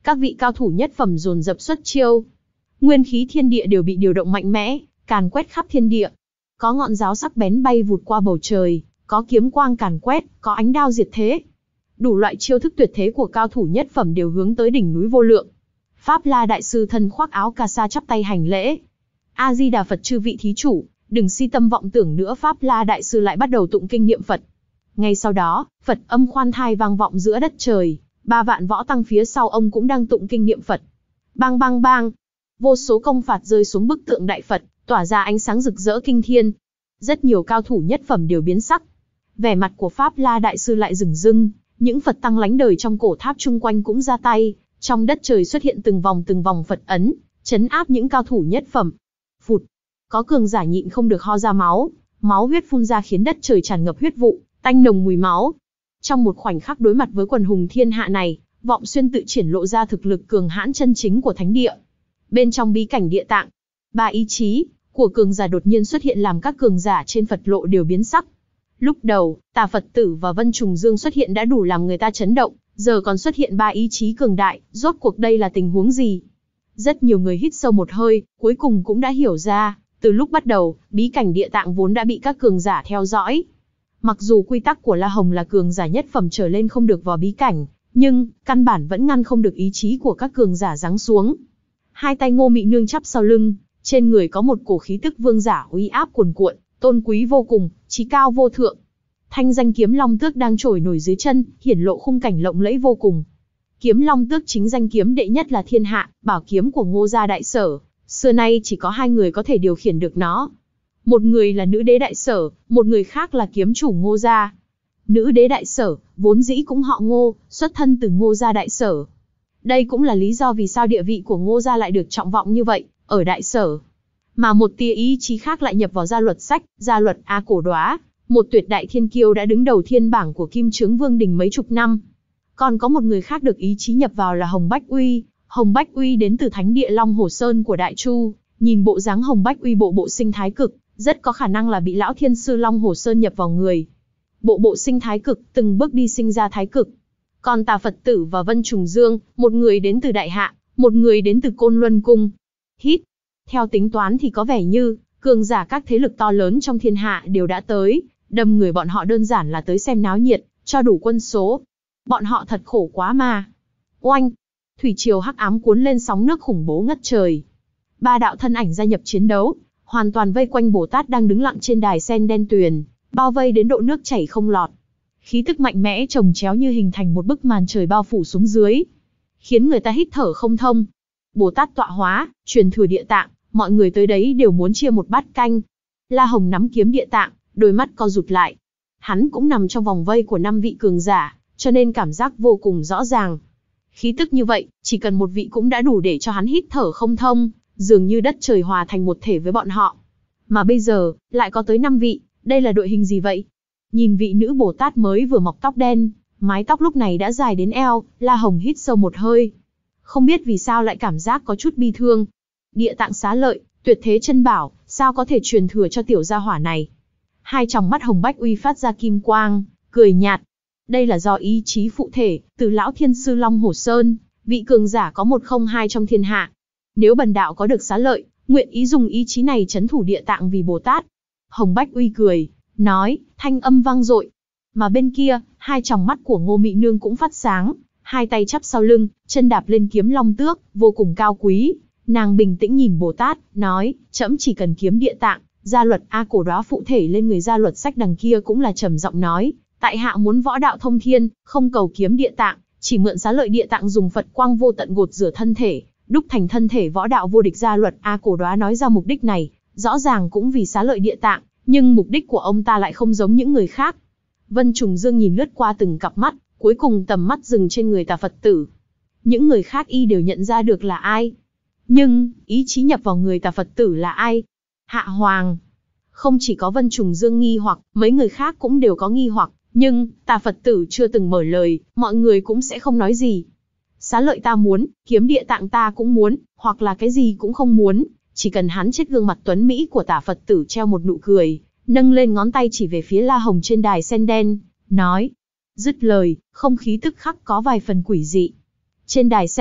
Các vị cao thủ nhất phẩm dồn dập xuất chiêu. Nguyên khí thiên địa đều bị điều động mạnh mẽ, càn quét khắp thiên địa. Có ngọn giáo sắc bén bay vụt qua bầu trời, có kiếm quang càn quét, có ánh đao diệt thế. Đủ loại chiêu thức tuyệt thế của cao thủ nhất phẩm đều hướng tới đỉnh núi vô lượng. Pháp La đại sư thân khoác áo cà sa chắp tay hành lễ. A Di Đà Phật, chư vị thí chủ, đừng si tâm vọng tưởng nữa. Pháp La đại sư lại bắt đầu tụng kinh niệm Phật. Ngay sau đó, Phật âm khoan thai vang vọng giữa đất trời, ba vạn võ tăng phía sau ông cũng đang tụng kinh niệm Phật. Bang bang bang, vô số công phạt rơi xuống bức tượng đại Phật, tỏa ra ánh sáng rực rỡ kinh thiên. Rất nhiều cao thủ nhất phẩm đều biến sắc. Vẻ mặt của Pháp La đại sư lại rừng rưng, những Phật tăng lánh đời trong cổ tháp chung quanh cũng ra tay, trong đất trời xuất hiện từng vòng từng vòng Phật ấn, trấn áp những cao thủ nhất phẩm. Phụt, có cường giả nhịn không được ho ra máu, máu huyết phun ra khiến đất trời tràn ngập huyết vụ, tanh nồng mùi máu. Trong một khoảnh khắc đối mặt với quần hùng thiên hạ này, Vọng Xuyên tự triển lộ ra thực lực cường hãn chân chính của thánh địa. Bên trong bí cảnh địa tạng, ba ý chí của cường giả đột nhiên xuất hiện làm các cường giả trên Phật lộ đều biến sắc. Lúc đầu, Tà Phật Tử và Vân Trùng Dương xuất hiện đã đủ làm người ta chấn động, giờ còn xuất hiện ba ý chí cường đại, rốt cuộc đây là tình huống gì? Rất nhiều người hít sâu một hơi, cuối cùng cũng đã hiểu ra, từ lúc bắt đầu, bí cảnh địa tạng vốn đã bị các cường giả theo dõi. Mặc dù quy tắc của La Hồng là cường giả nhất phẩm trở lên không được vào bí cảnh, nhưng căn bản vẫn ngăn không được ý chí của các cường giả giáng xuống. Hai tay Ngô Mị Nương chắp sau lưng, trên người có một cổ khí tức vương giả uy áp cuồn cuộn, tôn quý vô cùng, chí cao vô thượng. Thanh danh Kiếm Long Tước đang trồi nổi dưới chân, hiển lộ khung cảnh lộng lẫy vô cùng. Kiếm Long Tước chính danh kiếm đệ nhất là thiên hạ, bảo kiếm của Ngô gia đại sở, xưa nay chỉ có hai người có thể điều khiển được nó. Một người là nữ đế đại sở, một người khác là kiếm chủ Ngô gia. Nữ đế đại sở, vốn dĩ cũng họ Ngô, xuất thân từ Ngô gia đại sở. Đây cũng là lý do vì sao địa vị của Ngô gia lại được trọng vọng như vậy, ở đại sở. Mà một tia ý chí khác lại nhập vào gia luật sách, gia luật A Cổ Đóa, một tuyệt đại thiên kiêu đã đứng đầu thiên bảng của Kim Chướng Vương Đình mấy chục năm. Còn có một người khác được ý chí nhập vào là Hồng Bách Uy. Hồng Bách Uy đến từ thánh địa Long Hồ Sơn của Đại Chu, nhìn bộ dáng Hồng Bách Uy bộ bộ sinh thái cực, rất có khả năng là bị lão thiên sư Long Hồ Sơn nhập vào người. Bộ bộ sinh thái cực, từng bước đi sinh ra thái cực. Còn Tà Phật Tử và Vân Trùng Dương, một người đến từ Đại Hạ, một người đến từ Côn Luân Cung. Hít. Theo tính toán thì có vẻ như, cường giả các thế lực to lớn trong thiên hạ đều đã tới, đâm người bọn họ đơn giản là tới xem náo nhiệt, cho đủ quân số. Bọn họ thật khổ quá mà. Oanh! Thủy triều hắc ám cuốn lên sóng nước khủng bố ngất trời. Ba đạo thân ảnh gia nhập chiến đấu, hoàn toàn vây quanh Bồ Tát đang đứng lặng trên đài sen đen tuyền, bao vây đến độ nước chảy không lọt. Khí tức mạnh mẽ chồng chéo như hình thành một bức màn trời bao phủ xuống dưới, khiến người ta hít thở không thông. Bồ Tát tọa hóa, truyền thừa địa tạng, mọi người tới đấy đều muốn chia một bát canh. La Hồng nắm kiếm địa tạng, đôi mắt co rụt lại. Hắn cũng nằm trong vòng vây của năm vị cường giả, cho nên cảm giác vô cùng rõ ràng. Khí tức như vậy, chỉ cần một vị cũng đã đủ để cho hắn hít thở không thông, dường như đất trời hòa thành một thể với bọn họ. Mà bây giờ, lại có tới năm vị, đây là đội hình gì vậy? Nhìn vị nữ Bồ Tát mới vừa mọc tóc đen, mái tóc lúc này đã dài đến eo, La Hồng hít sâu một hơi. Không biết vì sao lại cảm giác có chút bi thương. Địa tạng xá lợi, tuyệt thế chân bảo, sao có thể truyền thừa cho tiểu gia hỏa này? Hai tròng mắt Hồng Bách Uy phát ra kim quang, cười nhạt. Đây là do ý chí phụ thể, từ lão thiên sư Long Hồ Sơn, vị cường giả có một không hai trong thiên hạ. Nếu bần đạo có được xá lợi, nguyện ý dùng ý chí này trấn thủ địa tạng vì Bồ Tát. Hồng Bách Uy cười, nói, thanh âm vang dội. Mà bên kia, hai tròng mắt của Ngô Mị Nương cũng phát sáng, hai tay chắp sau lưng, chân đạp lên kiếm long tước, vô cùng cao quý. Nàng bình tĩnh nhìn Bồ Tát, nói, trẫm chỉ cần kiếm địa tạng, gia luật A Cổ Đóa phụ thể lên người gia luật sách đằng kia cũng là trầm giọng nói, tại hạ muốn võ đạo thông thiên, không cầu kiếm địa tạng, chỉ mượn xá lợi địa tạng dùng Phật quang vô tận gột rửa thân thể, đúc thành thân thể võ đạo vô địch. Gia luật A Cổ Đóa nói ra mục đích này, rõ ràng cũng vì xá lợi địa tạng, nhưng mục đích của ông ta lại không giống những người khác. Vân Trùng Dương nhìn lướt qua từng cặp mắt, cuối cùng tầm mắt dừng trên người Tà Phật Tử. Những người khác y đều nhận ra được là ai. Nhưng, ý chí nhập vào người Tà Phật Tử là ai? Hạ Hoàng. Không chỉ có Vân Trùng Dương nghi hoặc, mấy người khác cũng đều có nghi hoặc, nhưng, Tà Phật Tử chưa từng mở lời, mọi người cũng sẽ không nói gì. Xá lợi ta muốn, kiếm địa tạng ta cũng muốn, hoặc là cái gì cũng không muốn, chỉ cần hắn chết. Gương mặt tuấn Mỹ của Tà Phật Tử treo một nụ cười, nâng lên ngón tay chỉ về phía La Hồng trên đài sen đen, nói. Dứt lời, không khí tức khắc có vài phần quỷ dị. Trên đài sen,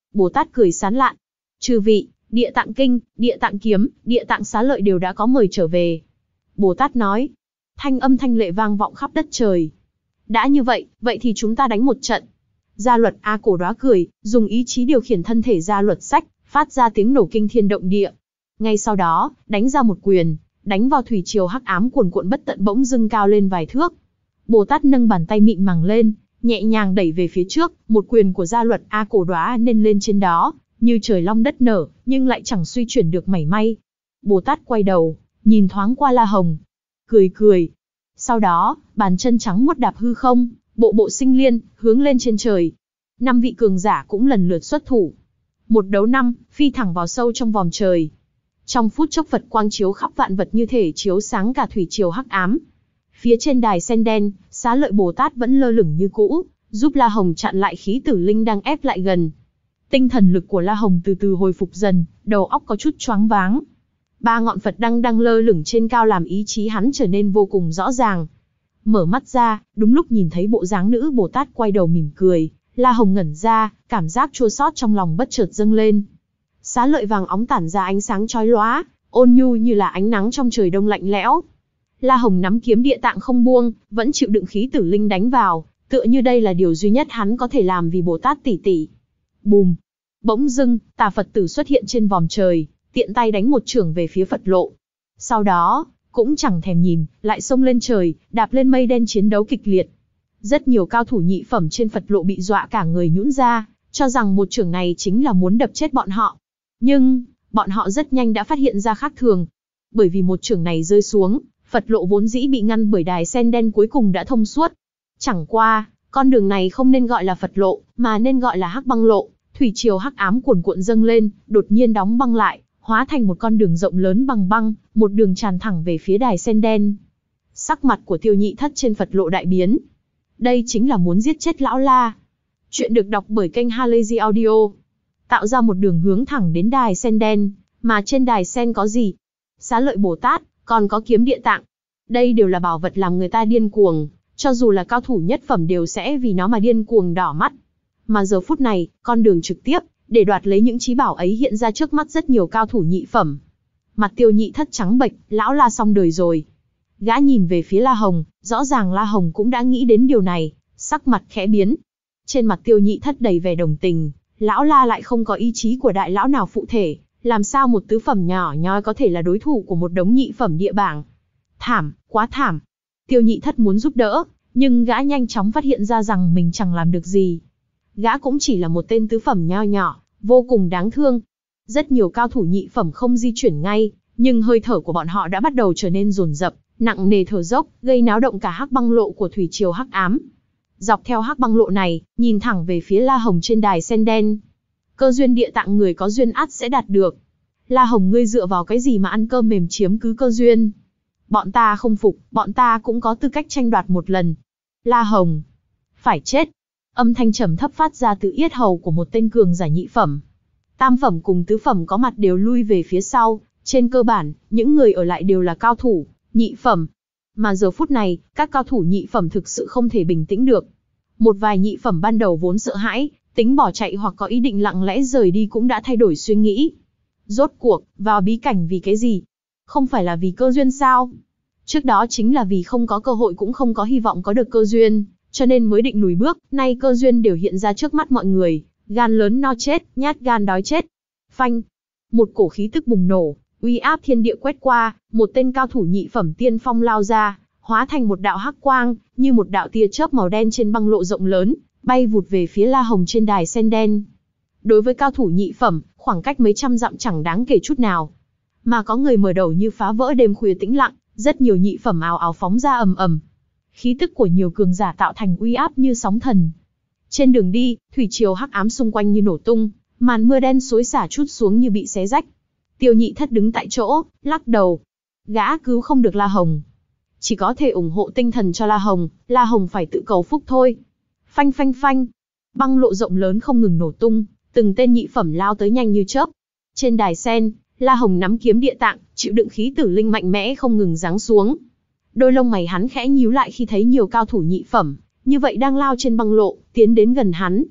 Bồ Tát cười sán lạn. Chư vị, Địa Tạng Kinh, Địa Tạng Kiếm, Địa Tạng Xá Lợi đều đã có mời trở về. Bồ Tát nói. Thanh âm thanh lệ vang vọng khắp đất trời. Đã như vậy, vậy thì chúng ta đánh một trận. Gia Luật A Cổ Đóa cười, dùng ý chí điều khiển thân thể Gia Luật Sách, phát ra tiếng nổ kinh thiên động địa. Ngay sau đó, đánh ra một quyền, đánh vào thủy triều hắc ám cuồn cuộn bất tận bỗng dưng cao lên vài thước. Bồ Tát nâng bàn tay mịn màng lên, nhẹ nhàng đẩy về phía trước, một quyền của Gia Luật A Cổ Đóa nên lên trên đó, như trời long đất nở, nhưng lại chẳng suy chuyển được mảy may. Bồ Tát quay đầu, nhìn thoáng qua La Hồng, cười cười. Sau đó, bàn chân trắng muốt đạp hư không, bộ bộ sinh liên, hướng lên trên trời. Năm vị cường giả cũng lần lượt xuất thủ. Một đấu năm, phi thẳng vào sâu trong vòm trời. Trong phút chốc Phật quang chiếu khắp vạn vật như thể chiếu sáng cả thủy triều hắc ám. Phía trên đài sen đen, Xá Lợi Bồ Tát vẫn lơ lửng như cũ, giúp La Hồng chặn lại khí tử linh đang ép lại gần. Tinh thần lực của La Hồng từ từ hồi phục dần, đầu óc có chút choáng váng. Ba ngọn Phật đăng đang lơ lửng trên cao làm ý chí hắn trở nên vô cùng rõ ràng. Mở mắt ra, đúng lúc nhìn thấy bộ dáng nữ Bồ Tát quay đầu mỉm cười, La Hồng ngẩn ra, cảm giác chua xót trong lòng bất chợt dâng lên. Xá lợi vàng óng tản ra ánh sáng chói lóa, ôn nhu như là ánh nắng trong trời đông lạnh lẽo. La Hồng nắm kiếm địa tạng không buông, vẫn chịu đựng khí tử linh đánh vào, tựa như đây là điều duy nhất hắn có thể làm vì Bồ Tát tỷ tỷ. Bùm! Bỗng dưng, tà Phật tử xuất hiện trên vòm trời, tiện tay đánh một chưởng về phía Phật lộ. Sau đó, cũng chẳng thèm nhìn, lại xông lên trời, đạp lên mây đen chiến đấu kịch liệt. Rất nhiều cao thủ nhị phẩm trên Phật lộ bị dọa cả người nhũn ra, cho rằng một chưởng này chính là muốn đập chết bọn họ. Nhưng, bọn họ rất nhanh đã phát hiện ra khác thường. Bởi vì một chưởng này rơi xuống, Phật lộ vốn dĩ bị ngăn bởi đài sen đen cuối cùng đã thông suốt. Chẳng qua, con đường này không nên gọi là Phật lộ, mà nên gọi là hắc băng lộ. Thủy triều hắc ám cuồn cuộn dâng lên, đột nhiên đóng băng lại, hóa thành một con đường rộng lớn bằng băng, một đường tràn thẳng về phía đài sen đen. Sắc mặt của Tiêu Nhị Thất trên Phật lộ đại biến. Đây chính là muốn giết chết lão La. Chuyện được đọc bởi kênh Halazy Audio. Tạo ra một đường hướng thẳng đến đài sen đen, mà trên đài sen có gì? Xá Lợi Bồ Tát, còn có kiếm địa tạng. Đây đều là bảo vật làm người ta điên cuồng, cho dù là cao thủ nhất phẩm đều sẽ vì nó mà điên cuồng đỏ mắt. Mà giờ phút này, con đường trực tiếp, để đoạt lấy những trí bảo ấy hiện ra trước mắt rất nhiều cao thủ nhị phẩm. Mặt Tiêu Nhị Thất trắng bệch, lão La xong đời rồi. Gã nhìn về phía La Hồng, rõ ràng La Hồng cũng đã nghĩ đến điều này, sắc mặt khẽ biến. Trên mặt Tiêu Nhị Thất đầy vẻ đồng tình, lão La lại không có ý chí của đại lão nào phụ thể, làm sao một tứ phẩm nhỏ nhoi có thể là đối thủ của một đống nhị phẩm địa bảng. Thảm, quá thảm. Tiêu Nhị Thất muốn giúp đỡ, nhưng gã nhanh chóng phát hiện ra rằng mình chẳng làm được gì. Gã cũng chỉ là một tên tứ phẩm nho nhỏ, vô cùng đáng thương. Rất nhiều cao thủ nhị phẩm không di chuyển ngay, nhưng hơi thở của bọn họ đã bắt đầu trở nên dồn dập, nặng nề thở dốc, gây náo động cả hắc băng lộ của thủy triều hắc ám. Dọc theo hắc băng lộ này, nhìn thẳng về phía La Hồng trên đài sen đen. Cơ duyên địa tạng người có duyên ắt sẽ đạt được. La Hồng ngươi dựa vào cái gì mà ăn cơm mềm chiếm cứ cơ duyên? Bọn ta không phục, bọn ta cũng có tư cách tranh đoạt một lần. La Hồng, phải chết. Âm thanh trầm thấp phát ra từ yết hầu của một tên cường giả nhị phẩm. Tam phẩm cùng tứ phẩm có mặt đều lui về phía sau, trên cơ bản, những người ở lại đều là cao thủ, nhị phẩm. Mà giờ phút này, các cao thủ nhị phẩm thực sự không thể bình tĩnh được. Một vài nhị phẩm ban đầu vốn sợ hãi, tính bỏ chạy hoặc có ý định lặng lẽ rời đi cũng đã thay đổi suy nghĩ. Rốt cuộc, vào bí cảnh vì cái gì? Không phải là vì cơ duyên sao? Trước đó chính là vì không có cơ hội cũng không có hy vọng có được cơ duyên, cho nên mới định lùi bước, nay cơ duyên đều hiện ra trước mắt mọi người, gan lớn no chết, nhát gan đói chết. Phanh! Một cổ khí tức bùng nổ, uy áp thiên địa quét qua, một tên cao thủ nhị phẩm tiên phong lao ra, hóa thành một đạo hắc quang, như một đạo tia chớp màu đen trên băng lộ rộng lớn, bay vụt về phía La Hồng trên đài sen đen. Đối với cao thủ nhị phẩm, khoảng cách mấy trăm dặm chẳng đáng kể chút nào. Mà có người mở đầu như phá vỡ đêm khuya tĩnh lặng, rất nhiều nhị phẩm ào ào phóng ra ầm ầm. Khí tức của nhiều cường giả tạo thành uy áp như sóng thần. Trên đường đi, thủy triều hắc ám xung quanh như nổ tung, màn mưa đen xối xả trút xuống như bị xé rách. Tiêu Nhị Thất đứng tại chỗ, lắc đầu. Gã cứu không được La Hồng. Chỉ có thể ủng hộ tinh thần cho La Hồng, La Hồng phải tự cầu phúc thôi. Phanh phanh phanh. Băng lộ rộng lớn không ngừng nổ tung, từng tên nhị phẩm lao tới nhanh như chớp. Trên đài sen, La Hồng nắm kiếm địa tạng, chịu đựng khí tử linh mạnh mẽ không ngừng giáng xuống. Đôi lông mày hắn khẽ nhíu lại khi thấy nhiều cao thủ nhị phẩm, như vậy đang lao trên băng lộ, tiến đến gần hắn.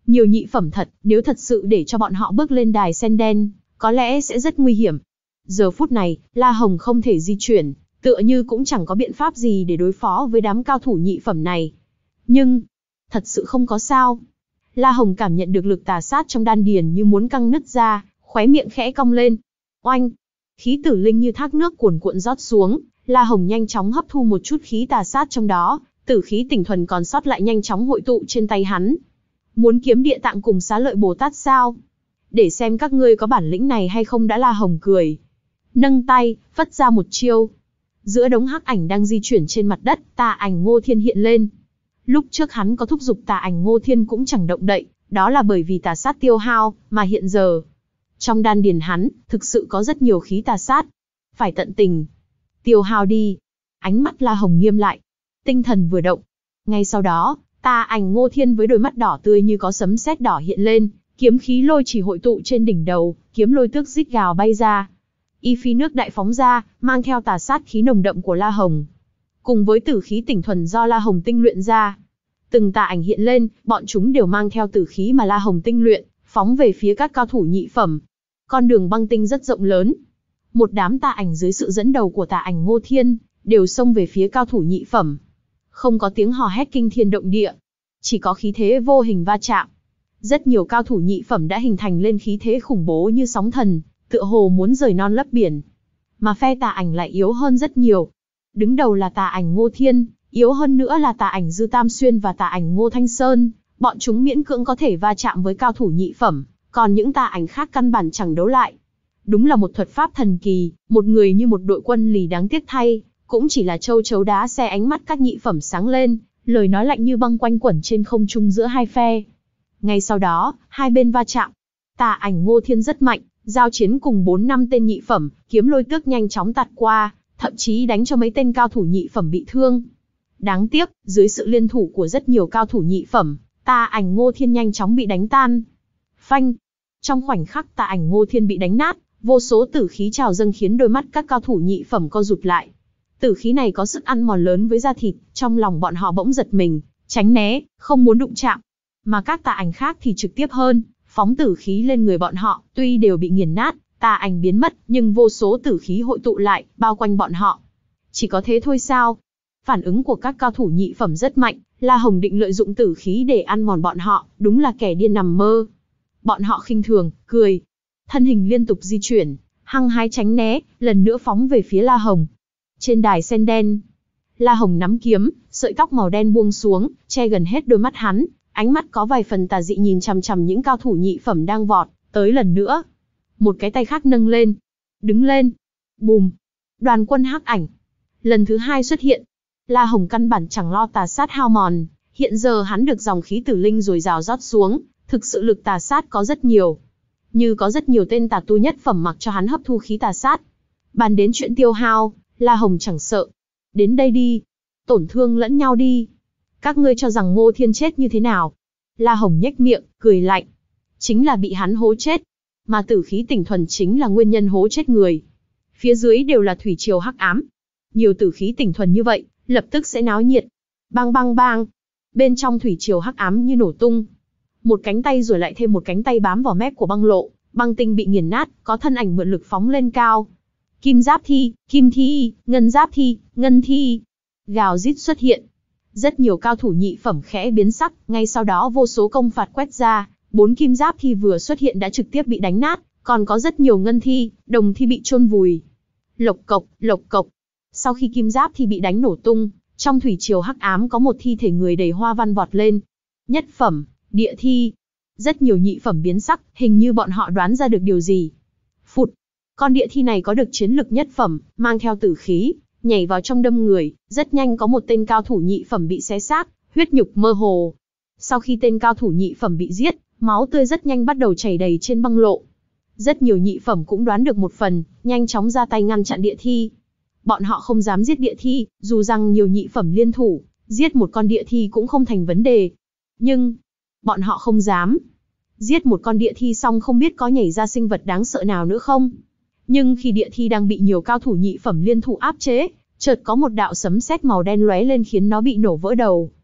Nhiều nhị phẩm thật, nếu thật sự để cho bọn họ bước lên đài sen đen, có lẽ sẽ rất nguy hiểm. Giờ phút này, La Hồng không thể di chuyển, tựa như cũng chẳng có biện pháp gì để đối phó với đám cao thủ nhị phẩm này. Nhưng, thật sự không có sao. La Hồng cảm nhận được lực tà sát trong đan điền như muốn căng nứt ra, khóe miệng khẽ cong lên. Oanh! Khí tử linh như thác nước cuồn cuộn rót xuống, La Hồng nhanh chóng hấp thu một chút khí tà sát trong đó, tử khí tỉnh thuần còn sót lại nhanh chóng hội tụ trên tay hắn. Muốn kiếm địa tạng cùng Xá Lợi Bồ Tát sao? Để xem các ngươi có bản lĩnh này hay không đã. La Hồng cười. Nâng tay, phất ra một chiêu. Giữa đống hắc ảnh đang di chuyển trên mặt đất, tà ảnh Ngô Thiên hiện lên. Lúc trước hắn có thúc giục tà ảnh Ngô Thiên cũng chẳng động đậy, đó là bởi vì tà sát tiêu hao, mà hiện giờ, trong đan điền hắn, thực sự có rất nhiều khí tà sát. Phải tận tình tiêu hao đi. Ánh mắt La Hồng nghiêm lại. Tinh thần vừa động. Ngay sau đó, tà ảnh Ngô Thiên với đôi mắt đỏ tươi như có sấm sét đỏ hiện lên, kiếm khí lôi chỉ hội tụ trên đỉnh đầu, kiếm lôi tước rít gào bay ra. Y phi nước đại phóng ra, mang theo tà sát khí nồng đậm của La Hồng, cùng với tử khí tỉnh thuần do La Hồng tinh luyện ra. Từng tà ảnh hiện lên, bọn chúng đều mang theo tử khí mà La Hồng tinh luyện, phóng về phía các cao thủ nhị phẩm. Con đường băng tinh rất rộng lớn. Một đám tà ảnh dưới sự dẫn đầu của tà ảnh Ngô Thiên, đều xông về phía cao thủ nhị phẩm. Không có tiếng hò hét kinh thiên động địa, chỉ có khí thế vô hình va chạm. Rất nhiều cao thủ nhị phẩm đã hình thành lên khí thế khủng bố như sóng thần, tựa hồ muốn rời non lấp biển. Mà phe tà ảnh lại yếu hơn rất nhiều. Đứng đầu là tà ảnh Ngô Thiên, yếu hơn nữa là tà ảnh Dư Tam Xuyên và tà ảnh Ngô Thanh Sơn. Bọn chúng miễn cưỡng có thể va chạm với cao thủ nhị phẩm, còn những tà ảnh khác căn bản chẳng đấu lại. Đúng là một thuật pháp thần kỳ, một người như một đội quân lì đáng tiếc thay, cũng chỉ là châu chấu đá xe. Ánh mắt các nhị phẩm sáng lên, lời nói lạnh như băng quanh quẩn trên không trung giữa hai phe. Ngay sau đó, hai bên va chạm. Tà ảnh Ngô Thiên rất mạnh, giao chiến cùng bốn năm tên nhị phẩm, kiếm lôi tước nhanh chóng tạt qua, thậm chí đánh cho mấy tên cao thủ nhị phẩm bị thương. Đáng tiếc, dưới sự liên thủ của rất nhiều cao thủ nhị phẩm, tà ảnh Ngô Thiên nhanh chóng bị đánh tan. Phanh! Trong khoảnh khắc tà ảnh Ngô Thiên bị đánh nát, vô số tử khí trào dâng khiến đôi mắt các cao thủ nhị phẩm co rụt lại. Tử khí này có sức ăn mòn lớn với da thịt, trong lòng bọn họ bỗng giật mình, tránh né, không muốn đụng chạm. Mà các tà ảnh khác thì trực tiếp hơn, phóng tử khí lên người bọn họ, tuy đều bị nghiền nát, tà ảnh biến mất, nhưng vô số tử khí hội tụ lại, bao quanh bọn họ. Chỉ có thế thôi sao? Phản ứng của các cao thủ nhị phẩm rất mạnh, La Hồng định lợi dụng tử khí để ăn mòn bọn họ, đúng là kẻ điên nằm mơ. Bọn họ khinh thường, cười. Thân hình liên tục di chuyển, hăng hái tránh né, lần nữa phóng về phía La Hồng. Trên đài sen đen, La Hồng nắm kiếm, sợi tóc màu đen buông xuống, che gần hết đôi mắt hắn, ánh mắt có vài phần tà dị nhìn chằm chằm những cao thủ nhị phẩm đang vọt tới lần nữa. Một cái tay khác nâng lên, đứng lên. Bùm! Đoàn quân hắc ảnh lần thứ hai xuất hiện. La Hồng căn bản chẳng lo tà sát hao mòn, hiện giờ hắn được dòng khí tử linh dồi dào rót xuống, thực sự lực tà sát có rất nhiều. Như có rất nhiều tên tà tu nhất phẩm mặc cho hắn hấp thu khí tà sát. Bàn đến chuyện tiêu hao, La Hồng chẳng sợ. Đến đây đi, tổn thương lẫn nhau đi. Các ngươi cho rằng Ngô Thiên chết như thế nào? La Hồng nhếch miệng, cười lạnh. Chính là bị hắn hố chết. Mà tử khí tỉnh thuần chính là nguyên nhân hố chết người. Phía dưới đều là thủy triều hắc ám. Nhiều tử khí tỉnh thuần như vậy, lập tức sẽ náo nhiệt. Bang bang bang. Bên trong thủy triều hắc ám như nổ tung. Một cánh tay rồi lại thêm một cánh tay bám vào mép của băng lộ. Băng tinh bị nghiền nát, có thân ảnh mượn lực phóng lên cao. Kim giáp thi, kim thi, ngân giáp thi, ngân thi. Gào rít xuất hiện. Rất nhiều cao thủ nhị phẩm khẽ biến sắc, ngay sau đó vô số công phạt quét ra, bốn kim giáp thi vừa xuất hiện đã trực tiếp bị đánh nát, còn có rất nhiều ngân thi, đồng thi bị chôn vùi. Lộc cộc, lộc cộc. Sau khi kim giáp thi bị đánh nổ tung, trong thủy triều hắc ám có một thi thể người đầy hoa văn vọt lên. Nhất phẩm, địa thi. Rất nhiều nhị phẩm biến sắc, hình như bọn họ đoán ra được điều gì. Phụt. Con địa thi này có được chiến lực nhất phẩm, mang theo tử khí, nhảy vào trong đâm người, rất nhanh có một tên cao thủ nhị phẩm bị xé xác, huyết nhục mơ hồ. Sau khi tên cao thủ nhị phẩm bị giết, máu tươi rất nhanh bắt đầu chảy đầy trên băng lộ. Rất nhiều nhị phẩm cũng đoán được một phần, nhanh chóng ra tay ngăn chặn địa thi. Bọn họ không dám giết địa thi, dù rằng nhiều nhị phẩm liên thủ, giết một con địa thi cũng không thành vấn đề. Nhưng, bọn họ không dám. Giết một con địa thi xong không biết có nhảy ra sinh vật đáng sợ nào nữa không? Nhưng khi địa thi đang bị nhiều cao thủ nhị phẩm liên thủ áp chế, chợt có một đạo sấm sét màu đen lóe lên khiến nó bị nổ vỡ đầu.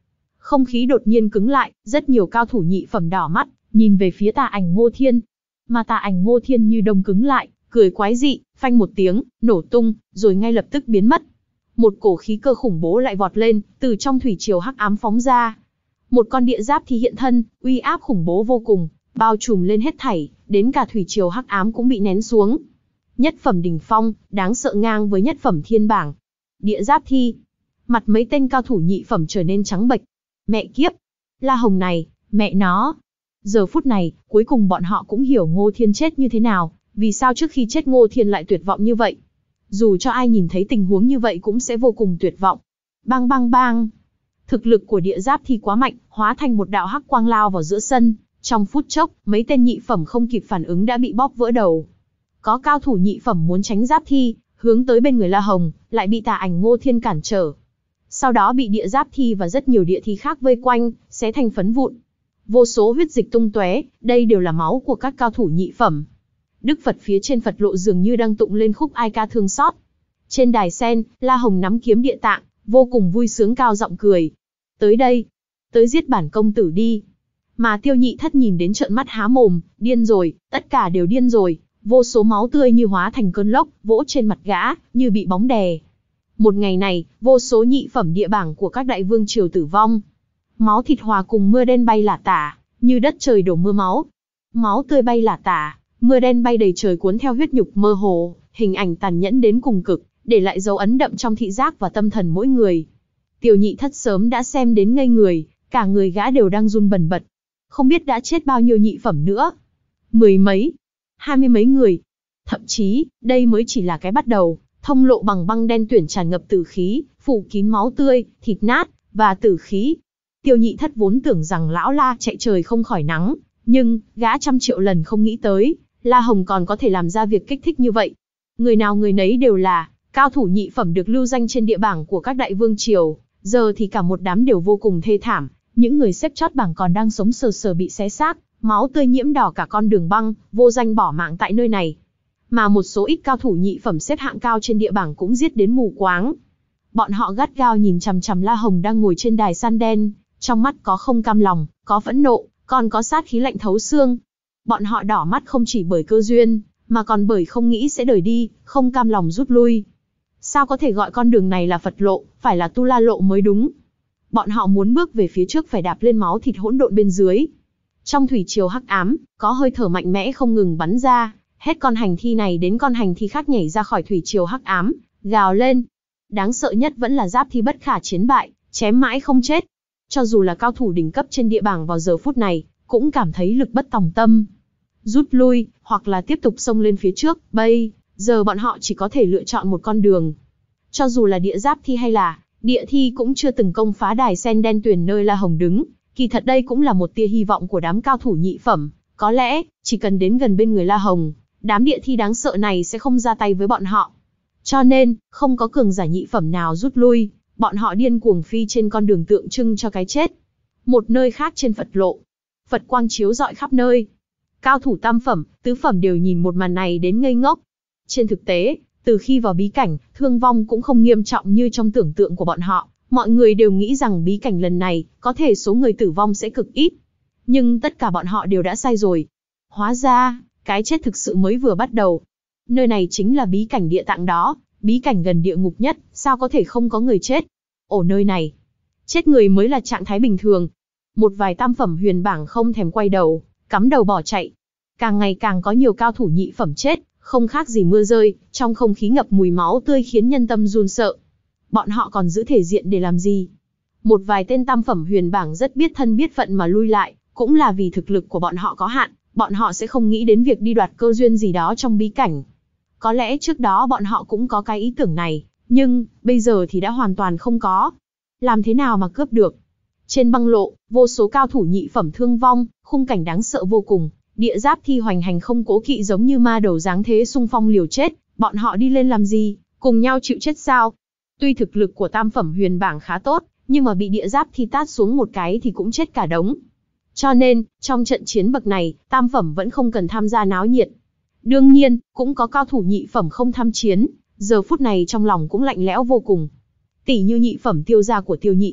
Không khí đột nhiên cứng lại, rất nhiều cao thủ nhị phẩm đỏ mắt, nhìn về phía Tà Ảnh Ngô Thiên. Mà Tà Ảnh Ngô Thiên như đông cứng lại, cười quái dị, phanh một tiếng, nổ tung, rồi ngay lập tức biến mất. Một cổ khí cơ khủng bố lại vọt lên, từ trong thủy triều hắc ám phóng ra. Một con địa giáp thi hiện thân, uy áp khủng bố vô cùng, bao trùm lên hết thảy, đến cả thủy triều hắc ám cũng bị nén xuống. Nhất phẩm đỉnh phong, đáng sợ ngang với nhất phẩm thiên bảng. Địa giáp thi. Mặt mấy tên cao thủ nhị phẩm trở nên trắng bệch. Mẹ kiếp. La Hồng này, mẹ nó. Giờ phút này, cuối cùng bọn họ cũng hiểu Ngô Thiên chết như thế nào, vì sao trước khi chết Ngô Thiên lại tuyệt vọng như vậy. Dù cho ai nhìn thấy tình huống như vậy cũng sẽ vô cùng tuyệt vọng. Bang bang bang. Thực lực của địa giáp thi quá mạnh, hóa thành một đạo hắc quang lao vào giữa sân. Trong phút chốc, mấy tên nhị phẩm không kịp phản ứng đã bị bóp vỡ đầu. Có cao thủ nhị phẩm muốn tránh giáp thi, hướng tới bên người La Hồng, lại bị Tà Ảnh Ngô Thiên cản trở. Sau đó bị địa giáp thi và rất nhiều địa thi khác vây quanh, xé thành phấn vụn. Vô số huyết dịch tung tóe, đây đều là máu của các cao thủ nhị phẩm. Đức Phật phía trên Phật lộ dường như đang tụng lên khúc ai ca thương xót. Trên đài sen, La Hồng nắm kiếm địa tạng, vô cùng vui sướng cao giọng cười. Tới đây, tới giết bản công tử đi. Mà Tiêu Nhị Thất nhìn đến trợn mắt há mồm, điên rồi, tất cả đều điên rồi. Vô số máu tươi như hóa thành cơn lốc, vỗ trên mặt gã, như bị bóng đè. Một ngày này, vô số nhị phẩm địa bảng của các đại vương triều tử vong. Máu thịt hòa cùng mưa đen bay lả tả, như đất trời đổ mưa máu. Máu tươi bay lả tả, mưa đen bay đầy trời cuốn theo huyết nhục mơ hồ, hình ảnh tàn nhẫn đến cùng cực, để lại dấu ấn đậm trong thị giác và tâm thần mỗi người. Tiêu Nhị Thất sớm đã xem đến ngây người, cả người gã đều đang run bần bật. Không biết đã chết bao nhiêu nhị phẩm nữa. Mười mấy, hai mươi mấy người. Thậm chí, đây mới chỉ là cái bắt đầu, thông lộ bằng băng đen tuyển tràn ngập tử khí, phủ kín máu tươi, thịt nát, và tử khí. Tiêu Nhị Thất vốn tưởng rằng lão La chạy trời không khỏi nắng, nhưng, gã trăm triệu lần không nghĩ tới, La Hồng còn có thể làm ra việc kích thích như vậy. Người nào người nấy đều là cao thủ nhị phẩm được lưu danh trên địa bảng của các đại vương triều, giờ thì cả một đám đều vô cùng thê thảm, những người xếp chót bảng còn đang sống sờ sờ bị xé xác, máu tươi nhiễm đỏ cả con đường băng, vô danh bỏ mạng tại nơi này. Mà một số ít cao thủ nhị phẩm xếp hạng cao trên địa bảng cũng giết đến mù quáng. Bọn họ gắt gao nhìn chằm chằm La Hồng đang ngồi trên đài san đen, trong mắt có không cam lòng, có phẫn nộ, còn có sát khí lạnh thấu xương. Bọn họ đỏ mắt không chỉ bởi cơ duyên, mà còn bởi không nghĩ sẽ đời đi, không cam lòng rút lui. Sao có thể gọi con đường này là Phật lộ, phải là Tu La lộ mới đúng. Bọn họ muốn bước về phía trước phải đạp lên máu thịt hỗn độn bên dưới. Trong thủy triều hắc ám, có hơi thở mạnh mẽ không ngừng bắn ra, hết con hành thi này đến con hành thi khác nhảy ra khỏi thủy triều hắc ám, gào lên. Đáng sợ nhất vẫn là giáp thi bất khả chiến bại, chém mãi không chết. Cho dù là cao thủ đỉnh cấp trên địa bảng vào giờ phút này, cũng cảm thấy lực bất tòng tâm. Rút lui, hoặc là tiếp tục xông lên phía trước, bây giờ bọn họ chỉ có thể lựa chọn một con đường. Cho dù là địa giáp thi hay là địa thi cũng chưa từng công phá đài sen đen tuyền nơi La Hồng đứng, kỳ thật đây cũng là một tia hy vọng của đám cao thủ nhị phẩm, có lẽ, chỉ cần đến gần bên người La Hồng, đám địa thi đáng sợ này sẽ không ra tay với bọn họ. Cho nên, không có cường giả nhị phẩm nào rút lui, bọn họ điên cuồng phi trên con đường tượng trưng cho cái chết. Một nơi khác trên Phật lộ, Phật quang chiếu rọi khắp nơi. Cao thủ tam phẩm, tứ phẩm đều nhìn một màn này đến ngây ngốc. Trên thực tế, từ khi vào bí cảnh, thương vong cũng không nghiêm trọng như trong tưởng tượng của bọn họ. Mọi người đều nghĩ rằng bí cảnh lần này, có thể số người tử vong sẽ cực ít. Nhưng tất cả bọn họ đều đã sai rồi. Hóa ra, cái chết thực sự mới vừa bắt đầu. Nơi này chính là bí cảnh địa tạng đó, bí cảnh gần địa ngục nhất, sao có thể không có người chết. Ở nơi này, chết người mới là trạng thái bình thường. Một vài tam phẩm huyền bảng không thèm quay đầu, cắm đầu bỏ chạy. Càng ngày càng có nhiều cao thủ nhị phẩm chết, không khác gì mưa rơi, trong không khí ngập mùi máu tươi khiến nhân tâm run sợ. Bọn họ còn giữ thể diện để làm gì? Một vài tên tam phẩm huyền bảng rất biết thân biết phận mà lui lại, cũng là vì thực lực của bọn họ có hạn, bọn họ sẽ không nghĩ đến việc đi đoạt cơ duyên gì đó trong bí cảnh. Có lẽ trước đó bọn họ cũng có cái ý tưởng này, nhưng bây giờ thì đã hoàn toàn không có. Làm thế nào mà cướp được? Trên băng lộ, vô số cao thủ nhị phẩm thương vong, khung cảnh đáng sợ vô cùng. Địa giáp thi hoành hành không cố kỵ giống như ma đầu dáng thế xung phong liều chết, bọn họ đi lên làm gì, cùng nhau chịu chết sao? Tuy thực lực của tam phẩm huyền bảng khá tốt, nhưng mà bị địa giáp thi tát xuống một cái thì cũng chết cả đống. Cho nên, trong trận chiến bậc này, tam phẩm vẫn không cần tham gia náo nhiệt. Đương nhiên, cũng có cao thủ nhị phẩm không tham chiến, giờ phút này trong lòng cũng lạnh lẽo vô cùng. Tỷ như nhị phẩm Tiêu gia của Tiêu Nhị Thất,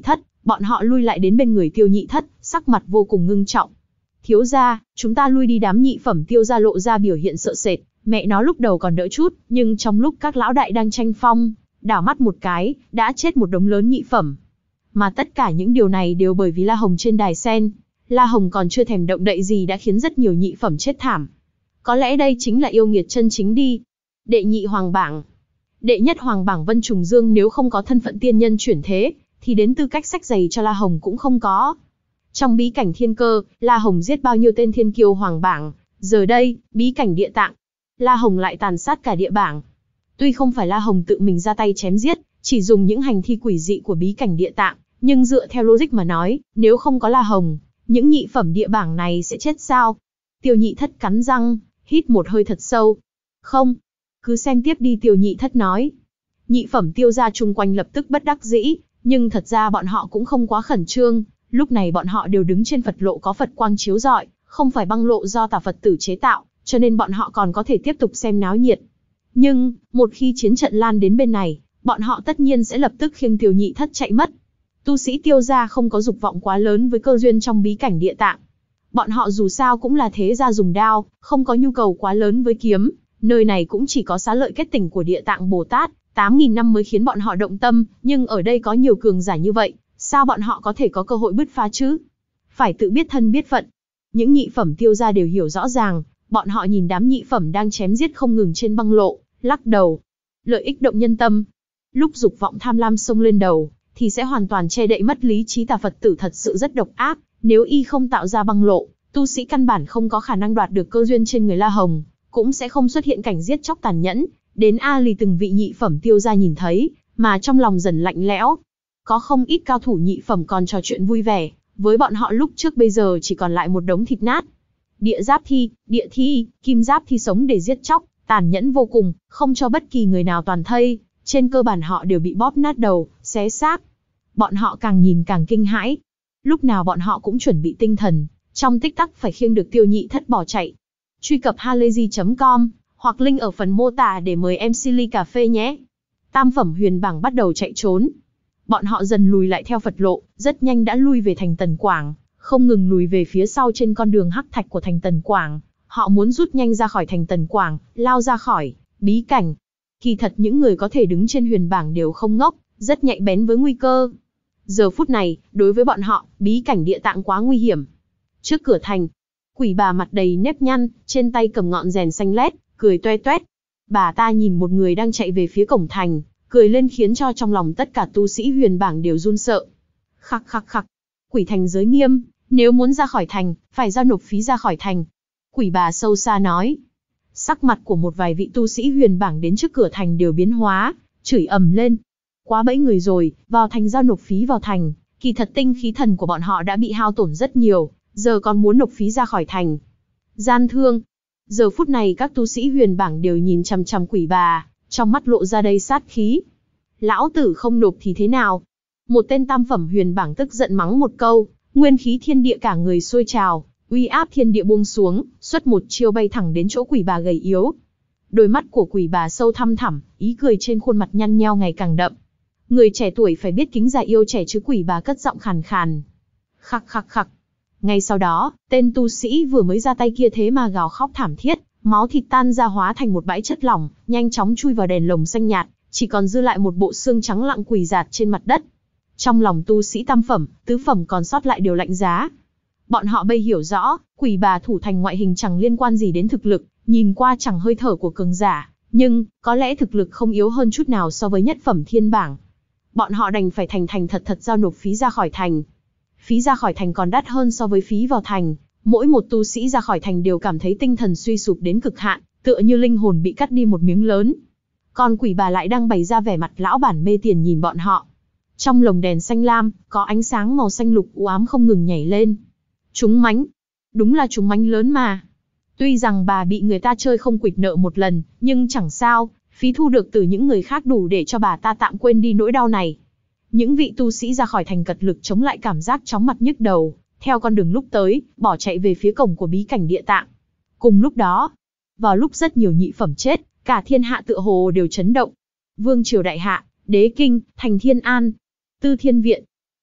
Bọn họ lui lại đến bên người Tiêu Nhị Thất, sắc mặt vô cùng ngưng trọng. Thiếu gia, chúng ta lui đi. Đám nhị phẩm Tiêu gia lộ ra biểu hiện sợ sệt, mẹ nó lúc đầu còn đỡ chút, nhưng trong lúc các lão đại đang tranh phong, đảo mắt một cái, đã chết một đống lớn nhị phẩm. Mà tất cả những điều này đều bởi vì La Hồng trên đài sen. La Hồng còn chưa thèm động đậy gì đã khiến rất nhiều nhị phẩm chết thảm. Có lẽ đây chính là yêu nghiệt chân chính đi. Đệ nhị hoàng bảng. Đệ nhất hoàng bảng Vân Trùng Dương nếu không có thân phận tiên nhân chuyển thế, thì đến tư cách sách giày cho La Hồng cũng không có. Trong bí cảnh thiên cơ, La Hồng giết bao nhiêu tên thiên kiêu hoàng bảng, giờ đây, bí cảnh địa tạng, La Hồng lại tàn sát cả địa bảng. Tuy không phải La Hồng tự mình ra tay chém giết, chỉ dùng những hành thi quỷ dị của bí cảnh địa tạng, nhưng dựa theo logic mà nói, nếu không có La Hồng, những nhị phẩm địa bảng này sẽ chết sao? Tiêu Nhị Thất cắn răng, hít một hơi thật sâu. Không, cứ xem tiếp đi. Tiêu Nhị Thất nói. Nhị phẩm Tiêu gia chung quanh lập tức bất đắc dĩ, nhưng thật ra bọn họ cũng không quá khẩn trương. Lúc này bọn họ đều đứng trên Phật lộ có Phật quang chiếu rọi, không phải băng lộ do tà Phật tử chế tạo, cho nên bọn họ còn có thể tiếp tục xem náo nhiệt. Nhưng, một khi chiến trận lan đến bên này, bọn họ tất nhiên sẽ lập tức khiêng Tiêu Nhị Thất chạy mất. Tu sĩ Tiêu gia không có dục vọng quá lớn với cơ duyên trong bí cảnh địa tạng. Bọn họ dù sao cũng là thế gia dùng đao, không có nhu cầu quá lớn với kiếm, nơi này cũng chỉ có xá lợi kết tỉnh của địa tạng Bồ Tát, tám nghìn năm mới khiến bọn họ động tâm, nhưng ở đây có nhiều cường giả như vậy, sao bọn họ có thể có cơ hội bứt phá chứ? Phải tự biết thân biết phận. Những nhị phẩm Tiêu gia đều hiểu rõ ràng, bọn họ nhìn đám nhị phẩm đang chém giết không ngừng trên băng lộ, lắc đầu. Lợi ích động nhân tâm. Lúc dục vọng tham lam xông lên đầu, thì sẽ hoàn toàn che đậy mất lý trí. Tà Phật tử thật sự rất độc ác, nếu y không tạo ra băng lộ, tu sĩ căn bản không có khả năng đoạt được cơ duyên trên người La Hồng, cũng sẽ không xuất hiện cảnh giết chóc tàn nhẫn, đến a lì từng vị nhị phẩm Tiêu gia nhìn thấy, mà trong lòng dần lạnh lẽo. Có không ít cao thủ nhị phẩm còn trò chuyện vui vẻ, với bọn họ lúc trước bây giờ chỉ còn lại một đống thịt nát. Địa giáp thi, địa thi, kim giáp thi sống để giết chóc, tàn nhẫn vô cùng, không cho bất kỳ người nào toàn thây, trên cơ bản họ đều bị bóp nát đầu, xé xác. Bọn họ càng nhìn càng kinh hãi. Lúc nào bọn họ cũng chuẩn bị tinh thần, trong tích tắc phải khiêng được Tiêu Nhị Thất bỏ chạy. Truy cập halayzi chấm com, hoặc link ở phần mô tả để mời em xê ly cà phê nhé. Tam phẩm huyền bảng bắt đầu chạy trốn. Bọn họ dần lùi lại theo Phật lộ, rất nhanh đã lui về thành Tần Quảng, không ngừng lùi về phía sau trên con đường hắc thạch của thành Tần Quảng. Họ muốn rút nhanh ra khỏi thành Tần Quảng, lao ra khỏi bí cảnh. Kỳ thật những người có thể đứng trên huyền bảng đều không ngốc, rất nhạy bén với nguy cơ. Giờ phút này, đối với bọn họ, bí cảnh địa tạng quá nguy hiểm. Trước cửa thành, quỷ bà mặt đầy nếp nhăn, trên tay cầm ngọn rèn xanh lét, cười toe toét. Bà ta nhìn một người đang chạy về phía cổng thành, cười lên khiến cho trong lòng tất cả tu sĩ huyền bảng đều run sợ. Khắc khắc khắc, quỷ thành giới nghiêm, nếu muốn ra khỏi thành, phải giao nộp phí ra khỏi thành. Quỷ bà sâu xa nói. Sắc mặt của một vài vị tu sĩ huyền bảng đến trước cửa thành đều biến hóa, chửi ầm lên. Quá bẫy người rồi, vào thành giao nộp phí vào thành, kỳ thật tinh khí thần của bọn họ đã bị hao tổn rất nhiều, giờ còn muốn nộp phí ra khỏi thành. Gian thương. Giờ phút này các tu sĩ huyền bảng đều nhìn chằm chằm quỷ bà, trong mắt lộ ra đầy sát khí. Lão tử không nộp thì thế nào? Một tên tam phẩm huyền bảng tức giận mắng một câu, nguyên khí thiên địa cả người sôi trào, uy áp thiên địa buông xuống, xuất một chiêu bay thẳng đến chỗ quỷ bà gầy yếu. Đôi mắt của quỷ bà sâu thăm thẳm, ý cười trên khuôn mặt nhăn nheo ngày càng đậm. Người trẻ tuổi phải biết kính già yêu trẻ chứ. Quỷ bà cất giọng khàn khàn. Khắc khắc khắc. Ngay sau đó, tên tu sĩ vừa mới ra tay kia thế mà gào khóc thảm thiết, máu thịt tan ra hóa thành một bãi chất lỏng, nhanh chóng chui vào đèn lồng xanh nhạt, chỉ còn dư lại một bộ xương trắng lặng quỳ rạt trên mặt đất. Trong lòng tu sĩ tam phẩm, tứ phẩm còn sót lại đều lạnh giá. Bọn họ bây hiểu rõ, quỷ bà thủ thành ngoại hình chẳng liên quan gì đến thực lực, nhìn qua chẳng hơi thở của cường giả, nhưng có lẽ thực lực không yếu hơn chút nào so với nhất phẩm thiên bảng. Bọn họ đành phải thành thành thật thật giao nộp phí ra khỏi thành. Phí ra khỏi thành còn đắt hơn so với phí vào thành, mỗi một tu sĩ ra khỏi thành đều cảm thấy tinh thần suy sụp đến cực hạn, tựa như linh hồn bị cắt đi một miếng lớn. Còn quỷ bà lại đang bày ra vẻ mặt lão bản mê tiền nhìn bọn họ. Trong lồng đèn xanh lam, có ánh sáng màu xanh lục u ám không ngừng nhảy lên. Trúng mánh. Đúng là trúng mánh lớn mà. Tuy rằng bà bị người ta chơi không quỵt nợ một lần, nhưng chẳng sao, phí thu được từ những người khác đủ để cho bà ta tạm quên đi nỗi đau này. Những vị tu sĩ ra khỏi thành cật lực chống lại cảm giác chóng mặt nhức đầu, theo con đường lúc tới, bỏ chạy về phía cổng của bí cảnh địa tạng. Cùng lúc đó, vào lúc rất nhiều nhị phẩm chết, cả thiên hạ tựa hồ đều chấn động. Vương triều đại hạ, đế kinh, thành Thiên An, Tư Thiên Viện.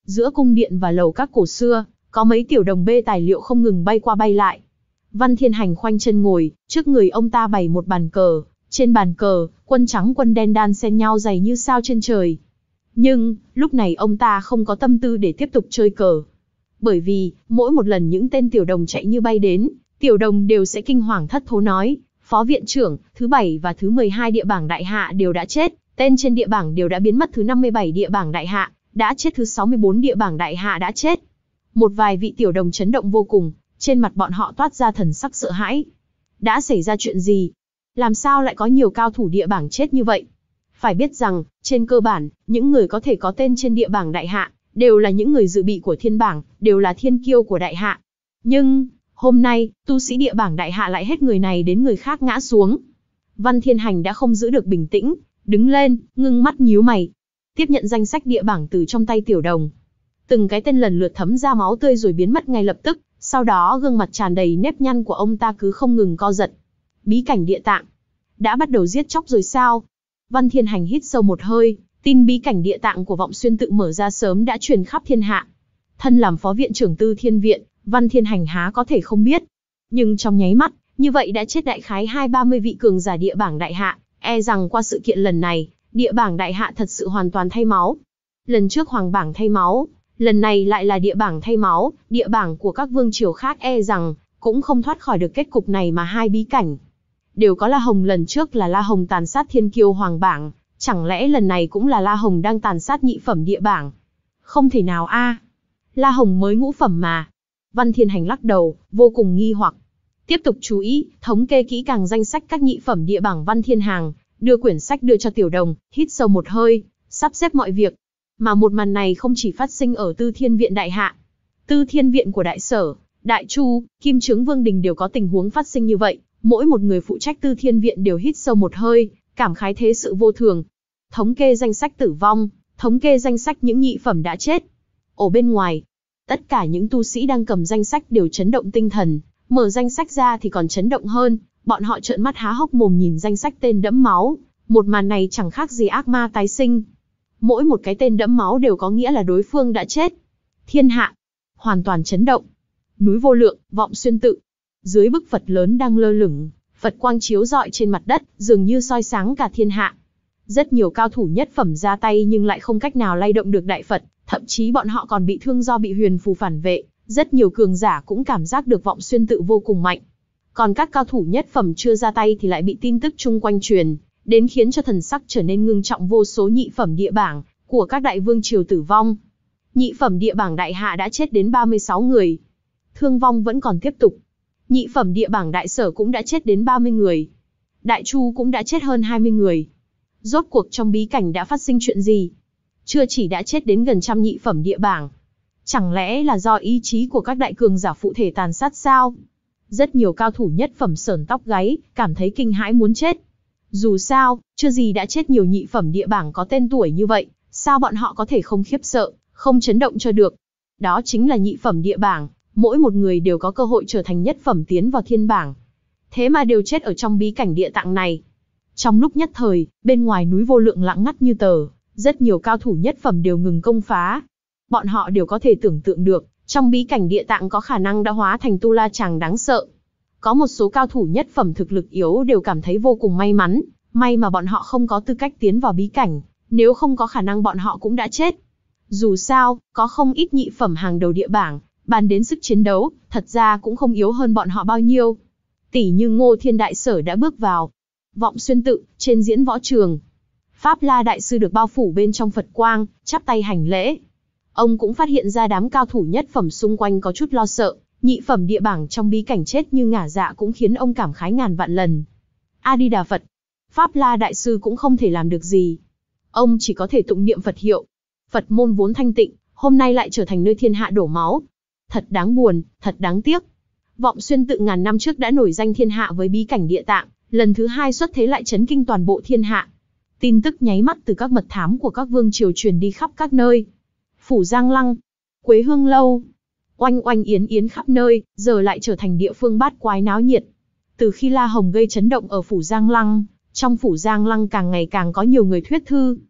Giữa cung điện và lầu các cổ xưa, có mấy tiểu đồng bê tài liệu không ngừng bay qua bay lại. Văn Thiên Hành khoanh chân ngồi, trước người ông ta bày một bàn cờ, trên bàn cờ, quân trắng quân đen đan xen nhau dày như sao trên trời. Nhưng, lúc này ông ta không có tâm tư để tiếp tục chơi cờ. Bởi vì, mỗi một lần những tên tiểu đồng chạy như bay đến, tiểu đồng đều sẽ kinh hoàng thất thố nói, Phó viện trưởng, thứ bảy và thứ mười hai địa bảng đại hạ đều đã chết, tên trên địa bảng đều đã biến mất, thứ năm mươi bảy địa bảng đại hạ đã chết, thứ sáu mươi bốn địa bảng đại hạ đã chết. Một vài vị tiểu đồng chấn động vô cùng, trên mặt bọn họ toát ra thần sắc sợ hãi. Đã xảy ra chuyện gì? Làm sao lại có nhiều cao thủ địa bảng chết như vậy? Phải biết rằng, trên cơ bản, những người có thể có tên trên địa bảng đại hạ, đều là những người dự bị của thiên bảng, đều là thiên kiêu của đại hạ. Nhưng, hôm nay, tu sĩ địa bảng đại hạ lại hết người này đến người khác ngã xuống. Văn Thiên Hành đã không giữ được bình tĩnh, đứng lên, ngưng mắt nhíu mày. Tiếp nhận danh sách địa bảng từ trong tay tiểu đồng. Từng cái tên lần lượt thấm ra máu tươi rồi biến mất ngay lập tức, sau đó gương mặt tràn đầy nếp nhăn của ông ta cứ không ngừng co giật. Bí cảnh địa tạng. Đã bắt đầu giết chóc rồi sao? Văn Thiên Hành hít sâu một hơi, tin bí cảnh địa tạng của Vọng Xuyên tự mở ra sớm đã truyền khắp thiên hạ. Thân làm phó viện trưởng Tư Thiên Viện, Văn Thiên Hành há có thể không biết. Nhưng trong nháy mắt, như vậy đã chết đại khái hai ba mươi vị cường giả địa bảng đại hạ, e rằng qua sự kiện lần này, địa bảng đại hạ thật sự hoàn toàn thay máu. Lần trước hoàng bảng thay máu, lần này lại là địa bảng thay máu, địa bảng của các vương triều khác e rằng cũng không thoát khỏi được kết cục này mà hai bí cảnh. Đều có La Hồng, lần trước là La Hồng tàn sát thiên kiêu hoàng bảng, chẳng lẽ lần này cũng là La Hồng đang tàn sát nhị phẩm địa bảng? Không thể nào a, La Hồng mới ngũ phẩm mà. Văn Thiên Hành lắc đầu, vô cùng nghi hoặc. Tiếp tục chú ý, thống kê kỹ càng danh sách các nhị phẩm địa bảng. Văn Thiên Hành đưa quyển sách đưa cho tiểu đồng, hít sâu một hơi, sắp xếp mọi việc. Mà một màn này không chỉ phát sinh ở Tư Thiên Viện đại hạ. Tư Thiên Viện của Đại Sở, Đại Chu, Kim Trướng Vương Đình đều có tình huống phát sinh như vậy. Mỗi một người phụ trách Tư Thiên Viện đều hít sâu một hơi, cảm khái thế sự vô thường. Thống kê danh sách tử vong, thống kê danh sách những nhị phẩm đã chết. Ở bên ngoài, tất cả những tu sĩ đang cầm danh sách đều chấn động tinh thần, mở danh sách ra thì còn chấn động hơn, bọn họ trợn mắt há hốc mồm nhìn danh sách tên đẫm máu, một màn này chẳng khác gì ác ma tái sinh. Mỗi một cái tên đẫm máu đều có nghĩa là đối phương đã chết. Thiên hạ hoàn toàn chấn động. Núi Vô Lượng, Vọng Xuyên tự. Dưới bức Phật lớn đang lơ lửng, Phật quang chiếu rọi trên mặt đất, dường như soi sáng cả thiên hạ. Rất nhiều cao thủ nhất phẩm ra tay nhưng lại không cách nào lay động được đại Phật, thậm chí bọn họ còn bị thương do bị huyền phù phản vệ. Rất nhiều cường giả cũng cảm giác được Vọng Xuyên tự vô cùng mạnh. Còn các cao thủ nhất phẩm chưa ra tay thì lại bị tin tức chung quanh truyền đến, khiến cho thần sắc trở nên ngưng trọng. Vô số nhị phẩm địa bảng của các đại vương triều tử vong. Nhị phẩm địa bảng đại hạ đã chết đến ba mươi sáu người. Thương vong vẫn còn tiếp tục. Nhị phẩm địa bảng đại sở cũng đã chết đến ba mươi người. Đại Chu cũng đã chết hơn hai mươi người. Rốt cuộc trong bí cảnh đã phát sinh chuyện gì? Chưa chỉ đã chết đến gần trăm nhị phẩm địa bảng. Chẳng lẽ là do ý chí của các đại cường giả phụ thể tàn sát sao? Rất nhiều cao thủ nhất phẩm sởn tóc gáy, cảm thấy kinh hãi muốn chết. Dù sao, chưa gì đã chết nhiều nhị phẩm địa bảng có tên tuổi như vậy, sao bọn họ có thể không khiếp sợ, không chấn động cho được? Đó chính là nhị phẩm địa bảng, mỗi một người đều có cơ hội trở thành nhất phẩm tiến vào thiên bảng. Thế mà đều chết ở trong bí cảnh địa tạng này. Trong lúc nhất thời, bên ngoài núi Vô Lượng lặng ngắt như tờ, rất nhiều cao thủ nhất phẩm đều ngừng công phá. Bọn họ đều có thể tưởng tượng được, trong bí cảnh địa tạng có khả năng đã hóa thành tu la chàng đáng sợ. Có một số cao thủ nhất phẩm thực lực yếu đều cảm thấy vô cùng may mắn, may mà bọn họ không có tư cách tiến vào bí cảnh, nếu không có khả năng bọn họ cũng đã chết. Dù sao, có không ít nhị phẩm hàng đầu địa bảng, bàn đến sức chiến đấu, thật ra cũng không yếu hơn bọn họ bao nhiêu. Tỷ như Ngô Thiên Đại Sở đã bước vào Vọng Xuyên tự, trên diễn võ trường. Pháp La Đại Sư được bao phủ bên trong Phật quang, chắp tay hành lễ. Ông cũng phát hiện ra đám cao thủ nhất phẩm xung quanh có chút lo sợ, nhị phẩm địa bảng trong bí cảnh chết như ngả dạ cũng khiến ông cảm khái ngàn vạn lần. A Di Đà Phật. Pháp La Đại Sư cũng không thể làm được gì. Ông chỉ có thể tụng niệm Phật hiệu. Phật môn vốn thanh tịnh, hôm nay lại trở thành nơi thiên hạ đổ máu. Thật đáng buồn, thật đáng tiếc. Vọng Xuyên tự ngàn năm trước đã nổi danh thiên hạ với bí cảnh địa tạng, lần thứ hai xuất thế lại chấn kinh toàn bộ thiên hạ. Tin tức nháy mắt từ các mật thám của các vương triều truyền đi khắp các nơi. Phủ Giang Lăng, Quế Hương Lâu, oanh oanh yến yến khắp nơi, giờ lại trở thành địa phương bát quái náo nhiệt. Từ khi La Hồng gây chấn động ở Phủ Giang Lăng, trong Phủ Giang Lăng càng ngày càng có nhiều người thuyết thư.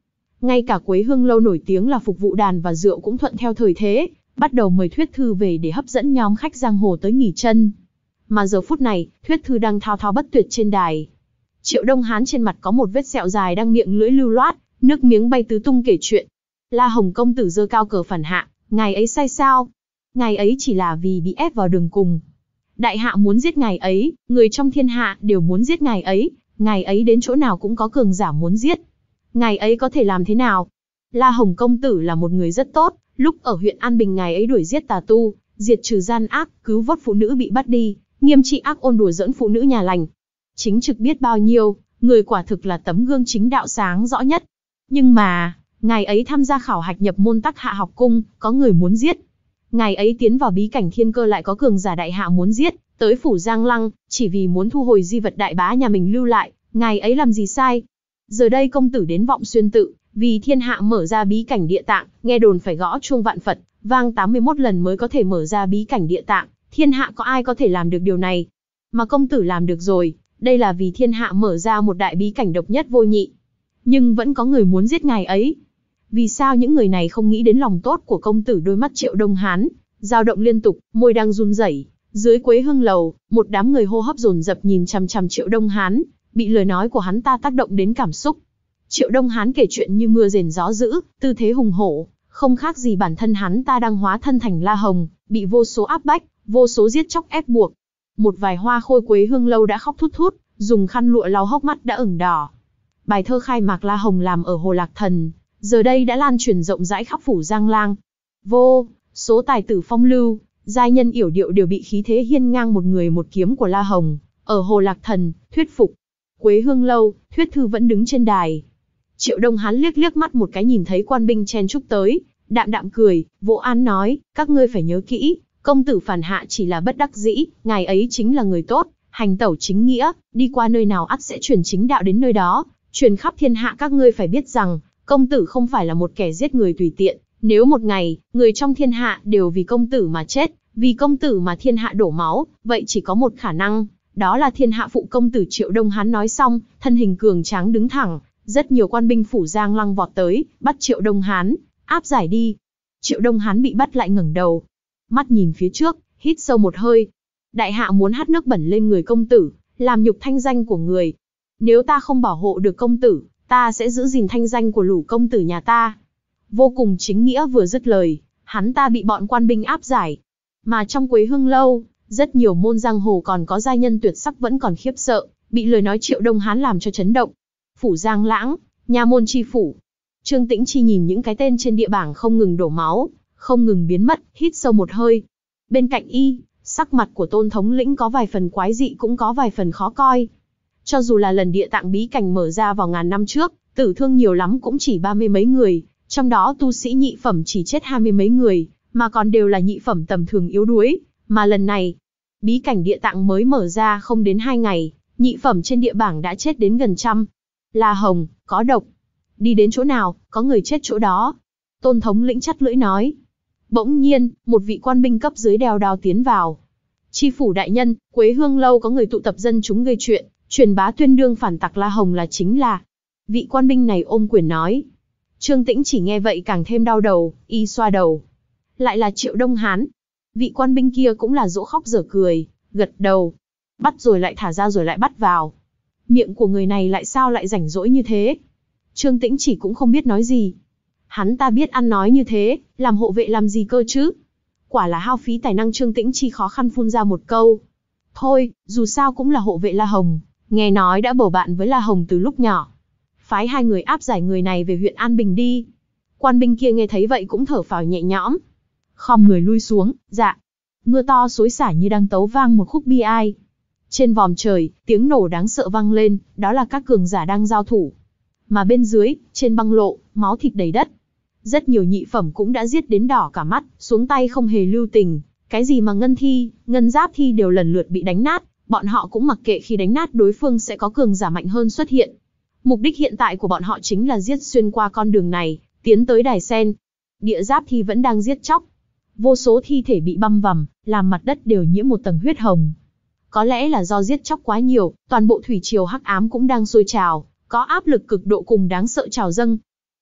Ngay cả Quế Hương Lâu nổi tiếng là phục vụ đàn và rượu cũng thuận theo thời thế, bắt đầu mời Thuyết Thư về để hấp dẫn nhóm khách giang hồ tới nghỉ chân. Mà giờ phút này, Thuyết Thư đang thao thao bất tuyệt trên đài. Triệu Đông Hán trên mặt có một vết sẹo dài đang miệng lưỡi lưu loát, nước miếng bay tứ tung kể chuyện. La Hồng công tử giơ cao cờ phản hạ, ngài ấy sai sao? Ngài ấy chỉ là vì bị ép vào đường cùng. Đại hạ muốn giết ngài ấy, người trong thiên hạ đều muốn giết ngài ấy, ngài ấy đến chỗ nào cũng có cường giả muốn giết. Ngài ấy có thể làm thế nào? La Hồng công tử là một người rất tốt, lúc ở huyện An Bình ngài ấy đuổi giết tà tu, diệt trừ gian ác, cứu vớt phụ nữ bị bắt đi, nghiêm trị ác ôn đùa giỡn phụ nữ nhà lành. Chính trực biết bao nhiêu, người quả thực là tấm gương chính đạo sáng rõ nhất. Nhưng mà, ngài ấy tham gia khảo hạch nhập môn Tắc Hạ học cung, có người muốn giết. Ngài ấy tiến vào bí cảnh thiên cơ lại có cường giả đại hạ muốn giết, tới phủ Giang Lăng, chỉ vì muốn thu hồi di vật đại bá nhà mình lưu lại, ngài ấy làm gì sai? Giờ đây công tử đến Vọng Xuyên tự, vì thiên hạ mở ra bí cảnh địa tạng, nghe đồn phải gõ chuông vạn Phật, vang tám mươi mốt lần mới có thể mở ra bí cảnh địa tạng, thiên hạ có ai có thể làm được điều này? Mà công tử làm được rồi, đây là vì thiên hạ mở ra một đại bí cảnh độc nhất vô nhị. Nhưng vẫn có người muốn giết ngài ấy. Vì sao những người này không nghĩ đến lòng tốt của công tử? Đôi mắt Triệu Đông Hán dao động liên tục, môi đang run rẩy. Dưới Quế Hương Lầu, một đám người hô hấp dồn dập nhìn chằm chằm Triệu Đông Hán, bị lời nói của hắn ta tác động đến cảm xúc. Triệu Đông Hán kể chuyện như mưa rền gió dữ, tư thế hùng hổ, không khác gì bản thân hắn ta đang hóa thân thành La Hồng, bị vô số áp bách, vô số giết chóc ép buộc. Một vài hoa khôi Quế Hương Lâu đã khóc thút thút, dùng khăn lụa lau hốc mắt đã ửng đỏ. Bài thơ khai mạc La Hồng làm ở Hồ Lạc Thần, giờ đây đã lan truyền rộng rãi khắp phủ Giang Lang. Vô số tài tử phong lưu, giai nhân yểu điệu đều bị khí thế hiên ngang một người một kiếm của La Hồng ở Hồ Lạc Thần thuyết phục. Quế Hương Lâu, Thuyết Thư vẫn đứng trên đài. Triệu Đông Hán liếc liếc mắt một cái nhìn thấy quan binh chen chúc tới, đạm đạm cười, vỗ án nói, các ngươi phải nhớ kỹ, công tử phản hạ chỉ là bất đắc dĩ, ngài ấy chính là người tốt, hành tẩu chính nghĩa, đi qua nơi nào ắt sẽ truyền chính đạo đến nơi đó, truyền khắp thiên hạ. Các ngươi phải biết rằng, công tử không phải là một kẻ giết người tùy tiện, nếu một ngày, người trong thiên hạ đều vì công tử mà chết, vì công tử mà thiên hạ đổ máu, vậy chỉ có một khả năng, đó là thiên hạ phụ công tử. Triệu Đông Hán nói xong, thân hình cường tráng đứng thẳng, rất nhiều quan binh phủ Giang Lăng vọt tới, bắt Triệu Đông Hán, áp giải đi. Triệu Đông Hán bị bắt lại ngẩng đầu, mắt nhìn phía trước, hít sâu một hơi. Đại hạ muốn hắt nước bẩn lên người công tử, làm nhục thanh danh của người. Nếu ta không bảo hộ được công tử, ta sẽ giữ gìn thanh danh của lũ công tử nhà ta. Vô cùng chính nghĩa vừa dứt lời, hắn ta bị bọn quan binh áp giải. Mà trong Quế Hương Lâu, rất nhiều môn giang hồ còn có giai nhân tuyệt sắc vẫn còn khiếp sợ, bị lời nói Triệu Đông Hán làm cho chấn động. Phủ Giang Lãng, nha môn chi phủ. Trương Tĩnh Chi nhìn những cái tên trên địa bảng không ngừng đổ máu, không ngừng biến mất, hít sâu một hơi. Bên cạnh y, sắc mặt của Tôn thống lĩnh có vài phần quái dị cũng có vài phần khó coi. Cho dù là lần địa tạng bí cảnh mở ra vào ngàn năm trước, tử thương nhiều lắm cũng chỉ ba mươi mấy người, trong đó tu sĩ nhị phẩm chỉ chết hai mươi mấy người, mà còn đều là nhị phẩm tầm thường yếu đuối. Mà lần này, bí cảnh địa tạng mới mở ra không đến hai ngày, nhị phẩm trên địa bảng đã chết đến gần trăm. La Hồng, có độc. Đi đến chỗ nào, có người chết chỗ đó. Tôn thống lĩnh chắt lưỡi nói. Bỗng nhiên, một vị quan binh cấp dưới đeo đao tiến vào. Chi phủ đại nhân, Quế Hương Lâu có người tụ tập dân chúng gây chuyện, truyền bá tuyên đương phản tặc La Hồng là chính là. Vị quan binh này ôm quyền nói. Trương Tĩnh chỉ nghe vậy càng thêm đau đầu, y xoa đầu. Lại là Triệu Đông Hán. Vị quan binh kia cũng là dỗ khóc dở cười, gật đầu. Bắt rồi lại thả ra rồi lại bắt vào. Miệng của người này lại sao lại rảnh rỗi như thế? Trương Tĩnh chỉ cũng không biết nói gì. Hắn ta biết ăn nói như thế, làm hộ vệ làm gì cơ chứ? Quả là hao phí tài năng. Trương Tĩnh Chi khó khăn phun ra một câu. Thôi, dù sao cũng là hộ vệ La Hồng, nghe nói đã bầu bạn với La Hồng từ lúc nhỏ. Phái hai người áp giải người này về huyện An Bình đi. Quan binh kia nghe thấy vậy cũng thở phào nhẹ nhõm. Khom người lui xuống, dạ. Mưa to xối xả như đang tấu vang một khúc bi ai. Trên vòm trời, tiếng nổ đáng sợ vang lên, đó là các cường giả đang giao thủ. Mà bên dưới, trên băng lộ, máu thịt đầy đất. Rất nhiều nhị phẩm cũng đã giết đến đỏ cả mắt, xuống tay không hề lưu tình. Cái gì mà ngân thi, ngân giáp thi đều lần lượt bị đánh nát, bọn họ cũng mặc kệ khi đánh nát đối phương sẽ có cường giả mạnh hơn xuất hiện. Mục đích hiện tại của bọn họ chính là giết xuyên qua con đường này, tiến tới đài sen. Địa giáp thi vẫn đang giết chóc. Vô số thi thể bị băm vằm, làm mặt đất đều nhiễm một tầng huyết hồng. Có lẽ là do giết chóc quá nhiều, toàn bộ thủy triều hắc ám cũng đang sôi trào, có áp lực cực độ cùng đáng sợ trào dâng.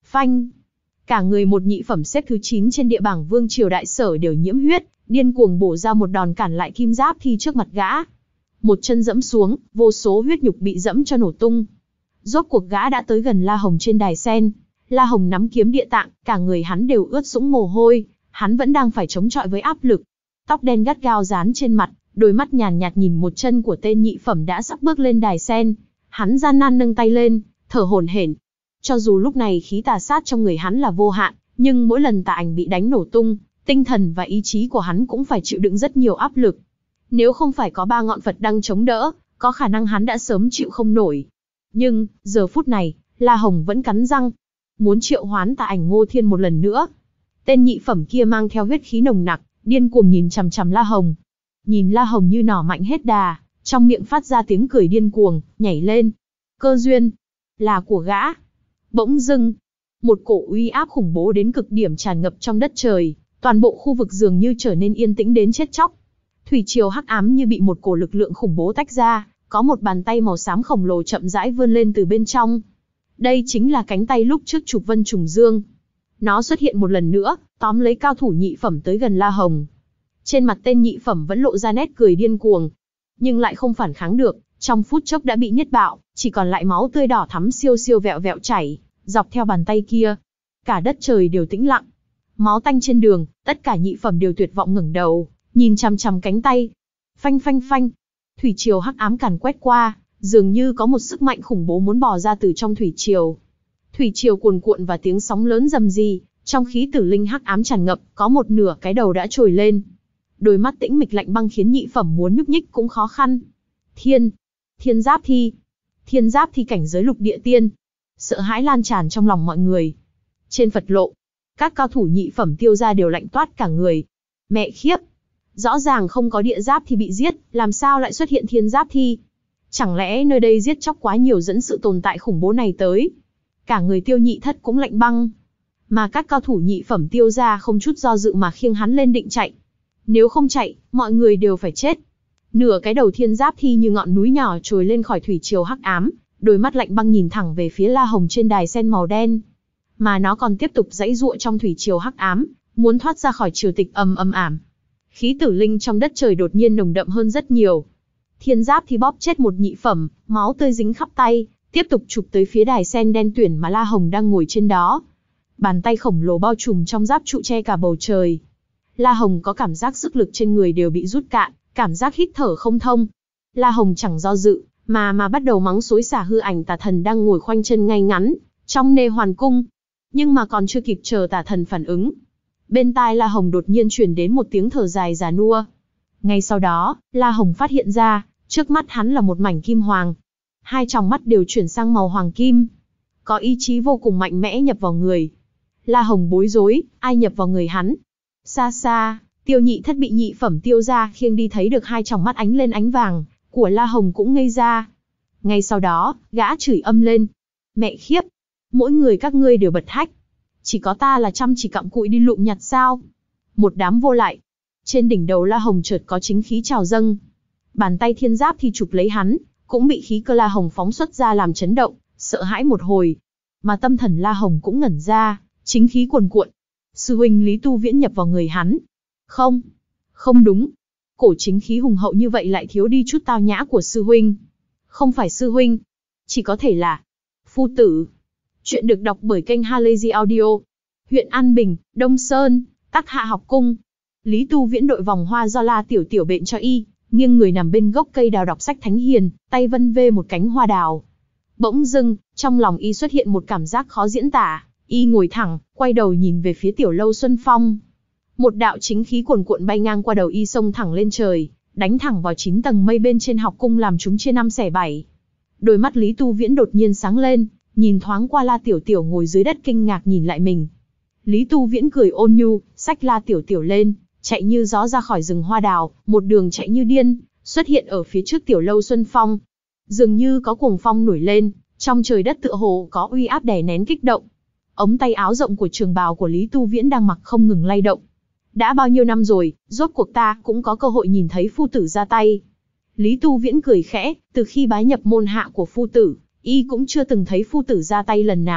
Phanh! Cả người một nhị phẩm xếp thứ chín trên địa bảng vương triều đại sở đều nhiễm huyết, điên cuồng bổ ra một đòn cản lại Kim Giáp Thi trước mặt gã. Một chân dẫm xuống, vô số huyết nhục bị dẫm cho nổ tung. Rốt cuộc gã đã tới gần La Hồng trên đài sen. La Hồng nắm kiếm địa tạng, cả người hắn đều ướt sũng mồ hôi, hắn vẫn đang phải chống chọi với áp lực. Tóc đen gắt gao dán trên mặt, đôi mắt nhàn nhạt nhìn một chân của tên nhị phẩm đã sắp bước lên đài sen. Hắn gian nan nâng tay lên, thở hổn hển. Cho dù lúc này khí tà sát trong người hắn là vô hạn, nhưng mỗi lần tà ảnh bị đánh nổ tung, tinh thần và ý chí của hắn cũng phải chịu đựng rất nhiều áp lực. Nếu không phải có ba ngọn Phật đăng chống đỡ, có khả năng hắn đã sớm chịu không nổi. Nhưng, giờ phút này, La Hồng vẫn cắn răng, muốn triệu hoán tà ảnh Ngô Thiên một lần nữa. Tên nhị phẩm kia mang theo huyết khí nồng nặc, điên cuồng nhìn chằm chằm La Hồng. Nhìn La Hồng như nỏ mạnh hết đà, trong miệng phát ra tiếng cười điên cuồng, nhảy lên. Cơ duyên là của gã. Bỗng dưng, một cổ uy áp khủng bố đến cực điểm tràn ngập trong đất trời, toàn bộ khu vực dường như trở nên yên tĩnh đến chết chóc. Thủy triều hắc ám như bị một cổ lực lượng khủng bố tách ra, có một bàn tay màu xám khổng lồ chậm rãi vươn lên từ bên trong. Đây chính là cánh tay lúc trước chụp Vân Trùng Dương. Nó xuất hiện một lần nữa, tóm lấy cao thủ nhị phẩm tới gần La Hồng. Trên mặt tên nhị phẩm vẫn lộ ra nét cười điên cuồng, nhưng lại không phản kháng được, trong phút chốc đã bị niết bạo, chỉ còn lại máu tươi đỏ thắm siêu siêu vẹo vẹo chảy dọc theo bàn tay kia. Cả đất trời đều tĩnh lặng, máu tanh trên đường, tất cả nhị phẩm đều tuyệt vọng ngẩng đầu, nhìn chằm chằm cánh tay. Phanh phanh phanh, thủy triều hắc ám càn quét qua, dường như có một sức mạnh khủng bố muốn bò ra từ trong thủy triều. Thủy triều cuồn cuộn và tiếng sóng lớn rầm rì, trong khí tử linh hắc ám tràn ngập, có một nửa cái đầu đã trồi lên. Đôi mắt tĩnh mịch lạnh băng khiến nhị phẩm muốn nhúc nhích cũng khó khăn. Thiên, Thiên Giáp Thi, Thiên Giáp Thi cảnh giới lục địa tiên. Sợ hãi lan tràn trong lòng mọi người. Trên Phật lộ, các cao thủ nhị phẩm tiêu ra đều lạnh toát cả người. Mẹ khiếp, rõ ràng không có địa giáp thì bị giết, làm sao lại xuất hiện Thiên Giáp Thi? Chẳng lẽ nơi đây giết chóc quá nhiều dẫn sự tồn tại khủng bố này tới? Cả người Tiêu Nhị Thất cũng lạnh băng. Mà các cao thủ nhị phẩm tiêu ra không chút do dự mà khiêng hắn lên định chạy. Nếu không chạy, mọi người đều phải chết. Nửa cái đầu Thiên Giáp Thi như ngọn núi nhỏ trồi lên khỏi thủy triều hắc ám, đôi mắt lạnh băng nhìn thẳng về phía La Hồng trên đài sen màu đen. Mà nó còn tiếp tục giãy giụa trong thủy triều hắc ám, muốn thoát ra khỏi triều tịch ầm ầm ảm. Khí tử linh trong đất trời đột nhiên nồng đậm hơn rất nhiều. Thiên Giáp Thi bóp chết một nhị phẩm, máu tươi dính khắp tay, tiếp tục chụp tới phía đài sen đen tuyển mà La Hồng đang ngồi trên đó. Bàn tay khổng lồ bao trùm trong giáp trụ che cả bầu trời. La Hồng có cảm giác sức lực trên người đều bị rút cạn, cảm giác hít thở không thông. La Hồng chẳng do dự, mà mà bắt đầu mắng xối xả hư ảnh tà thần đang ngồi khoanh chân ngay ngắn trong nê hoàn cung. Nhưng mà còn chưa kịp chờ tà thần phản ứng, bên tai La Hồng đột nhiên truyền đến một tiếng thở dài già nua. Ngay sau đó, La Hồng phát hiện ra, trước mắt hắn là một mảnh kim hoàng. Hai tròng mắt đều chuyển sang màu hoàng kim. Có ý chí vô cùng mạnh mẽ nhập vào người. La Hồng bối rối, ai nhập vào người hắn? Xa xa, Tiêu Nhị Thất bị nhị phẩm tiêu ra khiêng đi thấy được hai tròng mắt ánh lên ánh vàng của La Hồng cũng ngây ra. Ngay sau đó, gã chửi âm lên. Mẹ khiếp, mỗi người các ngươi đều bật hách. Chỉ có ta là chăm chỉ cặm cụi đi lụm nhặt sao? Một đám vô lại. Trên đỉnh đầu La Hồng chợt có chính khí trào dâng. Bàn tay Thiên Giáp Thi chụp lấy hắn, cũng bị khí cơ La Hồng phóng xuất ra làm chấn động, sợ hãi một hồi. Mà tâm thần La Hồng cũng ngẩn ra, chính khí cuồn cuộn. Sư huynh Lý Tu Viễn nhập vào người hắn. Không, không đúng. Cổ chính khí hùng hậu như vậy lại thiếu đi chút tao nhã của sư huynh. Không phải sư huynh, chỉ có thể là phu tử. Chuyện được đọc bởi kênh Halazy Audio. Huyện An Bình, Đông Sơn, Tắc Hạ học cung. Lý Tu Viễn đội vòng hoa do La Tiểu Tiểu bện cho y, nghiêng người nằm bên gốc cây đào đọc sách thánh hiền, tay vân vê một cánh hoa đào. Bỗng dưng, trong lòng y xuất hiện một cảm giác khó diễn tả, y ngồi thẳng, quay đầu nhìn về phía Tiểu Lâu Xuân Phong. Một đạo chính khí cuồn cuộn bay ngang qua đầu y xông thẳng lên trời, đánh thẳng vào chín tầng mây bên trên học cung làm chúng chia năm xẻ bảy. Đôi mắt Lý Tu Viễn đột nhiên sáng lên, nhìn thoáng qua La Tiểu Tiểu ngồi dưới đất kinh ngạc nhìn lại mình. Lý Tu Viễn cười ôn nhu, xách La Tiểu Tiểu lên, chạy như gió ra khỏi rừng hoa đào, một đường chạy như điên, xuất hiện ở phía trước Tiểu Lâu Xuân Phong. Dường như có cuồng phong nổi lên, trong trời đất tựa hồ có uy áp đè nén kích động. Ống tay áo rộng của trường bào của Lý Tu Viễn đang mặc không ngừng lay động. Đã bao nhiêu năm rồi, rốt cuộc ta cũng có cơ hội nhìn thấy phu tử ra tay. Lý Tu Viễn cười khẽ, từ khi bái nhập môn hạ của phu tử, y cũng chưa từng thấy phu tử ra tay lần nào,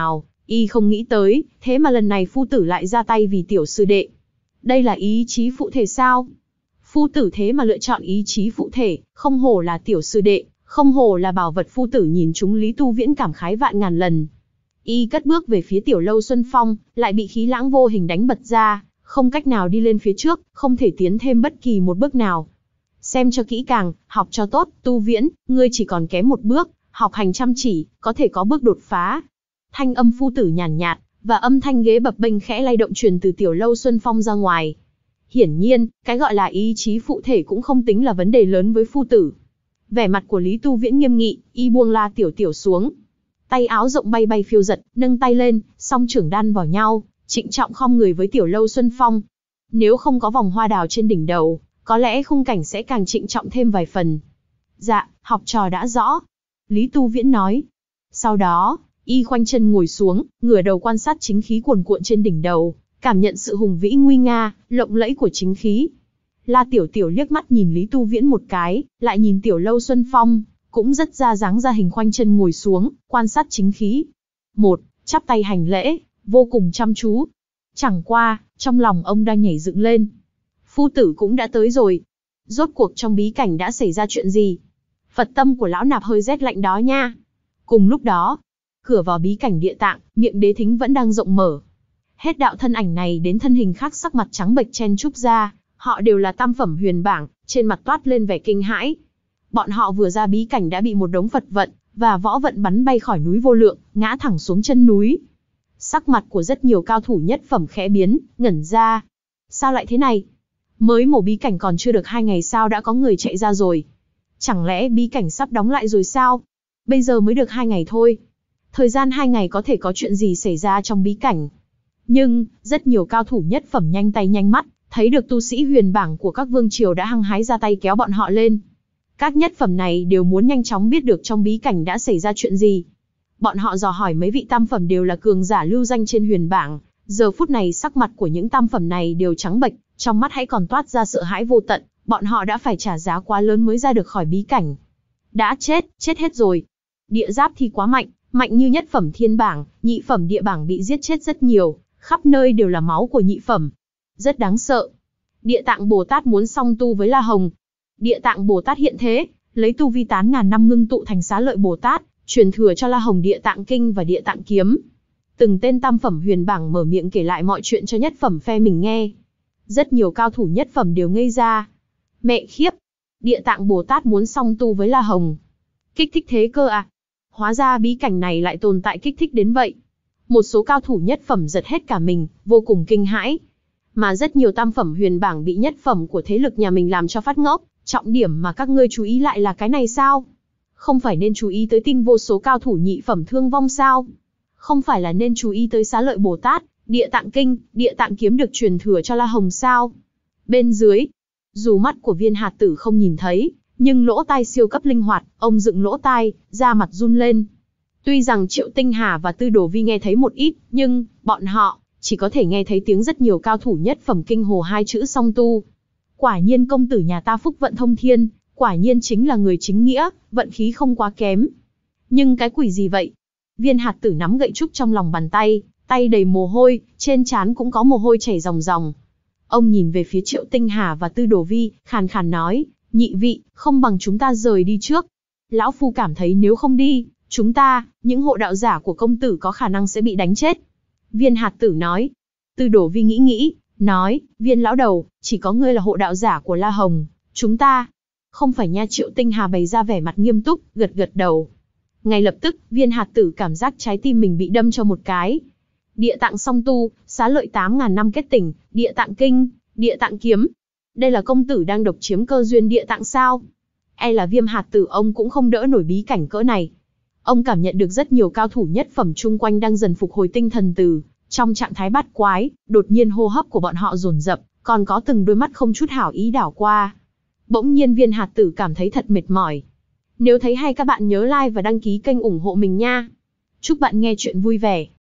Y không nghĩ tới, thế mà lần này phu tử lại ra tay vì tiểu sư đệ. Đây là ý chí phụ thể sao? Phu tử thế mà lựa chọn ý chí phụ thể, không hổ là tiểu sư đệ, không hổ là bảo vật. Phu tử nhìn chúng Lý Tu Viễn cảm khái vạn ngàn lần. Y cất bước về phía tiểu lâu Xuân Phong, lại bị khí lãng vô hình đánh bật ra, không cách nào đi lên phía trước, không thể tiến thêm bất kỳ một bước nào. Xem cho kỹ càng, học cho tốt, Tu Viễn, ngươi chỉ còn kém một bước, học hành chăm chỉ, có thể có bước đột phá. Thanh âm phu tử nhàn nhạt, và âm thanh ghế bập bênh khẽ lay động truyền từ tiểu lâu Xuân Phong ra ngoài. Hiển nhiên, cái gọi là ý chí phụ thể cũng không tính là vấn đề lớn với phu tử. Vẻ mặt của Lý Tu Viễn nghiêm nghị, y buông La Tiểu Tiểu xuống. Tay áo rộng bay bay phiêu giật, nâng tay lên, song trưởng đan vào nhau, trịnh trọng khom người với tiểu lâu Xuân Phong. Nếu không có vòng hoa đào trên đỉnh đầu, có lẽ khung cảnh sẽ càng trịnh trọng thêm vài phần. Dạ, học trò đã rõ. Lý Tu Viễn nói. Sau đó, y khoanh chân ngồi xuống, ngửa đầu quan sát chính khí cuồn cuộn trên đỉnh đầu, cảm nhận sự hùng vĩ nguy nga, lộng lẫy của chính khí. La Tiểu Tiểu liếc mắt nhìn Lý Tu Viễn một cái, lại nhìn tiểu lâu Xuân Phong, cũng rất ra dáng ra hình khoanh chân ngồi xuống, quan sát chính khí. Một, chắp tay hành lễ, vô cùng chăm chú. Chẳng qua, trong lòng ông đang nhảy dựng lên. Phu tử cũng đã tới rồi. Rốt cuộc trong bí cảnh đã xảy ra chuyện gì? Phật tâm của lão nạp hơi rét lạnh đó nha. Cùng lúc đó, cửa vào bí cảnh địa tạng, miệng đế thính vẫn đang rộng mở. Hết đạo thân ảnh này đến thân hình khác sắc mặt trắng bệch chen chúc ra, họ đều là tam phẩm huyền bảng, trên mặt toát lên vẻ kinh hãi. Bọn họ vừa ra bí cảnh đã bị một đống Phật vận và võ vận bắn bay khỏi núi vô lượng, ngã thẳng xuống chân núi. Sắc mặt của rất nhiều cao thủ nhất phẩm khẽ biến, ngẩn ra. Sao lại thế này? Mới mổ bí cảnh còn chưa được hai ngày sao đã có người chạy ra rồi? Chẳng lẽ bí cảnh sắp đóng lại rồi sao? Bây giờ mới được hai ngày thôi. Thời gian hai ngày có thể có chuyện gì xảy ra trong bí cảnh? Nhưng, rất nhiều cao thủ nhất phẩm nhanh tay nhanh mắt, thấy được tu sĩ huyền bảng của các vương triều đã hăng hái ra tay kéo bọn họ lên. Các nhất phẩm này đều muốn nhanh chóng biết được trong bí cảnh đã xảy ra chuyện gì. Bọn họ dò hỏi mấy vị tam phẩm đều là cường giả lưu danh trên huyền bảng, giờ phút này sắc mặt của những tam phẩm này đều trắng bệch, trong mắt hãy còn toát ra sợ hãi vô tận, bọn họ đã phải trả giá quá lớn mới ra được khỏi bí cảnh. Đã chết, chết hết rồi. Địa giáp thì quá mạnh, mạnh như nhất phẩm thiên bảng, nhị phẩm địa bảng bị giết chết rất nhiều, khắp nơi đều là máu của nhị phẩm. Rất đáng sợ. Địa Tạng Bồ Tát muốn song tu với La Hồng. Địa Tạng Bồ Tát hiện thế, lấy tu vi tán ngàn năm ngưng tụ thành Xá Lợi Bồ Tát, truyền thừa cho La Hồng Địa Tạng Kinh và Địa Tạng Kiếm. Từng tên tam phẩm huyền bảng mở miệng kể lại mọi chuyện cho nhất phẩm phe mình nghe. Rất nhiều cao thủ nhất phẩm đều ngây ra. Mẹ khiếp, Địa Tạng Bồ Tát muốn song tu với La Hồng. Kích thích thế cơ à? Hóa ra bí cảnh này lại tồn tại kích thích đến vậy. Một số cao thủ nhất phẩm giật hết cả mình, vô cùng kinh hãi. Mà rất nhiều tam phẩm huyền bảng bị nhất phẩm của thế lực nhà mình làm cho phát ngốc. Trọng điểm mà các ngươi chú ý lại là cái này sao? Không phải nên chú ý tới tin vô số cao thủ nhị phẩm thương vong sao? Không phải là nên chú ý tới Xá Lợi Bồ Tát, Địa Tạng Kinh, Địa Tạng Kiếm được truyền thừa cho La Hồng sao? Bên dưới, dù mắt của Viên Hạt Tử không nhìn thấy, nhưng lỗ tai siêu cấp linh hoạt, ông dựng lỗ tai, da mặt run lên. Tuy rằng Triệu Tinh Hà và Tư Đồ Vi nghe thấy một ít, nhưng bọn họ chỉ có thể nghe thấy tiếng rất nhiều cao thủ nhất phẩm kinh hồ hai chữ song tu. Quả nhiên công tử nhà ta phúc vận thông thiên, quả nhiên chính là người chính nghĩa, vận khí không quá kém. Nhưng cái quỷ gì vậy? Viên Hạt Tử nắm gậy trúc trong lòng bàn tay, tay đầy mồ hôi, trên trán cũng có mồ hôi chảy ròng ròng. Ông nhìn về phía Triệu Tinh Hà và Tư Đồ Vi, khàn khàn nói, nhị vị, không bằng chúng ta rời đi trước. Lão Phu cảm thấy nếu không đi, chúng ta, những hộ đạo giả của công tử có khả năng sẽ bị đánh chết. Viên Hạt Tử nói. Tư Đồ Vi nghĩ nghĩ, nói, Viên lão đầu, chỉ có ngươi là hộ đạo giả của La Hồng, chúng ta. Không phải nha. Triệu Tinh Hà bày ra vẻ mặt nghiêm túc, gật gật đầu. Ngay lập tức, Viên Hạt Tử cảm giác trái tim mình bị đâm cho một cái. Địa Tạng song tu, Xá Lợi tám ngàn năm kết tỉnh, Địa Tạng Kinh, Địa Tạng Kiếm. Đây là công tử đang độc chiếm cơ duyên Địa Tạng sao? E là Viêm Hạt Tử ông cũng không đỡ nổi bí cảnh cỡ này. Ông cảm nhận được rất nhiều cao thủ nhất phẩm chung quanh đang dần phục hồi tinh thần từ trong trạng thái bát quái, đột nhiên hô hấp của bọn họ dồn dập, còn có từng đôi mắt không chút hảo ý đảo qua. Bỗng nhiên Viên Hạt Tử cảm thấy thật mệt mỏi. Nếu thấy hay các bạn nhớ like và đăng ký kênh ủng hộ mình nha. Chúc bạn nghe chuyện vui vẻ.